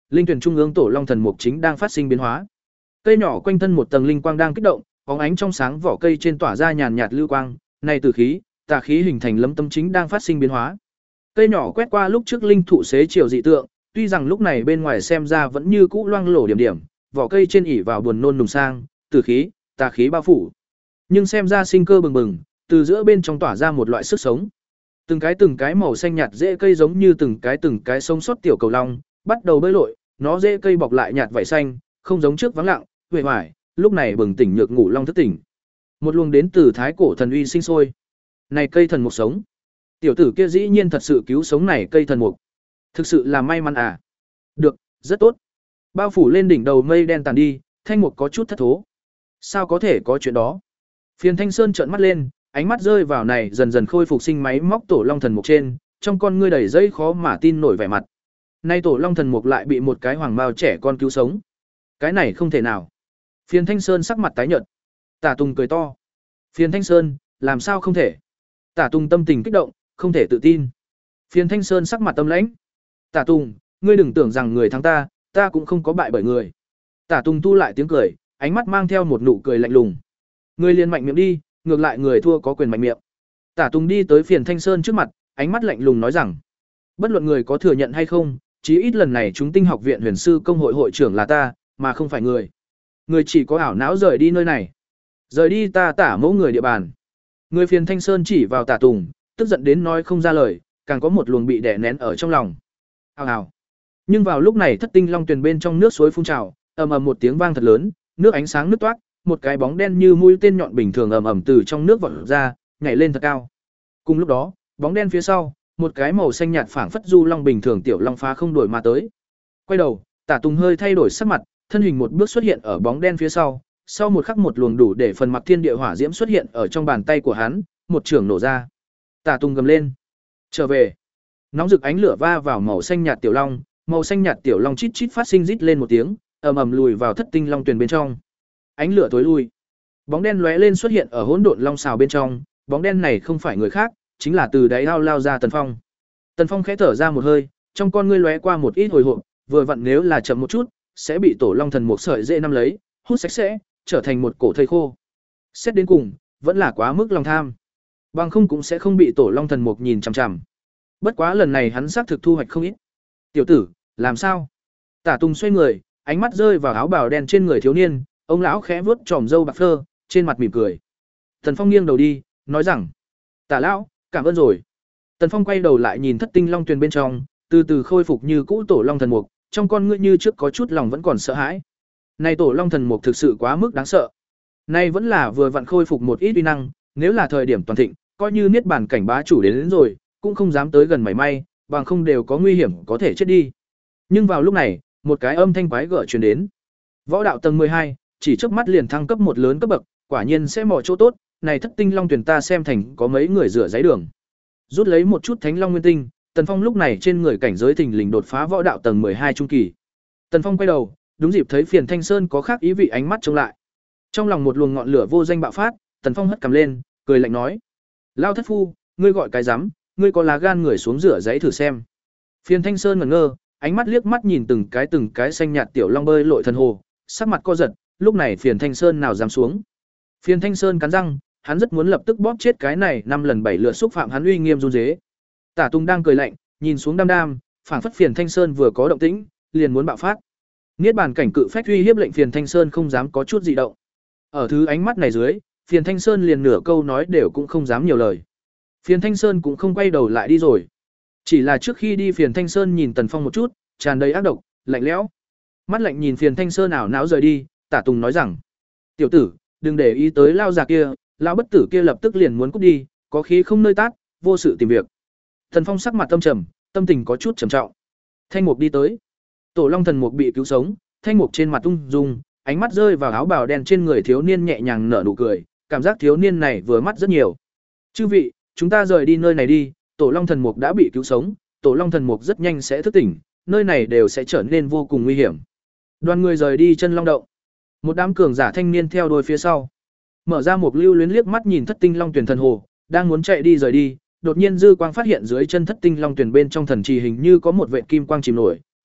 linh tuyển trung ương tổ long thần mục chính đang phát sinh biến hóa. Cây nhỏ quanh thân một tầng linh quang đang kích động, bóng ánh trong sáng vỏ cây trên tỏa ra nhàn nhạt lưu quang, này tử khí, tà khí hình thành lấm tấm chính đang phát sinh biến hóa. Cây nhỏ quét qua lúc trước linh thụ xế chiều dị tượng, tuy rằng lúc này bên ngoài xem ra vẫn như cũ loang lổ điểm điểm, vỏ cây trên ỉ vào buồn nôn nùng sang, tử khí, tà khí bao phủ. Nhưng xem ra sinh cơ bừng bừng, từ giữa bên trong tỏa ra một loại sức sống. Từng cái từng cái màu xanh nhạt rễ cây giống như từng cái từng cái sống sót tiểu cầu long, bắt đầu bơi lội, nó rễ cây bọc lại nhạt vảy xanh, không giống trước vắng lặng, huệ hoài, lúc này bừng tỉnh nhược ngủ long thức tỉnh. Một luồng đến từ thái cổ thần uy sinh sôi. Này cây thần mục sống. Tiểu tử kia dĩ nhiên thật sự cứu sống này cây thần mục. Thực sự là may mắn à. Được, rất tốt. Bao phủ lên đỉnh đầu mây đen tàn đi, thanh mục có chút thất thố. Sao có thể có chuyện đó? Phiền Thanh Sơn trợn mắt lên, ánh mắt rơi vào này dần dần khôi phục sinh máy móc tổ long thần mục trên, trong con ngươi đầy dây khó mà tin nổi vẻ mặt. Nay tổ long thần mục lại bị một cái hoàng mao trẻ con cứu sống. Cái này không thể nào. Phiền Thanh Sơn sắc mặt tái nhợt. Tả Tùng cười to. Phiền Thanh Sơn, làm sao không thể? Tả Tùng tâm tình kích động, không thể tự tin. Phiền Thanh Sơn sắc mặt tâm lãnh. Tả Tùng, ngươi đừng tưởng rằng người thắng ta, ta cũng không có bại bởi người. Tả Tùng thu lại tiếng cười, ánh mắt mang theo một nụ cười lạnh lùng. Ngươi liền mạnh miệng đi, ngược lại người thua có quyền mạnh miệng. Tả Tùng đi tới Phiền Thanh Sơn trước mặt, ánh mắt lạnh lùng nói rằng, bất luận người có thừa nhận hay không, chí ít lần này chúng tinh học viện huyền sư công hội hội trưởng là ta, mà không phải người. Người chỉ có ảo não rời đi nơi này. Rời đi ta Tả mẫu người địa bàn. Người Phiền Thanh Sơn chỉ vào Tả Tùng, tức giận đến nói không ra lời, càng có một luồng bị đè nén ở trong lòng. Ào ào. Nhưng vào lúc này thất tinh long tuyền bên trong nước suối phun trào, ầm ầm một tiếng vang thật lớn, nước ánh sáng nứt toát, một cái bóng đen như mũi tên nhọn bình thường ầm ầm từ trong nước vọt ra, nhảy lên thật cao. Cùng lúc đó, bóng đen phía sau, một cái màu xanh nhạt phảng phất du long bình thường tiểu long phá không đổi mà tới. Quay đầu, Tả Tùng hơi thay đổi sắc mặt, thân hình một bước xuất hiện ở bóng đen phía sau, sau một khắc một luồng đủ để phần mặc thiên địa hỏa diễm xuất hiện ở trong bàn tay của hắn, một trường nổ ra. Tả Tùng gầm lên, trở về. Nóng rực ánh lửa va vào màu xanh nhạt tiểu long, màu xanh nhạt tiểu long chít chít phát sinh rít lên một tiếng, ầm ầm lùi vào thất tinh long tuyền bên trong. Ánh lửa tối lui, bóng đen lóe lên xuất hiện ở hỗn độn long xào bên trong, bóng đen này không phải người khác, chính là từ đáy ao lao ra Tần Phong. Tần Phong khẽ thở ra một hơi, trong con ngươi lóe qua một ít hồi hộp, vừa vặn nếu là chậm một chút, sẽ bị tổ long thần một sợi dễ năm lấy, hút sạch sẽ, trở thành một cổ thây khô. Xét đến cùng, vẫn là quá mức lòng tham. Bằng không cũng sẽ không bị tổ long thần mục nhìn chằm chằm. Bất quá lần này hắn xác thực thu hoạch không ít. Tiểu tử, làm sao? Tả Tùng xoay người, ánh mắt rơi vào áo bào đen trên người thiếu niên, ông lão khẽ vuốt tròm râu bạc phơ, trên mặt mỉm cười. Tần Phong nghiêng đầu đi, nói rằng, Tả lão, cảm ơn rồi. Tần Phong quay đầu lại nhìn thất tinh long tuyền bên trong, từ từ khôi phục như cũ tổ long thần mục, trong con ngươi như trước có chút lòng vẫn còn sợ hãi. Này tổ long thần mục thực sự quá mức đáng sợ. Nay vẫn là vừa vặn khôi phục một ít uy năng, nếu là thời điểm toàn thịnh, coi như niết bàn cảnh bá chủ đến, đến rồi, cũng không dám tới gần mảy may, bằng không đều có nguy hiểm có thể chết đi. Nhưng vào lúc này, một cái âm thanh quái gở truyền đến. Võ đạo tầng mười hai, chỉ chớp mắt liền thăng cấp một lớn cấp bậc, quả nhiên sẽ mò chỗ tốt, này thất tinh long tuyển ta xem thành có mấy người rửa giấy đường. Rút lấy một chút thánh long nguyên tinh, Tần Phong lúc này trên người cảnh giới thình lình đột phá võ đạo tầng mười hai trung kỳ. Tần Phong quay đầu, đúng dịp thấy Phiền Thanh Sơn có khác ý vị ánh mắt trông lại. Trong lòng một luồng ngọn lửa vô danh bạo phát, Tần Phong hất cằm lên, cười lạnh nói: "Lao thất phu, ngươi gọi cái rắm, ngươi có lá gan người xuống rửa giấy thử xem." Phiền Thanh Sơn ngẩn ngơ, ánh mắt liếc mắt nhìn từng cái từng cái xanh nhạt tiểu long bơi lội thần hồ, sắc mặt co giật, lúc này Phiền Thanh Sơn nào dám xuống. Phiền Thanh Sơn cắn răng, hắn rất muốn lập tức bóp chết cái này năm lần bảy lượt xúc phạm hắn uy nghiêm run rế. Tả Tùng đang cười lạnh, nhìn xuống đăm đăm, phảng phất Phiền Thanh Sơn vừa có động tĩnh, liền muốn bạo phát. Niết bàn cảnh cự phách uy hiếp lệnh Phiền Thanh Sơn không dám có chút dị động. Ở thứ ánh mắt này dưới, Phiền Thanh Sơn liền nửa câu nói đều cũng không dám nhiều lời. Phiền Thanh Sơn cũng không quay đầu lại đi rồi. Chỉ là trước khi đi Phiền Thanh Sơn nhìn Tần Phong một chút, tràn đầy ác độc, lạnh lẽo. Mắt lạnh nhìn Phiền Thanh Sơn ảo não rời đi, Tả Tùng nói rằng: "Tiểu tử, đừng để ý tới lao già kia, lão bất tử kia lập tức liền muốn cút đi, có khí không nơi tát, vô sự tìm việc." Tần Phong sắc mặt tâm trầm, tâm tình có chút trầm trọng. Thanh Mục đi tới. Tổ Long thần mục bị cứu sống, Thanh Mục trên mặt ung dung, ánh mắt rơi vào áo bào đen trên người thiếu niên nhẹ nhàng nở nụ cười, cảm giác thiếu niên này vừa mắt rất nhiều. "Chư vị, chúng ta rời đi nơi này đi, Tổ Long thần mục đã bị cứu sống, Tổ Long thần mục rất nhanh sẽ thức tỉnh, nơi này đều sẽ trở nên vô cùng nguy hiểm." Đoàn người rời đi chân long động. Một đám cường giả thanh niên theo đuôi phía sau. Mở ra một lưu luyến liếc mắt nhìn thất tinh long tuyển thần hồ, đang muốn chạy đi rời đi, đột nhiên dư quang phát hiện dưới chân thất tinh long tuyển bên trong thần trì hình như có một vệt kim quang chìm nổi,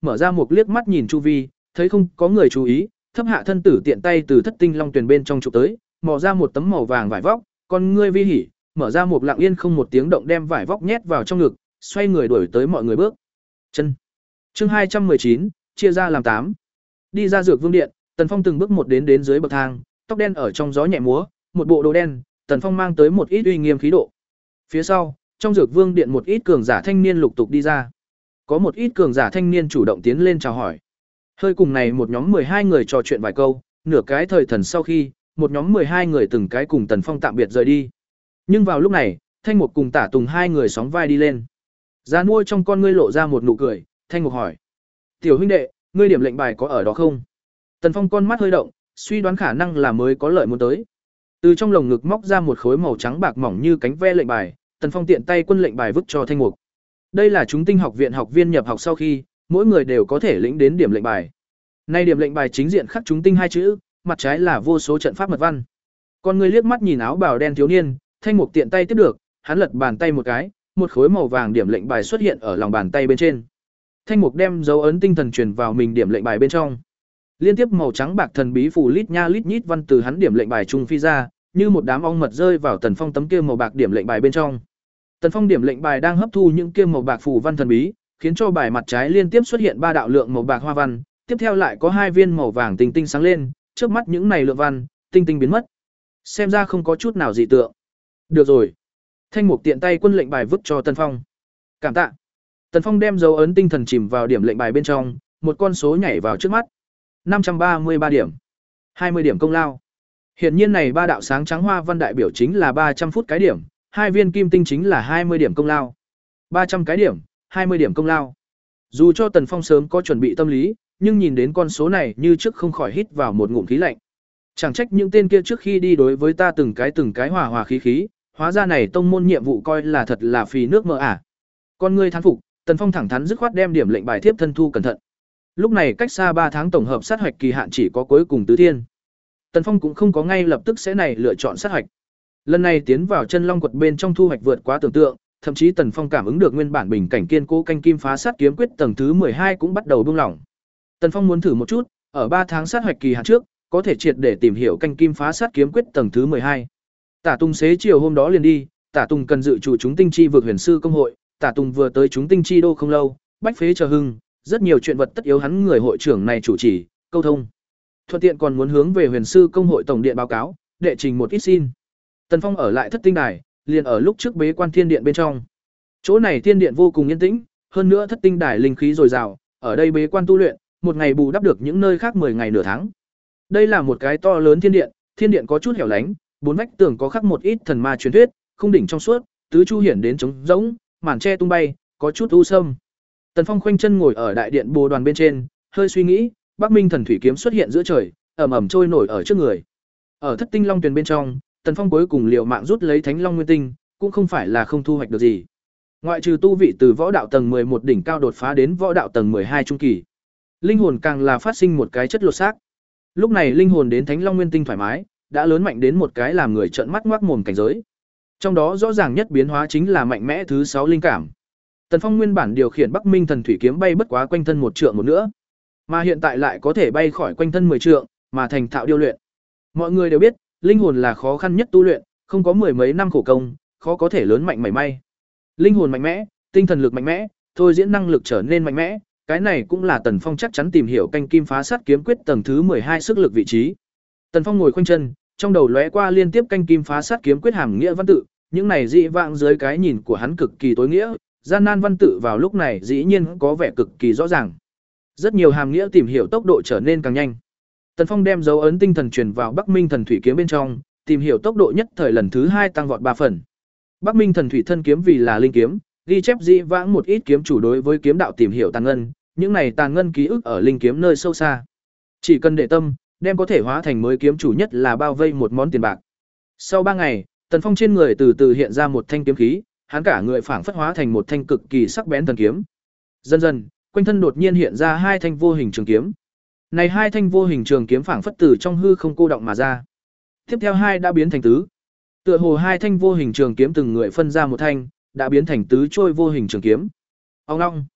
mở ra một liếc mắt nhìn chu vi, thấy không có người chú ý, thấp hạ thân tử tiện tay từ thất tinh long tuyền bên trong chụp tới, mò ra một tấm màu vàng vải vóc, con ngươi vi hỉ, mở ra một lặng yên không một tiếng động đem vải vóc nhét vào trong ngực, xoay người đuổi tới mọi người bước. Chân. Chương hai trăm mười chín, chia ra làm tám. Đi ra Dược Vương điện, Tần Phong từng bước một đến đến dưới bậc thang, tóc đen ở trong gió nhẹ múa, một bộ đồ đen, Tần Phong mang tới một ít uy nghiêm khí độ. Phía sau, trong Dược Vương điện một ít cường giả thanh niên lục tục đi ra. Có một ít cường giả thanh niên chủ động tiến lên chào hỏi. Hơi cùng này một nhóm mười hai người trò chuyện vài câu, nửa cái thời thần sau khi, một nhóm mười hai người từng cái cùng Tần Phong tạm biệt rời đi. Nhưng vào lúc này, Thanh Mục cùng Tả Tùng hai người sóng vai đi lên. Già nuôi trong con ngươi lộ ra một nụ cười, Thanh Mục hỏi: "Tiểu huynh đệ, ngươi điểm lệnh bài có ở đó không?" Tần Phong con mắt hơi động, suy đoán khả năng là mới có lợi muốn tới. Từ trong lồng ngực móc ra một khối màu trắng bạc mỏng như cánh ve lệnh bài, Tần Phong tiện tay quân lệnh bài vứt cho Thanh Mục. Đây là chúng tinh học viện học viên nhập học sau khi, mỗi người đều có thể lĩnh đến điểm lệnh bài. Nay điểm lệnh bài chính diện khắc chúng tinh hai chữ, mặt trái là vô số trận pháp mật văn. Con người liếc mắt nhìn áo bào đen thiếu niên, Thanh Mục tiện tay tiếp được, hắn lật bàn tay một cái, một khối màu vàng điểm lệnh bài xuất hiện ở lòng bàn tay bên trên. Thanh Mục đem dấu ấn tinh thần truyền vào mình điểm lệnh bài bên trong. Liên tiếp màu trắng bạc thần bí phù lít nha lít nhít văn từ hắn điểm lệnh bài trung phi ra, như một đám ong mật rơi vào Tần Phong tấm kia màu bạc điểm lệnh bài bên trong. Tần Phong điểm lệnh bài đang hấp thu những kia màu bạc phù văn thần bí, khiến cho bài mặt trái liên tiếp xuất hiện ba đạo lượng màu bạc hoa văn, tiếp theo lại có hai viên màu vàng tinh tinh sáng lên, trước mắt những này lượng văn, tinh tinh biến mất. Xem ra không có chút nào dị tượng. Được rồi. Thanh Mục tiện tay quân lệnh bài vứt cho Tần Phong. Cảm tạ. Tần Phong đem dấu ấn tinh thần chìm vào điểm lệnh bài bên trong, một con số nhảy vào trước mắt. năm trăm ba mươi ba điểm. hai mươi điểm công lao. Hiển nhiên này ba đạo sáng trắng hoa văn đại biểu chính là ba trăm phút cái điểm, hai viên kim tinh chính là hai mươi điểm công lao. ba trăm cái điểm, hai mươi điểm công lao. Dù cho Tần Phong sớm có chuẩn bị tâm lý, nhưng nhìn đến con số này như trước không khỏi hít vào một ngụm khí lạnh. Chẳng trách những tên kia trước khi đi đối với ta từng cái từng cái hòa hòa khí khí, hóa ra này tông môn nhiệm vụ coi là thật là phì nước mỡ ả. Con ngươi thán phục, Tần Phong thẳng thắn dứt khoát đem điểm lệnh bài tiếp thân thu cẩn thận. Lúc này cách xa ba tháng tổng hợp sát hoạch kỳ hạn chỉ có cuối cùng tứ thiên. Tần Phong cũng không có ngay lập tức sẽ này lựa chọn sát hoạch. Lần này tiến vào chân long quật bên trong thu hoạch vượt quá tưởng tượng, thậm chí Tần Phong cảm ứng được nguyên bản bình cảnh kiên cố canh kim phá sát kiếm quyết tầng thứ mười hai cũng bắt đầu buông lỏng. Tần Phong muốn thử một chút, ở ba tháng sát hoạch kỳ hạn trước, có thể triệt để tìm hiểu canh kim phá sát kiếm quyết tầng thứ mười hai. Tả Tùng xế chiều hôm đó liền đi, Tả Tùng cần dự chủ chúng tinh chi vực huyền sư công hội, Tả Tùng vừa tới chúng tinh chi đô không lâu, bách phế chờ hưng, rất nhiều chuyện vật tất yếu hắn người hội trưởng này chủ trì, câu thông. Thuận tiện còn muốn hướng về huyền sư công hội tổng điện báo cáo, đệ trình một ít xin. Tần Phong ở lại thất tinh đài, liền ở lúc trước bế quan thiên điện bên trong. Chỗ này thiên điện vô cùng yên tĩnh, hơn nữa thất tinh đài linh khí dồi dào, ở đây bế quan tu luyện, một ngày bù đắp được những nơi khác mười ngày nửa tháng. Đây là một cái to lớn thiên điện, thiên điện có chút hẻo lánh, bốn vách tường có khắc một ít thần ma truyền thuyết, khung đỉnh trong suốt, tứ chu hiển đến trống rỗng, màn che tung bay, có chút u sâm. Tần Phong khoanh chân ngồi ở đại điện bồ đoàn bên trên, hơi suy nghĩ, Bắc Minh thần thủy kiếm xuất hiện giữa trời, ẩm ẩm trôi nổi ở trước người. Ở thất tinh long tuyền bên trong, Tần Phong cuối cùng liều mạng rút lấy Thánh Long Nguyên Tinh, cũng không phải là không thu hoạch được gì. Ngoại trừ tu vị từ võ đạo tầng mười một đỉnh cao đột phá đến võ đạo tầng mười hai trung kỳ, linh hồn càng là phát sinh một cái chất lột xác. Lúc này linh hồn đến Thánh Long Nguyên Tinh thoải mái, đã lớn mạnh đến một cái làm người trợn mắt ngoác mồm cảnh giới. Trong đó rõ ràng nhất biến hóa chính là mạnh mẽ thứ sáu linh cảm. Tần Phong nguyên bản điều khiển Bắc Minh thần thủy kiếm bay bất quá quanh thân một trượng một nữa, mà hiện tại lại có thể bay khỏi quanh thân mười trượng, mà thành thạo điêu luyện. Mọi người đều biết, linh hồn là khó khăn nhất tu luyện, không có mười mấy năm khổ công, khó có thể lớn mạnh mảy may. Linh hồn mạnh mẽ, tinh thần lực mạnh mẽ, thôi diễn năng lực trở nên mạnh mẽ, cái này cũng là Tần Phong chắc chắn tìm hiểu canh kim phá sát kiếm quyết tầng thứ mười hai sức lực vị trí. Tần Phong ngồi khoanh chân, trong đầu lóe qua liên tiếp canh kim phá sát kiếm quyết hàm nghĩa văn tự, những này dị vãng dưới cái nhìn của hắn cực kỳ tối nghĩa, gian nan văn tự vào lúc này dĩ nhiên có vẻ cực kỳ rõ ràng. Rất nhiều hàm nghĩa tìm hiểu tốc độ trở nên càng nhanh. Tần Phong đem dấu ấn tinh thần truyền vào Bắc Minh thần thủy kiếm bên trong, tìm hiểu tốc độ nhất thời lần thứ hai tăng vọt ba phần. Bắc Minh thần thủy thân kiếm vì là linh kiếm, ghi chép dị vãng một ít kiếm chủ đối với kiếm đạo tìm hiểu tàn ngân, những này tàn ngân ký ức ở linh kiếm nơi sâu xa. Chỉ cần để tâm, đem có thể hóa thành mới kiếm chủ nhất là bao vây một món tiền bạc. Sau ba ngày, Tần Phong trên người từ từ hiện ra một thanh kiếm khí, hắn cả người phảng phất hóa thành một thanh cực kỳ sắc bén thần kiếm. Dần dần, quanh thân đột nhiên hiện ra hai thanh vô hình trường kiếm. Này hai thanh vô hình trường kiếm phảng phất từ trong hư không cô động mà ra. Tiếp theo hai đã biến thành tứ. Tựa hồ hai thanh vô hình trường kiếm từng người phân ra một thanh, đã biến thành tứ trôi vô hình trường kiếm. Ông long.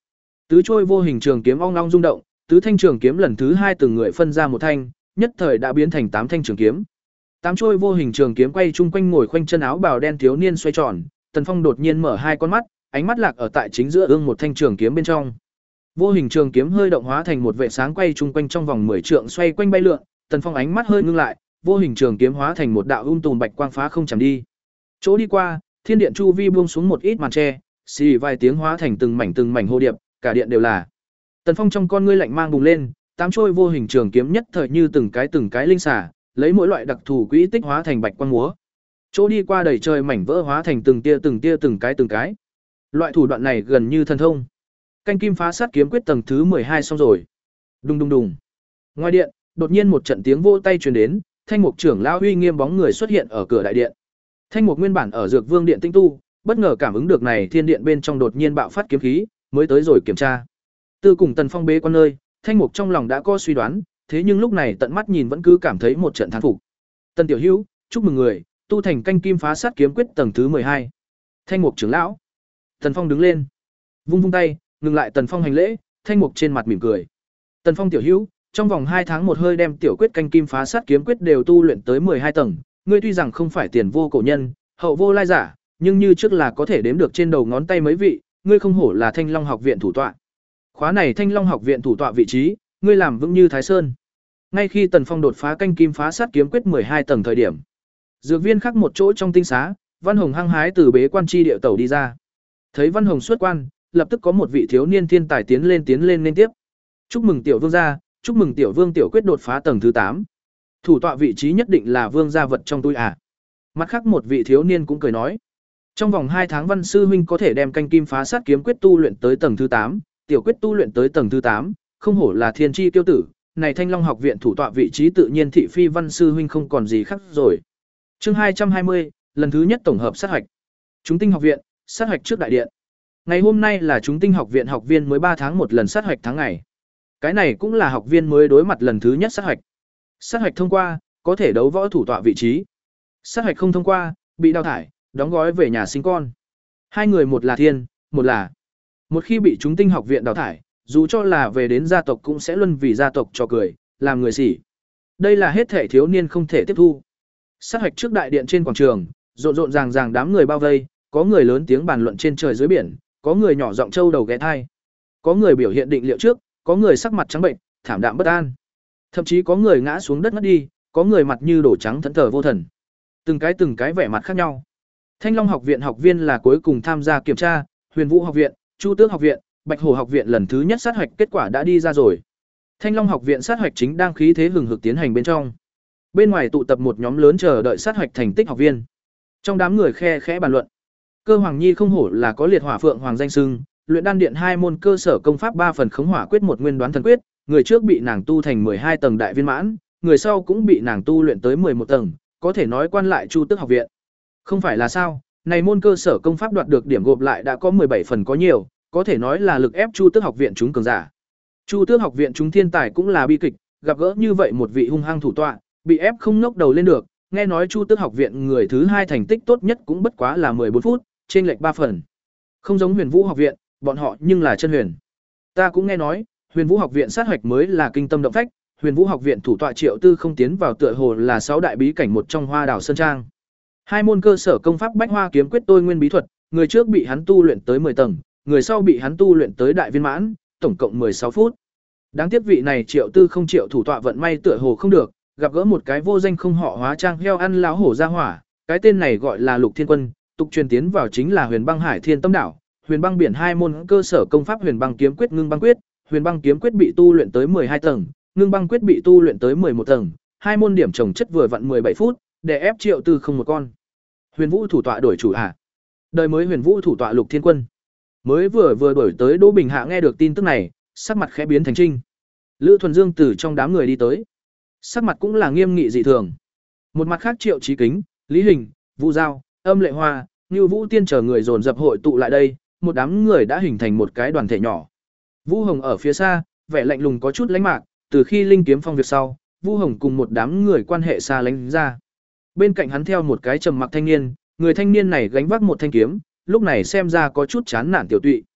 Tứ trôi vô hình trường kiếm ong ong rung động, tứ thanh trường kiếm lần thứ hai từng người phân ra một thanh, nhất thời đã biến thành tám thanh trường kiếm. Tám trôi vô hình trường kiếm quay chung quanh ngồi khoanh chân áo bào đen thiếu niên xoay tròn, Tần Phong đột nhiên mở hai con mắt, ánh mắt lạc ở tại chính giữa ương một thanh trường kiếm bên trong. Vô hình trường kiếm hơi động hóa thành một vệ sáng quay chung quanh trong vòng mười trượng xoay quanh bay lượn, Tần Phong ánh mắt hơi ngưng lại, vô hình trường kiếm hóa thành một đạo um tùm bạch quang phá không chầm đi. Chỗ đi qua, thiên điện chu vi buông xuống một ít màn tre, xì vài tiếng hóa thành từng mảnh từng mảnh hồ điệp, cả điện đều là. Tần Phong trong con ngươi lạnh mang bùng lên, tám trôi vô hình trường kiếm nhất thời như từng cái từng cái linh xả, lấy mỗi loại đặc thù quỹ tích hóa thành bạch quang múa. Chỗ đi qua đầy trời mảnh vỡ hóa thành từng tia từng tia từng cái từng cái. Loại thủ đoạn này gần như thần thông. Canh kim phá sát kiếm quyết tầng thứ mười hai xong rồi. Đùng đùng đùng. Ngoài điện, đột nhiên một trận tiếng vỗ tay truyền đến, Thanh Mục trưởng lão uy nghiêm bóng người xuất hiện ở cửa đại điện. Thanh Mục nguyên bản ở Dược Vương điện tinh tu, bất ngờ cảm ứng được này thiên điện bên trong đột nhiên bạo phát kiếm khí, mới tới rồi kiểm tra. Từ cùng Tần Phong bế quan nơi, Thanh Mục trong lòng đã có suy đoán, thế nhưng lúc này tận mắt nhìn vẫn cứ cảm thấy một trận thán phục. Tần tiểu hữu, chúc mừng người, tu thành canh kim phá sát kiếm quyết tầng thứ mười hai. Thanh Mục trưởng lão. Tần Phong đứng lên, vung vung tay, ngừng lại Tần Phong hành lễ, Thanh Mục trên mặt mỉm cười. Tần Phong tiểu hữu, trong vòng hai tháng một hơi đem tiểu quyết canh kim phá sát kiếm quyết đều tu luyện tới mười hai tầng, ngươi tuy rằng không phải tiền vô cổ nhân, hậu vô lai giả, nhưng như trước là có thể đếm được trên đầu ngón tay mấy vị, ngươi không hổ là Thanh Long học viện thủ tọa. Khóa này Thanh Long học viện thủ tọa vị trí, ngươi làm vững như Thái Sơn. Ngay khi Tần Phong đột phá canh kim phá sát kiếm quyết mười hai tầng thời điểm, dược viên khắc một chỗ trong tinh xá, Văn Hồng hăng hái từ bế quan chi địa tẩu đi ra. Thấy Văn Hồng xuất quan, lập tức có một vị thiếu niên thiên tài tiến lên tiến lên liên tiếp. Chúc mừng tiểu vương gia, chúc mừng tiểu vương tiểu quyết đột phá tầng thứ tám. Thủ tọa vị trí nhất định là vương gia vật trong túi à. Mặt khác một vị thiếu niên cũng cười nói, trong vòng hai tháng Văn sư huynh có thể đem canh kim phá sát kiếm quyết tu luyện tới tầng thứ tám, tiểu quyết tu luyện tới tầng thứ tám, không hổ là thiên chi tiêu tử, này Thanh Long học viện thủ tọa vị trí tự nhiên thị phi Văn sư huynh không còn gì khác rồi. Chương hai trăm hai mươi, lần thứ nhất tổng hợp sát hạch. Chúng tinh học viện, sát hạch trước đại điện. Ngày hôm nay là chúng tinh học viện học viên mới ba tháng một lần sát hạch tháng ngày. Cái này cũng là học viên mới đối mặt lần thứ nhất sát hạch. Sát hạch thông qua, có thể đấu võ thủ tọa vị trí. Sát hạch không thông qua, bị đào thải, đóng gói về nhà sinh con. Hai người một là thiên, một là. Một khi bị chúng tinh học viện đào thải, dù cho là về đến gia tộc cũng sẽ luân vì gia tộc cho cười, làm người sỉ. Đây là hết thể thiếu niên không thể tiếp thu. Sát hạch trước đại điện trên quảng trường, rộn rộn ràng ràng đám người bao vây, có người lớn tiếng bàn luận trên trời dưới biển, có người nhỏ giọng trâu đầu ghé thai, có người biểu hiện định liệu trước, có người sắc mặt trắng bệnh, thảm đạm bất an, thậm chí có người ngã xuống đất ngất đi, có người mặt như đổ trắng thẫn thờ vô thần, từng cái từng cái vẻ mặt khác nhau. Thanh Long học viện học viên là cuối cùng tham gia kiểm tra, Huyền Vũ học viện, Chu Tước học viện, Bạch Hổ học viện lần thứ nhất sát hạch kết quả đã đi ra rồi. Thanh Long học viện sát hạch chính đang khí thế hừng hực tiến hành bên trong. Bên ngoài tụ tập một nhóm lớn chờ đợi sát hạch thành tích học viên. Trong đám người khe khẽ bàn luận. Cơ Hoàng Nhi không hổ là có liệt hỏa phượng hoàng danh xưng, luyện đan điện hai môn cơ sở công pháp ba phần khống hỏa quyết một nguyên đoán thần quyết, người trước bị nàng tu thành mười hai tầng đại viên mãn, người sau cũng bị nàng tu luyện tới mười một tầng, có thể nói quan lại Chu Tước học viện. Không phải là sao, này môn cơ sở công pháp đoạt được điểm gộp lại đã có mười bảy phần có nhiều, có thể nói là lực ép Chu Tước học viện chúng cường giả. Chu Tước học viện chúng thiên tài cũng là bi kịch, gặp gỡ như vậy một vị hung hăng thủ tọa, bị ép không ngóc đầu lên được, nghe nói Chu Tước học viện người thứ hai thành tích tốt nhất cũng bất quá là mười bốn phút, chênh lệch ba phần. Không giống Huyền Vũ học viện, bọn họ nhưng là chân huyền. Ta cũng nghe nói, Huyền Vũ học viện sát hoạch mới là kinh tâm động phách, Huyền Vũ học viện thủ tọa Triệu Tư không tiến vào tựa hồ là sáu đại bí cảnh một trong Hoa Đảo Sơn Trang. Hai môn cơ sở công pháp Bách Hoa kiếm quyết tôi nguyên bí thuật, người trước bị hắn tu luyện tới mười tầng, người sau bị hắn tu luyện tới đại viên mãn, tổng cộng mười sáu phút. Đáng tiếc vị này Triệu Tư không Triệu thủ tọa vận may tựa hồ không được, gặp gỡ một cái vô danh không họ hóa trang heo ăn láo hổ ra hỏa, cái tên này gọi là Lục Thiên Quân, tục truyền tiến vào chính là Huyền Băng Hải Thiên Tâm Đảo, Huyền Băng Biển hai môn cơ sở công pháp Huyền Băng kiếm quyết Ngưng Băng quyết, Huyền Băng kiếm quyết bị tu luyện tới mười hai tầng, Ngưng Băng quyết bị tu luyện tới mười một tầng, hai môn điểm chồng chất vừa vặn mười bảy phút, để ép Triệu Tư không một con. Huyền Vũ thủ tọa đổi chủ à? Đời mới Huyền Vũ thủ tọa Lục Thiên Quân. Mới vừa vừa đổi tới Đỗ Bình Hạ nghe được tin tức này, sắc mặt khẽ biến thành trinh. Lữ Thuần Dương từ trong đám người đi tới, sắc mặt cũng là nghiêm nghị dị thường. Một mặt khác Triệu Chí Kính, Lý Hình, Vũ Giao, Âm Lệ Hoa, Nưu Vũ Tiên chờ người dồn dập hội tụ lại đây, một đám người đã hình thành một cái đoàn thể nhỏ. Vũ Hồng ở phía xa, vẻ lạnh lùng có chút lánh mạc, từ khi Linh Kiếm Phong việc sau, Vũ Hồng cùng một đám người quan hệ xa lánh ra. Bên cạnh hắn theo một cái trầm mặc thanh niên, người thanh niên này gánh vác một thanh kiếm, lúc này xem ra có chút chán nản tiểu tụy.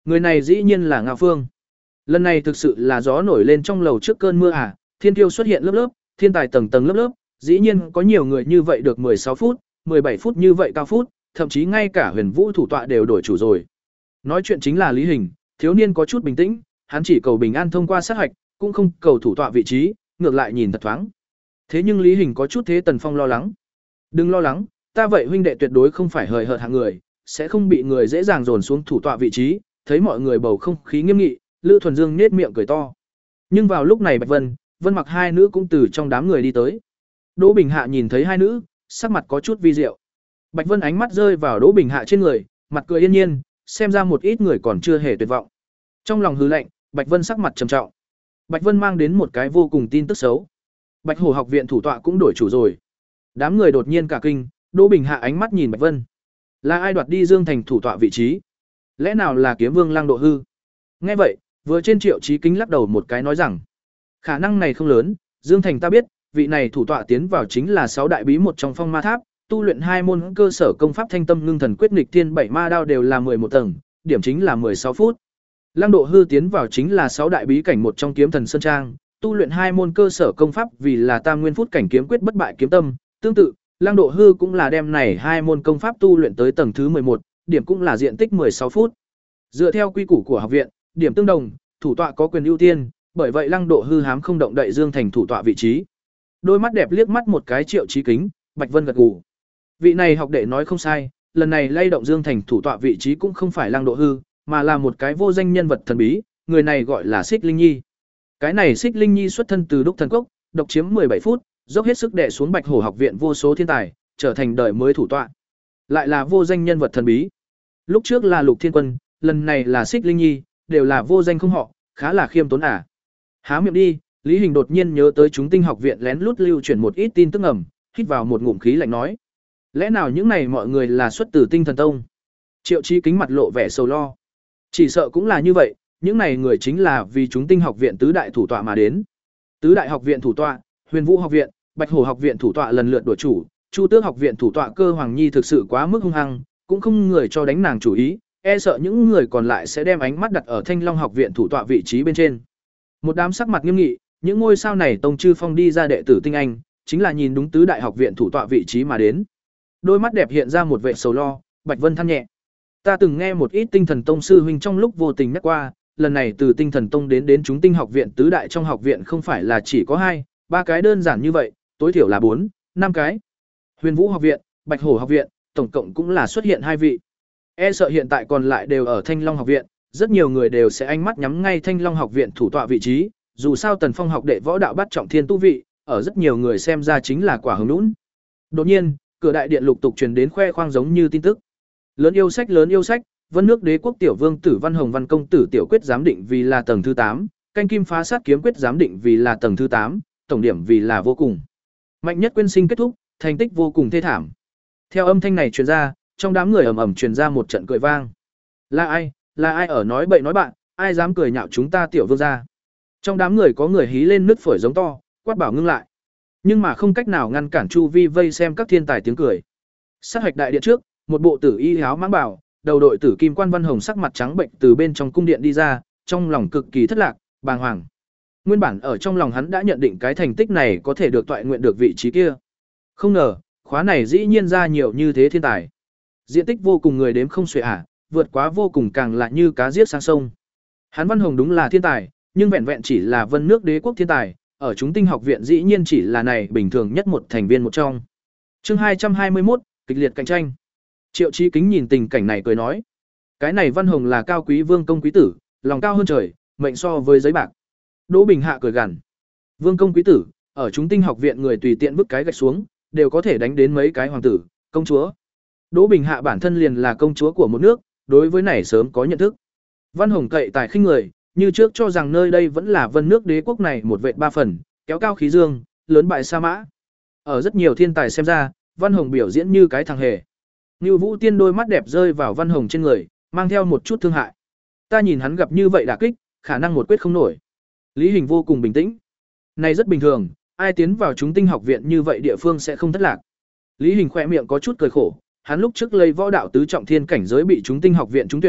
Người này dĩ nhiên là Ngao Phương. Lần này thực sự là gió nổi lên trong lầu trước cơn mưa à, thiên kiêu xuất hiện lớp lớp, thiên tài tầng tầng lớp lớp, dĩ nhiên có nhiều người như vậy được mười sáu phút, mười bảy phút như vậy cao phút, thậm chí ngay cả Huyền Vũ thủ tọa đều đổi chủ rồi. Nói chuyện chính là Lý Hình, thiếu niên có chút bình tĩnh, hắn chỉ cầu bình an thông qua sát hạch, cũng không cầu thủ tọa vị trí, ngược lại nhìn thật thoáng. Thế nhưng Lý Hình có chút thế Tần Phong lo lắng. Đừng lo lắng, ta vậy huynh đệ tuyệt đối không phải hời hợt hạng người, sẽ không bị người dễ dàng dồn xuống thủ tọa vị trí. Thấy mọi người bầu không khí nghiêm nghị, Lữ Thuần Dương nhếch miệng cười to. Nhưng vào lúc này Bạch Vân, Vân Mặc hai nữ cũng từ trong đám người đi tới. Đỗ Bình Hạ nhìn thấy hai nữ, sắc mặt có chút vi diệu. Bạch Vân ánh mắt rơi vào Đỗ Bình Hạ trên người, mặt cười yên nhiên, xem ra một ít người còn chưa hề tuyệt vọng. Trong lòng hừ lạnh, Bạch Vân sắc mặt trầm trọng. Bạch Vân mang đến một cái vô cùng tin tức xấu. Bạch Hổ học viện thủ tọa cũng đổi chủ rồi. Đám người đột nhiên cả kinh, Đỗ Bình Hạ ánh mắt nhìn Bạch Vân. Là ai đoạt đi Dương Thành thủ tọa vị trí? Lẽ nào là Kiếm Vương Lăng Độ Hư? Nghe vậy, vừa trên Triệu Chí Kính lắc đầu một cái nói rằng, khả năng này không lớn, Dương Thành ta biết, vị này thủ tọa tiến vào chính là sáu đại bí một trong Phong Ma Tháp, tu luyện hai môn cơ sở công pháp Thanh Tâm Ngưng Thần Quyết nghịch thiên bảy ma đao đều là mười một tầng, điểm chính là mười sáu phút. Lăng Độ Hư tiến vào chính là sáu đại bí cảnh một trong Kiếm Thần Sơn Trang, tu luyện hai môn cơ sở công pháp vì là Tam Nguyên Phút cảnh kiếm quyết bất bại kiếm tâm, tương tự, Lăng Độ Hư cũng là đem này hai môn công pháp tu luyện tới tầng thứ mười một, điểm cũng là diện tích mười sáu phút. Dựa theo quy củ của học viện, điểm tương đồng, thủ tọa có quyền ưu tiên, bởi vậy Lăng Độ Hư hám không động đậy Dương Thành thủ tọa vị trí. Đôi mắt đẹp liếc mắt một cái Triệu Chí Kính, Bạch Vân gật gù. Vị này học đệ nói không sai, lần này lay động Dương Thành thủ tọa vị trí cũng không phải Lăng Độ Hư, mà là một cái vô danh nhân vật thần bí, người này gọi là Xích Linh Nhi. Cái này Xích Linh Nhi xuất thân từ Đúc Thần Cốc, độc chiếm mười bảy phút, dốc hết sức đè xuống Bạch Hổ học viện vô số thiên tài, trở thành đời mới thủ tọa. Lại là vô danh nhân vật thần bí. Lúc trước là Lục Thiên Quân, lần này là Xích Linh Nhi, đều là vô danh không họ, khá là khiêm tốn à. Há miệng đi, Lý Hình đột nhiên nhớ tới chúng tinh học viện lén lút lưu truyền một ít tin tức ẩm, hít vào một ngụm khí lạnh nói. Lẽ nào những này mọi người là xuất từ Tinh Thần Tông? Triệu Chí Kính mặt lộ vẻ sầu lo. Chỉ sợ cũng là như vậy, những này người chính là vì chúng tinh học viện tứ đại thủ tọa mà đến. Tứ đại học viện thủ tọa, Huyền Vũ học viện, Bạch Hổ học viện thủ tọa lần lượt đổi chủ, Chu Tước học viện thủ tọa Cơ Hoàng Nhi thực sự quá mức hung hăng, cũng không người cho đánh nàng chủ ý, e sợ những người còn lại sẽ đem ánh mắt đặt ở Thanh Long học viện thủ tọa vị trí bên trên. Một đám sắc mặt nghiêm nghị, những ngôi sao này tông chư phong đi ra đệ tử tinh anh, chính là nhìn đúng tứ đại học viện thủ tọa vị trí mà đến. Đôi mắt đẹp hiện ra một vẻ sầu lo, Bạch Vân than nhẹ. Ta từng nghe một ít Tinh Thần Tông sư huynh trong lúc vô tình nhắc qua, lần này từ Tinh Thần Tông đến đến chúng tinh học viện tứ đại trong học viện không phải là chỉ có hai, ba cái đơn giản như vậy, tối thiểu là bốn, năm cái. Huyền Vũ học viện, Bạch Hổ học viện, tổng cộng cũng là xuất hiện hai vị. E sợ hiện tại còn lại đều ở Thanh Long học viện, rất nhiều người đều sẽ ánh mắt nhắm ngay Thanh Long học viện thủ tọa vị trí, dù sao Tần Phong học đệ võ đạo bắt trọng thiên tu vị, ở rất nhiều người xem ra chính là quả hứng nũng. Đột nhiên, cửa đại điện lục tục truyền đến khoe khoang giống như tin tức. Lớn yêu sách lớn yêu sách, Vân nước đế quốc tiểu vương tử Văn Hồng Văn công tử tiểu quyết giám định vì là tầng thứ tám, canh kim phá sát kiếm quyết giám định vì là tầng thứ tám, tổng điểm vì là vô cùng. Mạnh nhất quyên sinh kết thúc, thành tích vô cùng thê thảm. Theo âm thanh này truyền ra, trong đám người ầm ầm truyền ra một trận cười vang. Là ai, là ai ở nói bậy nói bạn, ai dám cười nhạo chúng ta tiểu vương gia? Trong đám người có người hí lên nứt phổi giống to, quát bảo ngưng lại. Nhưng mà không cách nào ngăn cản chu vi vây xem các thiên tài tiếng cười. Sát hạch đại điện trước, một bộ tử y áo mãng bảo, đầu đội tử kim quan Văn Hồng sắc mặt trắng bệnh từ bên trong cung điện đi ra, trong lòng cực kỳ thất lạc, bàng hoàng. Nguyên bản ở trong lòng hắn đã nhận định cái thành tích này có thể được toại nguyện được vị trí kia. Không ngờ, khóa này dĩ nhiên ra nhiều như thế thiên tài. Diện tích vô cùng người đếm không xuể ả, vượt quá vô cùng càng lại như cá giết sang sông. Hắn Văn Hồng đúng là thiên tài, nhưng vẹn vẹn chỉ là Vân nước đế quốc thiên tài, ở chúng tinh học viện dĩ nhiên chỉ là này bình thường nhất một thành viên một trong. Chương hai trăm hai mươi mốt, kịch liệt cạnh tranh. Triệu Chí Kính nhìn tình cảnh này cười nói, cái này Văn Hồng là cao quý vương công quý tử, lòng cao hơn trời, mệnh so với giấy bạc. Đỗ Bình Hạ cười gằn, vương công quý tử, ở chúng tinh học viện người tùy tiện vứt cái gạch xuống, đều có thể đánh đến mấy cái hoàng tử, công chúa. Đỗ Bình Hạ bản thân liền là công chúa của một nước, đối với này sớm có nhận thức. Văn Hồng cậy tài khinh người, như trước cho rằng nơi đây vẫn là Vân nước đế quốc này một vệt ba phần, kéo cao khí dương, lớn bại sa mã. Ở rất nhiều thiên tài xem ra, Văn Hồng biểu diễn như cái thằng hề. Nưu Vũ Tiên đôi mắt đẹp rơi vào Văn Hồng trên người, mang theo một chút thương hại. Ta nhìn hắn gặp như vậy đả kích, khả năng một quyết không nổi. Lý Hình vô cùng bình tĩnh. Này rất bình thường, ai tiến vào chúng tinh học viện như vậy địa phương sẽ không thất lạc. Lý Hình khỏe miệng có chút cười khổ, hắn lúc trước lấy võ đạo tứ trọng thiên cảnh giới bị chúng tinh học viện trúng tuyển,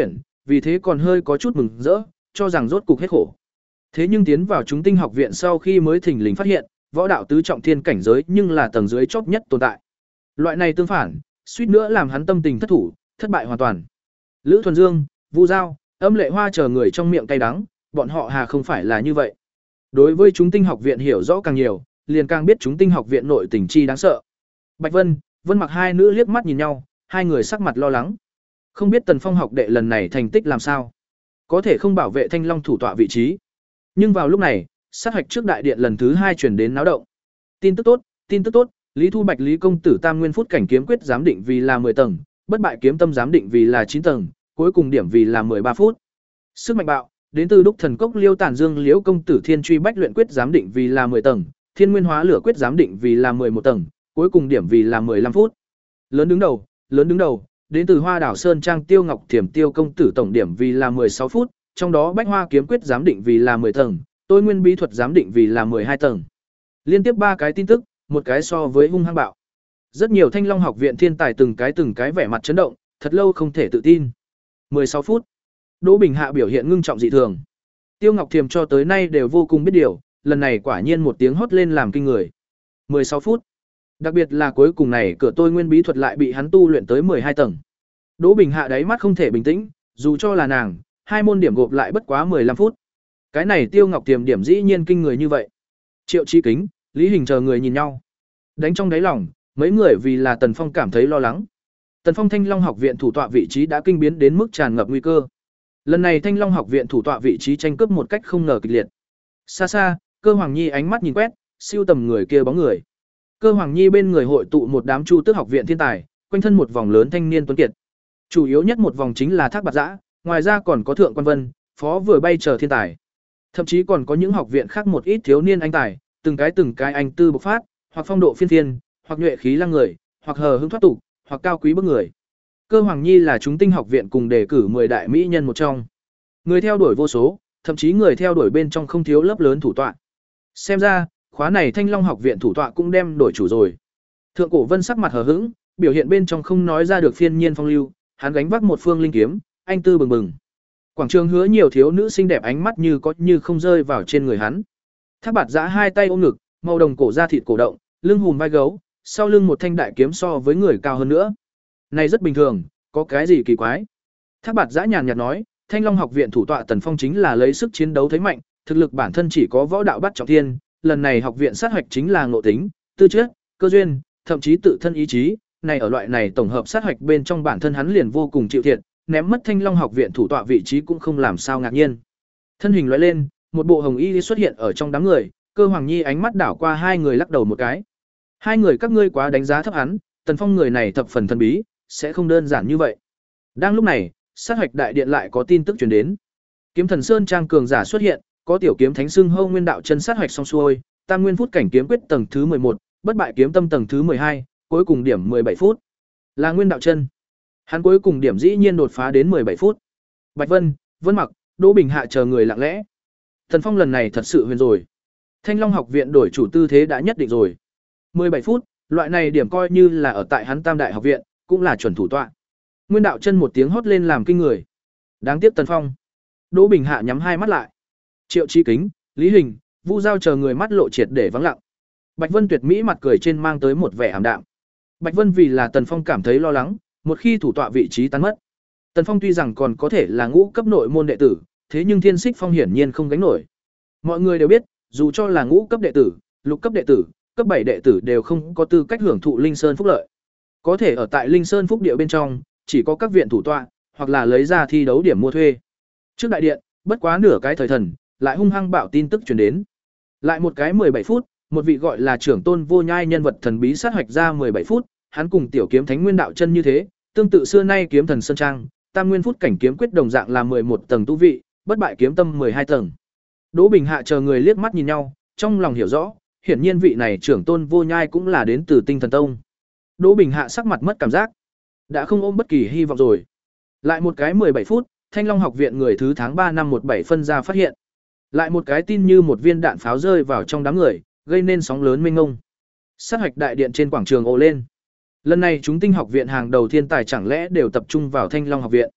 vì thế còn hơi có chút mừng rỡ, cho rằng rốt cục hết khổ. Thế nhưng tiến vào chúng tinh học viện sau khi mới thình lình phát hiện, võ đạo tứ trọng thiên cảnh giới nhưng là tầng dưới chóp nhất tồn tại. Loại này tương phản, suýt nữa làm hắn tâm tình thất thủ, thất bại hoàn toàn. Lữ Thuần Dương, Vu Giao, Âm Lệ Hoa chờ người trong miệng cay đắng, bọn họ hà không phải là như vậy. Đối với chúng tinh học viện hiểu rõ càng nhiều, liền càng biết chúng tinh học viện nội tình chi đáng sợ. Bạch Vân, Vân Mặc hai nữ liếc mắt nhìn nhau, hai người sắc mặt lo lắng. Không biết Tần Phong học đệ lần này thành tích làm sao, có thể không bảo vệ Thanh Long thủ tọa vị trí. Nhưng vào lúc này, sát hạch trước đại điện lần thứ hai truyền đến náo động. Tin tức tốt, tin tức tốt, Lý Thu Bạch Lý công tử Tam Nguyên Phút cảnh kiếm quyết giám định vì là mười tầng, bất bại kiếm tâm giám định vì là chín tầng, cuối cùng điểm vì là mười ba phút. Sức mạnh bạo, đến từ Đúc Thần Cốc Liêu Tản Dương Liễu công tử Thiên Truy Bách luyện quyết giám định vì là mười tầng, Thiên Nguyên Hóa Lửa quyết giám định vì là mười một tầng, cuối cùng điểm vì là mười lăm phút. Lớn đứng đầu, lớn đứng đầu, đến từ Hoa Đảo Sơn Trang Tiêu Ngọc Thiểm Tiêu công tử tổng điểm vì là mười sáu phút, trong đó Bách Hoa kiếm quyết giám định vì là mười tầng, Tôi Nguyên bí thuật giám định vì là mười hai tầng. Liên tiếp ba cái tin tức, một cái so với hung hăng bạo. Rất nhiều Thanh Long học viện thiên tài từng cái từng cái vẻ mặt chấn động, thật lâu không thể tự tin. mười sáu phút. Đỗ Bình Hạ biểu hiện ngưng trọng dị thường. Tiêu Ngọc Thiềm cho tới nay đều vô cùng biết điều, lần này quả nhiên một tiếng hót lên làm kinh người. mười sáu phút. Đặc biệt là cuối cùng này cửa Tôi Nguyên bí thuật lại bị hắn tu luyện tới mười hai tầng. Đỗ Bình Hạ đáy mắt không thể bình tĩnh, dù cho là nàng, hai môn điểm gộp lại bất quá mười lăm phút. Cái này Tiêu Ngọc Thiềm điểm dĩ nhiên kinh người như vậy. Triệu Chí Kính, Lý Hình chờ người nhìn nhau. Đánh trong đáy lòng, mấy người vì là Tần Phong cảm thấy lo lắng. Tần Phong Thanh Long học viện thủ tọa vị trí đã kinh biến đến mức tràn ngập nguy cơ. Lần này Thanh Long học viện thủ tọa vị trí tranh cướp một cách không ngờ kịch liệt. Xa xa, Cơ Hoàng Nhi ánh mắt nhìn quét, siêu tầm người kia bóng người. Cơ Hoàng Nhi bên người hội tụ một đám Chu Tước học viện thiên tài, quanh thân một vòng lớn thanh niên tuấn kiệt. Chủ yếu nhất một vòng chính là Thác Bạt Giã, ngoài ra còn có Thượng Quan Vân, Phó Vừa Bay chờ thiên tài. Thậm chí còn có những học viện khác một ít thiếu niên anh tài, từng cái từng cái anh tư bộc phát, hoặc phong độ phiên phiên, hoặc nhuệ khí lăng người, hoặc hờ hững thoát tục, hoặc cao quý bức người. Cơ Hoàng Nhi là chúng tinh học viện cùng đề cử mười đại mỹ nhân một trong. Người theo đuổi vô số, thậm chí người theo đuổi bên trong không thiếu lớp lớn thủ tọa. Xem ra, khóa này Thanh Long học viện thủ tọa cũng đem đổi chủ rồi. Thượng Cổ Vân sắc mặt hờ hững, biểu hiện bên trong không nói ra được phiên nhiên phong lưu, hắn gánh vác một phương linh kiếm, anh tư bừng bừng. Quảng trường hứa nhiều thiếu nữ xinh đẹp ánh mắt như có như không rơi vào trên người hắn. Thác Bạt Giã hai tay ôm ngực, màu đồng cổ da thịt cổ động, lưng hùm vai gấu, sau lưng một thanh đại kiếm so với người cao hơn nữa. Này rất bình thường, có cái gì kỳ quái? Thác Bạt Giã nhàn nhạt nói, Thanh Long học viện thủ tọa Tần Phong chính là lấy sức chiến đấu thấy mạnh, thực lực bản thân chỉ có võ đạo bắt trọng thiên, lần này học viện sát hoạch chính là ngộ tính, tư chất, cơ duyên, thậm chí tự thân ý chí, này ở loại này tổng hợp sát hoạch bên trong bản thân hắn liền vô cùng chịu thiệt, ném mất Thanh Long học viện thủ tọa vị trí cũng không làm sao ngạc nhiên. Thân hình lóe lên, một bộ hồng y xuất hiện ở trong đám người, Cơ Hoàng Nhi ánh mắt đảo qua hai người lắc đầu một cái. Hai người các ngươi quá đánh giá thấp hắn, Tần Phong người này thập phần thần bí, sẽ không đơn giản như vậy. Đang lúc này, sát hoạch đại điện lại có tin tức truyền đến. Kiếm Thần Sơn trang cường giả xuất hiện, có tiểu kiếm thánh xưng hô nguyên đạo chân sát hoạch xong xuôi, Tam Nguyên Phút cảnh kiếm quyết tầng thứ mười một, bất bại kiếm tâm tầng thứ mười hai, cuối cùng điểm mười bảy phút. Là nguyên đạo chân. Hắn cuối cùng điểm dĩ nhiên đột phá đến mười bảy phút. Bạch Vân, Vân Mặc, Đỗ Bình Hạ chờ người lặng lẽ. Tần Phong lần này thật sự huyền rồi. Thanh Long học viện đổi chủ tư thế đã nhất định rồi. mười bảy phút, loại này điểm coi như là ở tại hắn Tam Đại học viện, cũng là chuẩn thủ tọa. Nguyên đạo chân một tiếng hót lên làm kinh người. Đáng tiếc Tần Phong. Đỗ Bình Hạ nhắm hai mắt lại. Triệu Chí Kính, Lý Hình, Vu Giao chờ người mắt lộ triệt để vắng lặng. Bạch Vân tuyệt mỹ mặt cười trên mang tới một vẻ ảm đạm. Bạch Vân vì là Tần Phong cảm thấy lo lắng, một khi thủ tọa vị trí tan mất. Tần Phong tuy rằng còn có thể là ngũ cấp nội môn đệ tử, thế nhưng Thiên Xích Phong hiển nhiên không gánh nổi. Mọi người đều biết, dù cho là ngũ cấp đệ tử, lục cấp đệ tử, cấp bảy đệ tử đều không có tư cách hưởng thụ Linh Sơn phúc lợi. Có thể ở tại Linh Sơn phúc địa bên trong, chỉ có các viện thủ tọa, hoặc là lấy ra thi đấu điểm mua thuê. Trước đại điện, bất quá nửa cái thời thần, lại hung hăng bạo tin tức truyền đến. Lại một cái mười bảy phút, một vị gọi là trưởng tôn vô nhai nhân vật thần bí sát hoạch ra mười bảy phút, hắn cùng tiểu kiếm thánh nguyên đạo chân như thế, tương tự xưa nay kiếm thần sơn trang, Tam Nguyên Phút cảnh kiếm quyết đồng dạng là mười một tầng tu vị, bất bại kiếm tâm mười hai tầng. Đỗ Bình Hạ chờ người liếc mắt nhìn nhau, trong lòng hiểu rõ, hiển nhiên vị này trưởng tôn vô nhai cũng là đến từ Tinh Thần Tông. Đỗ Bình Hạ sắc mặt mất cảm giác, đã không ôm bất kỳ hy vọng rồi. Lại một cái mười bảy phút, Thanh Long học viện người thứ tháng ba năm một bảy phân ra phát hiện. Lại một cái tin như một viên đạn pháo rơi vào trong đám người, gây nên sóng lớn mênh mông. Sát hoạch đại điện trên quảng trường ồ lên. Lần này chúng tinh học viện hàng đầu thiên tài chẳng lẽ đều tập trung vào Thanh Long học viện.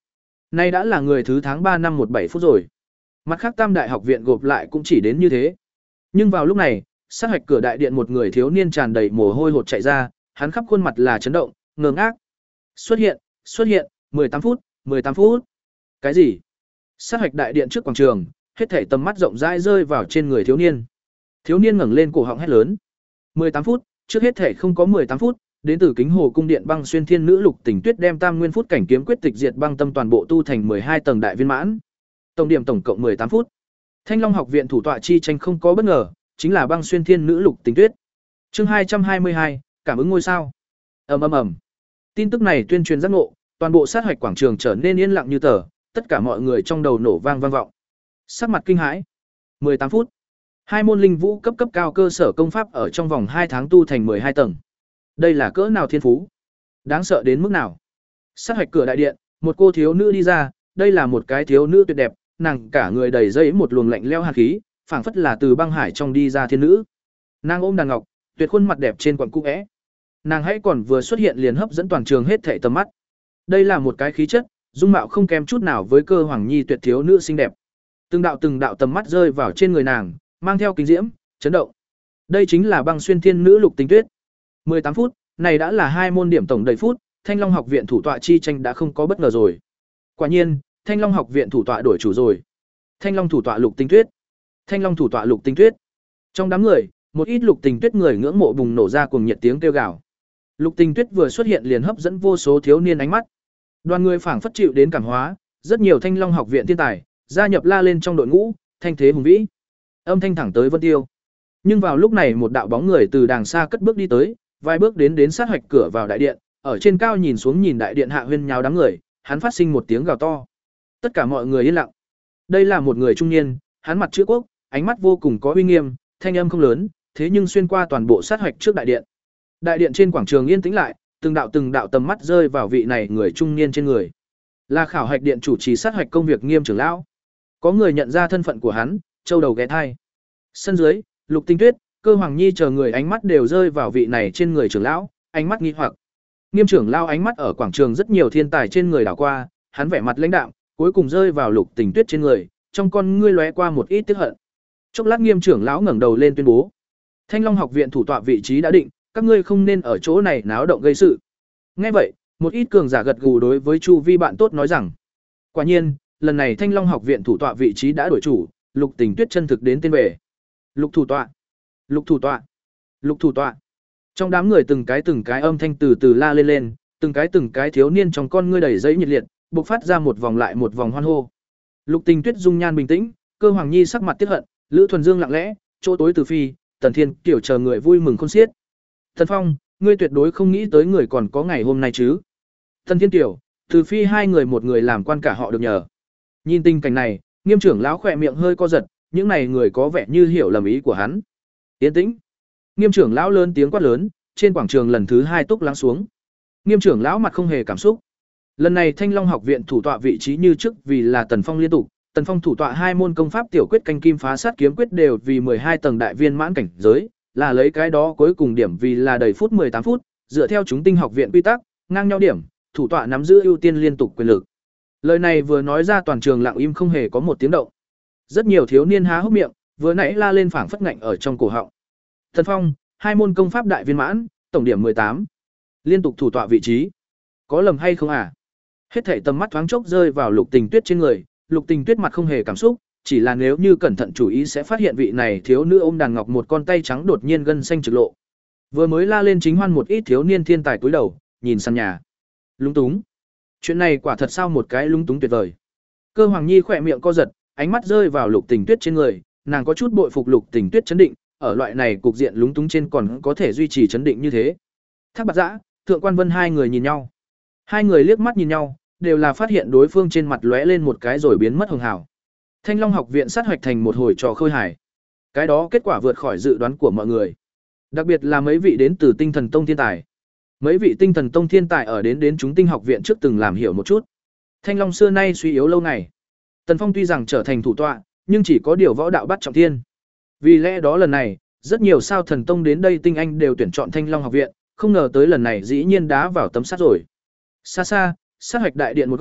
Nay đã là người thứ tháng ba năm một bảy phút rồi. Mặt khác Tam đại học viện gộp lại cũng chỉ đến như thế. Nhưng vào lúc này, sát hạch cửa đại điện một người thiếu niên tràn đầy mồ hôi hột chạy ra, hắn khắp khuôn mặt là chấn động, ngơ ngác. Xuất hiện, xuất hiện, mười tám phút, mười tám phút. Cái gì? Sát hạch đại điện trước quảng trường, hết thảy tầm mắt rộng rãi rơi vào trên người thiếu niên. Thiếu niên ngẩng lên cổ họng hét lớn. mười tám phút, trước hết thảy không có mười tám phút, đến từ Kính Hồ cung điện Băng Xuyên Thiên Nữ Lục Tình Tuyết đem Tam Nguyên phút cảnh kiếm quyết tịch diệt băng tâm toàn bộ tu thành mười hai tầng đại viên mãn. Tổng điểm tổng cộng mười tám phút. Thanh Long học viện thủ tọa chi tranh không có bất ngờ, chính là Băng Xuyên Thiên Nữ Lục Tình Tuyết. Chương hai trăm hai mươi hai, cảm ứng ngôi sao. Ầm ầm ầm. Tin tức này tuyên truyền giác ngộ, toàn bộ sát hoạch quảng trường trở nên yên lặng như tờ, tất cả mọi người trong đầu nổ vang vang vọng. Sắc mặt kinh hãi. mười tám phút. Hai môn linh vũ cấp cấp cao cơ sở công pháp ở trong vòng hai tháng tu thành mười hai tầng. Đây là cỡ nào thiên phú? Đáng sợ đến mức nào? Sát hoạch cửa đại điện, một cô thiếu nữ đi ra, đây là một cái thiếu nữ tuyệt đẹp, nàng cả người đầy dây một luồng lạnh lẽo hàn khí, phảng phất là từ băng hải trong đi ra thiên nữ. Nàng ôm đàn ngọc, tuyệt khuôn mặt đẹp trên quần cũ é. Nàng hãy còn vừa xuất hiện liền hấp dẫn toàn trường hết thảy tầm mắt. Đây là một cái khí chất, dung mạo không kém chút nào với Cơ Hoàng Nhi tuyệt thiếu nữ xinh đẹp. Từng đạo từng đạo tầm mắt rơi vào trên người nàng, mang theo kinh diễm, chấn động. Đây chính là Băng Xuyên Thiên Nữ Lục Tình Tuyết. mười tám phút, này đã là hai môn điểm tổng đầy phút, Thanh Long học viện thủ tọa chi tranh đã không có bất ngờ rồi. Quả nhiên, Thanh Long học viện thủ tọa đổi chủ rồi. Thanh Long thủ tọa Lục Tình Tuyết. Thanh Long thủ tọa Lục Tình Tuyết. Trong đám người, một ít Lục Tình Tuyết người ngưỡng mộ bùng nổ ra cùng nhiệt tiếng kêu gào. Lục Tình Tuyết vừa xuất hiện liền hấp dẫn vô số thiếu niên ánh mắt. Đoàn người phảng phất chịu đến cảm hóa, rất nhiều Thanh Long học viện thiên tài gia nhập la lên trong đội ngũ, thanh thế hùng vĩ. Âm thanh thẳng tới Vân Tiêu. Nhưng vào lúc này một đạo bóng người từ đàng xa cất bước đi tới, vài bước đến đến sát hoạch cửa vào đại điện, ở trên cao nhìn xuống nhìn đại điện hạ huyên nháo đám người, hắn phát sinh một tiếng gào to. Tất cả mọi người yên lặng. Đây là một người trung niên, hắn mặt chữ quốc, ánh mắt vô cùng có uy nghiêm, thanh âm không lớn, thế nhưng xuyên qua toàn bộ sát hoạch trước đại điện. Đại điện trên quảng trường yên tĩnh lại, từng đạo từng đạo tầm mắt rơi vào vị này người trung niên trên người. Là khảo hạch điện chủ trì sát hoạch công việc Nghiêm trưởng lão. Có người nhận ra thân phận của hắn, châu đầu ghé thai. Sân dưới, Lục Tình Tuyết, Cơ Hoàng Nhi chờ người ánh mắt đều rơi vào vị này trên người trưởng lão, ánh mắt nghi hoặc. Nghiêm trưởng lão ánh mắt ở quảng trường rất nhiều thiên tài trên người đảo qua, hắn vẻ mặt lãnh đạm, cuối cùng rơi vào Lục Tình Tuyết trên người, trong con ngươi lóe qua một ít tiếc hận. Chốc lát Nghiêm trưởng lão ngẩng đầu lên tuyên bố: Thanh Long học viện thủ tọa vị trí đã định, các ngươi không nên ở chỗ này náo động gây sự. Nghe vậy, một ít cường giả gật gù đối với chu vi bạn tốt nói rằng: quả nhiên, lần này Thanh Long học viện thủ tọa vị trí đã đổi chủ, Lục Tình Tuyết chân thực đến tên về. Lục thủ tọa, Lục thủ tọa, Lục thủ tọa. Trong đám người từng cái từng cái âm thanh từ từ la lên lên, từng cái từng cái thiếu niên trong con ngươi đầy giấy nhiệt liệt, bộc phát ra một vòng lại một vòng hoan hô. Lục Tình Tuyết dung nhan bình tĩnh, Cơ Hoàng Nhi sắc mặt tiếc hận, Lữ Thuần Dương lặng lẽ, chỗ tối Từ Phi, Tần Thiên Kiều chờ người vui mừng khôn xiết. Thần Phong, ngươi tuyệt đối không nghĩ tới người còn có ngày hôm nay chứ? Tần Thiên Kiều, Từ Phi hai người một người làm quan cả họ được nhờ. Nhìn tình cảnh này, Nghiêm trưởng lão khỏe miệng hơi co giật, những này người có vẻ như hiểu lầm ý của hắn. Yên tĩnh. Nghiêm trưởng lão lớn tiếng quát lớn, trên quảng trường lần thứ hai túc lắng xuống. Nghiêm trưởng lão mặt không hề cảm xúc. Lần này Thanh Long học viện thủ tọa vị trí như trước vì là Tần Phong liên tục, Tần Phong thủ tọa hai môn công pháp tiểu quyết canh kim phá sát kiếm quyết đều vì mười hai tầng đại viên mãn cảnh giới, là lấy cái đó cuối cùng điểm vì là đầy phút mười tám phút, dựa theo chúng tinh học viện quy tắc, ngang nhau điểm, thủ tọa nắm giữ ưu tiên liên tục quyền lực. Lời này vừa nói ra toàn trường lặng im không hề có một tiếng động. Rất nhiều thiếu niên há hốc miệng, vừa nãy la lên phảng phất ngạnh ở trong cổ họng. Tần Phong, hai môn công pháp đại viên mãn, tổng điểm mười tám. Liên tục thủ tọa vị trí. Có lầm hay không à? Hết thảy tầm mắt thoáng chốc rơi vào Lục Tình Tuyết trên người, Lục Tình Tuyết mặt không hề cảm xúc, chỉ là nếu như cẩn thận chú ý sẽ phát hiện vị này thiếu nữ ôm đàn ngọc một con tay trắng đột nhiên gân xanh trực lộ. Vừa mới la lên chính hoan một ít thiếu niên thiên tài cúi đầu, nhìn sàn nhà. Lúng túng. Chuyện này quả thật sao một cái lúng túng tuyệt vời. Cơ Hoàng Nhi khỏe miệng co giật, ánh mắt rơi vào Lục Tình Tuyết trên người, nàng có chút bội phục Lục Tình Tuyết chấn định, ở loại này cục diện lúng túng trên còn có thể duy trì chấn định như thế. Thác Bạt Dã, Thượng Quan Vân hai người nhìn nhau. Hai người liếc mắt nhìn nhau, đều là phát hiện đối phương trên mặt lóe lên một cái rồi biến mất hường hào. Thanh Long học viện sát hoạch thành một hồi trò khơi hài. Cái đó kết quả vượt khỏi dự đoán của mọi người. Đặc biệt là mấy vị đến từ Tinh Thần Tông thiên tài. Mấy vị Tinh Thần Tông thiên tài ở đến đến chúng Tinh học viện trước từng làm hiểu một chút. Thanh Long xưa nay suy yếu lâu ngày. Tần Phong tuy rằng trở thành thủ tọa, nhưng chỉ có điều võ đạo bắt trọng thiên. Vì lẽ đó lần này, rất nhiều sao thần tông đến đây tinh anh đều tuyển chọn Thanh Long học viện, không ngờ tới lần này dĩ nhiên đá vào tấm sắt rồi. Xa xa, sát hoạch đại điện một góc,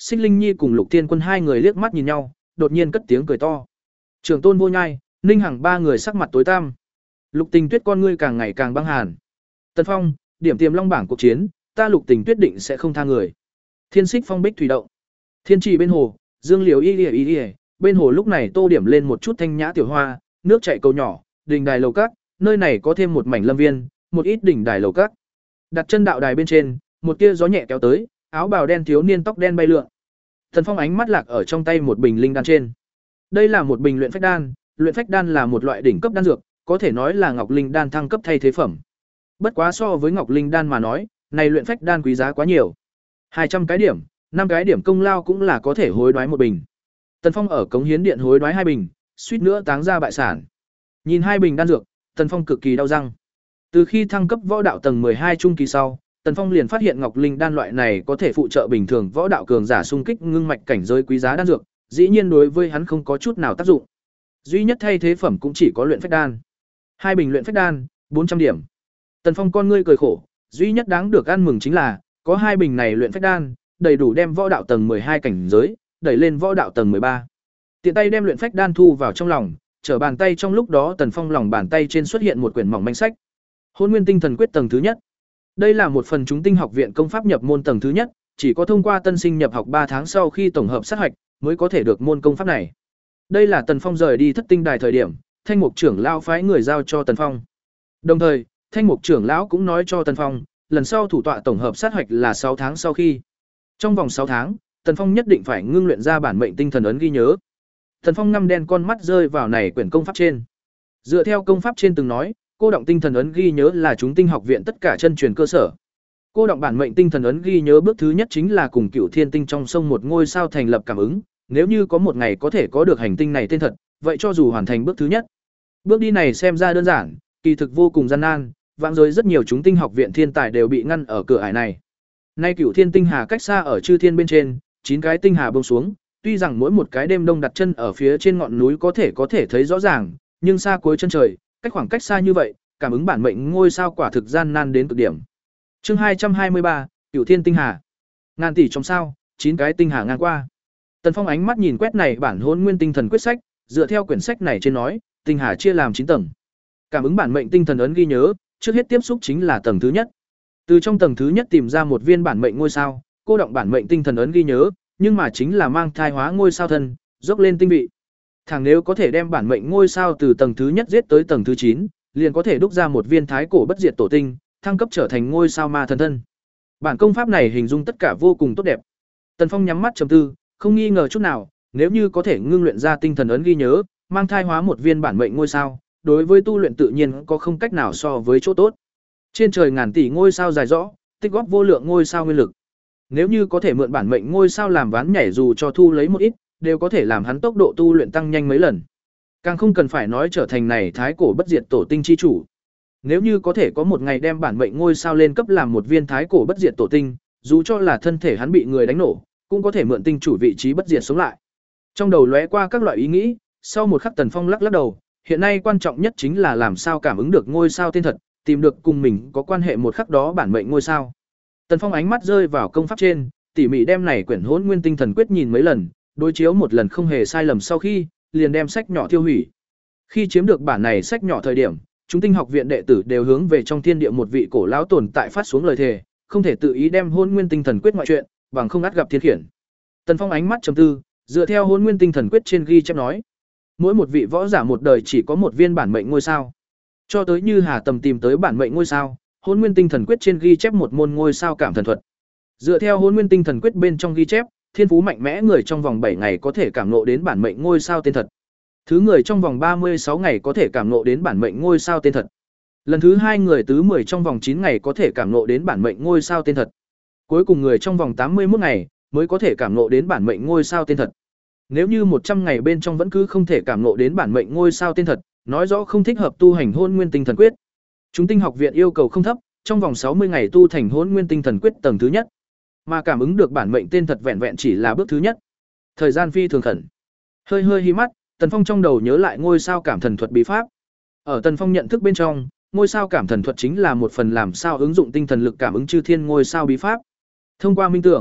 Xích Linh Nhi cùng Lục Thiên Quân hai người liếc mắt nhìn nhau, đột nhiên cất tiếng cười to. Trường Tôn Vô Nhai, Ninh Hằng ba người sắc mặt tối tăm. Lục Tình Tuyết con ngươi càng ngày càng băng hàn. Tần Phong, điểm tiềm long bảng cuộc chiến, ta Lục Tình Tuyết định sẽ không tha người. Thiên Xích Phong Bích thủy động. Thiên trì bên hồ, Dương Liễu y y y, bên hồ lúc này tô điểm lên một chút thanh nhã tiểu hoa, nước chảy cầu nhỏ, đình đài lầu các, nơi này có thêm một mảnh lâm viên, một ít đỉnh đài lầu các. Đặt chân đạo đài bên trên, một tia gió nhẹ kéo tới, áo bào đen thiếu niên tóc đen bay lượn. Thần Phong ánh mắt lạc ở trong tay một bình linh đan trên. Đây là một bình luyện phách đan, luyện phách đan là một loại đỉnh cấp đan dược, có thể nói là ngọc linh đan thăng cấp thay thế phẩm. Bất quá so với ngọc linh đan mà nói, này luyện phách đan quý giá quá nhiều. hai trăm cái điểm, năm cái điểm công lao cũng là có thể hối đoái một bình. Tần Phong ở cống hiến điện hối đoái hai bình, suýt nữa táng ra bại sản. Nhìn hai bình đan dược, Tần Phong cực kỳ đau răng. Từ khi thăng cấp võ đạo tầng mười hai trung kỳ sau, Tần Phong liền phát hiện ngọc linh đan loại này có thể phụ trợ bình thường võ đạo cường giả xung kích ngưng mạch cảnh giới quý giá đan dược, dĩ nhiên đối với hắn không có chút nào tác dụng. Duy nhất thay thế phẩm cũng chỉ có luyện phách đan. Hai bình luyện phách đan, bốn trăm điểm. Tần Phong con ngươi cười khổ, duy nhất đáng được ăn mừng chính là có hai bình này luyện phách đan, đầy đủ đem võ đạo tầng mười hai cảnh giới đẩy lên võ đạo tầng mười ba. Tiện tay đem luyện phách đan thu vào trong lòng, trở bàn tay trong lúc đó Tần Phong lòng bàn tay trên xuất hiện một quyển mỏng manh sách. Hôn Nguyên Tinh Thần Quyết tầng thứ nhất. Đây là một phần chúng tinh học viện công pháp nhập môn tầng thứ nhất, chỉ có thông qua tân sinh nhập học ba tháng sau khi tổng hợp sát hạch mới có thể được môn công pháp này. Đây là Tần Phong rời đi Thất Tinh Đài thời điểm, Thanh Mục trưởng lão phái người giao cho Tần Phong. Đồng thời, Thanh Mục trưởng lão cũng nói cho Tần Phong, lần sau thủ tọa tổng hợp sát hạch là sáu tháng sau khi. Trong vòng sáu tháng, Tần Phong nhất định phải ngưng luyện ra bản mệnh tinh thần ấn ghi nhớ. Tần Phong ngăm đen con mắt rơi vào này quyển công pháp trên. Dựa theo công pháp trên từng nói, cô động tinh thần ấn ghi nhớ là chúng tinh học viện tất cả chân truyền cơ sở. Cô động bản mệnh tinh thần ấn ghi nhớ bước thứ nhất chính là cùng Cửu Thiên Tinh trong sông một ngôi sao thành lập cảm ứng, nếu như có một ngày có thể có được hành tinh này tên thật, vậy cho dù hoàn thành bước thứ nhất. Bước đi này xem ra đơn giản, kỳ thực vô cùng gian nan, vãng giới rất nhiều chúng tinh học viện thiên tài đều bị ngăn ở cửa ải này. Nay Cửu Thiên Tinh hà cách xa ở chư thiên bên trên, chín cái tinh hà buông xuống, tuy rằng mỗi một cái đêm đông đặt chân ở phía trên ngọn núi có thể có thể thấy rõ ràng, nhưng xa cuối chân trời, cách khoảng cách xa như vậy, cảm ứng bản mệnh ngôi sao quả thực gian nan đến cực điểm. Chương hai trăm hai mươi ba, Cửu Thiên Tinh hà. Ngàn tỷ trong sao, chín cái tinh hà ngang qua. Tần Phong ánh mắt nhìn quét này bản Hỗn Nguyên Tinh Thần Quyết sách, dựa theo quyển sách này trên nói, tinh hà chia làm chín tầng. Cảm ứng bản mệnh tinh thần ấn ghi nhớ, trước hết tiếp xúc chính là tầng thứ nhất. Từ trong tầng thứ nhất tìm ra một viên bản mệnh ngôi sao, cô động bản mệnh tinh thần ấn ghi nhớ, nhưng mà chính là mang thai hóa ngôi sao thân, dốc lên tinh vị. Thằng nếu có thể đem bản mệnh ngôi sao từ tầng thứ nhất giết tới tầng thứ chín, liền có thể đúc ra một viên thái cổ bất diệt tổ tinh, thăng cấp trở thành ngôi sao ma thần thân. Bản công pháp này hình dung tất cả vô cùng tốt đẹp. Tần Phong nhắm mắt trầm tư, không nghi ngờ chút nào, nếu như có thể ngưng luyện ra tinh thần ấn ghi nhớ, mang thai hóa một viên bản mệnh ngôi sao, đối với tu luyện tự nhiên có không cách nào so với chỗ tốt. Trên trời ngàn tỷ ngôi sao dài rõ, tích góp vô lượng ngôi sao nguyên lực. Nếu như có thể mượn bản mệnh ngôi sao làm ván nhảy dù cho thu lấy một ít, đều có thể làm hắn tốc độ tu luyện tăng nhanh mấy lần. Càng không cần phải nói trở thành này thái cổ bất diệt tổ tinh chi chủ. Nếu như có thể có một ngày đem bản mệnh ngôi sao lên cấp làm một viên thái cổ bất diệt tổ tinh, dù cho là thân thể hắn bị người đánh nổ, cũng có thể mượn tinh chủ vị trí bất diệt sống lại. Trong đầu lóe qua các loại ý nghĩ, sau một khắc Tần Phong lắc lắc đầu, hiện nay quan trọng nhất chính là làm sao cảm ứng được ngôi sao tên thật, tìm được cùng mình có quan hệ một khắc đó bản mệnh ngôi sao. Tần Phong ánh mắt rơi vào công pháp trên, tỉ mỉ đem này quyển Hỗn Nguyên Tinh Thần Quyết nhìn mấy lần, đối chiếu một lần không hề sai lầm sau khi, liền đem sách nhỏ tiêu hủy. Khi chiếm được bản này sách nhỏ thời điểm, chúng tinh học viện đệ tử đều hướng về trong thiên địa một vị cổ lão tồn tại phát xuống lời thề, không thể tự ý đem Hỗn Nguyên Tinh Thần Quyết ngoại truyện, bằng không ắt gặp thiên khiển. Tần Phong ánh mắt trầm tư, dựa theo Hỗn Nguyên Tinh Thần Quyết trên ghi chép nói, mỗi một vị võ giả một đời chỉ có một viên bản mệnh ngôi sao. Cho tới như Hà Tầm tìm tới bản mệnh ngôi sao, Hỗn Nguyên Tinh Thần Quyết trên ghi chép một môn ngôi sao cảm thần thuật. Dựa theo Hỗn Nguyên Tinh Thần Quyết bên trong ghi chép, thiên phú mạnh mẽ người trong vòng bảy ngày có thể cảm ngộ đến bản mệnh ngôi sao tên thật. Thứ người trong vòng ba mươi sáu ngày có thể cảm ngộ đến bản mệnh ngôi sao tên thật. Lần thứ hai người tứ mười trong vòng chín ngày có thể cảm ngộ đến bản mệnh ngôi sao tên thật. Cuối cùng người trong vòng tám mươi mốt ngày mới có thể cảm ngộ đến bản mệnh ngôi sao tên thật. Nếu như một trăm ngày bên trong vẫn cứ không thể cảm ngộ đến bản mệnh ngôi sao tên thật, nói rõ không thích hợp tu hành Hỗn Nguyên Tinh Thần Quyết. Chúng tinh học viện yêu cầu không thấp, trong vòng sáu mươi ngày tu thành Hỗn Nguyên Tinh Thần Quyết tầng thứ nhất, mà cảm ứng được bản mệnh tên thật vẹn vẹn chỉ là bước thứ nhất. Thời gian phi thường khẩn. Hơi hơi hí mắt, Tần Phong trong đầu nhớ lại ngôi sao cảm thần thuật bí pháp. Ở Tần Phong nhận thức bên trong, ngôi sao cảm thần thuật chính là một phần làm sao ứng dụng tinh thần lực cảm ứng chư thiên ngôi sao bí pháp. Thông qua minh tưởng,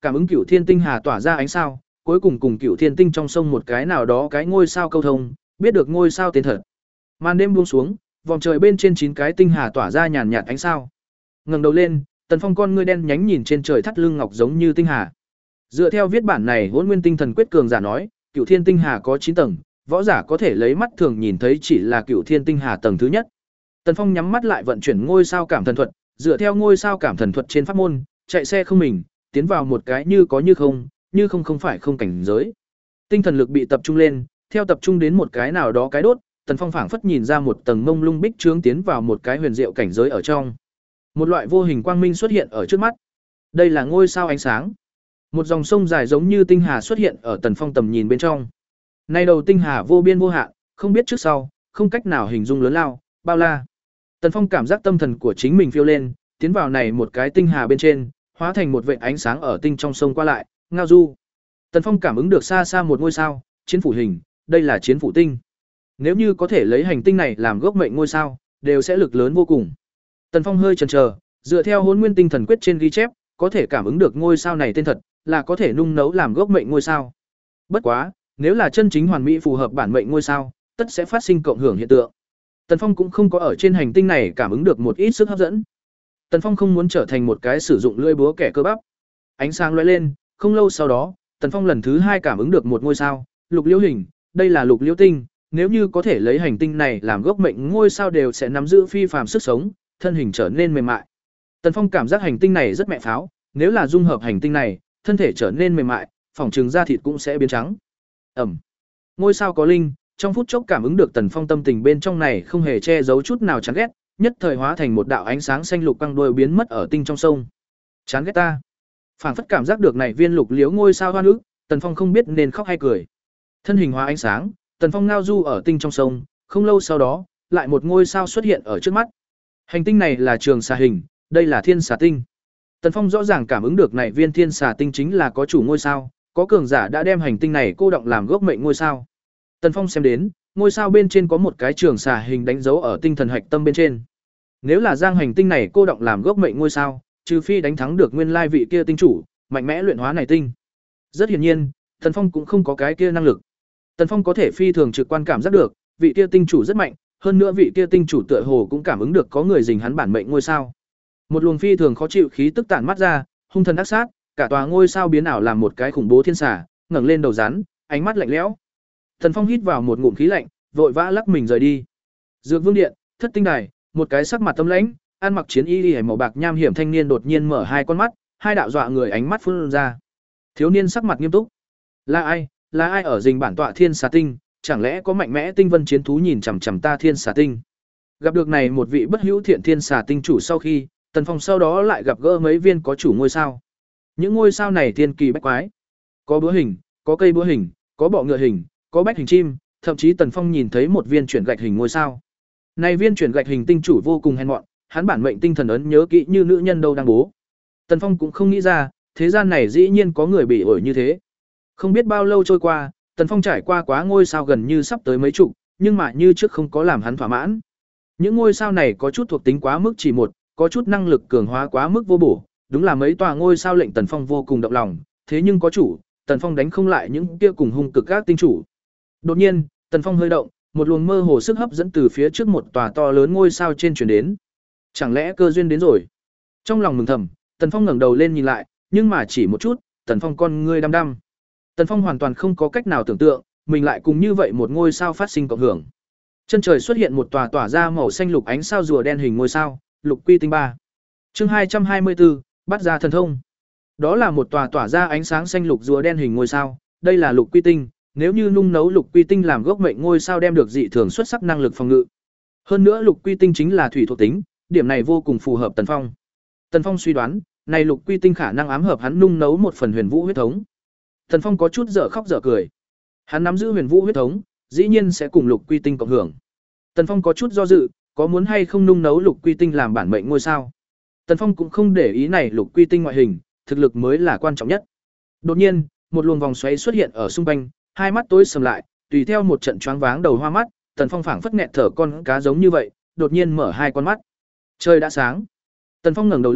cảm ứng Cửu Thiên tinh hà tỏa ra ánh sao, cuối cùng cùng Cửu Thiên tinh trong sông một cái nào đó cái ngôi sao câu thông, biết được ngôi sao tên thật. Màn đêm buông xuống, vòng trời bên trên chín cái tinh hà tỏa ra nhàn nhạt ánh sao. Ngẩng đầu lên, Tần Phong con ngươi đen nhánh nhìn trên trời thắt lưng ngọc giống như tinh hà. Dựa theo viết bản này Hỗn Nguyên Tinh Thần Quyết cường giả nói, Cửu Thiên tinh hà có chín tầng, võ giả có thể lấy mắt thường nhìn thấy chỉ là Cửu Thiên tinh hà tầng thứ nhất. Tần Phong nhắm mắt lại vận chuyển ngôi sao cảm thần thuật, dựa theo ngôi sao cảm thần thuật trên pháp môn, chạy xe không mình, tiến vào một cái như có như không, như không không phải không cảnh giới. Tinh thần lực bị tập trung lên, theo tập trung đến một cái nào đó cái đốt, Tần Phong phảng phất nhìn ra một tầng mông lung bích trướng tiến vào một cái huyền diệu cảnh giới ở trong. Một loại vô hình quang minh xuất hiện ở trước mắt. Đây là ngôi sao ánh sáng. Một dòng sông dài giống như tinh hà xuất hiện ở Tần Phong tầm nhìn bên trong. Nay đầu tinh hà vô biên vô hạn, không biết trước sau, không cách nào hình dung lớn lao, bao la. Tần Phong cảm giác tâm thần của chính mình phiêu lên, tiến vào này một cái tinh hà bên trên, hóa thành một vệt ánh sáng ở tinh trong sông qua lại, ngao du. Tần Phong cảm ứng được xa xa một ngôi sao, chiến phủ hình, đây là chiến phủ tinh. Nếu như có thể lấy hành tinh này làm gốc mệnh ngôi sao, đều sẽ lực lớn vô cùng. Tần Phong hơi chần chờ, dựa theo Hỗn Nguyên Tinh Thần Quyết trên ghi chép, có thể cảm ứng được ngôi sao này tên thật, là có thể nung nấu làm gốc mệnh ngôi sao. Bất quá, nếu là chân chính hoàn mỹ phù hợp bản mệnh ngôi sao, tất sẽ phát sinh cộng hưởng hiện tượng. Tần Phong cũng không có ở trên hành tinh này cảm ứng được một ít sức hấp dẫn. Tần Phong không muốn trở thành một cái sử dụng lưỡi búa kẻ cơ bắp. Ánh sáng lóe lên, không lâu sau đó, Tần Phong lần thứ hai cảm ứng được một ngôi sao, lục liễu hình, đây là lục liễu tinh, nếu như có thể lấy hành tinh này làm gốc mệnh ngôi sao đều sẽ nắm giữ phi phàm sức sống, thân hình trở nên mềm mại. Tần Phong cảm giác hành tinh này rất mẹ pháo, nếu là dung hợp hành tinh này, thân thể trở nên mềm mại, phỏng chừng da thịt cũng sẽ biến trắng. Ẩm. Ngôi sao có linh, trong phút chốc cảm ứng được Tần Phong tâm tình bên trong này không hề che giấu chút nào chán ghét, nhất thời hóa thành một đạo ánh sáng xanh lục căng đuôi biến mất ở tinh trong sông. Chán ghét ta. Phảng phất cảm giác được này viên lục liễu ngôi sao hoan ức, Tần Phong không biết nên khóc hay cười. Thân hình hóa ánh sáng, Tần Phong ngao du ở tinh trong sông, không lâu sau đó, lại một ngôi sao xuất hiện ở trước mắt. Hành tinh này là Trường Xà hình, đây là Thiên Xà tinh. Tần Phong rõ ràng cảm ứng được này viên Thiên Xà tinh chính là có chủ ngôi sao, có cường giả đã đem hành tinh này cô động làm gốc mệnh ngôi sao. Tần Phong xem đến, ngôi sao bên trên có một cái Trường Xà hình đánh dấu ở tinh thần hạch tâm bên trên. Nếu là giang hành tinh này cô động làm gốc mệnh ngôi sao, trừ phi đánh thắng được nguyên lai vị kia tinh chủ, mạnh mẽ luyện hóa này tinh. Rất hiển nhiên, Tần Phong cũng không có cái kia năng lực. Tần Phong có thể phi thường trực quan cảm giác được, vị kia tinh chủ rất mạnh, hơn nữa vị kia tinh chủ tựa hồ cũng cảm ứng được có người dình hắn bản mệnh ngôi sao. Một luồng phi thường khó chịu khí tức tản mắt ra, hung thần ác sát, cả tòa ngôi sao biến ảo làm một cái khủng bố thiên xà, ngẩng lên đầu rắn, ánh mắt lạnh lẽo. Tần Phong hít vào một ngụm khí lạnh, vội vã lắc mình rời đi. Dược Vương điện, Thất Tinh đài, một cái sắc mặt tâm lãnh, ăn mặc chiến y liễu màu bạc nham hiểm thanh niên đột nhiên mở hai con mắt, hai đạo dọa người ánh mắt phun ra. Thiếu niên sắc mặt nghiêm túc. Là ai? Là ai ở dình bản tọa Thiên Xà tinh, chẳng lẽ có mạnh mẽ tinh vân chiến thú nhìn chằm chằm ta Thiên Xà tinh? Gặp được này một vị bất hữu thiện Thiên Xà tinh chủ sau khi, Tần Phong sau đó lại gặp gỡ mấy viên có chủ ngôi sao. Những ngôi sao này thiên kỳ bách quái, có búa hình, có cây búa hình, có bọ ngựa hình, có bách hình chim, thậm chí Tần Phong nhìn thấy một viên chuyển gạch hình ngôi sao. Này viên chuyển gạch hình tinh chủ vô cùng hèn mọn, hắn bản mệnh tinh thần ấn nhớ kỹ như nữ nhân đâu đang bố. Tần Phong cũng không nghĩ ra, thế gian này dĩ nhiên có người bị ổi như thế. Không biết bao lâu trôi qua, Tần Phong trải qua quá ngôi sao gần như sắp tới mấy chục, nhưng mà như trước không có làm hắn thỏa mãn. Những ngôi sao này có chút thuộc tính quá mức chỉ một, có chút năng lực cường hóa quá mức vô bổ, đúng là mấy tòa ngôi sao lệnh Tần Phong vô cùng động lòng, thế nhưng có chủ, Tần Phong đánh không lại những kia cùng hung cực các tinh chủ. Đột nhiên, Tần Phong hơi động, một luồng mơ hồ sức hấp dẫn từ phía trước một tòa to lớn ngôi sao trên truyền đến. Chẳng lẽ cơ duyên đến rồi? Trong lòng mừng thầm, Tần Phong ngẩng đầu lên nhìn lại, nhưng mà chỉ một chút, Tần Phong con ngươi đăm đăm. Tần Phong hoàn toàn không có cách nào tưởng tượng, mình lại cùng như vậy một ngôi sao phát sinh cộng hưởng. Chân trời xuất hiện một tòa tỏa ra màu xanh lục ánh sao rùa đen hình ngôi sao, Lục Quy Tinh ba. Chương hai trăm hai mươi tư, bắt ra thần thông. Đó là một tòa tỏa ra ánh sáng xanh lục rùa đen hình ngôi sao, đây là Lục Quy Tinh, nếu như nung nấu Lục Quy Tinh làm gốc mệnh ngôi sao đem được dị thường xuất sắc năng lực phòng ngự. Hơn nữa Lục Quy Tinh chính là thủy thuộc tính, điểm này vô cùng phù hợp Tần Phong. Tần Phong suy đoán, này Lục Quy Tinh khả năng ám hợp hắn nung nấu một phần huyền vũ huyết thống. Tần Phong có chút dở khóc dở cười. Hắn nắm giữ huyền vũ huyết thống, dĩ nhiên sẽ cùng Lục Quy Tinh cộng hưởng. Tần Phong có chút do dự, có muốn hay không nung nấu Lục Quy Tinh làm bản mệnh ngôi sao. Tần Phong cũng không để ý này Lục Quy Tinh ngoại hình, thực lực mới là quan trọng nhất. Đột nhiên, một luồng vòng xoáy xuất hiện ở xung quanh, hai mắt tối sầm lại, tùy theo một trận choáng váng đầu hoa mắt, Tần Phong phảng phất nghẹt thở con cá giống như vậy, đột nhiên mở hai con mắt. Trời đã sáng. Tần Phong ngẩng đầu lên,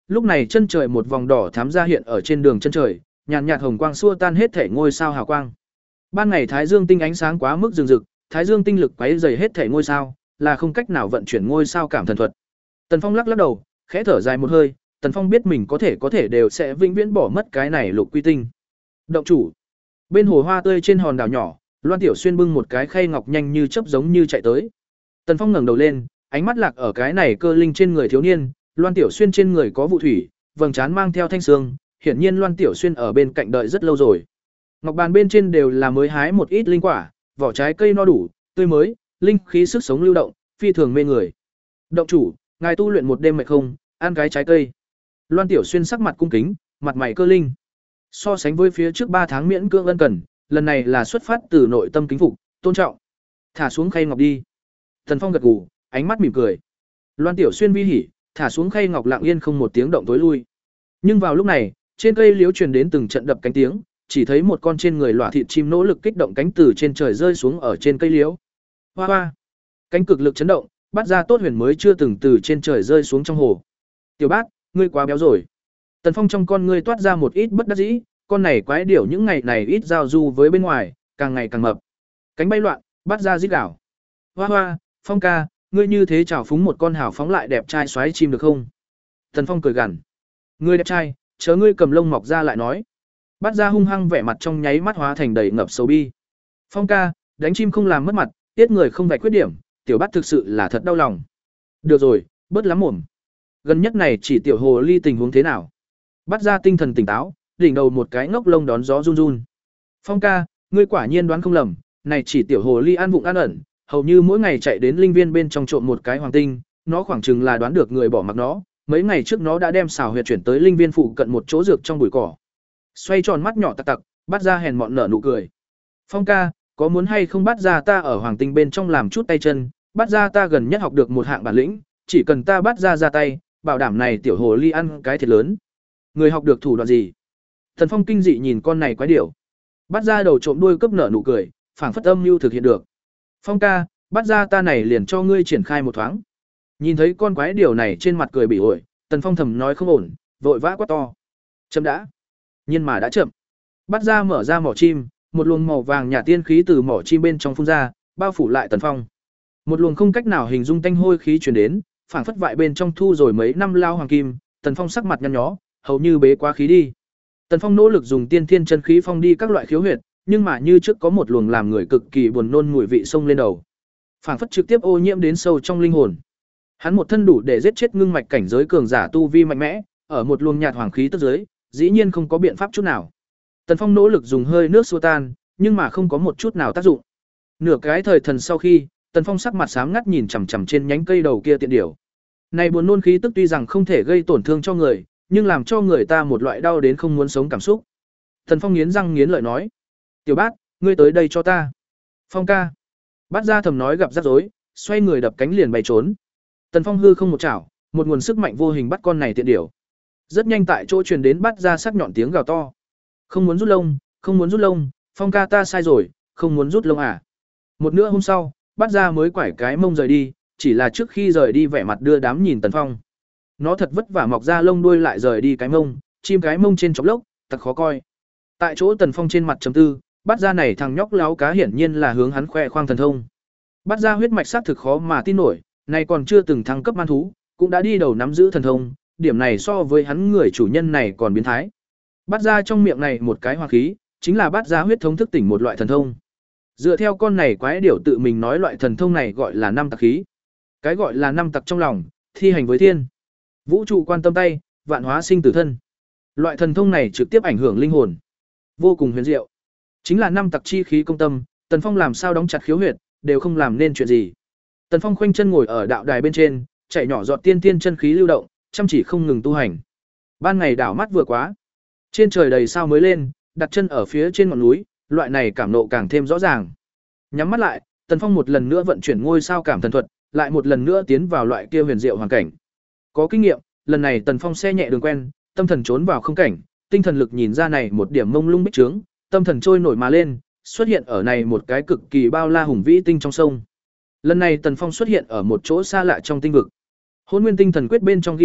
lúc này chân trời một vòng đỏ thắm ra hiện ở trên đường chân trời, nhàn nhạt hồng quang xua tan hết thể ngôi sao hào quang. Ban ngày thái dương tinh ánh sáng quá mức rừng rực, thái dương tinh lực quấy rầy hết thể ngôi sao, là không cách nào vận chuyển ngôi sao cảm thần thuật. Tần Phong lắc lắc đầu, khẽ thở dài một hơi, Tần Phong biết mình có thể có thể đều sẽ vĩnh viễn bỏ mất cái này lục quy tinh. Động chủ. Bên hồ hoa tươi trên hòn đảo nhỏ, Loan Tiểu Xuyên bưng một cái khay ngọc nhanh như chớp giống như chạy tới. Tần Phong ngẩng đầu lên, ánh mắt lạc ở cái này cơ linh trên người thiếu niên, Loan Tiểu Xuyên trên người có vụ thủy, vầng trán mang theo thanh sương, hiển nhiên Loan Tiểu Xuyên ở bên cạnh đợi rất lâu rồi. Ngọc bàn bên trên đều là mới hái một ít linh quả, vỏ trái cây no đủ, tươi mới, linh khí sức sống lưu động, phi thường mê người. Động chủ, ngài tu luyện một đêm mệt không, ăn cái trái cây. Loan Tiểu Xuyên sắc mặt cung kính, mặt mày cơ linh. So sánh với phía trước ba tháng miễn cưỡng ân cần, lần này là xuất phát từ nội tâm kính phục, tôn trọng. Thả xuống khay ngọc đi. Tần Phong gật gù, ánh mắt mỉm cười. Loan Tiểu Xuyên vi hỉ, thả xuống khay ngọc lặng yên không một tiếng động tối lui. Nhưng vào lúc này, trên cây liễu truyền đến từng trận đập cánh tiếng, chỉ thấy một con trên người lỏa thịt chim nỗ lực kích động cánh từ trên trời rơi xuống ở trên cây liễu. Hoa hoa. Cánh cực lực chấn động, Bát Gia Tốt Huyền mới chưa từng từ trên trời rơi xuống trong hồ. Tiểu Bát, ngươi quá béo rồi. Tần Phong trong con ngươi toát ra một ít bất đắc dĩ, con này quái điểu những ngày này ít giao du với bên ngoài, càng ngày càng mập. Cánh bay loạn, Bát Gia rít gào. Hoa hoa, Phong ca, ngươi như thế chào phúng một con hào phóng lại đẹp trai xoáy chim được không? Tần Phong cười gằn. Ngươi đẹp trai, chớ ngươi cầm lông mọc ra lại nói. Bát Gia hung hăng vẻ mặt trong nháy mắt hóa thành đầy ngập sầu bi. Phong ca, đánh chim không làm mất mặt, tiết người không vạch khuyết điểm, tiểu Bát thực sự là thật đau lòng. Được rồi, bớt lắm mồm. Gần nhất này chỉ tiểu hồ ly tình huống thế nào? Bát Gia tinh thần tỉnh táo, đỉnh đầu một cái ngốc lông đón gió run run. Phong ca, ngươi quả nhiên đoán không lầm, này chỉ tiểu hồ ly ăn vụng ăn ẩn, hầu như mỗi ngày chạy đến linh viên bên trong trộm một cái hoàng tinh, nó khoảng chừng là đoán được người bỏ mặc nó, mấy ngày trước nó đã đem xào huyệt chuyển tới linh viên phụ cận một chỗ dược trong bụi cỏ. Xoay tròn mắt nhỏ tặc tặc, Bát Gia hèn mọn nở nụ cười. Phong ca, có muốn hay không Bát Gia ta ở hoàng tinh bên trong làm chút tay chân, Bát Gia ta gần nhất học được một hạng bản lĩnh, chỉ cần ta Bát Gia ra tay, bảo đảm này tiểu hồ ly ăn cái thiệt lớn. Người học được thủ đoạn gì? Thần Phong kinh dị nhìn con này quái điểu. Bát Gia đầu trộm đuôi cấp nở nụ cười, phảng phất âm mưu thực hiện được. Phong ca, Bát Gia ta này liền cho ngươi triển khai một thoáng. Nhìn thấy con quái điểu này trên mặt cười bỉ ổi, Tần Phong thầm nói không ổn, vội vã quát to. Chậm đã. Nhưng mà đã chậm. Bát Gia mở ra mỏ chim, một luồng màu vàng nhạt tiên khí từ mỏ chim bên trong phun ra, bao phủ lại Tần Phong. Một luồng không cách nào hình dung tanh hôi khí truyền đến, phảng phất vại bên trong thu rồi mấy năm lao hoàng kim, Tần Phong sắc mặt nhăn nhó, hầu như bế quá khí đi. Tần Phong nỗ lực dùng tiên thiên chân khí phong đi các loại khiếu huyệt, nhưng mà như trước có một luồng làm người cực kỳ buồn nôn mùi vị xông lên đầu. Phảng phất trực tiếp ô nhiễm đến sâu trong linh hồn. Hắn một thân đủ để giết chết ngưng mạch cảnh giới cường giả tu vi mạnh mẽ, ở một luồng nhạt hoàng khí tức dưới, dĩ nhiên không có biện pháp chút nào. Tần Phong nỗ lực dùng hơi nước xua tan, nhưng mà không có một chút nào tác dụng. Nửa cái thời thần sau khi, Tần Phong sắc mặt xám ngắt nhìn chằm chằm trên nhánh cây đầu kia tiện điểu. Này buồn nôn khí tức tuy rằng không thể gây tổn thương cho người, nhưng làm cho người ta một loại đau đến không muốn sống cảm xúc. Tần Phong nghiến răng nghiến lợi nói: "Tiểu Bát, ngươi tới đây cho ta." "Phong ca." Bát Gia thầm nói gặp rắc rối, xoay người đập cánh liền bay trốn. Tần Phong hư không một chảo, một nguồn sức mạnh vô hình bắt con này tiện điểu. Rất nhanh tại chỗ truyền đến Bát Gia sắc nhọn tiếng gào to: "Không muốn rút lông, không muốn rút lông, Phong ca ta sai rồi, không muốn rút lông à?" Một nửa hôm sau, Bát Gia mới quải cái mông rời đi, chỉ là trước khi rời đi vẻ mặt đưa đám nhìn Tần Phong. Nó thật vất vả mọc ra lông đuôi lại rời đi cái mông, chim cái mông trên chóp lốc, thật khó coi. Tại chỗ Tần Phong trên mặt trầm tư, Bát Gia này thằng nhóc láo cá hiển nhiên là hướng hắn khoe khoang thần thông. Bát Gia huyết mạch xác thực khó mà tin nổi, này còn chưa từng thăng cấp man thú, cũng đã đi đầu nắm giữ thần thông, điểm này so với hắn người chủ nhân này còn biến thái. Bát Gia trong miệng này một cái hoa khí, chính là Bát Gia huyết thống thức tỉnh một loại thần thông. Dựa theo con này quái điểu tự mình nói loại thần thông này gọi là năm tặc khí. Cái gọi là năm tặc trong lòng, thi hành với thiên. Vũ trụ quan tâm tay, vạn hóa sinh tử thân. Loại thần thông này trực tiếp ảnh hưởng linh hồn, vô cùng huyền diệu. Chính là năm tặc chi khí công tâm, Tần Phong làm sao đóng chặt khiếu huyệt, đều không làm nên chuyện gì. Tần Phong khoanh chân ngồi ở đạo đài bên trên, chạy nhỏ giọt tiên tiên chân khí lưu động, chăm chỉ không ngừng tu hành. Ban ngày đảo mắt vừa quá, trên trời đầy sao mới lên, đặt chân ở phía trên ngọn núi, loại này cảm nộ càng thêm rõ ràng. Nhắm mắt lại, Tần Phong một lần nữa vận chuyển ngôi sao cảm thần thuật, lại một lần nữa tiến vào loại kia huyền diệu hoàn cảnh. Có kinh nghiệm, lần này Tần Phong xe nhẹ đường quen, tâm thần trốn vào không cảnh, tinh thần lực nhìn ra này một điểm mông lung bích trướng, tâm thần trôi nổi mà lên, xuất hiện ở này một cái cực kỳ bao la hùng vĩ tinh trong sông. Lần này Tần Phong xuất hiện ở một chỗ xa lạ trong tinh vực. Hỗn Nguyên Tinh Thần Quyết bên trong ghi chép,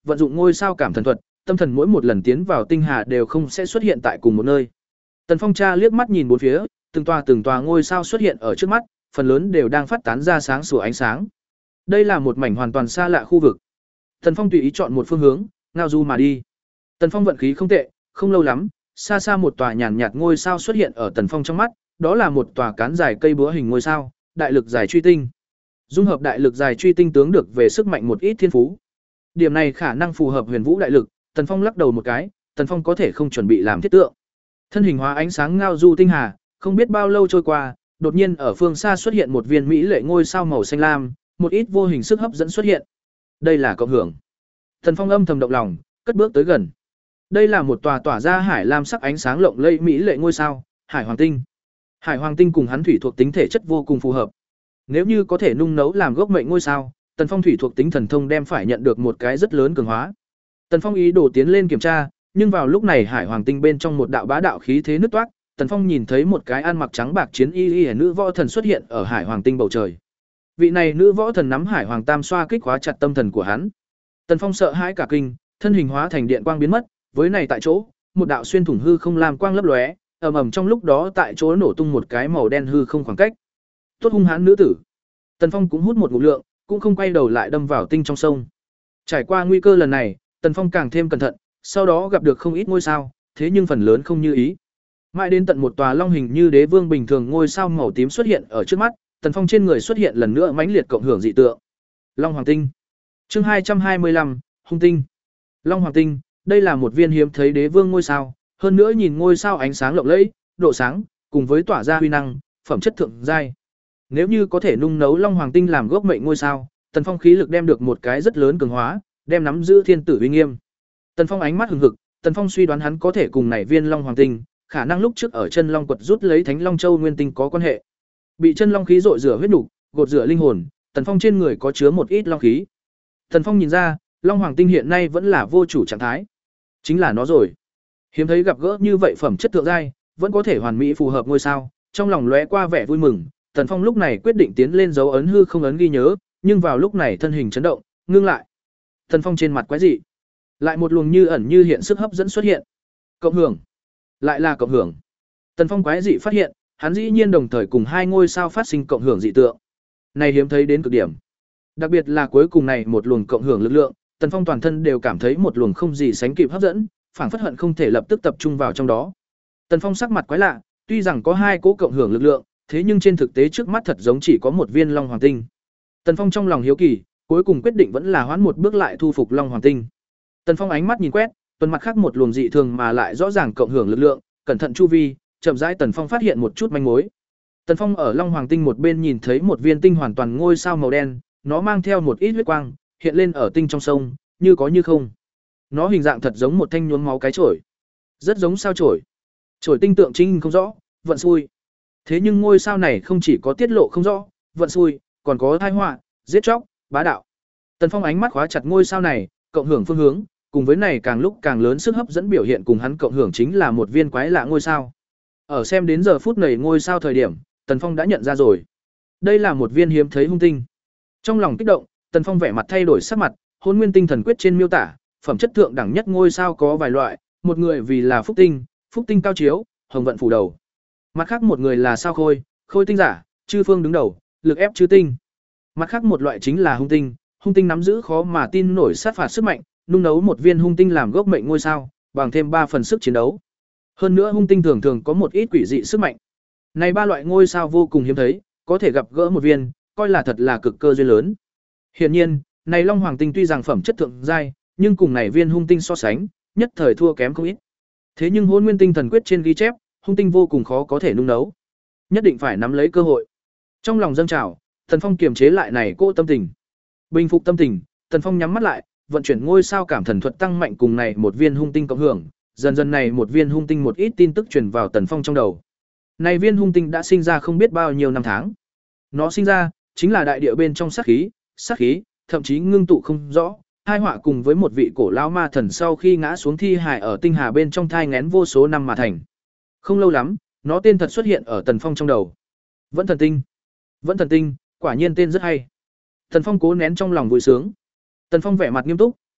vận dụng ngôi sao cảm thần thuật, tâm thần mỗi một lần tiến vào tinh hà đều không sẽ xuất hiện tại cùng một nơi. Tần Phong tra liếc mắt nhìn bốn phía, từng tòa từng tòa ngôi sao xuất hiện ở trước mắt, phần lớn đều đang phát tán ra sáng sủa ánh sáng. Đây là một mảnh hoàn toàn xa lạ khu vực. Tần Phong tùy ý chọn một phương hướng, ngao du mà đi. Tần Phong vận khí không tệ, không lâu lắm, xa xa một tòa nhàn nhạt ngôi sao xuất hiện ở Tần Phong trong mắt, đó là một tòa cán dài cây búa hình ngôi sao, đại lực dài truy tinh. Dung hợp đại lực dài truy tinh tướng được về sức mạnh một ít thiên phú. Điểm này khả năng phù hợp Huyền Vũ đại lực, Tần Phong lắc đầu một cái, Tần Phong có thể không chuẩn bị làm thiết tượng. Thân hình hóa ánh sáng ngao du tinh hà, không biết bao lâu trôi qua, đột nhiên ở phương xa xuất hiện một viên mỹ lệ ngôi sao màu xanh lam, một ít vô hình sức hấp dẫn xuất hiện. Đây là cộng hưởng. Tần Phong âm thầm động lòng, cất bước tới gần. Đây là một tòa tỏa ra hải lam sắc ánh sáng lộng lẫy mỹ lệ ngôi sao, Hải Hoàng tinh. Hải Hoàng tinh cùng hắn thủy thuộc tính thể chất vô cùng phù hợp. Nếu như có thể nung nấu làm gốc mệnh ngôi sao, Tần Phong thủy thuộc tính thần thông đem phải nhận được một cái rất lớn cường hóa. Tần Phong ý đồ tiến lên kiểm tra, nhưng vào lúc này Hải Hoàng tinh bên trong một đạo bá đạo khí thế nứt toát, Tần Phong nhìn thấy một cái ăn mặc trắng bạc chiến y y nữ võ thần xuất hiện ở Hải Hoàng tinh bầu trời. Vị này nữ võ thần nắm Hải Hoàng tam xoa kích khóa chặt tâm thần của hắn. Tần Phong sợ hãi cả kinh, thân hình hóa thành điện quang biến mất, với này tại chỗ, một đạo xuyên thủng hư không làm quang lấp lóe, ầm ầm trong lúc đó tại chỗ nổ tung một cái màu đen hư không khoảng cách. Tốt hung hãn nữ tử. Tần Phong cũng hút một ngụm lượng, cũng không quay đầu lại đâm vào tinh trong sông. Trải qua nguy cơ lần này, Tần Phong càng thêm cẩn thận, sau đó gặp được không ít ngôi sao, thế nhưng phần lớn không như ý. Mãi đến tận một tòa long hình như đế vương bình thường ngôi sao màu tím xuất hiện ở trước mắt, Tần Phong trên người xuất hiện lần nữa mãnh liệt cộng hưởng dị tượng. Long Hoàng tinh. Chương hai trăm hai mươi lăm, Hung tinh. Long Hoàng tinh, đây là một viên hiếm thấy đế vương ngôi sao, hơn nữa nhìn ngôi sao ánh sáng lộng lẫy, độ sáng, cùng với tỏa ra huy năng, phẩm chất thượng giai. Nếu như có thể nung nấu Long Hoàng tinh làm gốc mệnh ngôi sao, Tần Phong khí lực đem được một cái rất lớn cường hóa, đem nắm giữ thiên tử uy nghiêm. Tần Phong ánh mắt hừng hực, Tần Phong suy đoán hắn có thể cùng này viên Long Hoàng tinh, khả năng lúc trước ở chân Long quật rút lấy Thánh Long Châu nguyên tinh có quan hệ. Bị chân long khí rội rửa huyết nục, gột rửa linh hồn, Tần Phong trên người có chứa một ít long khí. Tần Phong nhìn ra, Long Hoàng tinh hiện nay vẫn là vô chủ trạng thái. Chính là nó rồi. Hiếm thấy gặp gỡ như vậy phẩm chất thượng giai, vẫn có thể hoàn mỹ phù hợp ngôi sao, trong lòng lóe qua vẻ vui mừng, Tần Phong lúc này quyết định tiến lên dấu ấn hư không ấn ghi nhớ, nhưng vào lúc này thân hình chấn động, ngưng lại. Tần Phong trên mặt quái dị, lại một luồng như ẩn như hiện sức hấp dẫn xuất hiện. Cộng hưởng, lại là cộng hưởng. Tần Phong quái dị phát hiện, hắn dĩ nhiên đồng thời cùng hai ngôi sao phát sinh cộng hưởng dị tượng. Này hiếm thấy đến cực điểm. Đặc biệt là cuối cùng này một luồng cộng hưởng lực lượng, Tần Phong toàn thân đều cảm thấy một luồng không gì sánh kịp hấp dẫn, phảng phất hận không thể lập tức tập trung vào trong đó. Tần Phong sắc mặt quái lạ, tuy rằng có hai cỗ cộng hưởng lực lượng, thế nhưng trên thực tế trước mắt thật giống chỉ có một viên Long Hoàng tinh. Tần Phong trong lòng hiếu kỳ, cuối cùng quyết định vẫn là hoãn một bước lại thu phục Long Hoàng tinh. Tần Phong ánh mắt nhìn quét, tuần mặt khác một luồng dị thường mà lại rõ ràng cộng hưởng lực lượng, cẩn thận chu vi, chậm rãi Tần Phong phát hiện một chút manh mối. Tần Phong ở Long Hoàng tinh một bên nhìn thấy một viên tinh hoàn toàn ngôi sao màu đen, nó mang theo một ít huyết quang, hiện lên ở tinh trong sông, như có như không. Nó hình dạng thật giống một thanh nhuốm máu cái chổi, rất giống sao chổi. Chổi tinh tượng trinh không rõ, vận xui. Thế nhưng ngôi sao này không chỉ có tiết lộ không rõ, vận xui, còn có tai họa, giết chóc, bá đạo. Tần Phong ánh mắt khóa chặt ngôi sao này, cộng hưởng phương hướng, cùng với này càng lúc càng lớn sức hấp dẫn biểu hiện cùng hắn cộng hưởng chính là một viên quái lạ ngôi sao. Ở xem đến giờ phút này ngôi sao thời điểm, Tần Phong đã nhận ra rồi. Đây là một viên hiếm thấy hung tinh. Trong lòng kích động, Tần Phong vẻ mặt thay đổi sắc mặt, Hôn Nguyên Tinh Thần Quyết trên miêu tả, phẩm chất thượng đẳng nhất ngôi sao có vài loại, một người vì là phúc tinh, phúc tinh cao chiếu, hồng vận phủ đầu. Mặt khác một người là sao khôi, khôi tinh giả, chư phương đứng đầu, lực ép chư tinh. Mặt khác một loại chính là hung tinh, hung tinh nắm giữ khó mà tin nổi sát phạt sức mạnh, nung nấu một viên hung tinh làm gốc mệnh ngôi sao, bằng thêm ba phần sức chiến đấu. Hơn nữa hung tinh thường thường có một ít quỷ dị sức mạnh. Này ba loại ngôi sao vô cùng hiếm thấy, có thể gặp gỡ một viên, coi là thật là cực cơ duyên lớn. Hiển nhiên, này Long Hoàng tinh tuy rằng phẩm chất thượng giai, nhưng cùng này viên hung tinh so sánh, nhất thời thua kém không ít. Thế nhưng Hôn Nguyên Tinh Thần Quyết trên ghi chép, hung tinh vô cùng khó có thể nung nấu. Nhất định phải nắm lấy cơ hội. Trong lòng dâng trào, Tần Phong kiềm chế lại này cô tâm tình. Bình phục tâm tình, Tần Phong nhắm mắt lại, vận chuyển ngôi sao cảm thần thuật tăng mạnh cùng này một viên hung tinh cộng hưởng, dần dần này một viên hung tinh một ít tin tức truyền vào Tần Phong trong đầu. Này viên hung tinh đã sinh ra không biết bao nhiêu năm tháng. Nó sinh ra chính là đại địa bên trong sát khí, sát khí, thậm chí ngưng tụ không rõ, hai họa cùng với một vị cổ lão ma thần sau khi ngã xuống thi hài ở tinh hà bên trong thai nghén vô số năm mà thành. Không lâu lắm, nó tên thật xuất hiện ở Tần Phong trong đầu. Vẫn thần tinh. Vẫn thần tinh, quả nhiên tên rất hay. Tần Phong cố nén trong lòng vui sướng. Tần Phong vẻ mặt nghiêm túc,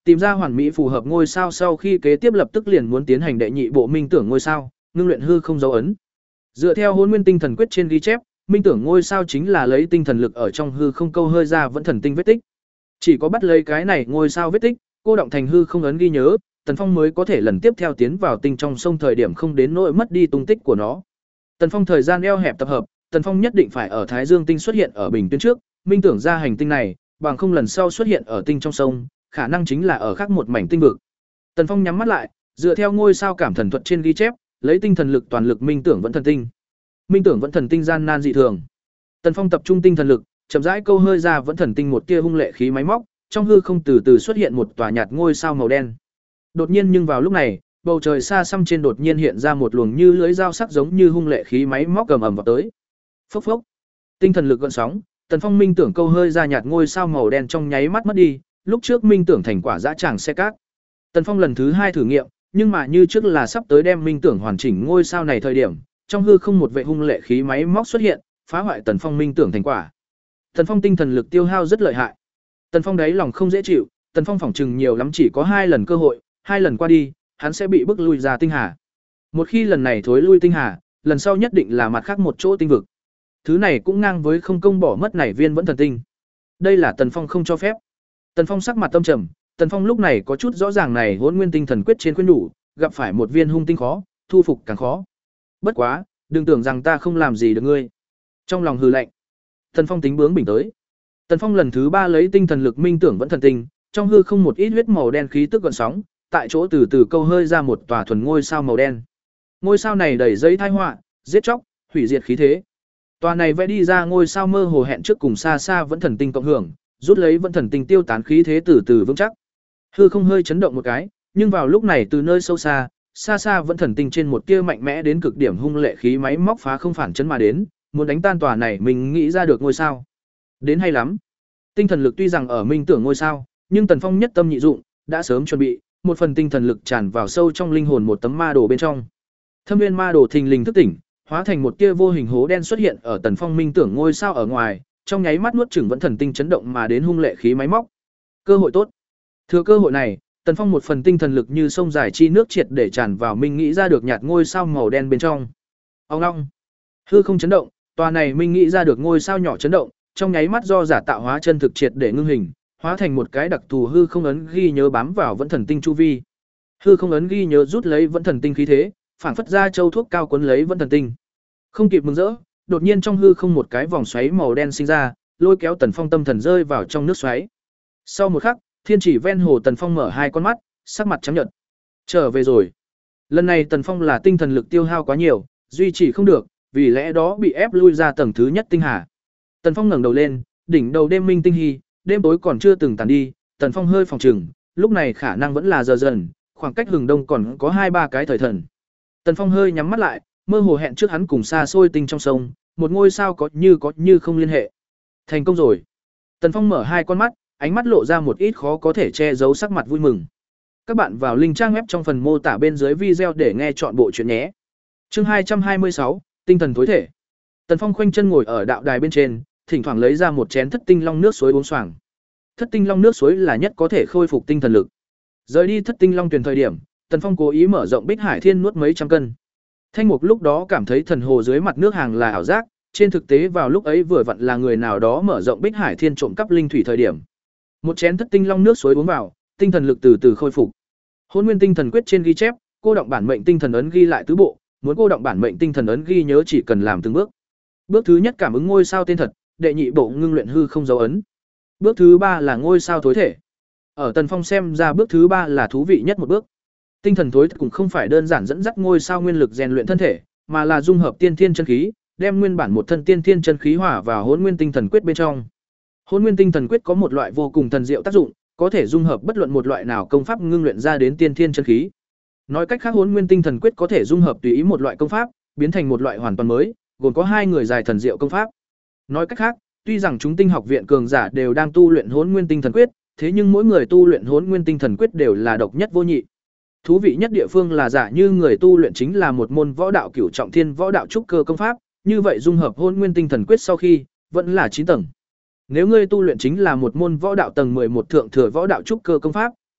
Tìm ra hoàn mỹ phù hợp ngôi sao sau khi kế tiếp lập tức liền muốn tiến hành đệ nhị bộ minh tưởng ngôi sao, ngưng luyện hư không dấu ấn. Dựa theo Hỗn Nguyên Tinh Thần Quyết trên ghi chép, minh tưởng ngôi sao chính là lấy tinh thần lực ở trong hư không câu hơi ra vẫn thần tinh vết tích. Chỉ có bắt lấy cái này ngôi sao vết tích, cô động thành hư không ấn ghi nhớ, Tần Phong mới có thể lần tiếp theo tiến vào tinh trong sông thời điểm không đến nỗi mất đi tung tích của nó. Tần Phong thời gian eo hẹp tập hợp, Tần Phong nhất định phải ở Thái Dương tinh xuất hiện ở bình tuyến trước, minh tưởng ra hành tinh này, bằng không lần sau xuất hiện ở tinh trong sông, khả năng chính là ở khác một mảnh tinh vực. Tần Phong nhắm mắt lại, dựa theo ngôi sao cảm thần thuật trên ghi chép, lấy tinh thần lực toàn lực minh tưởng vẫn thần tinh. Minh tưởng vẫn thần tinh gian nan dị thường. Tần Phong tập trung tinh thần lực, chậm rãi câu hơi ra vẫn thần tinh một tia hung lệ khí máy móc, trong hư không từ từ xuất hiện một tòa nhạt ngôi sao màu đen. Đột nhiên nhưng vào lúc này, bầu trời xa xăm trên đột nhiên hiện ra một luồng như lưỡi dao sắc giống như hung lệ khí máy móc ầm ầm vào tới. Phốc phốc. Tinh thần lực gợn sóng, Tần Phong minh tưởng câu hơi ra nhạt ngôi sao màu đen trong nháy mắt mất đi, lúc trước minh tưởng thành quả dã tràng xe cát. Tần Phong lần thứ hai thử nghiệm, nhưng mà như trước là sắp tới đem minh tưởng hoàn chỉnh ngôi sao này thời điểm, trong hư không một vệ hung lệ khí máy móc xuất hiện, phá hoại Tần Phong minh tưởng thành quả. Tần Phong tinh thần lực tiêu hao rất lợi hại. Tần Phong đáy lòng không dễ chịu, Tần Phong phỏng chừng nhiều lắm chỉ có hai lần cơ hội, hai lần qua đi, hắn sẽ bị bức lui ra tinh hà. Một khi lần này thối lui tinh hà, lần sau nhất định là mặt khác một chỗ tinh vực. Thứ này cũng ngang với không công bỏ mất nảy viên vẫn thần tinh. Đây là Tần Phong không cho phép. Tần Phong sắc mặt tâm trầm, Tần Phong lúc này có chút rõ ràng này Hỗn Nguyên Tinh Thần Quyết trên khuyên đủ, gặp phải một viên hung tinh khó, thu phục càng khó. Bất quá, đừng tưởng rằng ta không làm gì được ngươi. Trong lòng hừ lạnh, Tần Phong tính bướng bình tới. Tần Phong lần thứ ba lấy tinh thần lực minh tưởng vẫn thần tinh, trong hư không một ít huyết màu đen khí tức gợn sóng, tại chỗ từ từ câu hơi ra một tòa thuần ngôi sao màu đen. Ngôi sao này đầy dây tai họa, giết chóc, hủy diệt khí thế. Tòa này vẽ đi ra ngôi sao mơ hồ hẹn trước cùng xa xa vẫn thần tinh cộng hưởng, rút lấy vẫn thần tinh tiêu tán khí thế từ từ vững chắc. Hư không hơi chấn động một cái, nhưng vào lúc này từ nơi sâu xa, xa xa vẫn thần tinh trên một tia mạnh mẽ đến cực điểm hung lệ khí máy móc phá không phản chấn mà đến, muốn đánh tan tòa này mình nghĩ ra được ngôi sao. Đến hay lắm. Tinh thần lực tuy rằng ở minh tưởng ngôi sao, nhưng Tần Phong nhất tâm nhị dụng, đã sớm chuẩn bị, một phần tinh thần lực tràn vào sâu trong linh hồn một tấm ma đồ bên trong. Thâm viên ma đồ thình lình thức tỉnh, hóa thành một tia vô hình hố đen xuất hiện ở Tần Phong minh tưởng ngôi sao ở ngoài, trong nháy mắt nuốt chửng vẫn thần tinh chấn động mà đến hung lệ khí máy móc. Cơ hội tốt. Thừa cơ hội này, Tần Phong một phần tinh thần lực như sông dài chi nước triệt để tràn vào minh nghĩ ra được nhạt ngôi sao màu đen bên trong. Ong ong. Hư không chấn động, tòa này minh nghĩ ra được ngôi sao nhỏ chấn động, trong nháy mắt do giả tạo hóa chân thực triệt để ngưng hình, hóa thành một cái đặc thù hư không ấn ghi nhớ bám vào vẫn thần tinh chu vi. Hư không ấn ghi nhớ rút lấy vẫn thần tinh khí thế, phản phất ra châu thuốc cao cuốn lấy vẫn thần tinh. Không kịp mừng rỡ, đột nhiên trong hư không một cái vòng xoáy màu đen sinh ra, lôi kéo Tần Phong tâm thần rơi vào trong nước xoáy. Sau một khắc, thiên chỉ ven hồ Tần Phong mở hai con mắt, sắc mặt trắng nhợt. Trở về rồi. Lần này Tần Phong là tinh thần lực tiêu hao quá nhiều, duy trì không được, vì lẽ đó bị ép lui ra tầng thứ nhất tinh hà. Tần Phong ngẩng đầu lên, đỉnh đầu đêm minh tinh hy, đêm tối còn chưa từng tàn đi, Tần Phong hơi phòng trừng, lúc này khả năng vẫn là giờ dần, khoảng cách hừng đông còn có hai ba cái thời thần. Tần Phong hơi nhắm mắt lại, mơ hồ hẹn trước hắn cùng xa xôi tinh trong sông, một ngôi sao có như có như không liên hệ. Thành công rồi. Tần Phong mở hai con mắt, ánh mắt lộ ra một ít khó có thể che giấu sắc mặt vui mừng. Các bạn vào link trang web trong phần mô tả bên dưới video để nghe chọn bộ truyện nhé. Chương hai trăm hai mươi sáu, tinh thần tối thể. Tần Phong khoanh chân ngồi ở đạo đài bên trên, thỉnh thoảng lấy ra một chén thất tinh long nước suối uống xoàng. Thất tinh long nước suối là nhất có thể khôi phục tinh thần lực. Rời đi thất tinh long tuyển thời điểm, Tần Phong cố ý mở rộng Bích Hải Thiên nuốt mấy trăm cân. Thanh Mục lúc đó cảm thấy thần hồ dưới mặt nước hàng là ảo giác, trên thực tế vào lúc ấy vừa vặn là người nào đó mở rộng Bích Hải Thiên trộm cắp linh thủy thời điểm. Một chén thất tinh long nước suối uống vào, tinh thần lực từ từ khôi phục. Hỗn Nguyên Tinh Thần Quyết trên ghi chép, cô động bản mệnh tinh thần ấn ghi lại tứ bộ, muốn cô động bản mệnh tinh thần ấn ghi nhớ chỉ cần làm từng bước. Bước thứ nhất cảm ứng ngôi sao tên thật, đệ nhị bộ ngưng luyện hư không dấu ấn. Bước thứ ba là ngôi sao thối thể. Ở Tần Phong xem ra bước thứ ba là thú vị nhất một bước. Tinh thần thối cũng không phải đơn giản dẫn dắt ngôi sao nguyên lực rèn luyện thân thể, mà là dung hợp tiên thiên chân khí, đem nguyên bản một thân tiên thiên chân khí hòa vào Hỗn Nguyên Tinh Thần Quyết bên trong. Hỗn Nguyên Tinh Thần Quyết có một loại vô cùng thần diệu tác dụng, có thể dung hợp bất luận một loại nào công pháp ngưng luyện ra đến tiên thiên chân khí. Nói cách khác, Hỗn Nguyên Tinh Thần Quyết có thể dung hợp tùy ý một loại công pháp, biến thành một loại hoàn toàn mới, gồm có hai người dài thần diệu công pháp. Nói cách khác, tuy rằng chúng tinh học viện cường giả đều đang tu luyện Hỗn Nguyên Tinh Thần Quyết, thế nhưng mỗi người tu luyện Hỗn Nguyên Tinh Thần Quyết đều là độc nhất vô nhị. Thú vị nhất địa phương là giả như người tu luyện chính là một môn võ đạo cửu trọng thiên võ đạo trúc cơ công pháp, như vậy dung hợp Hỗn Nguyên Tinh Thần Quyết sau khi, vẫn là chín tầng. Nếu ngươi tu luyện chính là một môn võ đạo tầng mười một thượng thừa võ đạo trúc cơ công pháp,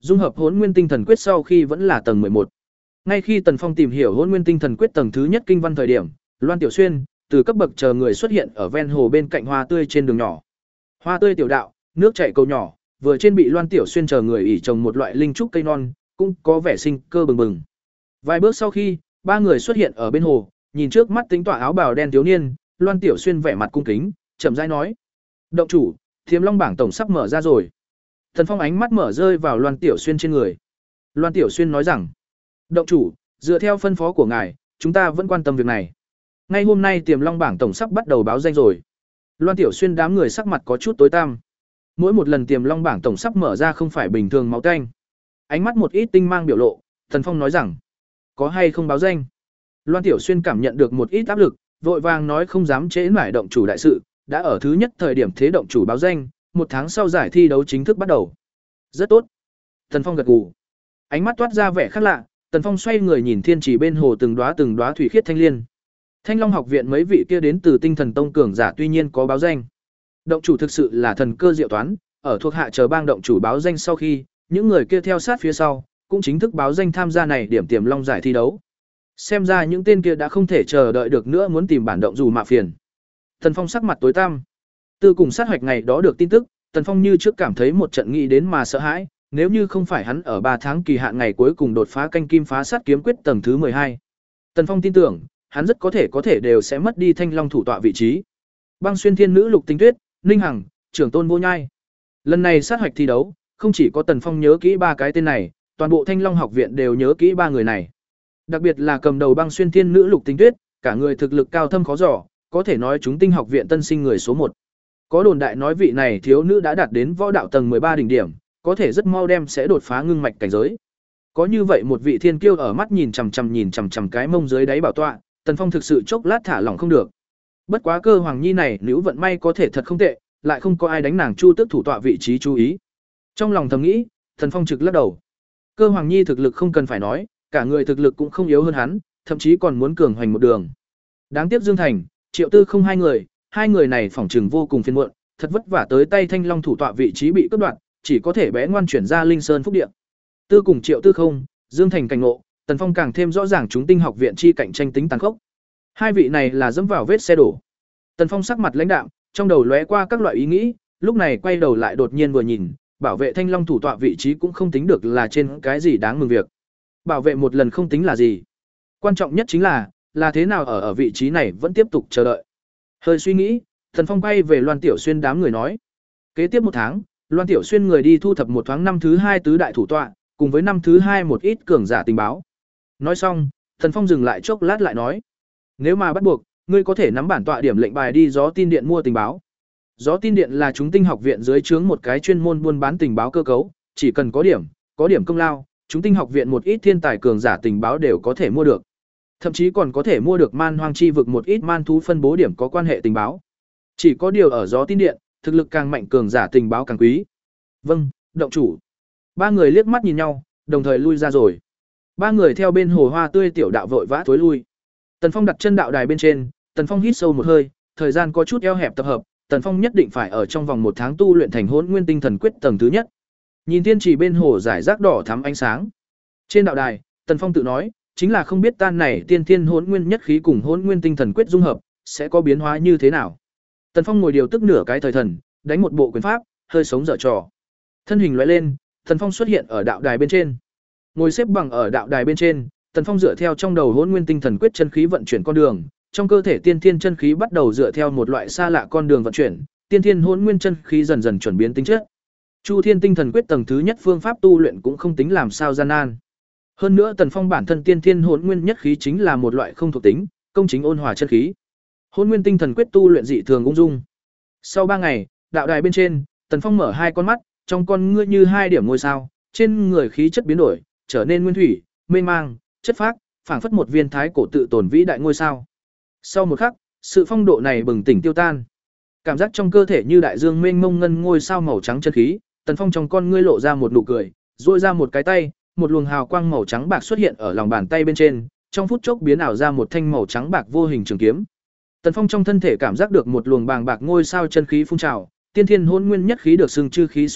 Dung hợp Hỗn Nguyên Tinh Thần Quyết sau khi vẫn là tầng mười một. Ngay khi Tần Phong tìm hiểu Hỗn Nguyên Tinh Thần Quyết tầng thứ nhất kinh văn thời điểm, Loan Tiểu Xuyên từ cấp bậc chờ người xuất hiện ở ven hồ bên cạnh hoa tươi trên đường nhỏ. Hoa tươi tiểu đạo, nước chảy cầu nhỏ, vừa trên bị Loan Tiểu Xuyên chờ người ỉ trồng một loại linh trúc cây non, cũng có vẻ sinh cơ bừng bừng. Vài bước sau khi, ba người xuất hiện ở bên hồ, nhìn trước mắt tính tỏa áo bào đen thiếu niên, Loan Tiểu Xuyên vẻ mặt cung kính, chậm rãi nói: "Động chủ, Thiềm Long bảng tổng sắp mở ra rồi." Tần Phong ánh mắt mở rơi vào Loan Tiểu Xuyên trên người. Loan Tiểu Xuyên nói rằng: "Động chủ, dựa theo phân phó của ngài, chúng ta vẫn quan tâm việc này. Ngay hôm nay Tiềm Long bảng tổng sắp bắt đầu báo danh rồi." Loan Tiểu Xuyên đám người sắc mặt có chút tối tăm. Mỗi một lần Tiềm Long bảng tổng sắp mở ra không phải bình thường máu tanh. Ánh mắt một ít tinh mang biểu lộ, Tần Phong nói rằng: "Có hay không báo danh?" Loan Tiểu Xuyên cảm nhận được một ít áp lực, vội vàng nói không dám trễ nải động chủ đại sự, đã ở thứ nhất thời điểm thế động chủ báo danh, một tháng sau giải thi đấu chính thức bắt đầu. "Rất tốt." Tần Phong gật gù. Ánh mắt toát ra vẻ khác lạ, Tần Phong xoay người nhìn thiên trì bên hồ từng đóa từng đóa thủy khiết thanh liên. Thanh Long học viện mấy vị kia đến từ Tinh Thần Tông cường giả tuy nhiên có báo danh. Động chủ thực sự là thần cơ diệu toán, ở thuộc hạ chờ bang động chủ báo danh sau khi, những người kia theo sát phía sau, cũng chính thức báo danh tham gia này điểm Tiềm Long giải thi đấu. Xem ra những tên kia đã không thể chờ đợi được nữa muốn tìm bản động dù mạ phiền. Tần Phong sắc mặt tối tăm. Từ cùng sát hoạch ngày đó được tin tức, Tần Phong như trước cảm thấy một trận nghĩ đến mà sợ hãi, nếu như không phải hắn ở ba tháng kỳ hạn ngày cuối cùng đột phá canh kim phá sát kiếm quyết tầng thứ mười hai. Tần Phong tin tưởng, hắn rất có thể có thể đều sẽ mất đi Thanh Long thủ tọa vị trí. Băng Xuyên Thiên Nữ Lục Tinh Tuyết, Ninh Hằng, Trưởng Tôn Vô Nhai. Lần này sát hoạch thi đấu, không chỉ có Tần Phong nhớ kỹ ba cái tên này, toàn bộ Thanh Long học viện đều nhớ kỹ ba người này. Đặc biệt là cầm đầu Băng Xuyên Thiên Nữ Lục Tinh Tuyết, cả người thực lực cao thâm khó dò, có thể nói chúng Tinh học viện tân sinh người số một. Có đồn đại nói vị này thiếu nữ đã đạt đến võ đạo tầng mười ba đỉnh điểm, có thể rất mau đem sẽ đột phá ngưng mạch cảnh giới. Có như vậy một vị thiên kiêu ở mắt nhìn chằm chằm nhìn chằm chằm cái mông dưới đáy bảo tọa, Tần Phong thực sự chốc lát thả lỏng không được. Bất quá Cơ Hoàng Nhi này nếu vận may có thể thật không tệ, lại không có ai đánh nàng Chu Tước thủ tọa vị trí chú ý. Trong lòng thầm nghĩ, Tần Phong trực lắc đầu. Cơ Hoàng Nhi thực lực không cần phải nói, cả người thực lực cũng không yếu hơn hắn, thậm chí còn muốn cường hoành một đường. Đáng tiếc Dương Thành, Triệu Tư không hai người, hai người này phỏng chừng vô cùng phiền muộn, thật vất vả tới tay Thanh Long thủ tọa vị trí bị cướp đoạt, chỉ có thể bé ngoan chuyển ra Linh Sơn Phúc Địa. Tư cùng Triệu Tư không, Dương Thành cảnh ngộ, Tần Phong càng thêm rõ ràng chúng Tinh học viện chi cạnh tranh tính tàn khốc. Hai vị này là dẫm vào vết xe đổ. Tần Phong sắc mặt lãnh đạm, trong đầu lóe qua các loại ý nghĩ, lúc này quay đầu lại đột nhiên vừa nhìn, bảo vệ Thanh Long thủ tọa vị trí cũng không tính được là trên cái gì đáng mừng việc. Bảo vệ một lần không tính là gì. Quan trọng nhất chính là, là thế nào ở ở vị trí này vẫn tiếp tục chờ đợi. Hơi suy nghĩ, Tần Phong quay về Loan Tiểu Xuyên đám người nói. Kế tiếp một tháng, Loan Tiểu Xuyên người đi thu thập một thoáng năm thứ hai tứ đại thủ tọa, cùng với năm thứ hai một ít cường giả tình báo. Nói xong, Tần Phong dừng lại chốc lát lại nói. Nếu mà bắt buộc, ngươi có thể nắm bản tọa điểm lệnh bài đi Gió Tin Điện mua tình báo. Gió Tin Điện là chúng Tinh học viện dưới trướng một cái chuyên môn buôn bán tình báo cơ cấu, chỉ cần có điểm, có điểm công lao, chúng Tinh học viện một ít thiên tài cường giả tình báo đều có thể mua được. Thậm chí còn có thể mua được Man Hoang chi vực một ít man thú phân bố điểm có quan hệ tình báo. Chỉ có điều ở Gió Tin Điện, thực lực càng mạnh cường giả tình báo càng quý. Vâng, động chủ. Ba người liếc mắt nhìn nhau, đồng thời lui ra rồi. Ba người theo bên hồ hoa tươi tiểu đạo vội vã thối lui. Tần Phong đặt chân đạo đài bên trên, Tần Phong hít sâu một hơi, thời gian có chút eo hẹp tập hợp, Tần Phong nhất định phải ở trong vòng một tháng tu luyện thành Hỗn Nguyên Tinh Thần Quyết tầng thứ nhất. Nhìn thiên trì bên hồ giải rác đỏ thắm ánh sáng. Trên đạo đài, Tần Phong tự nói, chính là không biết tan này tiên thiên Hỗn Nguyên nhất khí cùng Hỗn Nguyên Tinh Thần Quyết dung hợp, sẽ có biến hóa như thế nào. Tần Phong ngồi điều tức nửa cái thời thần, đánh một bộ quyền pháp, hơi sống dở trò. Thân hình lóe lên, Tần Phong xuất hiện ở đạo đài bên trên. Ngồi xếp bằng ở đạo đài bên trên, Tần Phong dựa theo trong đầu Hỗn Nguyên Tinh Thần Quyết chân khí vận chuyển con đường, trong cơ thể tiên thiên chân khí bắt đầu dựa theo một loại xa lạ con đường vận chuyển, tiên thiên Hỗn Nguyên chân khí dần dần chuyển biến tính chất. Chu Thiên Tinh Thần Quyết tầng thứ nhất phương pháp tu luyện cũng không tính làm sao gian nan. Hơn nữa Tần Phong bản thân tiên thiên Hỗn Nguyên nhất khí chính là một loại không thuộc tính, công chính ôn hòa chân khí. Hỗn Nguyên Tinh Thần Quyết tu luyện dị thường ung dung. Sau ba ngày, đạo đài bên trên, Tần Phong mở hai con mắt, trong con ngươi như hai điểm ngôi sao, trên người khí chất biến đổi, trở nên nguyên thủy, mênh mang, chất phác, phảng phất một viên thái cổ tự tồn vĩ đại ngôi sao. Sau một khắc, sự phong độ này bừng tỉnh tiêu tan. Cảm giác trong cơ thể như đại dương mênh mông ngân ngôi sao màu trắng chân khí, Tần Phong trong con ngươi lộ ra một nụ cười, duỗi ra một cái tay, một luồng hào quang màu trắng bạc xuất hiện ở lòng bàn tay bên trên, trong phút chốc biến ảo ra một thanh màu trắng bạc vô hình trường kiếm. Tần Phong trong thân thể cảm giác được một luồng bàng bạc ngôi sao chân khí phun trào, tiên thiên Hỗn Nguyên nhất khí được xưng chư khí số một,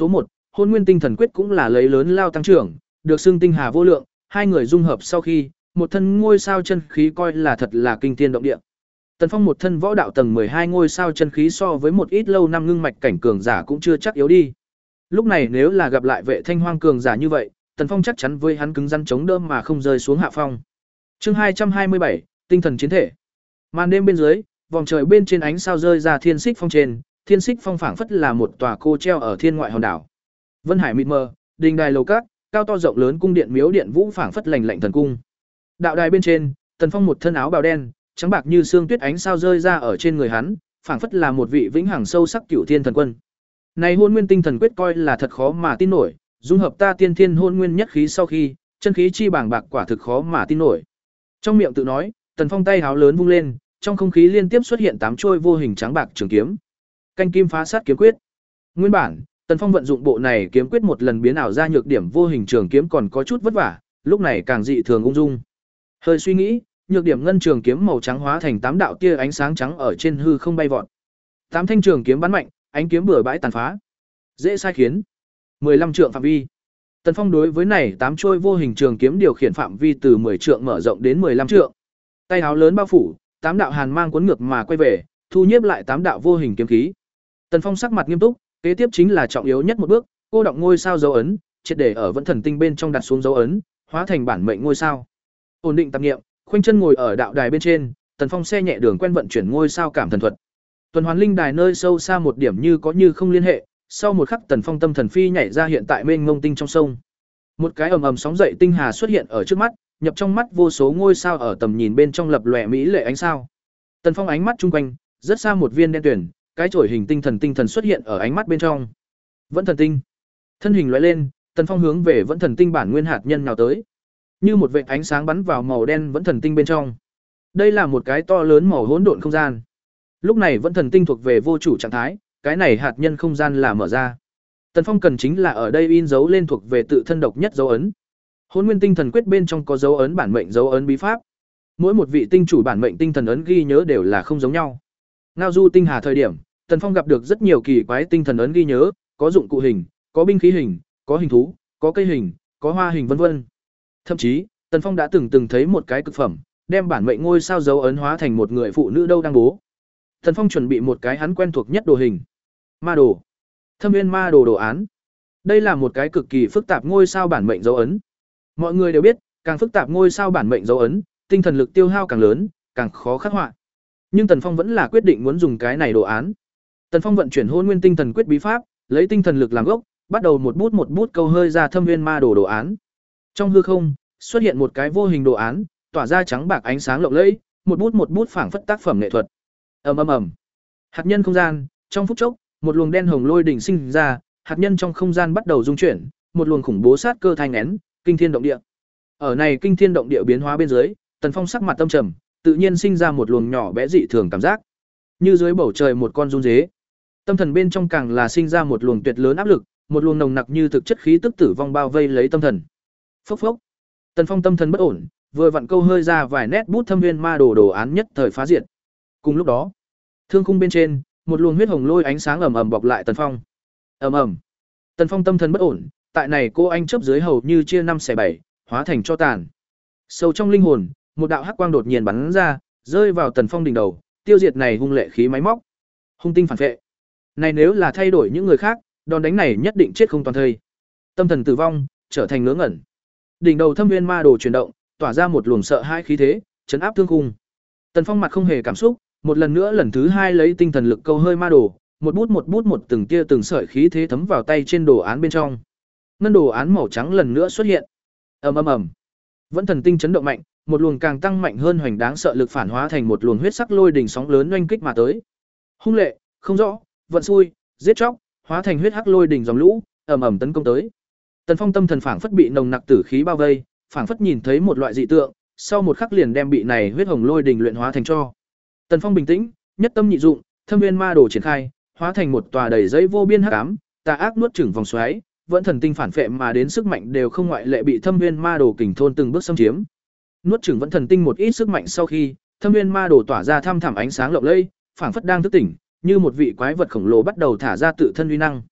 Hôn Nguyên Tinh Thần Quyết cũng là lấy lớn lao tăng trưởng, được xưng tinh hà vô lượng, hai người dung hợp sau khi, một thân ngôi sao chân khí coi là thật là kinh thiên động địa. Tần Phong một thân võ đạo tầng hai ngôi sao chân khí so với một ít lâu năm ngưng mạch cảnh cường giả cũng chưa chắc yếu đi. Lúc này nếu là gặp lại Vệ Thanh Hoang cường giả như vậy, Tần Phong chắc chắn với hắn cứng rắn chống đỡ mà không rơi xuống hạ phong. Chương hai trăm hai mươi bảy, tinh thần chiến thể. Màn đêm bên dưới, vòng trời bên trên ánh sao rơi ra thiên xích phong trên, thiên xích phong phảng phất là một tòa cô treo ở thiên ngoại hòn đảo. Vân hải mịt mờ, đình đài lầu các, cao to rộng lớn cung điện miếu điện vũ phảng phất lành lạnh thần cung. Đạo đài bên trên, Tần Phong một thân áo bào đen, trắng bạc như xương tuyết ánh sao rơi ra ở trên người hắn, phảng phất là một vị vĩnh hằng sâu sắc cửu thiên thần quân. Này Hôn Nguyên Tinh Thần Quyết coi là thật khó mà tin nổi, dung hợp ta tiên thiên hôn nguyên nhất khí sau khi, chân khí chi bảng bạc quả thực khó mà tin nổi. Trong miệng tự nói, Tần Phong tay háo lớn vung lên, trong không khí liên tiếp xuất hiện tám trôi vô hình trắng bạc trường kiếm. Canh kim phá sát kiếm quyết. Nguyên bản, Tần Phong vận dụng bộ này kiếm quyết một lần biến ảo ra nhược điểm vô hình trường kiếm còn có chút vất vả, lúc này càng dị thường ung dung. Hơi suy nghĩ, nhược điểm ngân trường kiếm màu trắng hóa thành tám đạo tia ánh sáng trắng ở trên hư không bay vọt. Tám thanh trường kiếm bắn mạnh, ánh kiếm bừa bãi tàn phá. Dễ sai khiến. mười lăm trượng phạm vi. Tần Phong đối với này tám trôi vô hình trường kiếm điều khiển phạm vi từ mười trượng mở rộng đến mười lăm trượng. Tay áo lớn bao phủ, tám đạo hàn mang cuốn ngược mà quay về, thu nhiếp lại tám đạo vô hình kiếm khí. Tần Phong sắc mặt nghiêm túc, kế tiếp chính là trọng yếu nhất một bước, cô động ngôi sao dấu ấn, triệt để ở Vẫn Thần Tinh bên trong đặt xuống dấu ấn, hóa thành bản mệnh ngôi sao. Ổn định tạp niệm, khoanh chân ngồi ở đạo đài bên trên, Tần Phong xe nhẹ đường quen vận chuyển ngôi sao cảm thần thuật. Tuần hoàn linh đài nơi sâu xa một điểm như có như không liên hệ, sau một khắc Tần Phong tâm thần phi nhảy ra hiện tại mênh mông tinh trong sông. Một cái ầm ầm sóng dậy tinh hà xuất hiện ở trước mắt, nhập trong mắt vô số ngôi sao ở tầm nhìn bên trong lập lòe mỹ lệ ánh sao. Tần Phong ánh mắt chung quanh, rất xa một viên đen tuyển, cái chổi hình tinh thần tinh thần xuất hiện ở ánh mắt bên trong. Vẫn Thần Tinh. Thân hình lóe lên, Tần Phong hướng về Vẫn Thần Tinh bản nguyên hạt nhân nào tới. Như một vệt ánh sáng bắn vào màu đen Vẫn Thần Tinh bên trong. Đây là một cái to lớn màu hỗn độn không gian. Lúc này Vẫn Thần Tinh thuộc về vô chủ trạng thái, cái này hạt nhân không gian là mở ra. Tần Phong cần chính là ở đây in dấu lên thuộc về tự thân độc nhất dấu ấn. Hôn Nguyên Tinh Thần Quyết bên trong có dấu ấn bản mệnh dấu ấn bí pháp. Mỗi một vị tinh chủ bản mệnh tinh thần ấn ghi nhớ đều là không giống nhau. Ngao du tinh hà thời điểm, Tần Phong gặp được rất nhiều kỳ quái tinh thần ấn ghi nhớ, có dụng cụ hình, có binh khí hình, có hình thú, có cây hình, có hoa hình vân vân. Thậm chí, Tần Phong đã từng từng thấy một cái cực phẩm, đem bản mệnh ngôi sao dấu ấn hóa thành một người phụ nữ đâu đang bố. Tần Phong chuẩn bị một cái hắn quen thuộc nhất đồ hình. Ma đồ. Thâm Nguyên Ma đồ đồ án. Đây là một cái cực kỳ phức tạp ngôi sao bản mệnh dấu ấn. Mọi người đều biết, càng phức tạp ngôi sao bản mệnh dấu ấn, tinh thần lực tiêu hao càng lớn, càng khó khắc họa. Nhưng Tần Phong vẫn là quyết định muốn dùng cái này đồ án. Tần Phong vận chuyển Hôn Nguyên Tinh Thần Quyết bí pháp, lấy tinh thần lực làm gốc, bắt đầu một bút một bút câu hơi ra Thâm Nguyên Ma đồ đồ án. Trong hư không, xuất hiện một cái vô hình đồ án, tỏa ra trắng bạc ánh sáng lộng lẫy, một bút một bút phảng phất tác phẩm nghệ thuật. Ầm ầm ầm. Hạt nhân không gian, trong phút chốc, một luồng đen hồng lôi đỉnh sinh ra, hạt nhân trong không gian bắt đầu rung chuyển, một luồng khủng bố sát cơ thanh nén, kinh thiên động địa. Ở này kinh thiên động địa biến hóa bên dưới, Tần Phong sắc mặt tâm trầm, tự nhiên sinh ra một luồng nhỏ bé dị thường cảm giác, như dưới bầu trời một con run dế. Tâm thần bên trong càng là sinh ra một luồng tuyệt lớn áp lực, một luồng nồng nặc như thực chất khí tức tử vong bao vây lấy tâm thần. Phốc phốc. Tần Phong tâm thần bất ổn, vừa vặn câu hơi ra vài nét bút Thâm Nguyên Ma đồ đồ án nhất thời phá diệt. Cùng lúc đó, thương khung bên trên, một luồng huyết hồng lôi ánh sáng ầm ầm bọc lại Tần Phong. Ầm ầm. Tần Phong tâm thần bất ổn, tại này cô anh chớp dưới hầu như chia năm xẻ bảy, hóa thành cho tàn. Sâu trong linh hồn, một đạo hắc quang đột nhiên bắn ra, rơi vào Tần Phong đỉnh đầu, tiêu diệt này hung lệ khí máy móc. Hung tinh phản vệ. Này nếu là thay đổi những người khác, đòn đánh này nhất định chết không toàn thây. Tâm thần tử vong, trở thành ngớ ngẩn. Đỉnh đầu Thâm Nguyên Ma đồ chuyển động, tỏa ra một luồng sợ hãi khí thế, chấn áp thương khung. Tần Phong mặt không hề cảm xúc, một lần nữa lần thứ hai lấy tinh thần lực câu hơi ma đồ, một bút một bút một từng tia từng sợi khí thế thấm vào tay trên đồ án bên trong. Ngân đồ án màu trắng lần nữa xuất hiện. Ầm ầm ầm. Vẫn Thần Tinh chấn động mạnh, một luồng càng tăng mạnh hơn hoành đáng sợ lực phản hóa thành một luồng huyết sắc lôi đỉnh sóng lớn oanh kích mà tới. Hung lệ, không rõ, vận xui, giết chóc, hóa thành huyết hắc lôi đỉnh dòng lũ, ầm ầm tấn công tới. Tần Phong tâm thần phảng phất bị nồng nặc tử khí bao vây, phảng phất nhìn thấy một loại dị tượng, sau một khắc liền đem bị này huyết hồng lôi đỉnh luyện hóa thành tro. Tần Phong bình tĩnh, nhất tâm nhị dụng, Thâm Nguyên Ma đồ triển khai, hóa thành một tòa đầy dây vô biên hắc ám, tà ác nuốt chửng vòng xoáy, Vẫn Thần Tinh phản phệ mà đến sức mạnh đều không ngoại lệ bị Thâm Nguyên Ma đồ kình thôn từng bước xâm chiếm. Nuốt chửng Vẫn Thần Tinh một ít sức mạnh sau khi, Thâm Nguyên Ma đồ tỏa ra thăm thẳm ánh sáng lộng lẫy, phảng phất đang thức tỉnh, như một vị quái vật khổng lồ bắt đầu thả ra tự thân uy năng.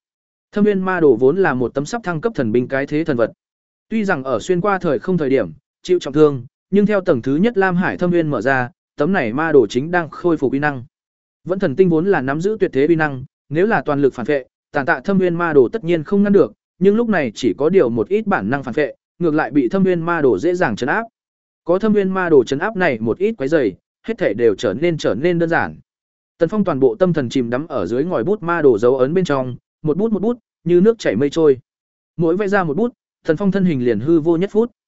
Thâm Nguyên Ma Đồ vốn là một tấm sắp thăng cấp thần binh cái thế thần vật. Tuy rằng ở xuyên qua thời không thời điểm chịu trọng thương, nhưng theo tầng thứ nhất Lam Hải Thâm Nguyên mở ra, tấm này ma đồ chính đang khôi phục uy năng. Vẫn thần tinh vốn là nắm giữ tuyệt thế uy năng, nếu là toàn lực phản vệ, tàn tạ Thâm Nguyên ma đồ tất nhiên không ngăn được, nhưng lúc này chỉ có điều một ít bản năng phản vệ, ngược lại bị Thâm Nguyên ma đồ dễ dàng trấn áp. Có Thâm Nguyên ma đồ trấn áp này một ít quấy rầy, hết thể đều trở nên trở nên đơn giản. Tần Phong toàn bộ tâm thần chìm đắm ở dưới ngòi bút ma đồ dấu ấn bên trong, một bút một bút, như nước chảy mây trôi. Mỗi vẽ ra một bút, Tần Phong thân hình liền hư vô nhất phút.